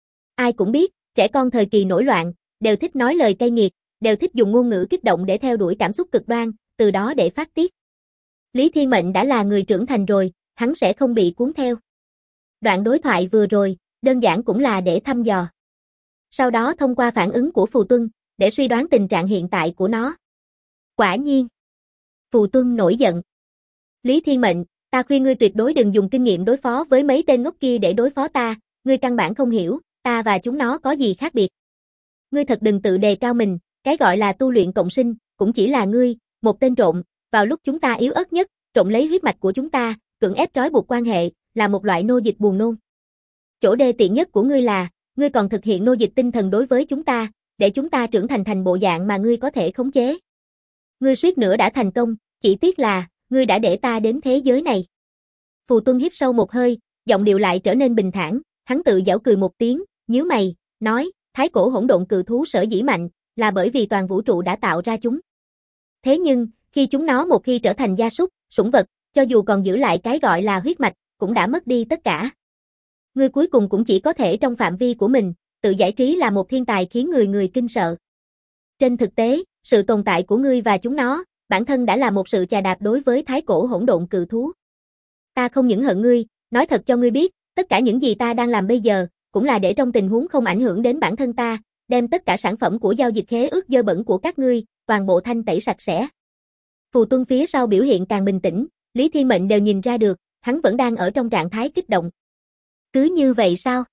A: Ai cũng biết, trẻ con thời kỳ nổi loạn, đều thích nói lời cay nghiệt, đều thích dùng ngôn ngữ kích động để theo đuổi cảm xúc cực đoan, từ đó để phát tiết. Lý Thiên Mệnh đã là người trưởng thành rồi, hắn sẽ không bị cuốn theo. Đoạn đối thoại vừa rồi, đơn giản cũng là để thăm dò. Sau đó thông qua phản ứng của Phù Tuân, để suy đoán tình trạng hiện tại của nó. Quả nhiên. Phù Tuân nổi giận. Lý Thiên Mệnh, ta khuyên ngươi tuyệt đối đừng dùng kinh nghiệm đối phó với mấy tên ngốc kia để đối phó ta, ngươi căn bản không hiểu, ta và chúng nó có gì khác biệt. Ngươi thật đừng tự đề cao mình, cái gọi là tu luyện cộng sinh, cũng chỉ là ngươi, một tên trộm, vào lúc chúng ta yếu ớt nhất, trộm lấy huyết mạch của chúng ta, cưỡng ép trói buộc quan hệ, là một loại nô dịch buồn nôn. Chỗ đê tiện nhất của ngươi là, ngươi còn thực hiện nô dịch tinh thần đối với chúng ta, để chúng ta trưởng thành bộ dạng mà ngươi có thể khống chế. Ngươi suýt nữa đã thành công, chỉ tiếc là, ngươi đã để ta đến thế giới này. Phù Tuân hít sâu một hơi, giọng điệu lại trở nên bình thản, hắn tự giễu cười một tiếng, nhíu mày, nói, thái cổ hỗn độn cự thú sở dĩ mạnh, là bởi vì toàn vũ trụ đã tạo ra chúng. Thế nhưng, khi chúng nó một khi trở thành gia súc, sủng vật, cho dù còn giữ lại cái gọi là huyết mạch, cũng đã mất đi tất cả. Ngươi cuối cùng cũng chỉ có thể trong phạm vi của mình, tự giải trí là một thiên tài khiến người kinh sợ. Trên thực tế, sự tồn tại của ngươi và chúng nó, bản thân đã là một sự chà đạp đối với thái cổ hỗn độn cự thú. Ta không những hận ngươi, nói thật cho ngươi biết, tất cả những gì ta đang làm bây giờ, cũng là để trong tình huống không ảnh hưởng đến bản thân ta, đem tất cả sản phẩm của giao dịch khế ước dơ bẩn của các ngươi, toàn bộ thanh tẩy sạch sẽ. Phù Tuân phía sau biểu hiện càng bình tĩnh, Lý Thiên Mệnh đều nhìn ra được, hắn vẫn đang ở trong trạng thái kích động. Cứ như vậy sao?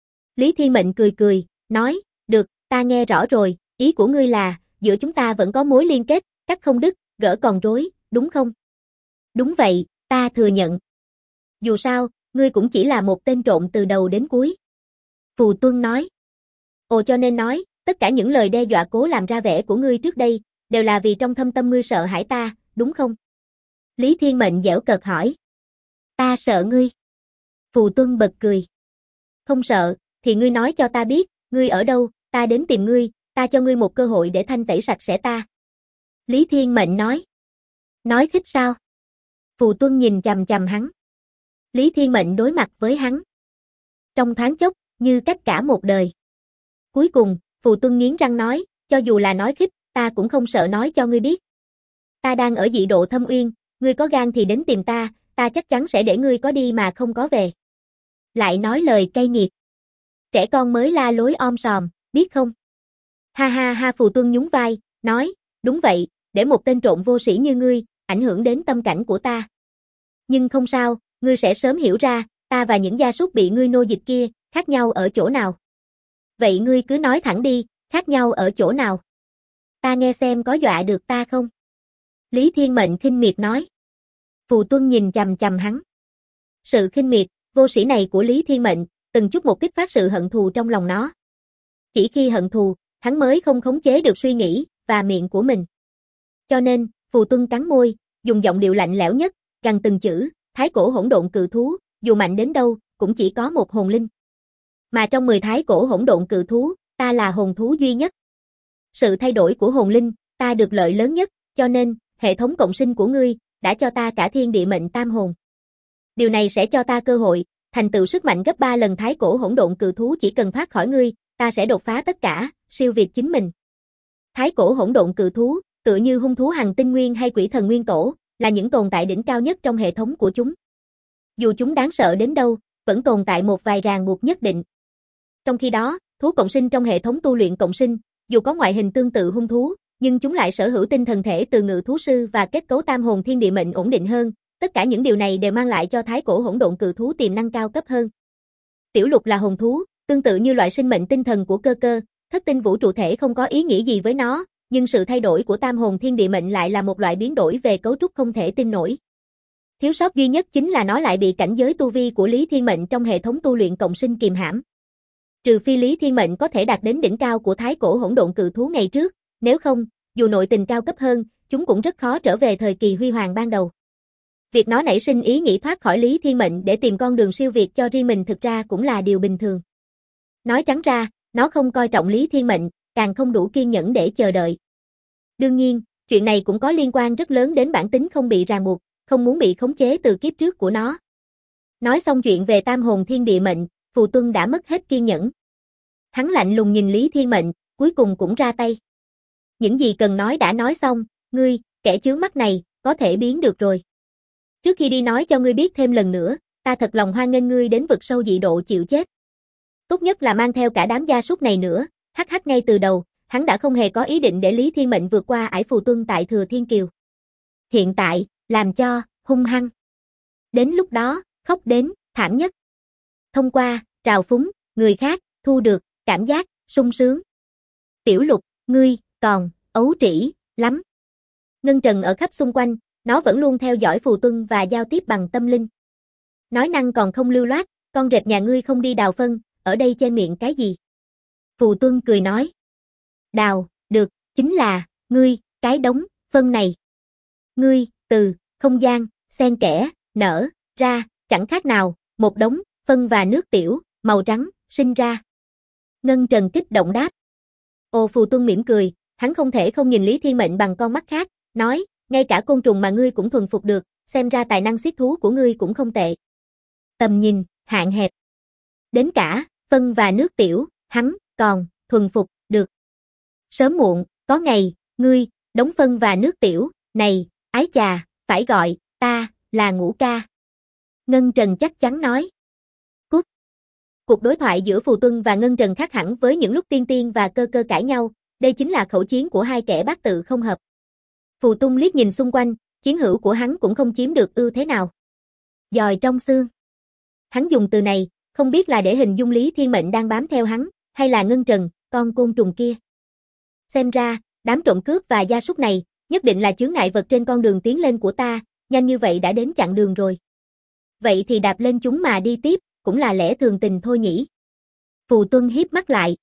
A: Lý Thiên Mệnh cười, nói, được, ta nghe rõ rồi, ý của ngươi là, giữa chúng ta vẫn có mối liên kết, cắt không đứt, gỡ còn rối, đúng không? Đúng vậy, ta thừa nhận. Dù sao, ngươi cũng chỉ là một tên trộm từ đầu đến cuối. Phù Tuân nói. Ồ, cho nên nói, tất cả những lời đe dọa cố làm ra vẻ của ngươi trước đây, đều là vì trong thâm tâm ngươi sợ hãi ta, đúng không? Lý Thiên Mệnh giễu cợt hỏi. Ta sợ ngươi. Phù Tuân bật cười. Không sợ, thì ngươi nói cho ta biết, ngươi ở đâu, ta đến tìm ngươi, ta cho ngươi một cơ hội để thanh tẩy sạch sẽ ta. Lý Thiên Mệnh nói. Nói khích sao? Phù Tuân nhìn chằm chằm hắn. Lý Thiên Mệnh đối mặt với hắn. Trong thoáng chốc, như cách cả một đời. Cuối cùng, Phù Tuân nghiến răng nói, cho dù là nói khích, ta cũng không sợ nói cho ngươi biết. Ta đang ở dị độ Thâm Uyên, ngươi có gan thì đến tìm ta, ta chắc chắn sẽ để ngươi có đi mà không có về. Lại nói lời cay nghiệt. Trẻ con mới la lối om sòm, biết không? Ha ha ha, Phù Tuân nhún vai, nói, đúng vậy, để một tên trộm vô sĩ như ngươi, ảnh hưởng đến tâm cảnh của ta. Nhưng không sao, ngươi sẽ sớm hiểu ra, ta và những gia súc bị ngươi nô dịch kia, khác nhau ở chỗ nào. Vậy ngươi cứ nói thẳng đi, khác nhau ở chỗ nào? Ta nghe xem có dọa được ta không? Lý Thiên Mệnh khinh miệt nói. Phù Tuân nhìn chằm chằm hắn. Sự khinh miệt, vô sĩ này của Lý Thiên Mệnh, từng chút một kích phát sự hận thù trong lòng nó. Chỉ khi hận thù, hắn mới không khống chế được suy nghĩ và miệng của mình. Cho nên, Phù Tuân cắn môi, dùng giọng điệu lạnh lẽo nhất, gằn từng chữ, thái cổ hỗn độn cự thú, dù mạnh đến đâu, cũng chỉ có một hồn linh. Mà trong 10 thái cổ hỗn độn cự thú, ta là hồn thú duy nhất. Sự thay đổi của hồn linh, ta được lợi lớn nhất, cho nên, hệ thống cộng sinh của ngươi, đã cho ta cả thiên địa mệnh tam hồn. Điều này sẽ cho ta cơ hội, thành tựu sức mạnh gấp 3 lần thái cổ hỗn độn cự thú chỉ cần thoát khỏi ngươi, ta sẽ đột phá tất cả, siêu việt chính mình. Thái cổ hỗn độn cự thú, tựa như hung thú hành tinh nguyên hay quỷ thần nguyên tổ, là những tồn tại đỉnh cao nhất trong hệ thống của chúng. Dù chúng đáng sợ đến đâu, vẫn tồn tại một vài ràng buộc nhất định. Trong khi đó, thú cộng sinh trong hệ thống tu luyện cộng sinh, dù có ngoại hình tương tự hung thú, nhưng chúng lại sở hữu tinh thần thể từ ngự thú sư và kết cấu tam hồn thiên địa mệnh ổn định hơn. Tất cả những điều này đều mang lại cho thái cổ hỗn độn cự thú tiềm năng cao cấp hơn. Tiểu Lục là hồn thú, tương tự như loại sinh mệnh tinh thần của cơ cơ, thất tinh vũ trụ thể không có ý nghĩa gì với nó, nhưng sự thay đổi của tam hồn thiên địa mệnh lại là một loại biến đổi về cấu trúc không thể tin nổi. Thiếu sót duy nhất chính là nó lại bị cảnh giới tu vi của Lý Thiên Mệnh trong hệ thống tu luyện cộng sinh kìm hãm. Trừ phi Lý Thiên Mệnh có thể đạt đến đỉnh cao của thái cổ hỗn độn cự thú ngày trước, nếu không, dù nội tình cao cấp hơn, chúng cũng rất khó trở về thời kỳ huy hoàng ban đầu. Việc nó nảy sinh ý nghĩ thoát khỏi Lý Thiên Mệnh để tìm con đường siêu việt cho riêng mình thực ra cũng là điều bình thường. Nói trắng ra, nó không coi trọng Lý Thiên Mệnh, càng không đủ kiên nhẫn để chờ đợi. Đương nhiên, chuyện này cũng có liên quan rất lớn đến bản tính không bị ràng buộc, không muốn bị khống chế từ kiếp trước của nó. Nói xong chuyện về tam hồn thiên địa mệnh, Phù Tuân đã mất hết kiên nhẫn. Hắn lạnh lùng nhìn Lý Thiên Mệnh, cuối cùng cũng ra tay. Những gì cần nói đã nói xong, ngươi, kẻ chướng mắt này, có thể biến được rồi. Trước khi đi nói cho ngươi biết thêm lần nữa, ta thật lòng hoan nghênh ngươi đến vực sâu dị độ chịu chết. Tốt nhất là mang theo cả đám gia súc này nữa, hắc ngay từ đầu, hắn đã không hề có ý định để Lý Thiên Mệnh vượt qua ải Phù Tuân tại Thừa Thiên Kiều. Hiện tại, làm cho, hung hăng. Đến lúc đó, khóc đến, thảm nhất. Thông qua, trào phúng, người khác, thu được, cảm giác, sung sướng. Tiểu Lục, ngươi, còn, ấu trĩ, lắm. Ngân Trần ở khắp xung quanh, nó vẫn luôn theo dõi Phù Tuân và giao tiếp bằng tâm linh. Nói năng còn không lưu loát, con rệp nhà ngươi không đi đào phân, ở đây che miệng cái gì? Phù Tuân cười nói. Đào, được, chính là, ngươi, cái đống, phân này. Ngươi, từ, không gian, xen kẽ, nở, ra, chẳng khác nào, một đống, phân và nước tiểu, màu trắng, sinh ra. Ngân Trần kích động đáp. Ồ Phù Tuân mỉm cười, hắn không thể không nhìn Lý Thiên Mệnh bằng con mắt khác, nói, ngay cả côn trùng mà ngươi cũng thuần phục được, xem ra tài năng xiết thú của ngươi cũng không tệ. Tầm nhìn, hạn hẹp. Đến cả, phân và nước tiểu, hắn, còn, thuần phục, được. Sớm muộn, có ngày, ngươi, đống phân và nước tiểu, này, ái chà, phải gọi, ta, là Ngũ Ca. Ngân Trần chắc chắn nói. Cút. Cuộc đối thoại giữa Phù Tuân và Ngân Trần khác hẳn với những lúc Tiên Tiên và Cơ Cơ cãi nhau, đây chính là khẩu chiến của hai kẻ bát tự không hợp. Phù Tuân liếc nhìn xung quanh, chiến hữu của hắn cũng không chiếm được ưu thế nào. Dòi trong xương. Hắn dùng từ này, không biết là để hình dung Lý Thiên Mệnh đang bám theo hắn, hay là Ngân Trần, con côn trùng kia. Xem ra, đám trộm cướp và gia súc này, nhất định là chướng ngại vật trên con đường tiến lên của ta, nhanh như vậy đã đến chặng đường rồi. Vậy thì đạp lên chúng mà đi tiếp, cũng là lẽ thường tình thôi nhỉ. Phù Tuân híp mắt lại.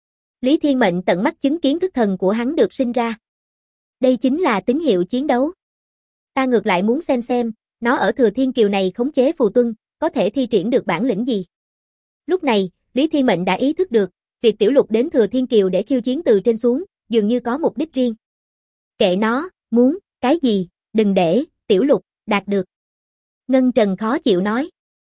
A: Lý Thiên Mệnh tận mắt chứng kiến thức thần của hắn được sinh ra. Đây chính là tín hiệu chiến đấu. Ta ngược lại muốn xem, nó ở Thừa Thiên Kiều này khống chế Phù Tuân, có thể thi triển được bản lĩnh gì. Lúc này, Lý Thiên Mệnh đã ý thức được, việc Tiểu Lục đến Thừa Thiên Kiều để khiêu chiến từ trên xuống, dường như có mục đích riêng. Kệ nó, muốn, cái gì, đừng để, Tiểu Lục, đạt được. Ngân Trần khó chịu nói.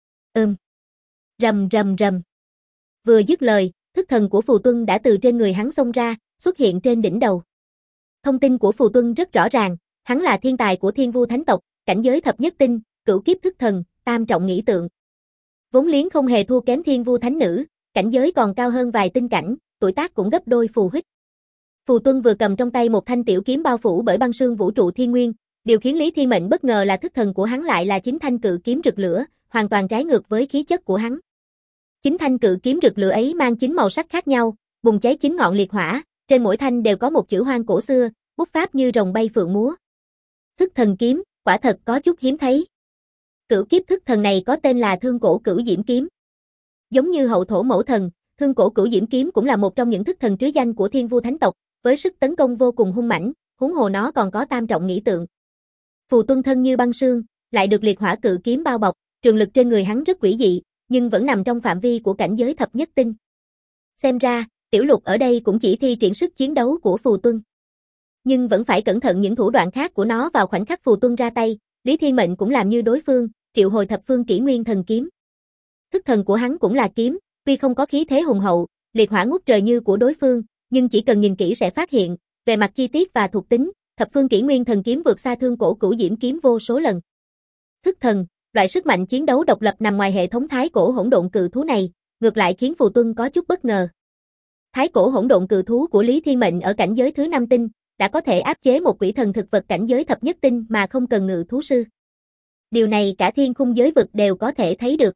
A: Rầm rầm rầm. Vừa dứt lời, thức thần của Phù Tuân đã từ trên người hắn xông ra, xuất hiện trên đỉnh đầu. Thông tin của Phù Tuân rất rõ ràng, hắn là thiên tài của Thiên Vu Thánh tộc, cảnh giới thập nhất tinh, cửu kiếp thức thần, tam trọng nghĩ tượng. Vốn liếng không hề thua kém Thiên Vu Thánh nữ, cảnh giới còn cao hơn vài tinh cảnh, tuổi tác cũng gấp đôi Phù Huyết. Phù Tuân vừa cầm trong tay một thanh tiểu kiếm bao phủ bởi băng sương vũ trụ thiên nguyên, điều khiến Lý Thiên Mệnh bất ngờ là thức thần của hắn lại là chính thanh cự kiếm rực lửa, hoàn toàn trái ngược với khí chất của hắn. Chính thanh cự kiếm rực lửa ấy mang 9 màu sắc khác nhau, bùng cháy 9 ngọn liệt hỏa, trên mỗi thanh đều có một chữ hoang cổ xưa, bút pháp như rồng bay phượng múa. Thức thần kiếm, quả thật có chút hiếm thấy. Cửu kiếp thức thần này có tên là Thương Cổ Cửu Diễm kiếm. Giống như hậu thổ mẫu thần, Thương Cổ Cửu Diễm kiếm cũng là một trong những thức thần trứ danh của Thiên Vu Thánh tộc, với sức tấn công vô cùng hung mãnh, huống hồ nó còn có tam trọng nghĩ tượng. Phù Tuân thân như băng sương, lại được liệt hỏa cự kiếm bao bọc, trường lực trên người hắn rất quỷ dị, nhưng vẫn nằm trong phạm vi của cảnh giới thập nhất tinh. Xem ra, Tiểu Lục ở đây cũng chỉ thi triển sức chiến đấu của Phù Tuân. Nhưng vẫn phải cẩn thận những thủ đoạn khác của nó. Vào khoảnh khắc Phù Tuân ra tay, Lý Thiên Mệnh cũng làm như đối phương, triệu hồi thập phương kỷ nguyên thần kiếm. Thức thần của hắn cũng là kiếm, tuy không có khí thế hùng hậu, liệt hỏa ngút trời như của đối phương, nhưng chỉ cần nhìn kỹ sẽ phát hiện, về mặt chi tiết và thuộc tính, thập phương kỷ nguyên thần kiếm vượt xa Thương Cổ Cửu Diễm kiếm vô số lần. Thức thần, loại sức mạnh chiến đấu độc lập nằm ngoài hệ thống thái cổ hỗn độn cự thú này, ngược lại khiến Phù Tuân có chút bất ngờ. Thái cổ hỗn độn cự thú của Lý Thiên Mệnh ở cảnh giới thứ 5 tinh, đã có thể áp chế một quỷ thần thực vật cảnh giới thập nhất tinh mà không cần ngự thú sư. Điều này cả thiên khung giới vực đều có thể thấy được.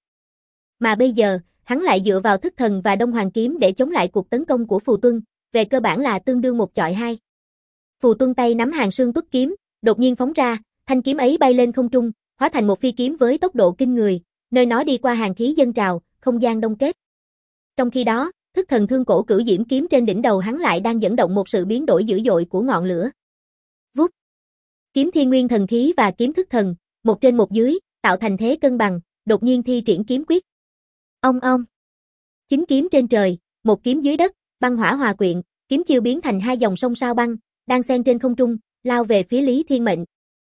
A: Mà bây giờ, hắn lại dựa vào thức thần và Đông Hoàng kiếm để chống lại cuộc tấn công của Phù Tuân, về cơ bản là tương đương một chọi hai. Phù Tuân tay nắm Hàng Sương Tuất kiếm, đột nhiên phóng ra, thanh kiếm ấy bay lên không trung, hóa thành một phi kiếm với tốc độ kinh người, nơi nó đi qua hàng khí dâng trào, không gian đông kết. Trong khi đó, thức thần Thương Cổ Cửu Diễm kiếm trên đỉnh đầu hắn lại đang dẫn động một sự biến đổi dữ dội của ngọn lửa. Vút. Kiếm thiên nguyên thần khí và kiếm thức thần, một trên một dưới, tạo thành thế cân bằng, đột nhiên thi triển kiếm quyết. Ong ong. Chính kiếm trên trời, một kiếm dưới đất, băng hỏa hòa quyện, kiếm chiêu biến thành hai dòng sông sao băng, đang xen trên không trung, lao về phía Lý Thiên Mệnh.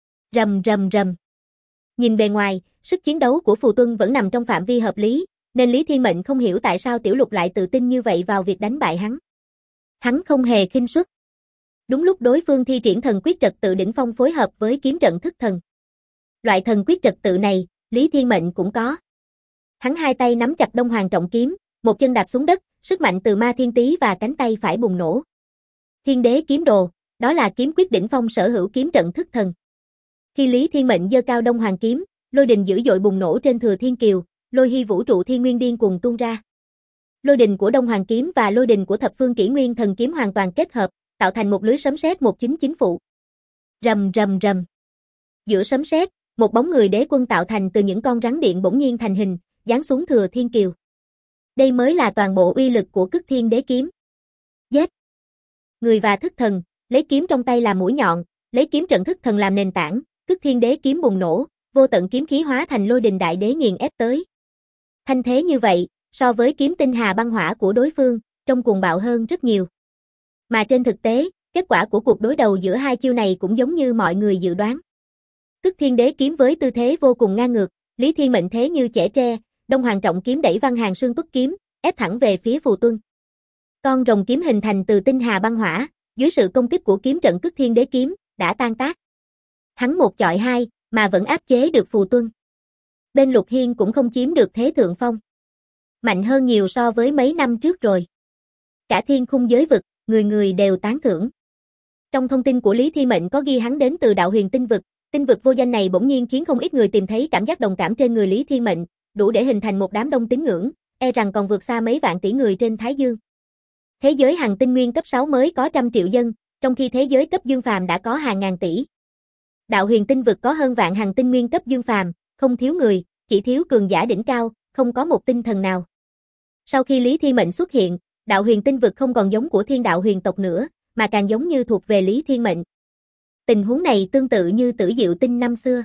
A: Rầm rầm rầm. Nhìn bề ngoài, sức chiến đấu của Phù Tuân vẫn nằm trong phạm vi hợp lý, nên Lý Thiên Mệnh không hiểu tại sao Tiểu Lục lại tự tin như vậy vào việc đánh bại hắn. Hắn không hề khinh suất. Đúng lúc đối phương thi triển thần quyết trật tự đỉnh phong phối hợp với kiếm trận thức thần. Loại thần quyết trật tự này, Lý Thiên Mệnh cũng có. Hắn hai tay nắm chặt Đông Hoàng trọng kiếm, một chân đạp xuống đất, sức mạnh từ ma thiên tý và cánh tay phải bùng nổ. Thiên đế kiếm đồ, đó là kiếm quyết đỉnh phong sở hữu kiếm trận thức thần. Khi Lý Thiên Mệnh giơ cao Đông Hoàng kiếm, lôi đình dữ dội bùng nổ trên Thừa Thiên Kiều, lôi hy vũ trụ thiên nguyên điên cùng tuôn ra. Lôi đình của Đông Hoàng kiếm và lôi đình của thập phương kỷ nguyên thần kiếm hoàn toàn kết hợp, tạo thành một lưới sấm sét 199 phụ. Rầm rầm rầm. Giữa sấm sét, một bóng người đế quân tạo thành từ những con rắn điện bỗng nhiên thành hình, giáng xuống Thừa Thiên Kiều. Đây mới là toàn bộ uy lực của Cức Thiên Đế kiếm. Giết. Người và thức thần, lấy kiếm trong tay làm mũi nhọn, lấy kiếm trận thức thần làm nền tảng, Cức Thiên Đế kiếm bùng nổ, vô tận kiếm khí hóa thành lôi đình đại đế nghiền ép tới. Thanh thế như vậy, so với kiếm tinh hà băng hỏa của đối phương, trông cuồng bạo hơn rất nhiều. Mà trên thực tế, kết quả của cuộc đối đầu giữa hai chiêu này cũng giống như mọi người dự đoán. Cức Thiên Đế kiếm với tư thế vô cùng ngang ngược, Lý Thiên Mệnh thế như chẻ tre, Đông Hoàng trọng kiếm đẩy Văn Hàng Sương Tuất kiếm, ép thẳng về phía Phù Tuân. Con rồng kiếm hình thành từ tinh hà băng hỏa, dưới sự công kích của kiếm trận Cức Thiên Đế kiếm, đã tan tác. Hắn một chọi hai, mà vẫn áp chế được Phù Tuân. Bên Lục Hiên cũng không chiếm được thế thượng phong. Mạnh hơn nhiều so với mấy năm trước rồi. Cả thiên khung giới vực, người người đều tán thưởng. Trong thông tin của Lý Thiên Mệnh có ghi hắn đến từ đạo huyền tinh vực vô danh này bỗng nhiên khiến không ít người tìm thấy cảm giác đồng cảm trên người Lý Thiên Mệnh, đủ để hình thành một đám đông tín ngưỡng, e rằng còn vượt xa mấy vạn tỷ người trên Thái Dương. Thế giới hằng tinh nguyên cấp 6 mới có 100 triệu dân, trong khi thế giới cấp dương phàm đã có hàng ngàn tỷ. Đạo huyền tinh vực có hơn vạn hằng tinh nguyên cấp dương phàm, không thiếu người, chỉ thiếu cường giả đỉnh cao, không có một tinh thần nào. Sau khi Lý Thiên Mệnh xuất hiện, đạo huyền tinh vực không còn giống của thiên đạo huyền tộc nữa, mà càng giống như thuộc về Lý Thiên Mệnh. Tình huống này tương tự như Tử Diệu Tinh năm xưa.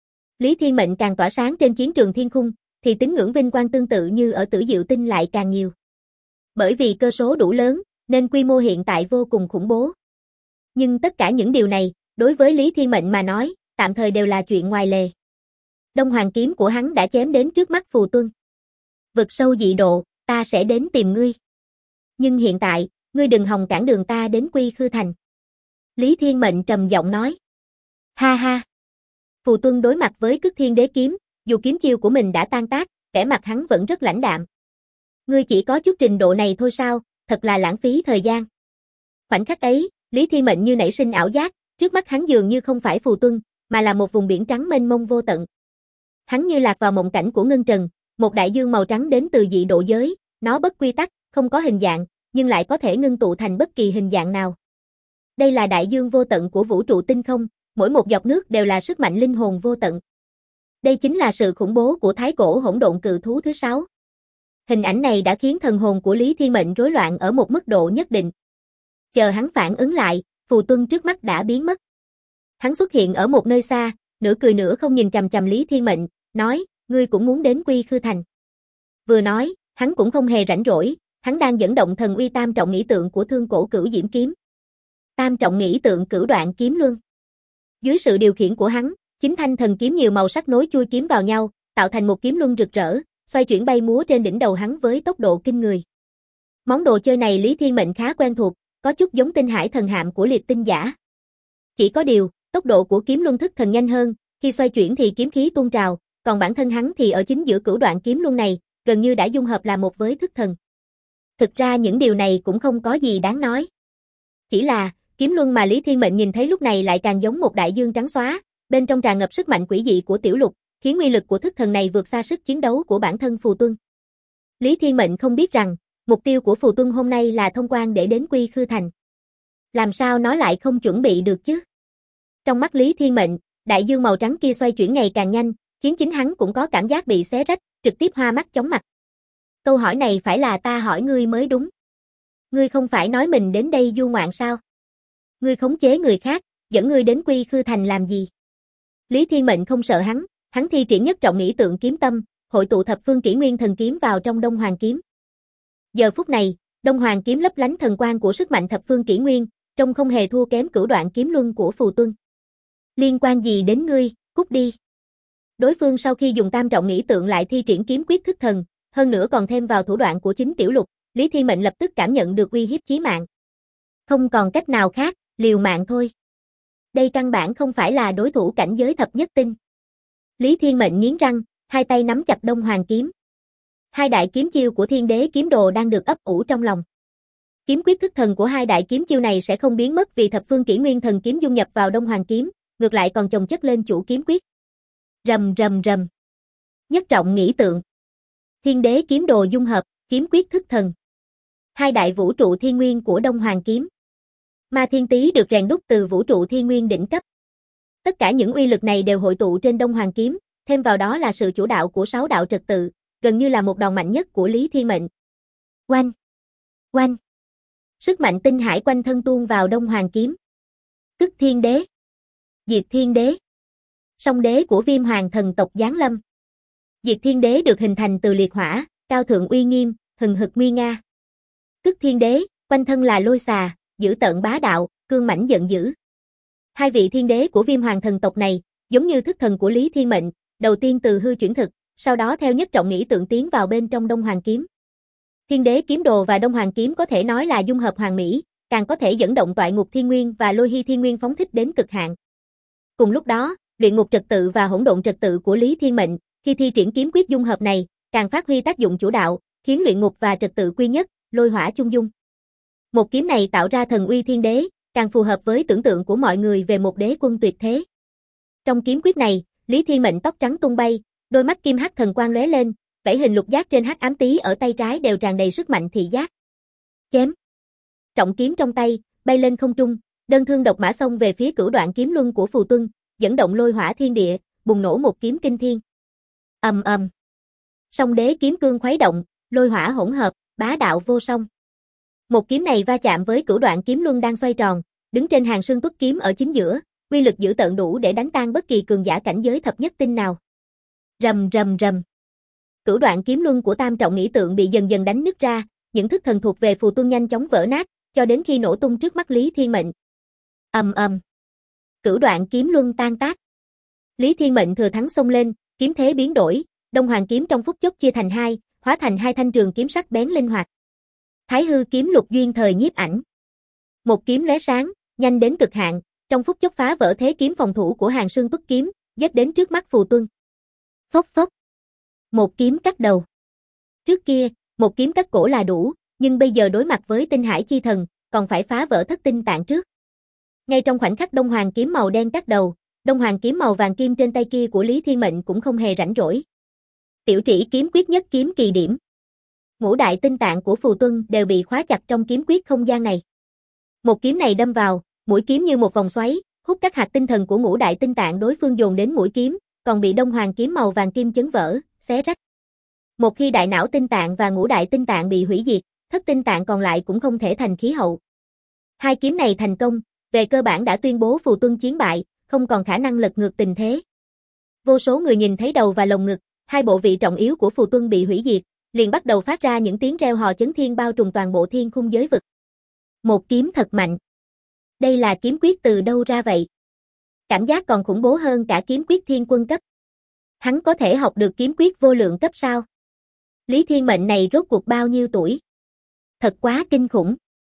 A: Lý Thiên Mệnh càng tỏa sáng trên chiến trường thiên khung, thì tín ngưỡng vinh quang tương tự như ở Tử Diệu Tinh lại càng nhiều. Bởi vì cơ số đủ lớn, nên quy mô hiện tại vô cùng khủng bố. Nhưng tất cả những điều này, đối với Lý Thiên Mệnh mà nói, tạm thời đều là chuyện ngoài lề. Đông Hoàng kiếm của hắn đã chém đến trước mắt Phù Tuân. Vực sâu dị độ, ta sẽ đến tìm ngươi. Nhưng hiện tại, ngươi đừng hòng cản đường ta đến Quy Khư Thành. Lý Thiên Mệnh trầm giọng nói. Ha ha. Phù Tuân đối mặt với Cức Thiên Đế kiếm, dù kiếm chiêu của mình đã tan tác, vẻ mặt hắn vẫn rất lãnh đạm. Ngươi chỉ có chút trình độ này thôi sao, thật là lãng phí thời gian. Khoảnh khắc ấy, Lý Thiên Mệnh như nảy sinh ảo giác, trước mắt hắn dường như không phải Phù Tuân, mà là một vùng biển trắng mênh mông vô tận. Hắn như lạc vào mộng cảnh của ngân trần, một đại dương màu trắng đến từ dị độ giới, nó bất quy tắc, không có hình dạng, nhưng lại có thể ngưng tụ thành bất kỳ hình dạng nào. Đây là đại dương vô tận của vũ trụ tinh không, mỗi một giọt nước đều là sức mạnh linh hồn vô tận. Đây chính là sự khủng bố của thái cổ hỗn độn cự thú thứ 6. Hình ảnh này đã khiến thần hồn của Lý Thiên Mệnh rối loạn ở một mức độ nhất định. Chờ hắn phản ứng lại, phù tuân trước mắt đã biến mất. Hắn xuất hiện ở một nơi xa, nửa cười nửa không nhìn chằm chằm Lý Thiên Mệnh, nói, ngươi cũng muốn đến Quy Khư Thành. Vừa nói, hắn cũng không hề rảnh rỗi, hắn đang dẫn động thần uy tam trọng nghĩ tượng của Thương Cổ Cửu Diễm kiếm. Tam trọng nghĩ tượng cửu đoạn kiếm luân. Dưới sự điều khiển của hắn, 9 thanh thần kiếm nhiều màu sắc nối chui kiếm vào nhau, tạo thành một kiếm luân rực rỡ, xoay chuyển bay múa trên đỉnh đầu hắn với tốc độ kinh người. Món đồ chơi này Lý Thiên Mệnh khá quen thuộc, có chút giống tinh hải thần hạm của liệt tinh giả. Chỉ có điều, tốc độ của kiếm luân thức thần nhanh hơn, khi xoay chuyển thì kiếm khí tuôn trào, còn bản thân hắn thì ở chính giữa cửu đoạn kiếm luân này, gần như đã dung hợp là một với thức thần. Thực ra những điều này cũng không có gì đáng nói. Chỉ là, kiếm luân mà Lý Thiên Mệnh nhìn thấy lúc này lại càng giống một đại dương trắng xóa, bên trong tràn ngập sức mạnh quỷ dị của tiểu lục, khiến uy lực của thức thần này vượt xa sức chiến đấu của bản thân Phù Tuân. Lý Thiên Mệnh không biết rằng, mục tiêu của Phù Tuân hôm nay là thông quan để đến Quy Khư Thành. Làm sao nó lại không chuẩn bị được chứ? Trong mắt Lý Thiên Mệnh, đại dương màu trắng kia xoay chuyển ngày càng nhanh, khiến chính hắn cũng có cảm giác bị xé rách, trực tiếp hoa mắt chóng mặt. Câu hỏi này phải là ta hỏi ngươi mới đúng. Ngươi không phải nói mình đến đây du ngoạn sao? Ngươi khống chế người khác, dẫn ngươi đến Quy Khư Thành làm gì? Lý Thiên Mệnh không sợ hắn thi triển nhất trọng nghĩ tượng kiếm tâm, hội tụ thập phương kỷ nguyên thần kiếm vào trong Đông Hoàng kiếm. Giờ phút này, Đông Hoàng kiếm lấp lánh thần quang của sức mạnh thập phương kỷ nguyên, trông không hề thua kém cửu đoạn kiếm luân của Phù Tuân. Liên quan gì đến ngươi, cút đi. Đối phương sau khi dùng tam trọng nghĩ tượng lại thi triển kiếm quyết thức thần, hơn nữa còn thêm vào thủ đoạn của chính tiểu lục, Lý Thiên Mệnh lập tức cảm nhận được uy hiếp chí mạng. Không còn cách nào khác, liều mạng thôi. Đây căn bản không phải là đối thủ cảnh giới thập nhất tinh. Lý Thiên Mệnh nghiến răng, hai tay nắm chặt Đông Hoàng kiếm. Hai đại kiếm chiêu của Thiên Đế kiếm đồ đang được ấp ủ trong lòng. Kiếm quyết thức thần của hai đại kiếm chiêu này sẽ không biến mất vì thập phương kỷ nguyên thần kiếm dung nhập vào Đông Hoàng kiếm, ngược lại còn chồng chất lên chủ kiếm quyết. Rầm rầm rầm. Nhất trọng nghĩ tượng. Thiên Đế kiếm đồ dung hợp, kiếm quyết thức thần. Hai đại vũ trụ thiên nguyên của Đông Hoàng kiếm. Ma Thiên Tý được rèn đúc từ vũ trụ thiên nguyên đỉnh cấp. Tất cả những uy lực này đều hội tụ trên Đông Hoàng kiếm, thêm vào đó là sự chủ đạo của 6 đạo trật tự, gần như là một đòn mạnh nhất của Lý Thiên Mệnh. Oanh! Oanh! Sức mạnh tinh hải quanh thân tuôn vào Đông Hoàng kiếm. Tức Thiên Đế. Diệt Thiên Đế. Song đế của Viêm Hoàng thần tộc giáng lâm. Diệt Thiên Đế được hình thành từ liệt hỏa, cao thượng uy nghiêm, hừng hực nguy nga. Tức Thiên Đế, quanh thân là lôi xà, dữ tợn bá đạo, cương mãnh giận dữ. Hai vị thiên đế của Viêm Hoàng thần tộc này, giống như thức thần của Lý Thiên Mệnh, đầu tiên từ hư chuyển thực, sau đó theo nhất trọng nghĩ tượng tiến vào bên trong Đông Hoàng kiếm. Thiên Đế kiếm đồ và Đông Hoàng kiếm có thể nói là dung hợp hoàn mỹ, càng có thể dẫn động toại ngục thiên nguyên và lôi hy thiên nguyên phóng thích đến cực hạn. Cùng lúc đó, luyện ngục trật tự và hỗn độn trật tự của Lý Thiên Mệnh, khi thi triển kiếm quyết dung hợp này, càng phát huy tác dụng chủ đạo, khiến luyện ngục và trật tự quy nhất, lôi hỏa chung dung. Một kiếm này tạo ra thần uy thiên đế, càng phù hợp với tưởng tượng của mọi người về một đế quân tuyệt thế. Trong kiếm quyết này, Lý Thiên Mệnh tóc trắng tung bay, đôi mắt kim hắc thần quang lóe lên, vảy hình lục giác trên hắc ám tý ở tay trái đều tràn đầy sức mạnh thị giác. Chém. Trọng kiếm trong tay, bay lên không trung, đơn thương độc mã xông về phía cửu đoạn kiếm luân của Phù Tuân, dẫn động lôi hỏa thiên địa, bùng nổ một kiếm kinh thiên. Ầm ầm. Song đế kiếm cương khuấy động, lôi hỏa hỗn hợp, bá đạo vô song. Một kiếm này va chạm với cửu đoạn kiếm luân đang xoay tròn, đứng trên hàng sương tuất kiếm ở chính giữa, uy lực dữ tợn đủ để đánh tan bất kỳ cường giả cảnh giới thập nhất tinh nào. Rầm rầm rầm. Cửu đoạn kiếm luân của tam trọng nghĩ tượng bị dần dần đánh nứt ra, những thức thần thuộc về Phù Tuân nhanh chóng vỡ nát, cho đến khi nổ tung trước mắt Lý Thiên Mệnh. Ầm ầm. Cửu đoạn kiếm luân tan tác. Lý Thiên Mệnh thừa thắng xông lên, kiếm thế biến đổi, Đông Hoàng kiếm trong phút chốc chia thành hai, hóa thành hai thanh trường kiếm sắc bén linh hoạt. Thái hư kiếm lục duyên thời nhiếp ảnh. Một kiếm lóe sáng, nhanh đến cực hạn, trong phút chốc phá vỡ thế kiếm phòng thủ của hàng sương tuất kiếm, giết đến trước mắt Phù Tuân. Phốc phốc. Một kiếm cắt đầu. Trước kia, một kiếm cắt cổ là đủ, nhưng bây giờ đối mặt với tinh hải chi thần, còn phải phá vỡ thất tinh tạng trước. Ngay trong khoảnh khắc Đông Hoàng kiếm màu đen cắt đầu, Đông Hoàng kiếm màu vàng kim trên tay kia của Lý Thiên Mệnh cũng không hề rảnh rỗi. Tiểu trĩ kiếm quyết nhất kiếm kỳ điểm. Ngũ đại tinh tạng của Phù Tuân đều bị khóa chặt trong kiếm quyết không gian này. Một kiếm này đâm vào, mũi kiếm như một vòng xoáy, hút các hạt tinh thần của ngũ đại tinh tạng đối phương dồn đến mũi kiếm, còn bị Đông Hoàng kiếm màu vàng kim chấn vỡ, xé rách. Một khi đại não tinh tạng và ngũ đại tinh tạng bị hủy diệt, thất tinh tạng còn lại cũng không thể thành khí hậu. Hai kiếm này thành công, về cơ bản đã tuyên bố Phù Tuân chiến bại, không còn khả năng lật ngược tình thế. Vô số người nhìn thấy đầu và lồng ngực, hai bộ vị trọng yếu của Phù Tuân bị hủy diệt, liền bắt đầu phát ra những tiếng reo hò chấn thiên bao trùm toàn bộ thiên khung giới vực. Một kiếm thật mạnh. Đây là kiếm quyết từ đâu ra vậy? Cảm giác còn khủng bố hơn cả kiếm quyết thiên quân cấp. Hắn có thể học được kiếm quyết vô lượng cấp sao? Lý Thiên Mệnh này rốt cuộc bao nhiêu tuổi? Thật quá kinh khủng.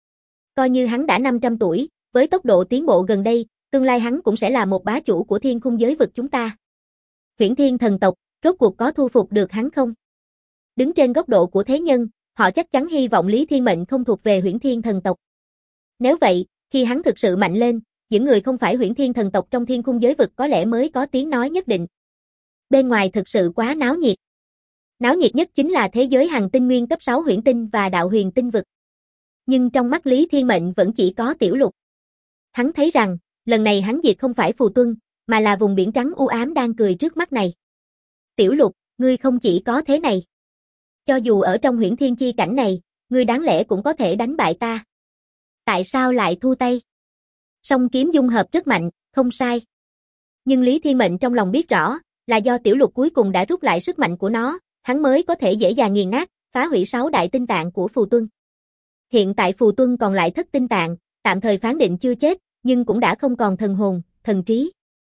A: Coi như hắn đã 500 tuổi, với tốc độ tiến bộ gần đây, tương lai hắn cũng sẽ là một bá chủ của thiên khung giới vực chúng ta. Huyễn Thiên thần tộc, rốt cuộc có thu phục được hắn không? Đứng trên góc độ của thế nhân, họ chắc chắn hy vọng Lý Thiên Mệnh không thuộc về Huyễn Thiên thần tộc. Nếu vậy, khi hắn thực sự mạnh lên, những người không phải Huyễn Thiên thần tộc trong thiên khung giới vực có lẽ mới có tiếng nói nhất định. Bên ngoài thực sự quá náo nhiệt. Náo nhiệt nhất chính là thế giới hành tinh nguyên cấp 6 huyễn tinh và đạo huyền tinh vực. Nhưng trong mắt Lý Thiên Mệnh vẫn chỉ có Tiểu Lục. Hắn thấy rằng, lần này hắn diệt không phải Phù Tuân, mà là vùng biển trắng u ám đang cười trước mắt này. Tiểu Lục, ngươi không chỉ có thế này. Cho dù ở trong huyễn thiên chi cảnh này, ngươi đáng lẽ cũng có thể đánh bại ta. Tại sao lại thu tay? Song kiếm dung hợp rất mạnh, không sai. Nhưng Lý Thiên Mệnh trong lòng biết rõ, là do Tiểu Lục cuối cùng đã rút lại sức mạnh của nó, hắn mới có thể dễ dàng nghiền nát, phá hủy 6 đại tinh tạng của Phù Tuân. Hiện tại Phù Tuân còn lại thất tinh tạng, tạm thời phán định chưa chết, nhưng cũng đã không còn thần hồn, thần trí.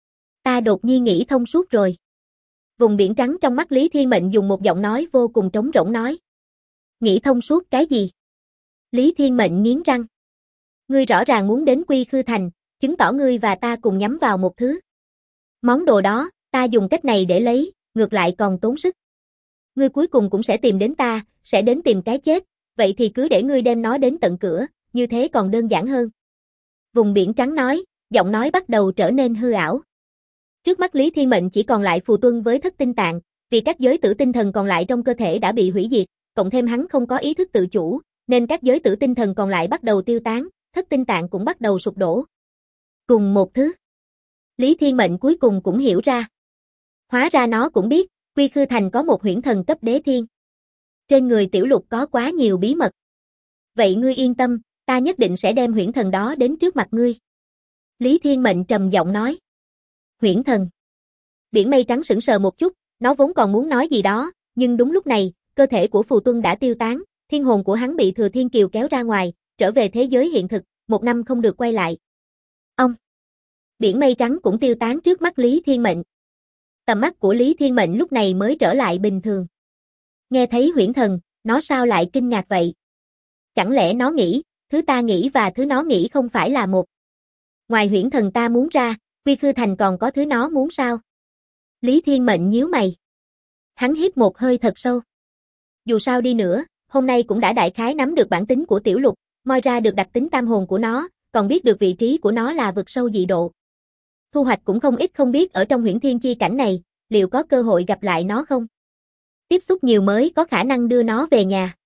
A: Ta đột nhiên nghĩ thông suốt rồi. Vùng biển trắng trong mắt Lý Thiên Mệnh dùng một giọng nói vô cùng trống rỗng nói. Nghĩ thông suốt cái gì? Lý Thiên Mệnh nghiến răng. Ngươi rõ ràng muốn đến Quy Khư Thành, chứng tỏ ngươi và ta cùng nhắm vào một thứ. Món đồ đó, ta dùng cách này để lấy, ngược lại còn tốn sức. Ngươi cuối cùng cũng sẽ tìm đến ta, sẽ đến tìm cái chết, vậy thì cứ để ngươi đem nó đến tận cửa, như thế còn đơn giản hơn. Vùng biển trắng nói, giọng nói bắt đầu trở nên hư ảo. Trước mắt Lý Thiên Mệnh chỉ còn lại Phù Tuân với thất tinh tạng, vì các giới tử tinh thần còn lại trong cơ thể đã bị hủy diệt, cộng thêm hắn không có ý thức tự chủ, nên các giới tử tinh thần còn lại bắt đầu tiêu tán, thất tinh tạng cũng bắt đầu sụp đổ. Cùng một thứ. Lý Thiên Mệnh cuối cùng cũng hiểu ra. Hóa ra nó cũng biết, Quy Khư Thành có một huyễn thần cấp đế thiên. Trên người Tiểu Lục có quá nhiều bí mật. Vậy ngươi yên tâm, ta nhất định sẽ đem huyễn thần đó đến trước mặt ngươi. Lý Thiên Mệnh trầm giọng nói. Huyễn thần. Biển mây trắng sững sờ một chút, nó vốn còn muốn nói gì đó, nhưng đúng lúc này, cơ thể của Phù Tuân đã tiêu tán, thiên hồn của hắn bị Thừa Thiên Kiều kéo ra ngoài, trở về thế giới hiện thực, 1 năm không được quay lại. Ông. Biển mây trắng cũng tiêu tán trước mắt Lý Thiên Mệnh. Tầm mắt của Lý Thiên Mệnh lúc này mới trở lại bình thường. Nghe thấy huyễn thần, nó sao lại kinh ngạc vậy? Chẳng lẽ nó nghĩ, thứ ta nghĩ và thứ nó nghĩ không phải là một? Ngoài huyễn thần ta muốn ra, Quy Khư Thành còn có thứ nó muốn sao? Lý Thiên Mệnh nhíu mày. Hắn hít một hơi thật sâu. Dù sao đi nữa, hôm nay cũng đã đại khái nắm được bản tính của Tiểu Lục, moi ra được đặc tính tam hồn của nó, còn biết được vị trí của nó là vực sâu dị độ. Thu hoạch cũng không ít, không biết ở trong huyễn thiên chi cảnh này, liệu có cơ hội gặp lại nó không? Tiếp xúc nhiều mới có khả năng đưa nó về nhà.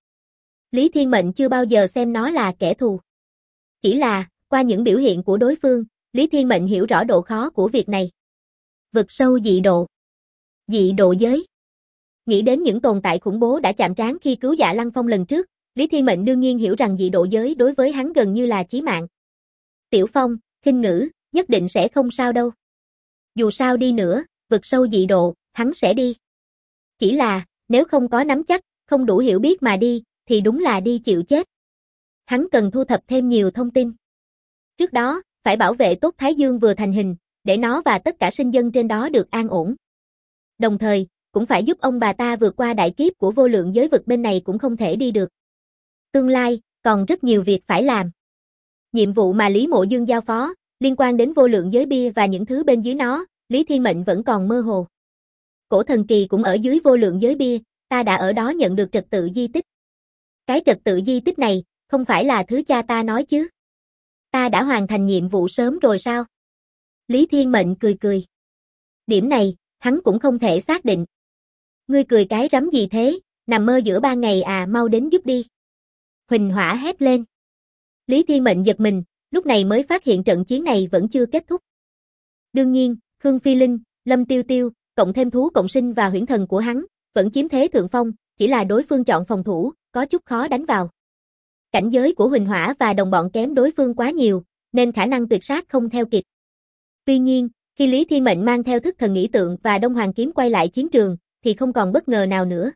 A: Lý Thiên Mệnh chưa bao giờ xem nó là kẻ thù. Chỉ là, qua những biểu hiện của đối phương, Lý Thiên Mệnh hiểu rõ độ khó của việc này. Vực sâu dị độ. Dị độ giới. Nghĩ đến những tồn tại khủng bố đã chạm trán khi cứu Dạ Lăng Phong lần trước, Lý Thiên Mệnh đương nhiên hiểu rằng dị độ giới đối với hắn gần như là chí mạng. Tiểu Phong, khinh ngữ, nhất định sẽ không sao đâu. Dù sao đi nữa, vực sâu dị độ, hắn sẽ đi. Chỉ là, nếu không có nắm chắc, không đủ hiểu biết mà đi, thì đúng là đi chịu chết. Hắn cần thu thập thêm nhiều thông tin. Trước đó, phải bảo vệ tốt Thái Dương vừa thành hình, để nó và tất cả sinh dân trên đó được an ổn. Đồng thời, cũng phải giúp ông bà ta vượt qua đại kiếp của vô lượng giới vực bên này cũng không thể đi được. Tương lai, còn rất nhiều việc phải làm. Nhiệm vụ mà Lý Mộ Dương giao phó, liên quan đến vô lượng giới bia và những thứ bên dưới nó, Lý Thiên Mệnh vẫn còn mơ hồ. Cổ thần kỳ cũng ở dưới vô lượng giới bia, ta đã ở đó nhận được trật tự di tích. Cái trật tự di tích này, không phải là thứ cha ta nói chứ? Ta đã hoàn thành nhiệm vụ sớm rồi sao? Lý Thiên Mệnh cười cười. Điểm này, hắn cũng không thể xác định. Ngươi cười cái rắm gì thế, nằm mơ giữa ban ngày à, mau đến giúp đi. Huỳnh Hỏa hét lên. Lý Thiên Mệnh giật mình, lúc này mới phát hiện trận chiến này vẫn chưa kết thúc. Đương nhiên, Khương Phi Linh, Lâm Tiêu Tiêu, cộng thêm thú cộng sinh và huyễn thần của hắn, vẫn chiếm thế thượng phong, chỉ là đối phương chọn phòng thủ, có chút khó đánh vào. Cảnh giới của Huỳnh Hỏa và đồng bọn kém đối phương quá nhiều, nên khả năng tuyệt sát không theo kịp. Tuy nhiên, khi Lý Thiên Mệnh mang theo thức thần nghĩ tượng và Đông Hoàng kiếm quay lại chiến trường, thì không còn bất ngờ nào nữa.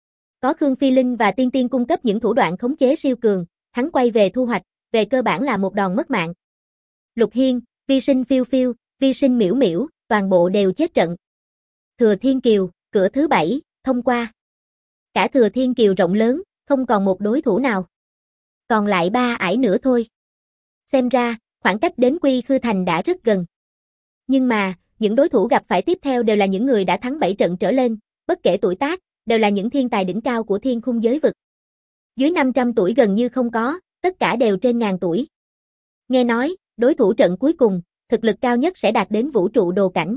A: Có Khương Phi Linh và Tiên Tiên cung cấp những thủ đoạn khống chế siêu cường, hắn quay về thu hoạch, về cơ bản là một đòn mất mạng. Lục Hiên, Vi Sinh Phiêu Phiêu, Vi Sinh Miễu Miễu, toàn bộ đều chết trận. Thừa Thiên Kiều, cửa thứ 7, thông qua. Cả Thừa Thiên Kiều rộng lớn, không còn một đối thủ nào. Còn lại 3 ải nữa thôi. Xem ra, khoảng cách đến Quy Khư Thành đã rất gần. Nhưng mà, những đối thủ gặp phải tiếp theo đều là những người đã thắng 7 trận trở lên, bất kể tuổi tác, đều là những thiên tài đỉnh cao của thiên khung giới vực. Dưới 500 tuổi gần như không có, tất cả đều trên ngàn tuổi. Nghe nói, đối thủ trận cuối cùng, thực lực cao nhất sẽ đạt đến vũ trụ đồ cảnh.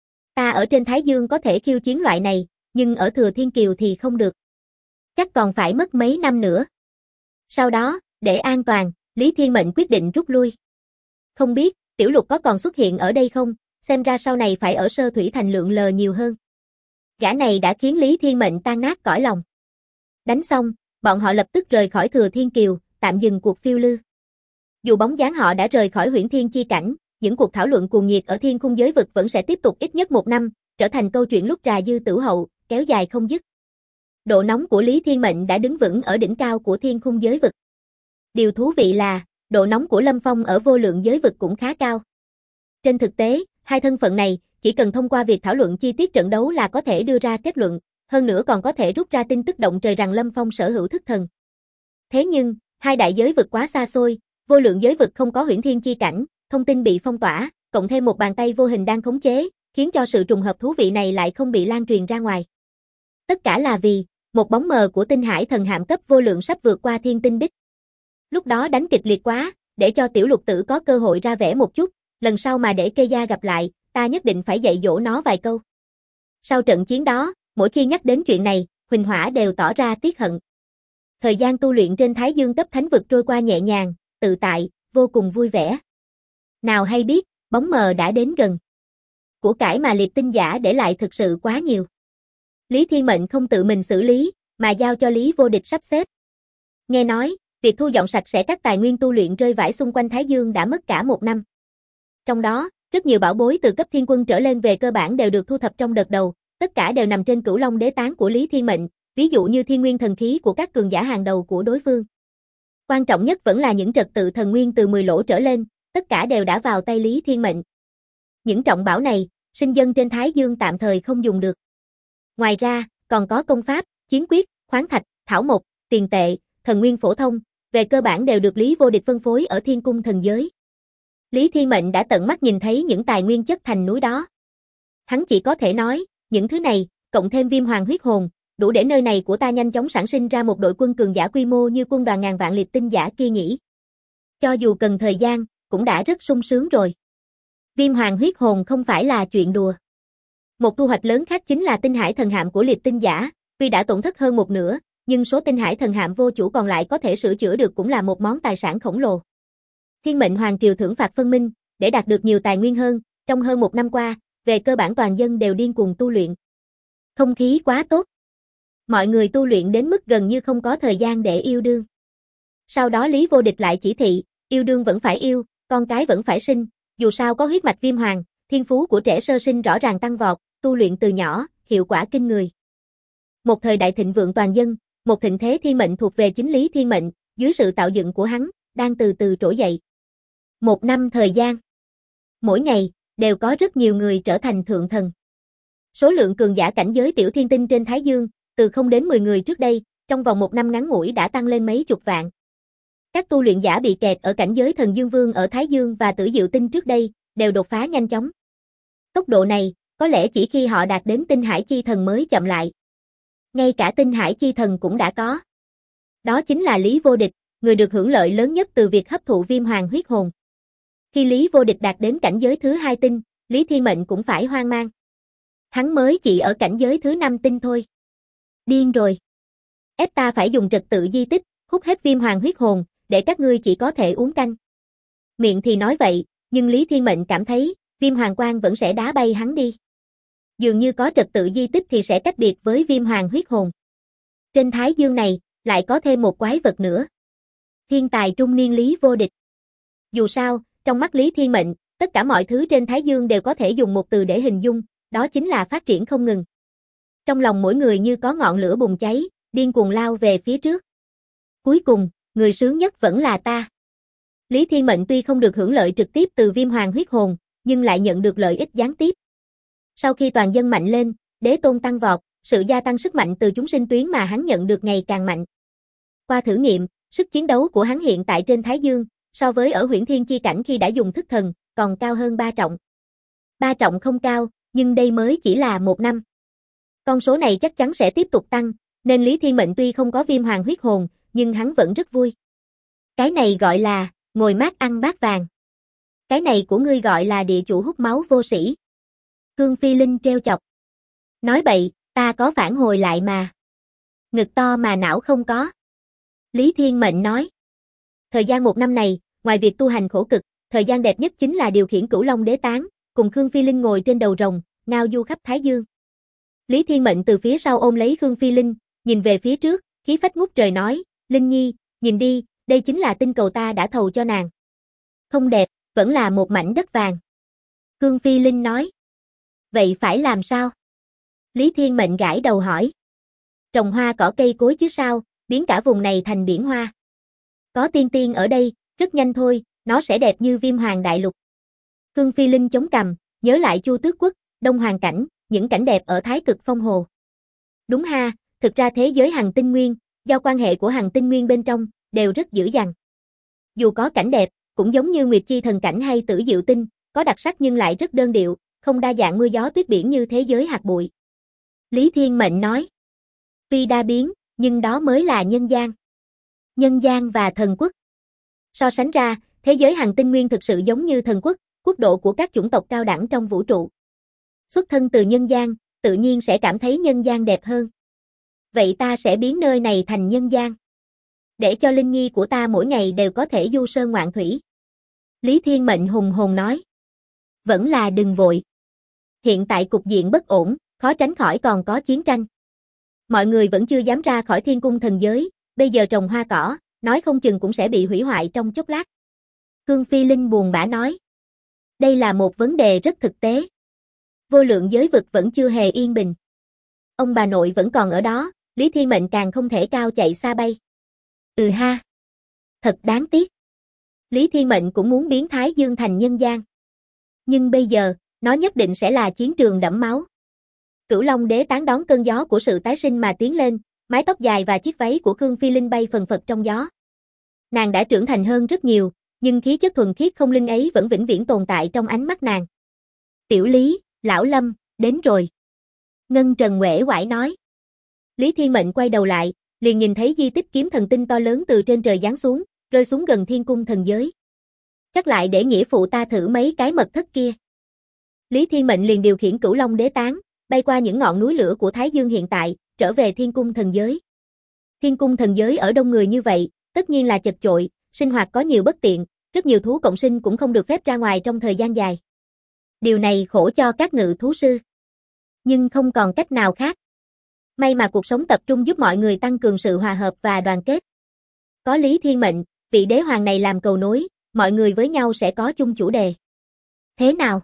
A: Ta ở trên Thái Dương có thể khiêu chiến loại này, nhưng ở Thừa Thiên Kiều thì không được. Chắc còn phải mất mấy năm nữa. Sau đó, để an toàn, Lý Thiên Mệnh quyết định rút lui. Không biết, Tiểu Lục có còn xuất hiện ở đây không, xem ra sau này phải ở Sơ Thủy Thành lượn lờ nhiều hơn. Gã này đã khiến Lý Thiên Mệnh tan nát cõi lòng. Đánh xong, bọn họ lập tức rời khỏi Thừa Thiên Kiều, tạm dừng cuộc phiêu lưu. Dù bóng dáng họ đã rời khỏi Huyễn Thiên chi cảnh, những cuộc thảo luận cuồng nhiệt ở thiên khung giới vực vẫn sẽ tiếp tục ít nhất 1 năm, trở thành câu chuyện lúc trà dư tửu hậu, kéo dài không dứt. Độ nóng của Lý Thiên Mệnh đã đứng vững ở đỉnh cao của thiên khung giới vực. Điều thú vị là, độ nóng của Lâm Phong ở vô lượng giới vực cũng khá cao. Trên thực tế, hai thân phận này, chỉ cần thông qua việc thảo luận chi tiết trận đấu là có thể đưa ra kết luận, hơn nữa còn có thể rút ra tin tức động trời rằng Lâm Phong sở hữu thức thần. Thế nhưng, hai đại giới vực quá xa xôi, vô lượng giới vực không có Huyễn Thiên chi cảnh, thông tin bị phong tỏa, cộng thêm một bàn tay vô hình đang khống chế, khiến cho sự trùng hợp thú vị này lại không bị lan truyền ra ngoài. Tất cả là vì, một bóng mờ của tinh hải thần hạm cấp vô lượng sắp vượt qua thiên tinh bích. Lúc đó đánh kịch liệt quá, để cho Tiểu Lục Tử có cơ hội ra vẻ một chút, lần sau mà để Kê Gia gặp lại, ta nhất định phải dạy dỗ nó vài câu. Sau trận chiến đó, mỗi khi nhắc đến chuyện này, Huỳnh Hỏa đều tỏ ra tiếc hận. Thời gian tu luyện trên Thái Dương cấp thánh vực trôi qua nhẹ nhàng, tự tại, vô cùng vui vẻ. Nào hay biết, bóng mờ đã đến gần. Của cải mà Liệp Tinh Giả để lại thực sự quá nhiều. Lý Thiên Mệnh không tự mình xử lý, mà giao cho Lý Vô Địch sắp xếp. Nghe nói, việc thu dọn sạch sẽ các tài nguyên tu luyện rơi vãi xung quanh Thái Dương đã mất cả 1 năm. Trong đó, rất nhiều bảo bối từ cấp thiên quân trở lên về cơ bản đều được thu thập trong đợt đầu, tất cả đều nằm trên Cửu Long đế tán của Lý Thiên Mệnh, ví dụ như thiên nguyên thần khí của các cường giả hàng đầu của đối phương. Quan trọng nhất vẫn là những trật tự thần nguyên từ 10 lỗ trở lên, tất cả đều đã vào tay Lý Thiên Mệnh. Những trọng bảo này, sinh dân trên Thái Dương tạm thời không dùng được. Ngoài ra, còn có công pháp, chiến quyết, khoáng thạch, thảo mộc, tiền tệ, thần nguyên phổ thông, về cơ bản đều được Lý Vô Địch phân phối ở Thiên Cung thần giới. Lý Thiên Mệnh đã tận mắt nhìn thấy những tài nguyên chất thành núi đó. Hắn chỉ có thể nói, những thứ này, cộng thêm viêm hoàng huyết hồn, đủ để nơi này của ta nhanh chóng sản sinh ra một đội quân cường giả quy mô như quân đoàn ngàn vạn Liệp Tinh Giả kia nhỉ. Cho dù cần thời gian, cũng đã rất sung sướng rồi. Viêm hoàng huyết hồn không phải là chuyện đùa. Một thu hoạch lớn khác chính là tinh hải thần hạm của Liệp Tinh Giả, tuy đã tổn thất hơn một nửa, nhưng số tinh hải thần hạm vô chủ còn lại có thể sửa chữa được cũng là một món tài sản khổng lồ. Thiên Mệnh Hoàng Triều thưởng phạt phân minh, để đạt được nhiều tài nguyên hơn, trong hơn 1 năm qua, về cơ bản toàn dân đều điên cuồng tu luyện. Không khí quá tốt. Mọi người tu luyện đến mức gần như không có thời gian để yêu đương. Sau đó Lý Vô Địch lại chỉ thị, yêu đương vẫn phải yêu, con cái vẫn phải sinh, dù sao có huyết mạch viêm hoàng, thiên phú của trẻ sơ sinh rõ ràng tăng vọt, tu luyện từ nhỏ, hiệu quả kinh người. Một thời đại thịnh vượng toàn dân, một thịnh thế thiên mệnh thuộc về chính Lý Thiên Mệnh, dưới sự tạo dựng của hắn, đang từ từ trỗi dậy. 1 năm thời gian. Mỗi ngày, đều có rất nhiều người trở thành thượng thần. Số lượng cường giả cảnh giới tiểu thiên tinh trên Thái Dương, từ 0 đến 10 người trước đây, trong vòng 1 năm ngắn ngủi đã tăng lên mấy chục vạn. Các tu luyện giả bị kẹt ở cảnh giới thần Dương Vương ở Thái Dương và Tử Diệu Tinh trước đây, đều đột phá nhanh chóng. Tốc độ này, có lẽ chỉ khi họ đạt đến tinh hải chi thần mới chậm lại. Ngay cả tinh hải chi thần cũng đã có. Đó chính là Lý Vô Địch, người được hưởng lợi lớn nhất từ việc hấp thụ viêm hoàng huyết hồn. Khi Lý Vô Địch đạt đến cảnh giới thứ 2 tinh, Lý Thiên Mệnh cũng phải hoang mang. Hắn mới chỉ ở cảnh giới thứ 5 tinh thôi. Điên rồi. Ép ta phải dùng trật tự di tích, hút hết viêm hoàng huyết hồn, để các ngươi chỉ có thể uống canh. Miệng thì nói vậy, nhưng Lý Thiên Mệnh cảm thấy, viêm hoàng quang vẫn sẽ đá bay hắn đi. Dường như có trật tự di tích thì sẽ cách biệt với viêm hoàng huyết hồn. Trên Thái Dương này, lại có thêm một quái vật nữa. Thiên tài trung niên Lý Vô Địch. Dù sao, trong mắt Lý Thiên Mệnh, tất cả mọi thứ trên Thái Dương đều có thể dùng một từ để hình dung, đó chính là phát triển không ngừng. Trong lòng mỗi người như có ngọn lửa bùng cháy, điên cuồng lao về phía trước. Cuối cùng, người sướng nhất vẫn là ta. Lý Thiên Mệnh tuy không được hưởng lợi trực tiếp từ viêm hoàng huyết hồn, nhưng lại nhận được lợi ích gián tiếp. Sau khi toàn dân mạnh lên, đế tôn tăng vọt, sự gia tăng sức mạnh từ chúng sinh tuyến mà hắn nhận được ngày càng mạnh. Qua thử nghiệm, sức chiến đấu của hắn hiện tại trên Thái Dương, so với ở Huyễn Thiên Chi Cảnh khi đã dùng thức thần, còn cao hơn 3 trọng. 3 trọng không cao, nhưng đây mới chỉ là 1 năm. Con số này chắc chắn sẽ tiếp tục tăng, nên Lý Thiên Mệnh tuy không có viêm hoàng huyết hồn, nhưng hắn vẫn rất vui. Cái này gọi là, ngồi mát ăn bát vàng. Cái này của ngươi gọi là địa chủ hút máu vô sĩ. Khương Phi Linh trêu chọc. Nói bậy, ta có phản hồi lại mà. Ngực to mà não không có. Lý Thiên Mệnh nói. Thời gian 1 năm này, ngoài việc tu hành khổ cực, thời gian đẹp nhất chính là điều khiển Cửu Long Đế Tán, cùng Khương Phi Linh ngồi trên đầu rồng, ngao du khắp Thái Dương. Lý Thiên Mệnh từ phía sau ôm lấy Khương Phi Linh, nhìn về phía trước, khí phách ngút trời nói, Linh Nhi, nhìn đi, đây chính là tinh cầu ta đã thầu cho nàng. Không đẹp, vẫn là một mảnh đất vàng. Khương Phi Linh nói. Vậy phải làm sao? Lý Thiên Mệnh gãi đầu hỏi. Trồng hoa cỏ cây cối chứ sao, biến cả vùng này thành biển hoa. Có tiên tiên ở đây, rất nhanh thôi, nó sẽ đẹp như viêm hoàng đại lục. Khương Phi Linh chống cằm, nhớ lại Chu Tước Quốc, Đông Hoàng Cảnh, những cảnh đẹp ở Thái Cực Phong Hồ. Đúng ha, thực ra thế giới Hằng Tinh Nguyên, do quan hệ của Hằng Tinh Nguyên bên trong, đều rất dữ dằn. Dù có cảnh đẹp, cũng giống như Nguyệt Chi Thần Cảnh hay Tử Diệu Tinh, có đặc sắc nhưng lại rất đơn điệu, không đa dạng mưa gió tuyết biển như thế giới hạt bụi. Lý Thiên Mệnh nói. Tuy đa biến, nhưng đó mới là nhân gian. Nhân gian và thần quốc. So sánh ra, thế giới Hằng Tinh Nguyên thực sự giống như thần quốc, quốc độ của các chủng tộc cao đẳng trong vũ trụ. Xuất thân từ nhân gian, tự nhiên sẽ cảm thấy nhân gian đẹp hơn. Vậy ta sẽ biến nơi này thành nhân gian. Để cho Linh Nhi của ta mỗi ngày đều có thể du sơn ngoạn thủy. Lý Thiên Mệnh hùng hồn nói. Vẫn là đừng vội. Hiện tại cục diện bất ổn, khó tránh khỏi còn có chiến tranh. Mọi người vẫn chưa dám ra khỏi Thiên Cung Thần Giới, bây giờ trồng hoa cỏ, nói không chừng cũng sẽ bị hủy hoại trong chốc lát. Khương Phi Linh buồn bã nói. Đây là một vấn đề rất thực tế. Vô lượng giới vực vẫn chưa hề yên bình. Ông bà nội vẫn còn ở đó, Lý Thiên Mệnh càng không thể cao chạy xa bay. Ừ ha. Thật đáng tiếc. Lý Thiên Mệnh cũng muốn biến Thái Dương thành nhân gian. Nhưng bây giờ, nó nhất định sẽ là chiến trường đẫm máu. Cửu Long Đế Tán đón cơn gió của sự tái sinh mà tiến lên, mái tóc dài và chiếc váy của Khương Phi Linh bay phần phật trong gió. Nàng đã trưởng thành hơn rất nhiều, nhưng khí chất thuần khiết không linh ấy vẫn vĩnh viễn tồn tại trong ánh mắt nàng. Tiểu Lý, Lão Lâm, đến rồi. Ngân Trần uể oải nói. Lý Thiên Mệnh quay đầu lại, liền nhìn thấy di tích kiếm thần tinh to lớn từ trên trời giáng xuống, rơi xuống gần Thiên Cung Thần Giới. Chắc lại để nghĩa phụ ta thử mấy cái mật thất kia. Lý Thiên Mệnh liền điều khiển Cửu Long Đế Tán, bay qua những ngọn núi lửa của Thái Dương hiện tại, trở về Thiên Cung Thần Giới. Thiên Cung Thần Giới ở đông người như vậy, tất nhiên là chật chội, sinh hoạt có nhiều bất tiện, rất nhiều thú cộng sinh cũng không được phép ra ngoài trong thời gian dài. Điều này khổ cho các ngự thú sư. Nhưng không còn cách nào khác. May mà cuộc sống tập trung giúp mọi người tăng cường sự hòa hợp và đoàn kết. Có Lý Thiên Mệnh, vị đế hoàng này làm cầu nối, mọi người với nhau sẽ có chung chủ đề. Thế nào?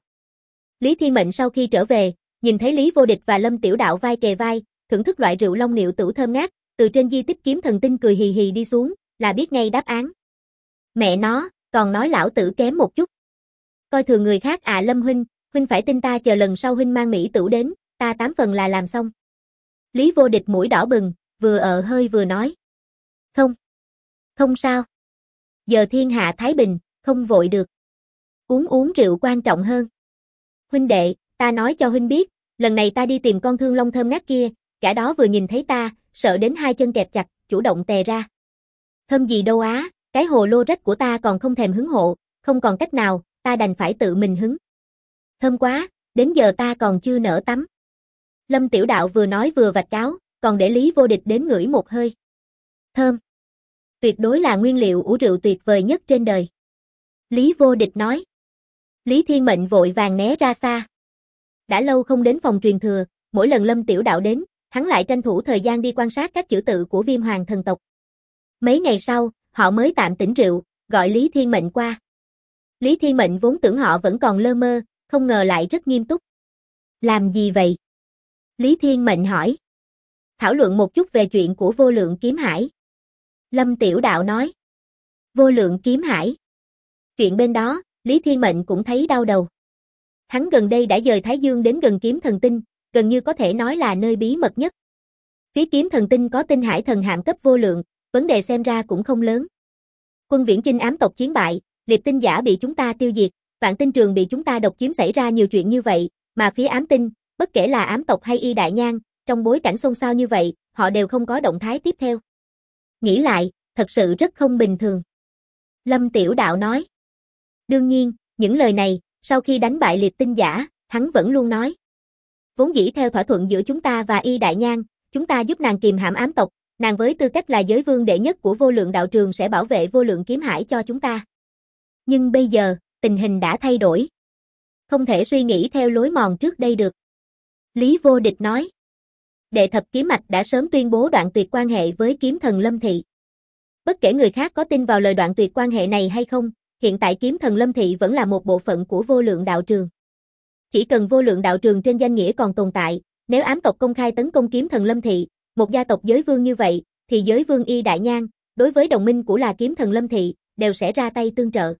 A: Lý Thiên Mệnh sau khi trở về, nhìn thấy Lý Vô Địch và Lâm Tiểu Đạo vai kề vai, thưởng thức loại rượu long niệu tửu thơm ngát, từ trên di tích kiếm thần tinh cười hì hì đi xuống, là biết ngay đáp án. Mẹ nó, còn nói lão tử kém một chút. Coi thường người khác à Lâm huynh phải tin ta chờ lần sau huynh mang mỹ tửu đến, ta 8 phần là làm xong. Lý Vô Địch mũi đỏ bừng, vừa hơi vừa nói. Không sao. Giờ thiên hạ thái bình, không vội được. Uống rượu quan trọng hơn. Huynh đệ, ta nói cho huynh biết, lần này ta đi tìm con thương long thơm ngát kia, cả đó vừa nhìn thấy ta, sợ đến hai chân kẹp chặt, chủ động tè ra. Thơm gì đâu á, cái hồ lô rách của ta còn không thèm hứng hộ, không còn cách nào, ta đành phải tự mình hứng. Thơm quá, đến giờ ta còn chưa nỡ tắm. Lâm Tiểu Đạo vừa nói vừa vạch cáo, còn để Lý Vô Địch đến ngửi một hơi. Thơm. Tuyệt đối là nguyên liệu ủ rượu tuyệt vời nhất trên đời. Lý Vô Địch nói. Lý Thiên Mệnh vội vàng né ra xa. Đã lâu không đến phòng truyền thừa, mỗi lần Lâm Tiểu Đạo đến, hắn lại tranh thủ thời gian đi quan sát các chữ tự của Viêm Hoàng thần tộc. Mấy ngày sau, họ mới tạm tỉnh rượu, gọi Lý Thiên Mệnh qua. Lý Thiên Mệnh vốn tưởng họ vẫn còn lơ mơ, không ngờ lại rất nghiêm túc. Làm gì vậy? Lý Thiên Mệnh hỏi. Thảo luận một chút về chuyện của Vô Lượng Kiếm Hải. Lâm Tiểu Đạo nói. Vô Lượng Kiếm Hải. Chuyện bên đó, Lý Thiên Mệnh cũng thấy đau đầu. Hắn gần đây đã dời Thái Dương đến gần Kiếm Thần Tinh, gần như có thể nói là nơi bí mật nhất. Phía Kiếm Thần Tinh có tinh hải thần hạm cấp vô lượng, vấn đề xem ra cũng không lớn. Quân viễn chinh ám tộc chiến bại, liệp tinh giả bị chúng ta tiêu diệt, vạn tinh trường bị chúng ta độc chiếm, xảy ra nhiều chuyện như vậy, mà phía ám tinh, bất kể là ám tộc hay Y Đại Nhang, trong bối cảnh xôn xao như vậy, họ đều không có động thái tiếp theo. Nghĩ lại, thật sự rất không bình thường. Lâm Tiểu Đạo nói. Đương nhiên, những lời này, sau khi đánh bại liệp tinh giả, hắn vẫn luôn nói. Vốn dĩ theo thỏa thuận giữa chúng ta và Y Đại Nhang, chúng ta giúp nàng kìm hãm ám tộc, nàng với tư cách là giới vương đệ nhất của Vô Lượng đạo trường sẽ bảo vệ Vô Lượng kiếm hải cho chúng ta. Nhưng bây giờ, tình hình đã thay đổi. Không thể suy nghĩ theo lối mòn trước đây được. Lý Vô Địch nói. Đệ thập kiếm mạch đã sớm tuyên bố đoạn tuyệt quan hệ với kiếm thần Lâm Thị. Bất kể người khác có tin vào lời đoạn tuyệt quan hệ này hay không, hiện tại kiếm thần Lâm Thị vẫn là một bộ phận của Vô Lượng đạo trường. Chỉ cần Vô Lượng đạo trường trên danh nghĩa còn tồn tại, nếu ám tộc công khai tấn công kiếm thần Lâm Thị, một gia tộc giới vương như vậy, thì giới vương Y Đại Nhang, đối với đồng minh của là kiếm thần Lâm Thị, đều sẽ ra tay tương trợ.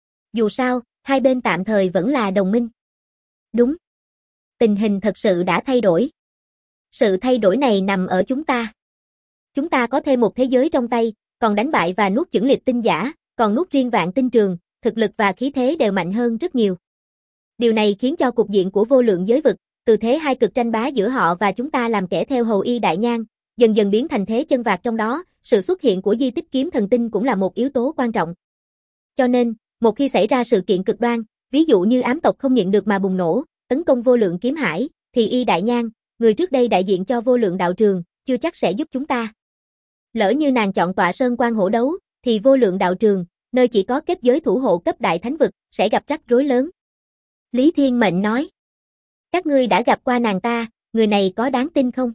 A: Dù sao, hai bên tạm thời vẫn là đồng minh. Đúng. Tình hình thật sự đã thay đổi. Sự thay đổi này nằm ở chúng ta. Chúng ta có thêm một thế giới trong tay, còn đánh bại và nuốt chửng liệp tinh giả, còn nuốt riêng vạn tinh trường, thực lực và khí thế đều mạnh hơn rất nhiều. Điều này khiến cho cục diện của vô lượng giới vực, từ thế hai cực tranh bá giữa họ và chúng ta làm kẻ theo hầu Y Đại Nhang, dần dần biến thành thế chân vạc trong đó, sự xuất hiện của di tích kiếm thần tinh cũng là một yếu tố quan trọng. Cho nên, một khi xảy ra sự kiện cực đoan, ví dụ như ám tộc không nhịn được mà bùng nổ, tấn công Vô Lượng kiếm hải, thì Y Đại Nhang, người trước đây đại diện cho Vô Lượng đạo trường, chưa chắc sẽ giúp chúng ta. Lỡ như nàng chọn tọa sơn quan hổ đấu, thì Vô Lượng đạo trường, nơi chỉ có kết giới thủ hộ cấp đại thánh vực, sẽ gặp rắc rối lớn. Lý Thiên Mệnh nói. Các ngươi đã gặp qua nàng ta, người này có đáng tin không?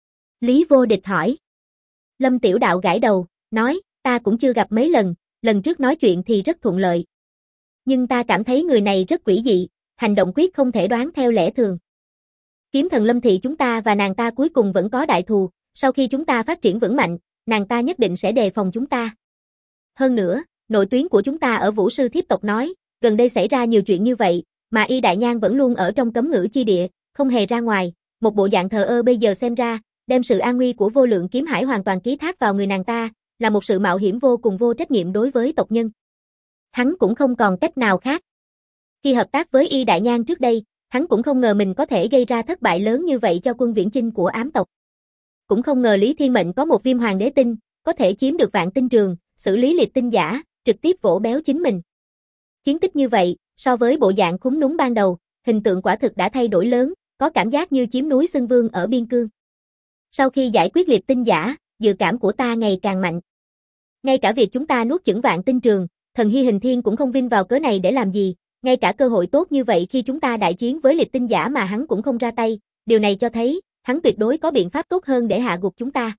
A: Lý Vô Địch hỏi. Lâm Tiểu Đạo gãi đầu, nói, ta cũng chưa gặp mấy lần, lần trước nói chuyện thì rất thuận lợi. Nhưng ta cảm thấy người này rất quỷ dị, hành động quyết không thể đoán theo lẽ thường. Kiếm thần Lâm Thị chúng ta và nàng ta cuối cùng vẫn có đại thù, sau khi chúng ta phát triển vững mạnh, nàng ta nhất định sẽ đề phòng chúng ta. Hơn nữa, nội tuyến của chúng ta ở Vũ Sư Thiếp tộc nói, gần đây xảy ra nhiều chuyện như vậy, mà Y Đại Nhang vẫn luôn ở trong cấm ngữ chi địa, không hề ra ngoài, một bộ dạng thờ ơ bây giờ xem ra, đem sự an nguy của Vô Lượng kiếm hải hoàn toàn ký thác vào người nàng ta, là một sự mạo hiểm vô cùng vô trách nhiệm đối với tộc nhân. Hắn cũng không còn cách nào khác. Khi hợp tác với Y Đại Nhang trước đây, hắn cũng không ngờ mình có thể gây ra thất bại lớn như vậy cho quân viễn chinh của ám tộc. Cũng không ngờ Lý Thiên Mệnh có một Viêm Hoàng đế tinh, có thể chiếm được vạn tinh trường, xử lý liệt tinh giả, trực tiếp vỗ béo chính mình. Chiến tích như vậy, so với bộ dạng khúm núm ban đầu, hình tượng quả thực đã thay đổi lớn, có cảm giác như chiếm núi xưng vương ở biên cương. Sau khi giải quyết liệt tinh giả, dự cảm của ta ngày càng mạnh. Ngay cả việc chúng ta nuốt chửng vạn tinh trường, thần Hy Hình Thiên cũng không vin vào cớ này để làm gì, ngay cả cơ hội tốt như vậy khi chúng ta đại chiến với liệt tinh giả mà hắn cũng không ra tay, điều này cho thấy, hắn tuyệt đối có biện pháp tốt hơn để hạ gục chúng ta.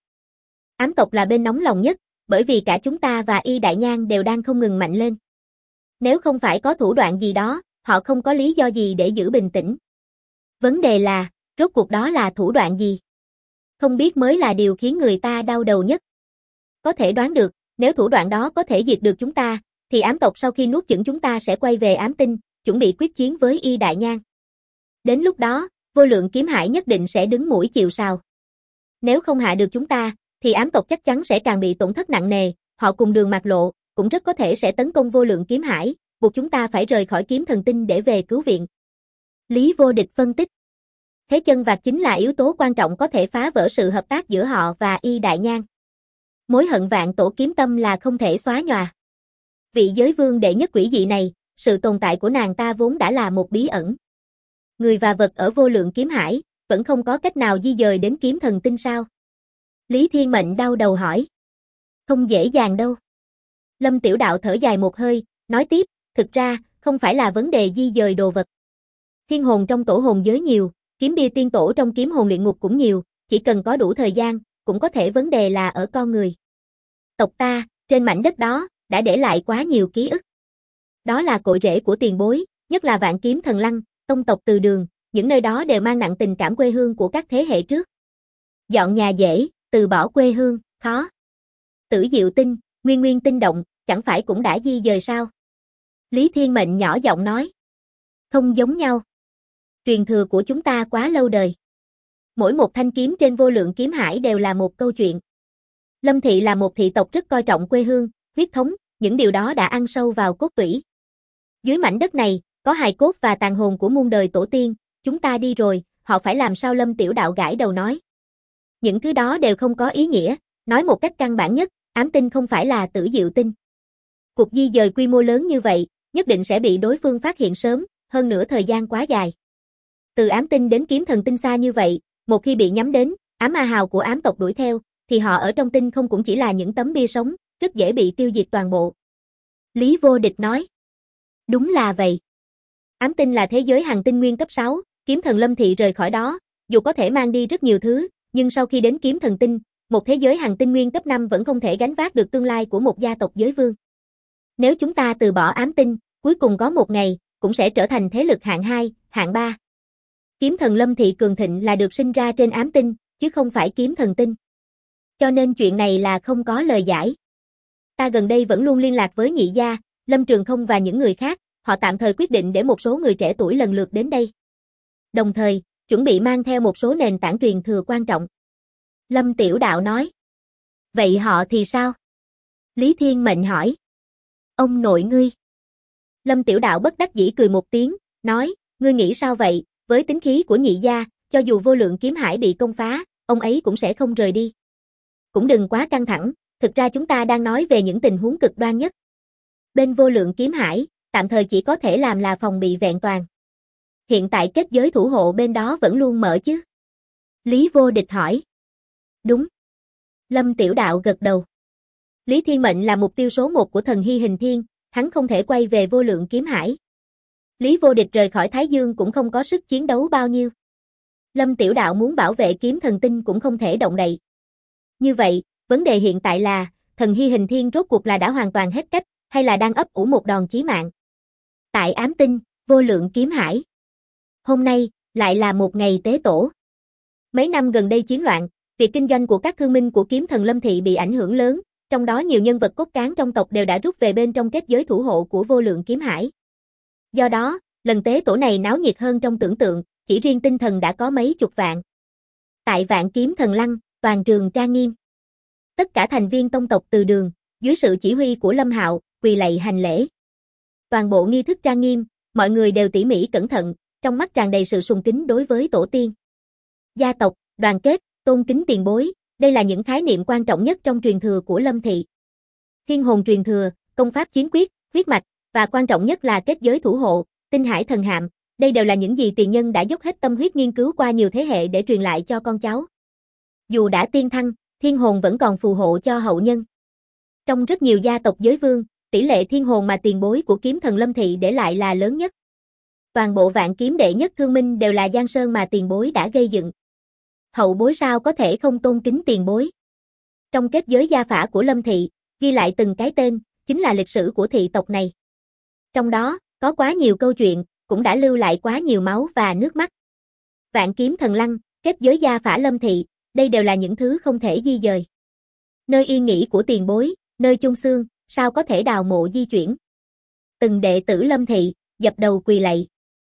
A: Ám tộc là bên nóng lòng nhất, bởi vì cả chúng ta và Y Đại Nhang đều đang không ngừng mạnh lên. Nếu không phải có thủ đoạn gì đó, họ không có lý do gì để giữ bình tĩnh. Vấn đề là, rốt cuộc đó là thủ đoạn gì? Không biết mới là điều khiến người ta đau đầu nhất. Có thể đoán được, nếu thủ đoạn đó có thể diệt được chúng ta, thì ám tộc sau khi nuốt chửng chúng ta sẽ quay về ám tinh, chuẩn bị quyết chiến với Y Đại Nhang. Đến lúc đó, Vô Lượng kiếm hải nhất định sẽ đứng mũi chịu sào. Nếu không hạ được chúng ta, thì ám tộc chắc chắn sẽ càng bị tổn thất nặng nề, họ cùng đường mạt lộ, cũng rất có thể sẽ tấn công Vô Lượng kiếm hải, buộc chúng ta phải rời khỏi kiếm thần tinh để về cứu viện. Lý Vô Địch phân tích. Thế chân vạc chính là yếu tố quan trọng có thể phá vỡ sự hợp tác giữa họ và Y Đại Nhang. Mối hận vạn tổ kiếm tâm là không thể xóa nhòa. Vị giới vương đệ nhất quỷ dị này, sự tồn tại của nàng ta vốn đã là một bí ẩn. Người và vật ở Vô Lượng kiếm hải, vẫn không có cách nào di dời đến kiếm thần tinh sao? Lý Thiên Mệnh đau đầu hỏi. Không dễ dàng đâu. Lâm Tiểu Đạo thở dài một hơi, nói tiếp, thực ra, không phải là vấn đề di dời đồ vật. Thiên hồn trong tổ hồn giới nhiều, kiếm bia tiên tổ trong kiếm hồn luyện ngục cũng nhiều, chỉ cần có đủ thời gian, cũng có thể vấn đề là ở con người. Tộc ta, trên mảnh đất đó, đã để lại quá nhiều ký ức. Đó là cội rễ của tiền bối, nhất là Vạn Kiếm Thần Lăng, tông tộc Từ Đường, những nơi đó đều mang nặng tình cảm quê hương của các thế hệ trước. Dọn nhà dễ, từ bỏ quê hương, khó. Tử Diệu Tinh, Nguyên Nguyên Tinh Động, chẳng phải cũng đã di dời sao? Lý Thiên Mệnh nhỏ giọng nói. Không giống nhau. Truyền thừa của chúng ta quá lâu đời. Mỗi một thanh kiếm trên vô lượng kiếm hải đều là một câu chuyện. Lâm Thị là một thị tộc rất coi trọng quê hương, huyết thống, những điều đó đã ăn sâu vào cốt tủy. Dưới mảnh đất này, có hài cốt và tàn hồn của muôn đời tổ tiên, chúng ta đi rồi, họ phải làm sao? Lâm Tiểu Đạo gãi đầu nói. Những thứ đó đều không có ý nghĩa, nói một cách căn bản nhất, ám tinh không phải là Tử Diệu Tinh. Cuộc di dời quy mô lớn như vậy, nhất định sẽ bị đối phương phát hiện sớm, hơn nữa thời gian quá dài. Từ ám tinh đến kiếm thần tinh xa như vậy, một khi bị nhắm đến, ám ma hào của ám tộc đuổi theo, thì họ ở trong tinh không cũng chỉ là những tấm bia sống, rất dễ bị tiêu diệt toàn bộ. Lý Vô Địch nói. Đúng là vậy. Ám tinh là thế giới hành tinh nguyên cấp 6, kiếm thần Lâm Thị rời khỏi đó, dù có thể mang đi rất nhiều thứ, nhưng sau khi đến kiếm thần tinh, một thế giới hành tinh nguyên cấp 5 vẫn không thể gánh vác được tương lai của một gia tộc giới vương. Nếu chúng ta từ bỏ ám tinh, cuối cùng có một ngày, cũng sẽ trở thành thế lực hạng 2, hạng 3. Kiếm thần Lâm Thị cường thịnh là được sinh ra trên ám tinh, chứ không phải kiếm thần tinh. Cho nên chuyện này là không có lời giải. Ta gần đây vẫn luôn liên lạc với Nhị gia, Lâm Trường Không và những người khác, họ tạm thời quyết định để một số người trẻ tuổi lần lượt đến đây. Đồng thời, chuẩn bị mang theo một số nền tảng truyền thừa quan trọng. Lâm Tiểu Đạo nói. Vậy họ thì sao? Lý Thiên Mệnh hỏi. Ông nội ngươi. Lâm Tiểu Đạo bất đắc dĩ cười một tiếng, nói, ngươi nghĩ sao vậy, với tính khí của Nhị gia, cho dù vô lượng kiếm hải bị công phá, ông ấy cũng sẽ không rời đi. Cũng đừng quá căng thẳng, thực ra chúng ta đang nói về những tình huống cực đoan nhất. Bên vô lượng kiếm hải, tạm thời chỉ có thể làm là phòng bị vẹn toàn. Hiện tại kết giới thủ hộ bên đó vẫn luôn mở chứ? Lý Vô Địch hỏi. Đúng. Lâm Tiểu Đạo gật đầu. Lý Thiên Mệnh là mục tiêu số 1 của thần Hy Hình Thiên, hắn không thể quay về vô lượng kiếm hải. Lý Vô Địch rời khỏi Thái Dương cũng không có sức chiến đấu bao nhiêu. Lâm Tiểu Đạo muốn bảo vệ kiếm thần tinh cũng không thể động đậy. Như vậy, vấn đề hiện tại là, thần Hy Hình Thiên rốt cuộc là đã hoàn toàn hết cách, hay là đang ấp ủ một đòn chí mạng? Tại ám tinh, vô lượng kiếm hải. Hôm nay, lại là một ngày tế tổ. Mấy năm gần đây chiến loạn, việc kinh doanh của các thương minh của kiếm thần Lâm Thị bị ảnh hưởng lớn, trong đó nhiều nhân vật cốt cán trong tộc đều đã rút về bên trong kết giới thủ hộ của vô lượng kiếm hải. Do đó, lần tế tổ này náo nhiệt hơn trong tưởng tượng, chỉ riêng tinh thần đã có mấy chục vạn. Tại Vạn Kiếm Thần Lăng, toàn trường trang nghiêm. Tất cả thành viên tông tộc Từ Đường, dưới sự chỉ huy của Lâm Hạo, quỳ lạy hành lễ. Toàn bộ nghi thức trang nghiêm, mọi người đều tỉ mỉ cẩn thận, trong mắt tràn đầy sự sùng kính đối với tổ tiên. Gia tộc, đoàn kết, tôn kính tiền bối, đây là những khái niệm quan trọng nhất trong truyền thừa của Lâm Thị. Thiên hồn truyền thừa, công pháp chiến quyết, huyết mạch, và quan trọng nhất là kết giới thủ hộ, tinh hải thần hạm, đây đều là những gì tiền nhân đã dốc hết tâm huyết nghiên cứu qua nhiều thế hệ để truyền lại cho con cháu. Dù đã tiên thăng, thiên hồn vẫn còn phù hộ cho hậu nhân. Trong rất nhiều gia tộc giới vương, tỷ lệ thiên hồn mà tiền bối của kiếm thần Lâm Thị để lại là lớn nhất. Toàn bộ vạn kiếm đệ nhất thương minh đều là giang sơn mà tiền bối đã gây dựng. Hậu bối sao có thể không tôn kính tiền bối? Trong kết giới gia phả của Lâm Thị, ghi lại từng cái tên, chính là lịch sử của thị tộc này. Trong đó, có quá nhiều câu chuyện, cũng đã lưu lại quá nhiều máu và nước mắt. Vạn Kiếm Thần Lăng, kết giới gia phả Lâm Thị, đây đều là những thứ không thể di dời. Nơi yên nghỉ của tiền bối, nơi chôn xương, sao có thể đào mộ di chuyển? Từng đệ tử Lâm Thị, dập đầu quỳ lạy.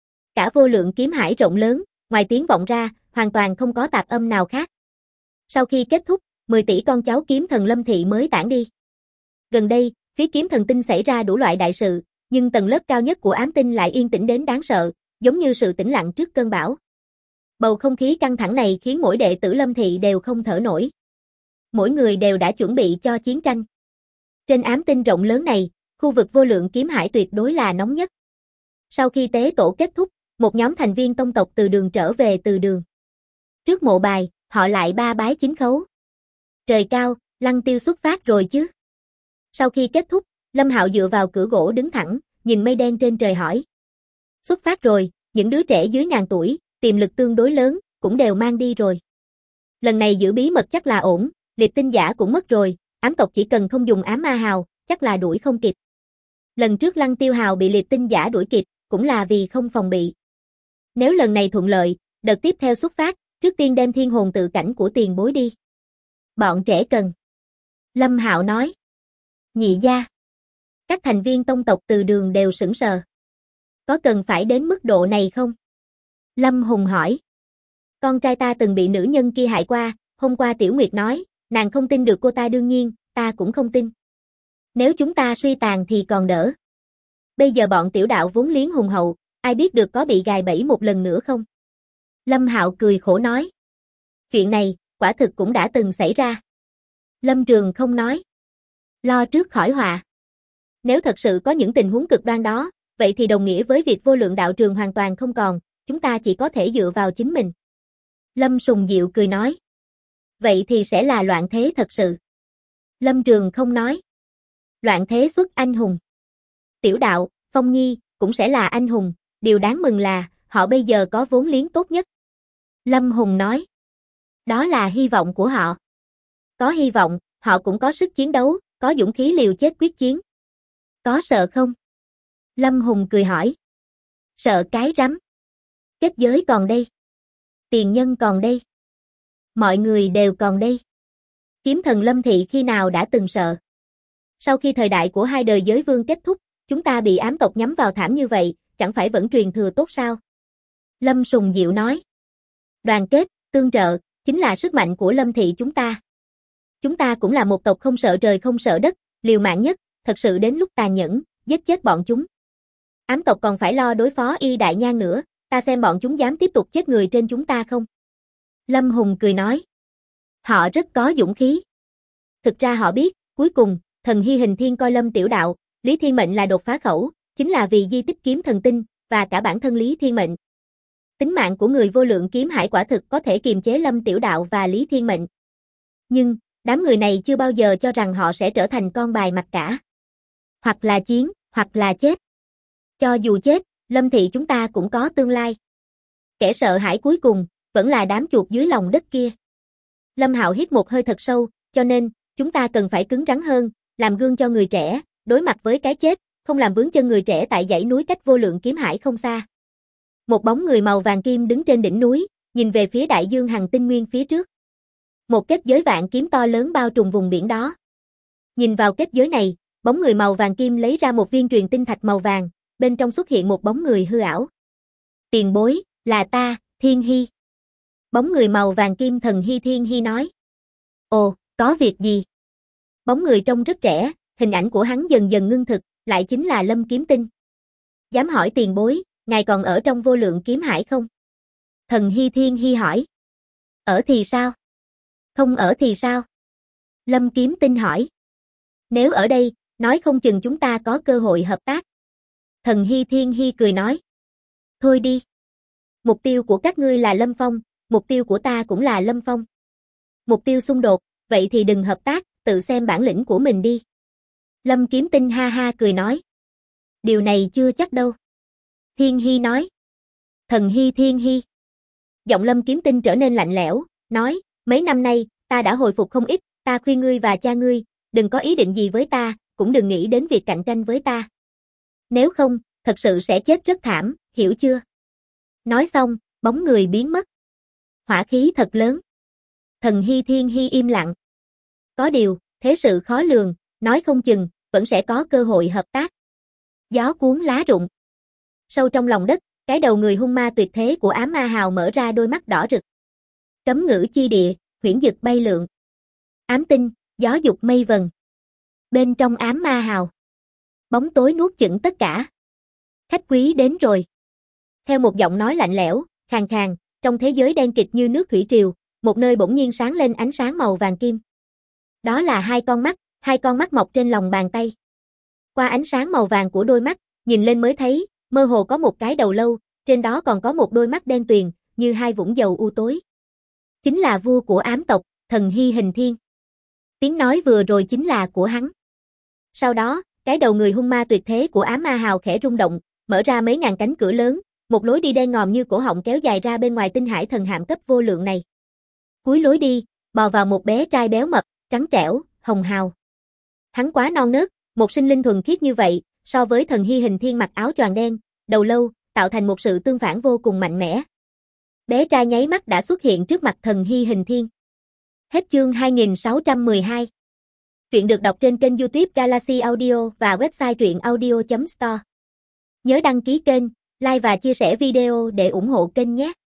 A: Cả vô lượng kiếm hải rộng lớn, ngoài tiếng vọng ra, hoàn toàn không có tạp âm nào khác. Sau khi kết thúc, 10 tỷ con cháu kiếm thần Lâm Thị mới tản đi. Gần đây, phía kiếm thần tinh xảy ra đủ loại đại sự, nhưng tầng lớp cao nhất của ám tinh lại yên tĩnh đến đáng sợ, giống như sự tĩnh lặng trước cơn bão. Bầu không khí căng thẳng này khiến mỗi đệ tử Lâm Thị đều không thở nổi. Mỗi người đều đã chuẩn bị cho chiến tranh. Trên ám tinh rộng lớn này, khu vực vô lượng kiếm hải tuyệt đối là nóng nhất. Sau khi tế tổ kết thúc, một nhóm thành viên tông tộc Từ Đường trở về Từ Đường. Trước mộ bài, họ lại ba bái chín khấu. Trời cao, Lăng Tiêu xuất phát rồi chứ? Sau khi kết thúc, Lâm Hạo dựa vào cửa gỗ đứng thẳng, nhìn mây đen trên trời hỏi. Xuất phát rồi, những đứa trẻ dưới ngàn tuổi, tiềm lực tương đối lớn, cũng đều mang đi rồi. Lần này giữ bí mật chắc là ổn, liệp tinh giả cũng mất rồi, ám tộc chỉ cần không dùng ám ma hào, chắc là đuổi không kịp. Lần trước Lăng Tiêu Hào bị liệp tinh giả đuổi kịp, cũng là vì không phòng bị. Nếu lần này thuận lợi, đợt tiếp theo xuất phát, trước tiên đem thiên hồn tự cảnh của tiền bối đi. Bọn trẻ cần. Lâm Hạo nói. Nhị gia. Các thành viên tông tộc Từ Đường đều sững sờ. Có cần phải đến mức độ này không? Lâm Hùng hỏi. Con trai ta từng bị nữ nhân kia hại qua, hôm qua Tiểu Nguyệt nói, nàng không tin được cô ta đương nhiên, ta cũng không tin. Nếu chúng ta suy tàn thì còn đỡ. Bây giờ bọn tiểu đạo vốn liếng hùng hậu, ai biết được có bị gài bẫy một lần nữa không? Lâm Hạo cười khổ nói. Chuyện này, quả thực cũng đã từng xảy ra. Lâm Trường không nói. Lo trước khỏi họa. Nếu thật sự có những tình huống cực đoan đó, vậy thì đồng nghĩa với việc vô lượng đạo trường hoàn toàn không còn, chúng ta chỉ có thể dựa vào chính mình. Lâm Sùng Diệu cười nói. Vậy thì sẽ là loạn thế thật sự. Lâm Trường không nói. Loạn thế xuất anh hùng. Tiểu đạo, Phong Nhi, cũng sẽ là anh hùng, điều đáng mừng là, họ bây giờ có vốn liếng tốt nhất. Lâm Hùng nói. Đó là hy vọng của họ. Có hy vọng, họ cũng có sức chiến đấu, có dũng khí liều chết quyết chiến. Có sợ không? Lâm Hùng cười hỏi. Sợ cái rắm. Kết giới còn đây. Tiền nhân còn đây. Mọi người đều còn đây. Kiếm thần Lâm Thị khi nào đã từng sợ. Sau khi thời đại của hai đời giới vương kết thúc, chúng ta bị ám tộc nhắm vào thảm như vậy, chẳng phải vẫn truyền thừa tốt sao? Lâm Sùng Diệu nói. Đoàn kết, tương trợ, chính là sức mạnh của Lâm Thị chúng ta. Chúng ta cũng là một tộc không sợ trời không sợ đất, liều mạng nhất, thật sự đến lúc tàn nhẫn, giết chết bọn chúng. Ám tộc còn phải lo đối phó Y Đại Nhan nữa, ta xem bọn chúng dám tiếp tục chết người trên chúng ta không? Lâm Hùng cười nói. Họ rất có dũng khí. Thực ra họ biết, cuối cùng, thần Hy Hình Thiên coi Lâm Tiểu Đạo, Lý Thiên Mệnh là đột phá khẩu, chính là vì di tích kiếm thần tinh, và cả bản thân Lý Thiên Mệnh. Tính mạng của người vô lượng kiếm hải quả thực có thể kiềm chế Lâm Tiểu Đạo và Lý Thiên Mệnh. Nhưng, đám người này chưa bao giờ cho rằng họ sẽ trở thành con bài mặt cả. Hoặc là chiến, hoặc là chết. Cho dù chết, Lâm Thị chúng ta cũng có tương lai. Kẻ sợ hãi cuối cùng, vẫn là đám chuột dưới lòng đất kia. Lâm Hạo hít một hơi thật sâu, cho nên, chúng ta cần phải cứng rắn hơn, làm gương cho người trẻ, đối mặt với cái chết, không làm vướng chân người trẻ tại dãy núi cách vô lượng kiếm hải không xa. Một bóng người màu vàng kim đứng trên đỉnh núi, nhìn về phía đại dương hằng tinh nguyên phía trước. Một kết giới vạn kiếm to lớn bao trùm vùng biển đó. Nhìn vào kết giới này, bóng người màu vàng kim lấy ra một viên truyền tinh thạch màu vàng, bên trong xuất hiện một bóng người hư ảo. Tiền bối, là ta, Thiên Hy. Bóng người màu vàng kim thần Hy Thiên Hy nói. Ồ, có việc gì? Bóng người trông rất trẻ, hình ảnh của hắn dần dần ngưng thực, lại chính là Lâm Kiếm Tinh. Dám hỏi tiền bối, ngài còn ở trong vô lượng kiếm hải không? Thần Hy Thiên Hy hỏi. Ở thì sao? Không ở thì sao? Lâm Kiếm Tinh hỏi. Nếu ở đây, nói không chừng chúng ta có cơ hội hợp tác. Thần Hy Thiên Hy cười nói. Thôi đi. Mục tiêu của các ngươi là Lâm Phong, mục tiêu của ta cũng là Lâm Phong. Mục tiêu xung đột, vậy thì đừng hợp tác, tự xem bản lĩnh của mình đi. Lâm Kiếm Tinh ha ha cười nói. Điều này chưa chắc đâu. Thiên Hy nói. Thần Hy Thiên Hy. Giọng Lâm Kiếm Tinh trở nên lạnh lẽo, nói, mấy năm nay, ta đã hồi phục không ít, ta khuyên ngươi và cha ngươi, đừng có ý định gì với ta, cũng đừng nghĩ đến việc cạnh tranh với ta. Nếu không, thật sự sẽ chết rất thảm, hiểu chưa? Nói xong, bóng người biến mất. Hỏa khí thật lớn. Thần Hy Thiên Hy im lặng. Có điều, thế sự khó lường, nói không chừng, vẫn sẽ có cơ hội hợp tác. Gió cuốn lá rụng. Sâu trong lòng đất, cái đầu người hung ma tuyệt thế của ám ma hào mở ra đôi mắt đỏ rực. Cấm ngữ chi địa, huyễn dực bay lượn. Ám tinh, gió dục mây vần. Bên trong ám ma hào. Bóng tối nuốt chửng tất cả. Khách quý đến rồi. Theo một giọng nói lạnh lẽo, khàn khàn, trong thế giới đen kịt như nước thủy triều, một nơi bỗng nhiên sáng lên ánh sáng màu vàng kim. Đó là hai con mắt mọc trên lòng bàn tay. Qua ánh sáng màu vàng của đôi mắt, nhìn lên mới thấy, mơ hồ có một cái đầu lâu, trên đó còn có một đôi mắt đen tuyền, như hai vũng dầu u tối. Chính là vua của ám tộc, thần Hy Hình Thiên. Tiếng nói vừa rồi chính là của hắn. Sau đó, cái đầu người hung ma tuyệt thế của ám ma hào khẽ rung động, mở ra mấy ngàn cánh cửa lớn, một lối đi đen ngòm như cổ họng kéo dài ra bên ngoài tinh hải thần hạm cấp vô lượng này. cuối lối đi, bò vào một bé trai béo mập, trắng trẻo, hồng hào. Hắn quá non nớt, một sinh linh thuần khiết như vậy, so với thần hy hình thiên mặc áo choàng đen, đầu lâu, tạo thành một sự tương phản vô cùng mạnh mẽ. Bé trai nháy mắt đã xuất hiện trước mặt thần hy hình thiên. Hết chương 2612. Truyện được đọc trên kênh YouTube Galaxy Audio và website truyệnaudio.store. Nhớ đăng ký kênh, like và chia sẻ video để ủng hộ kênh nhé.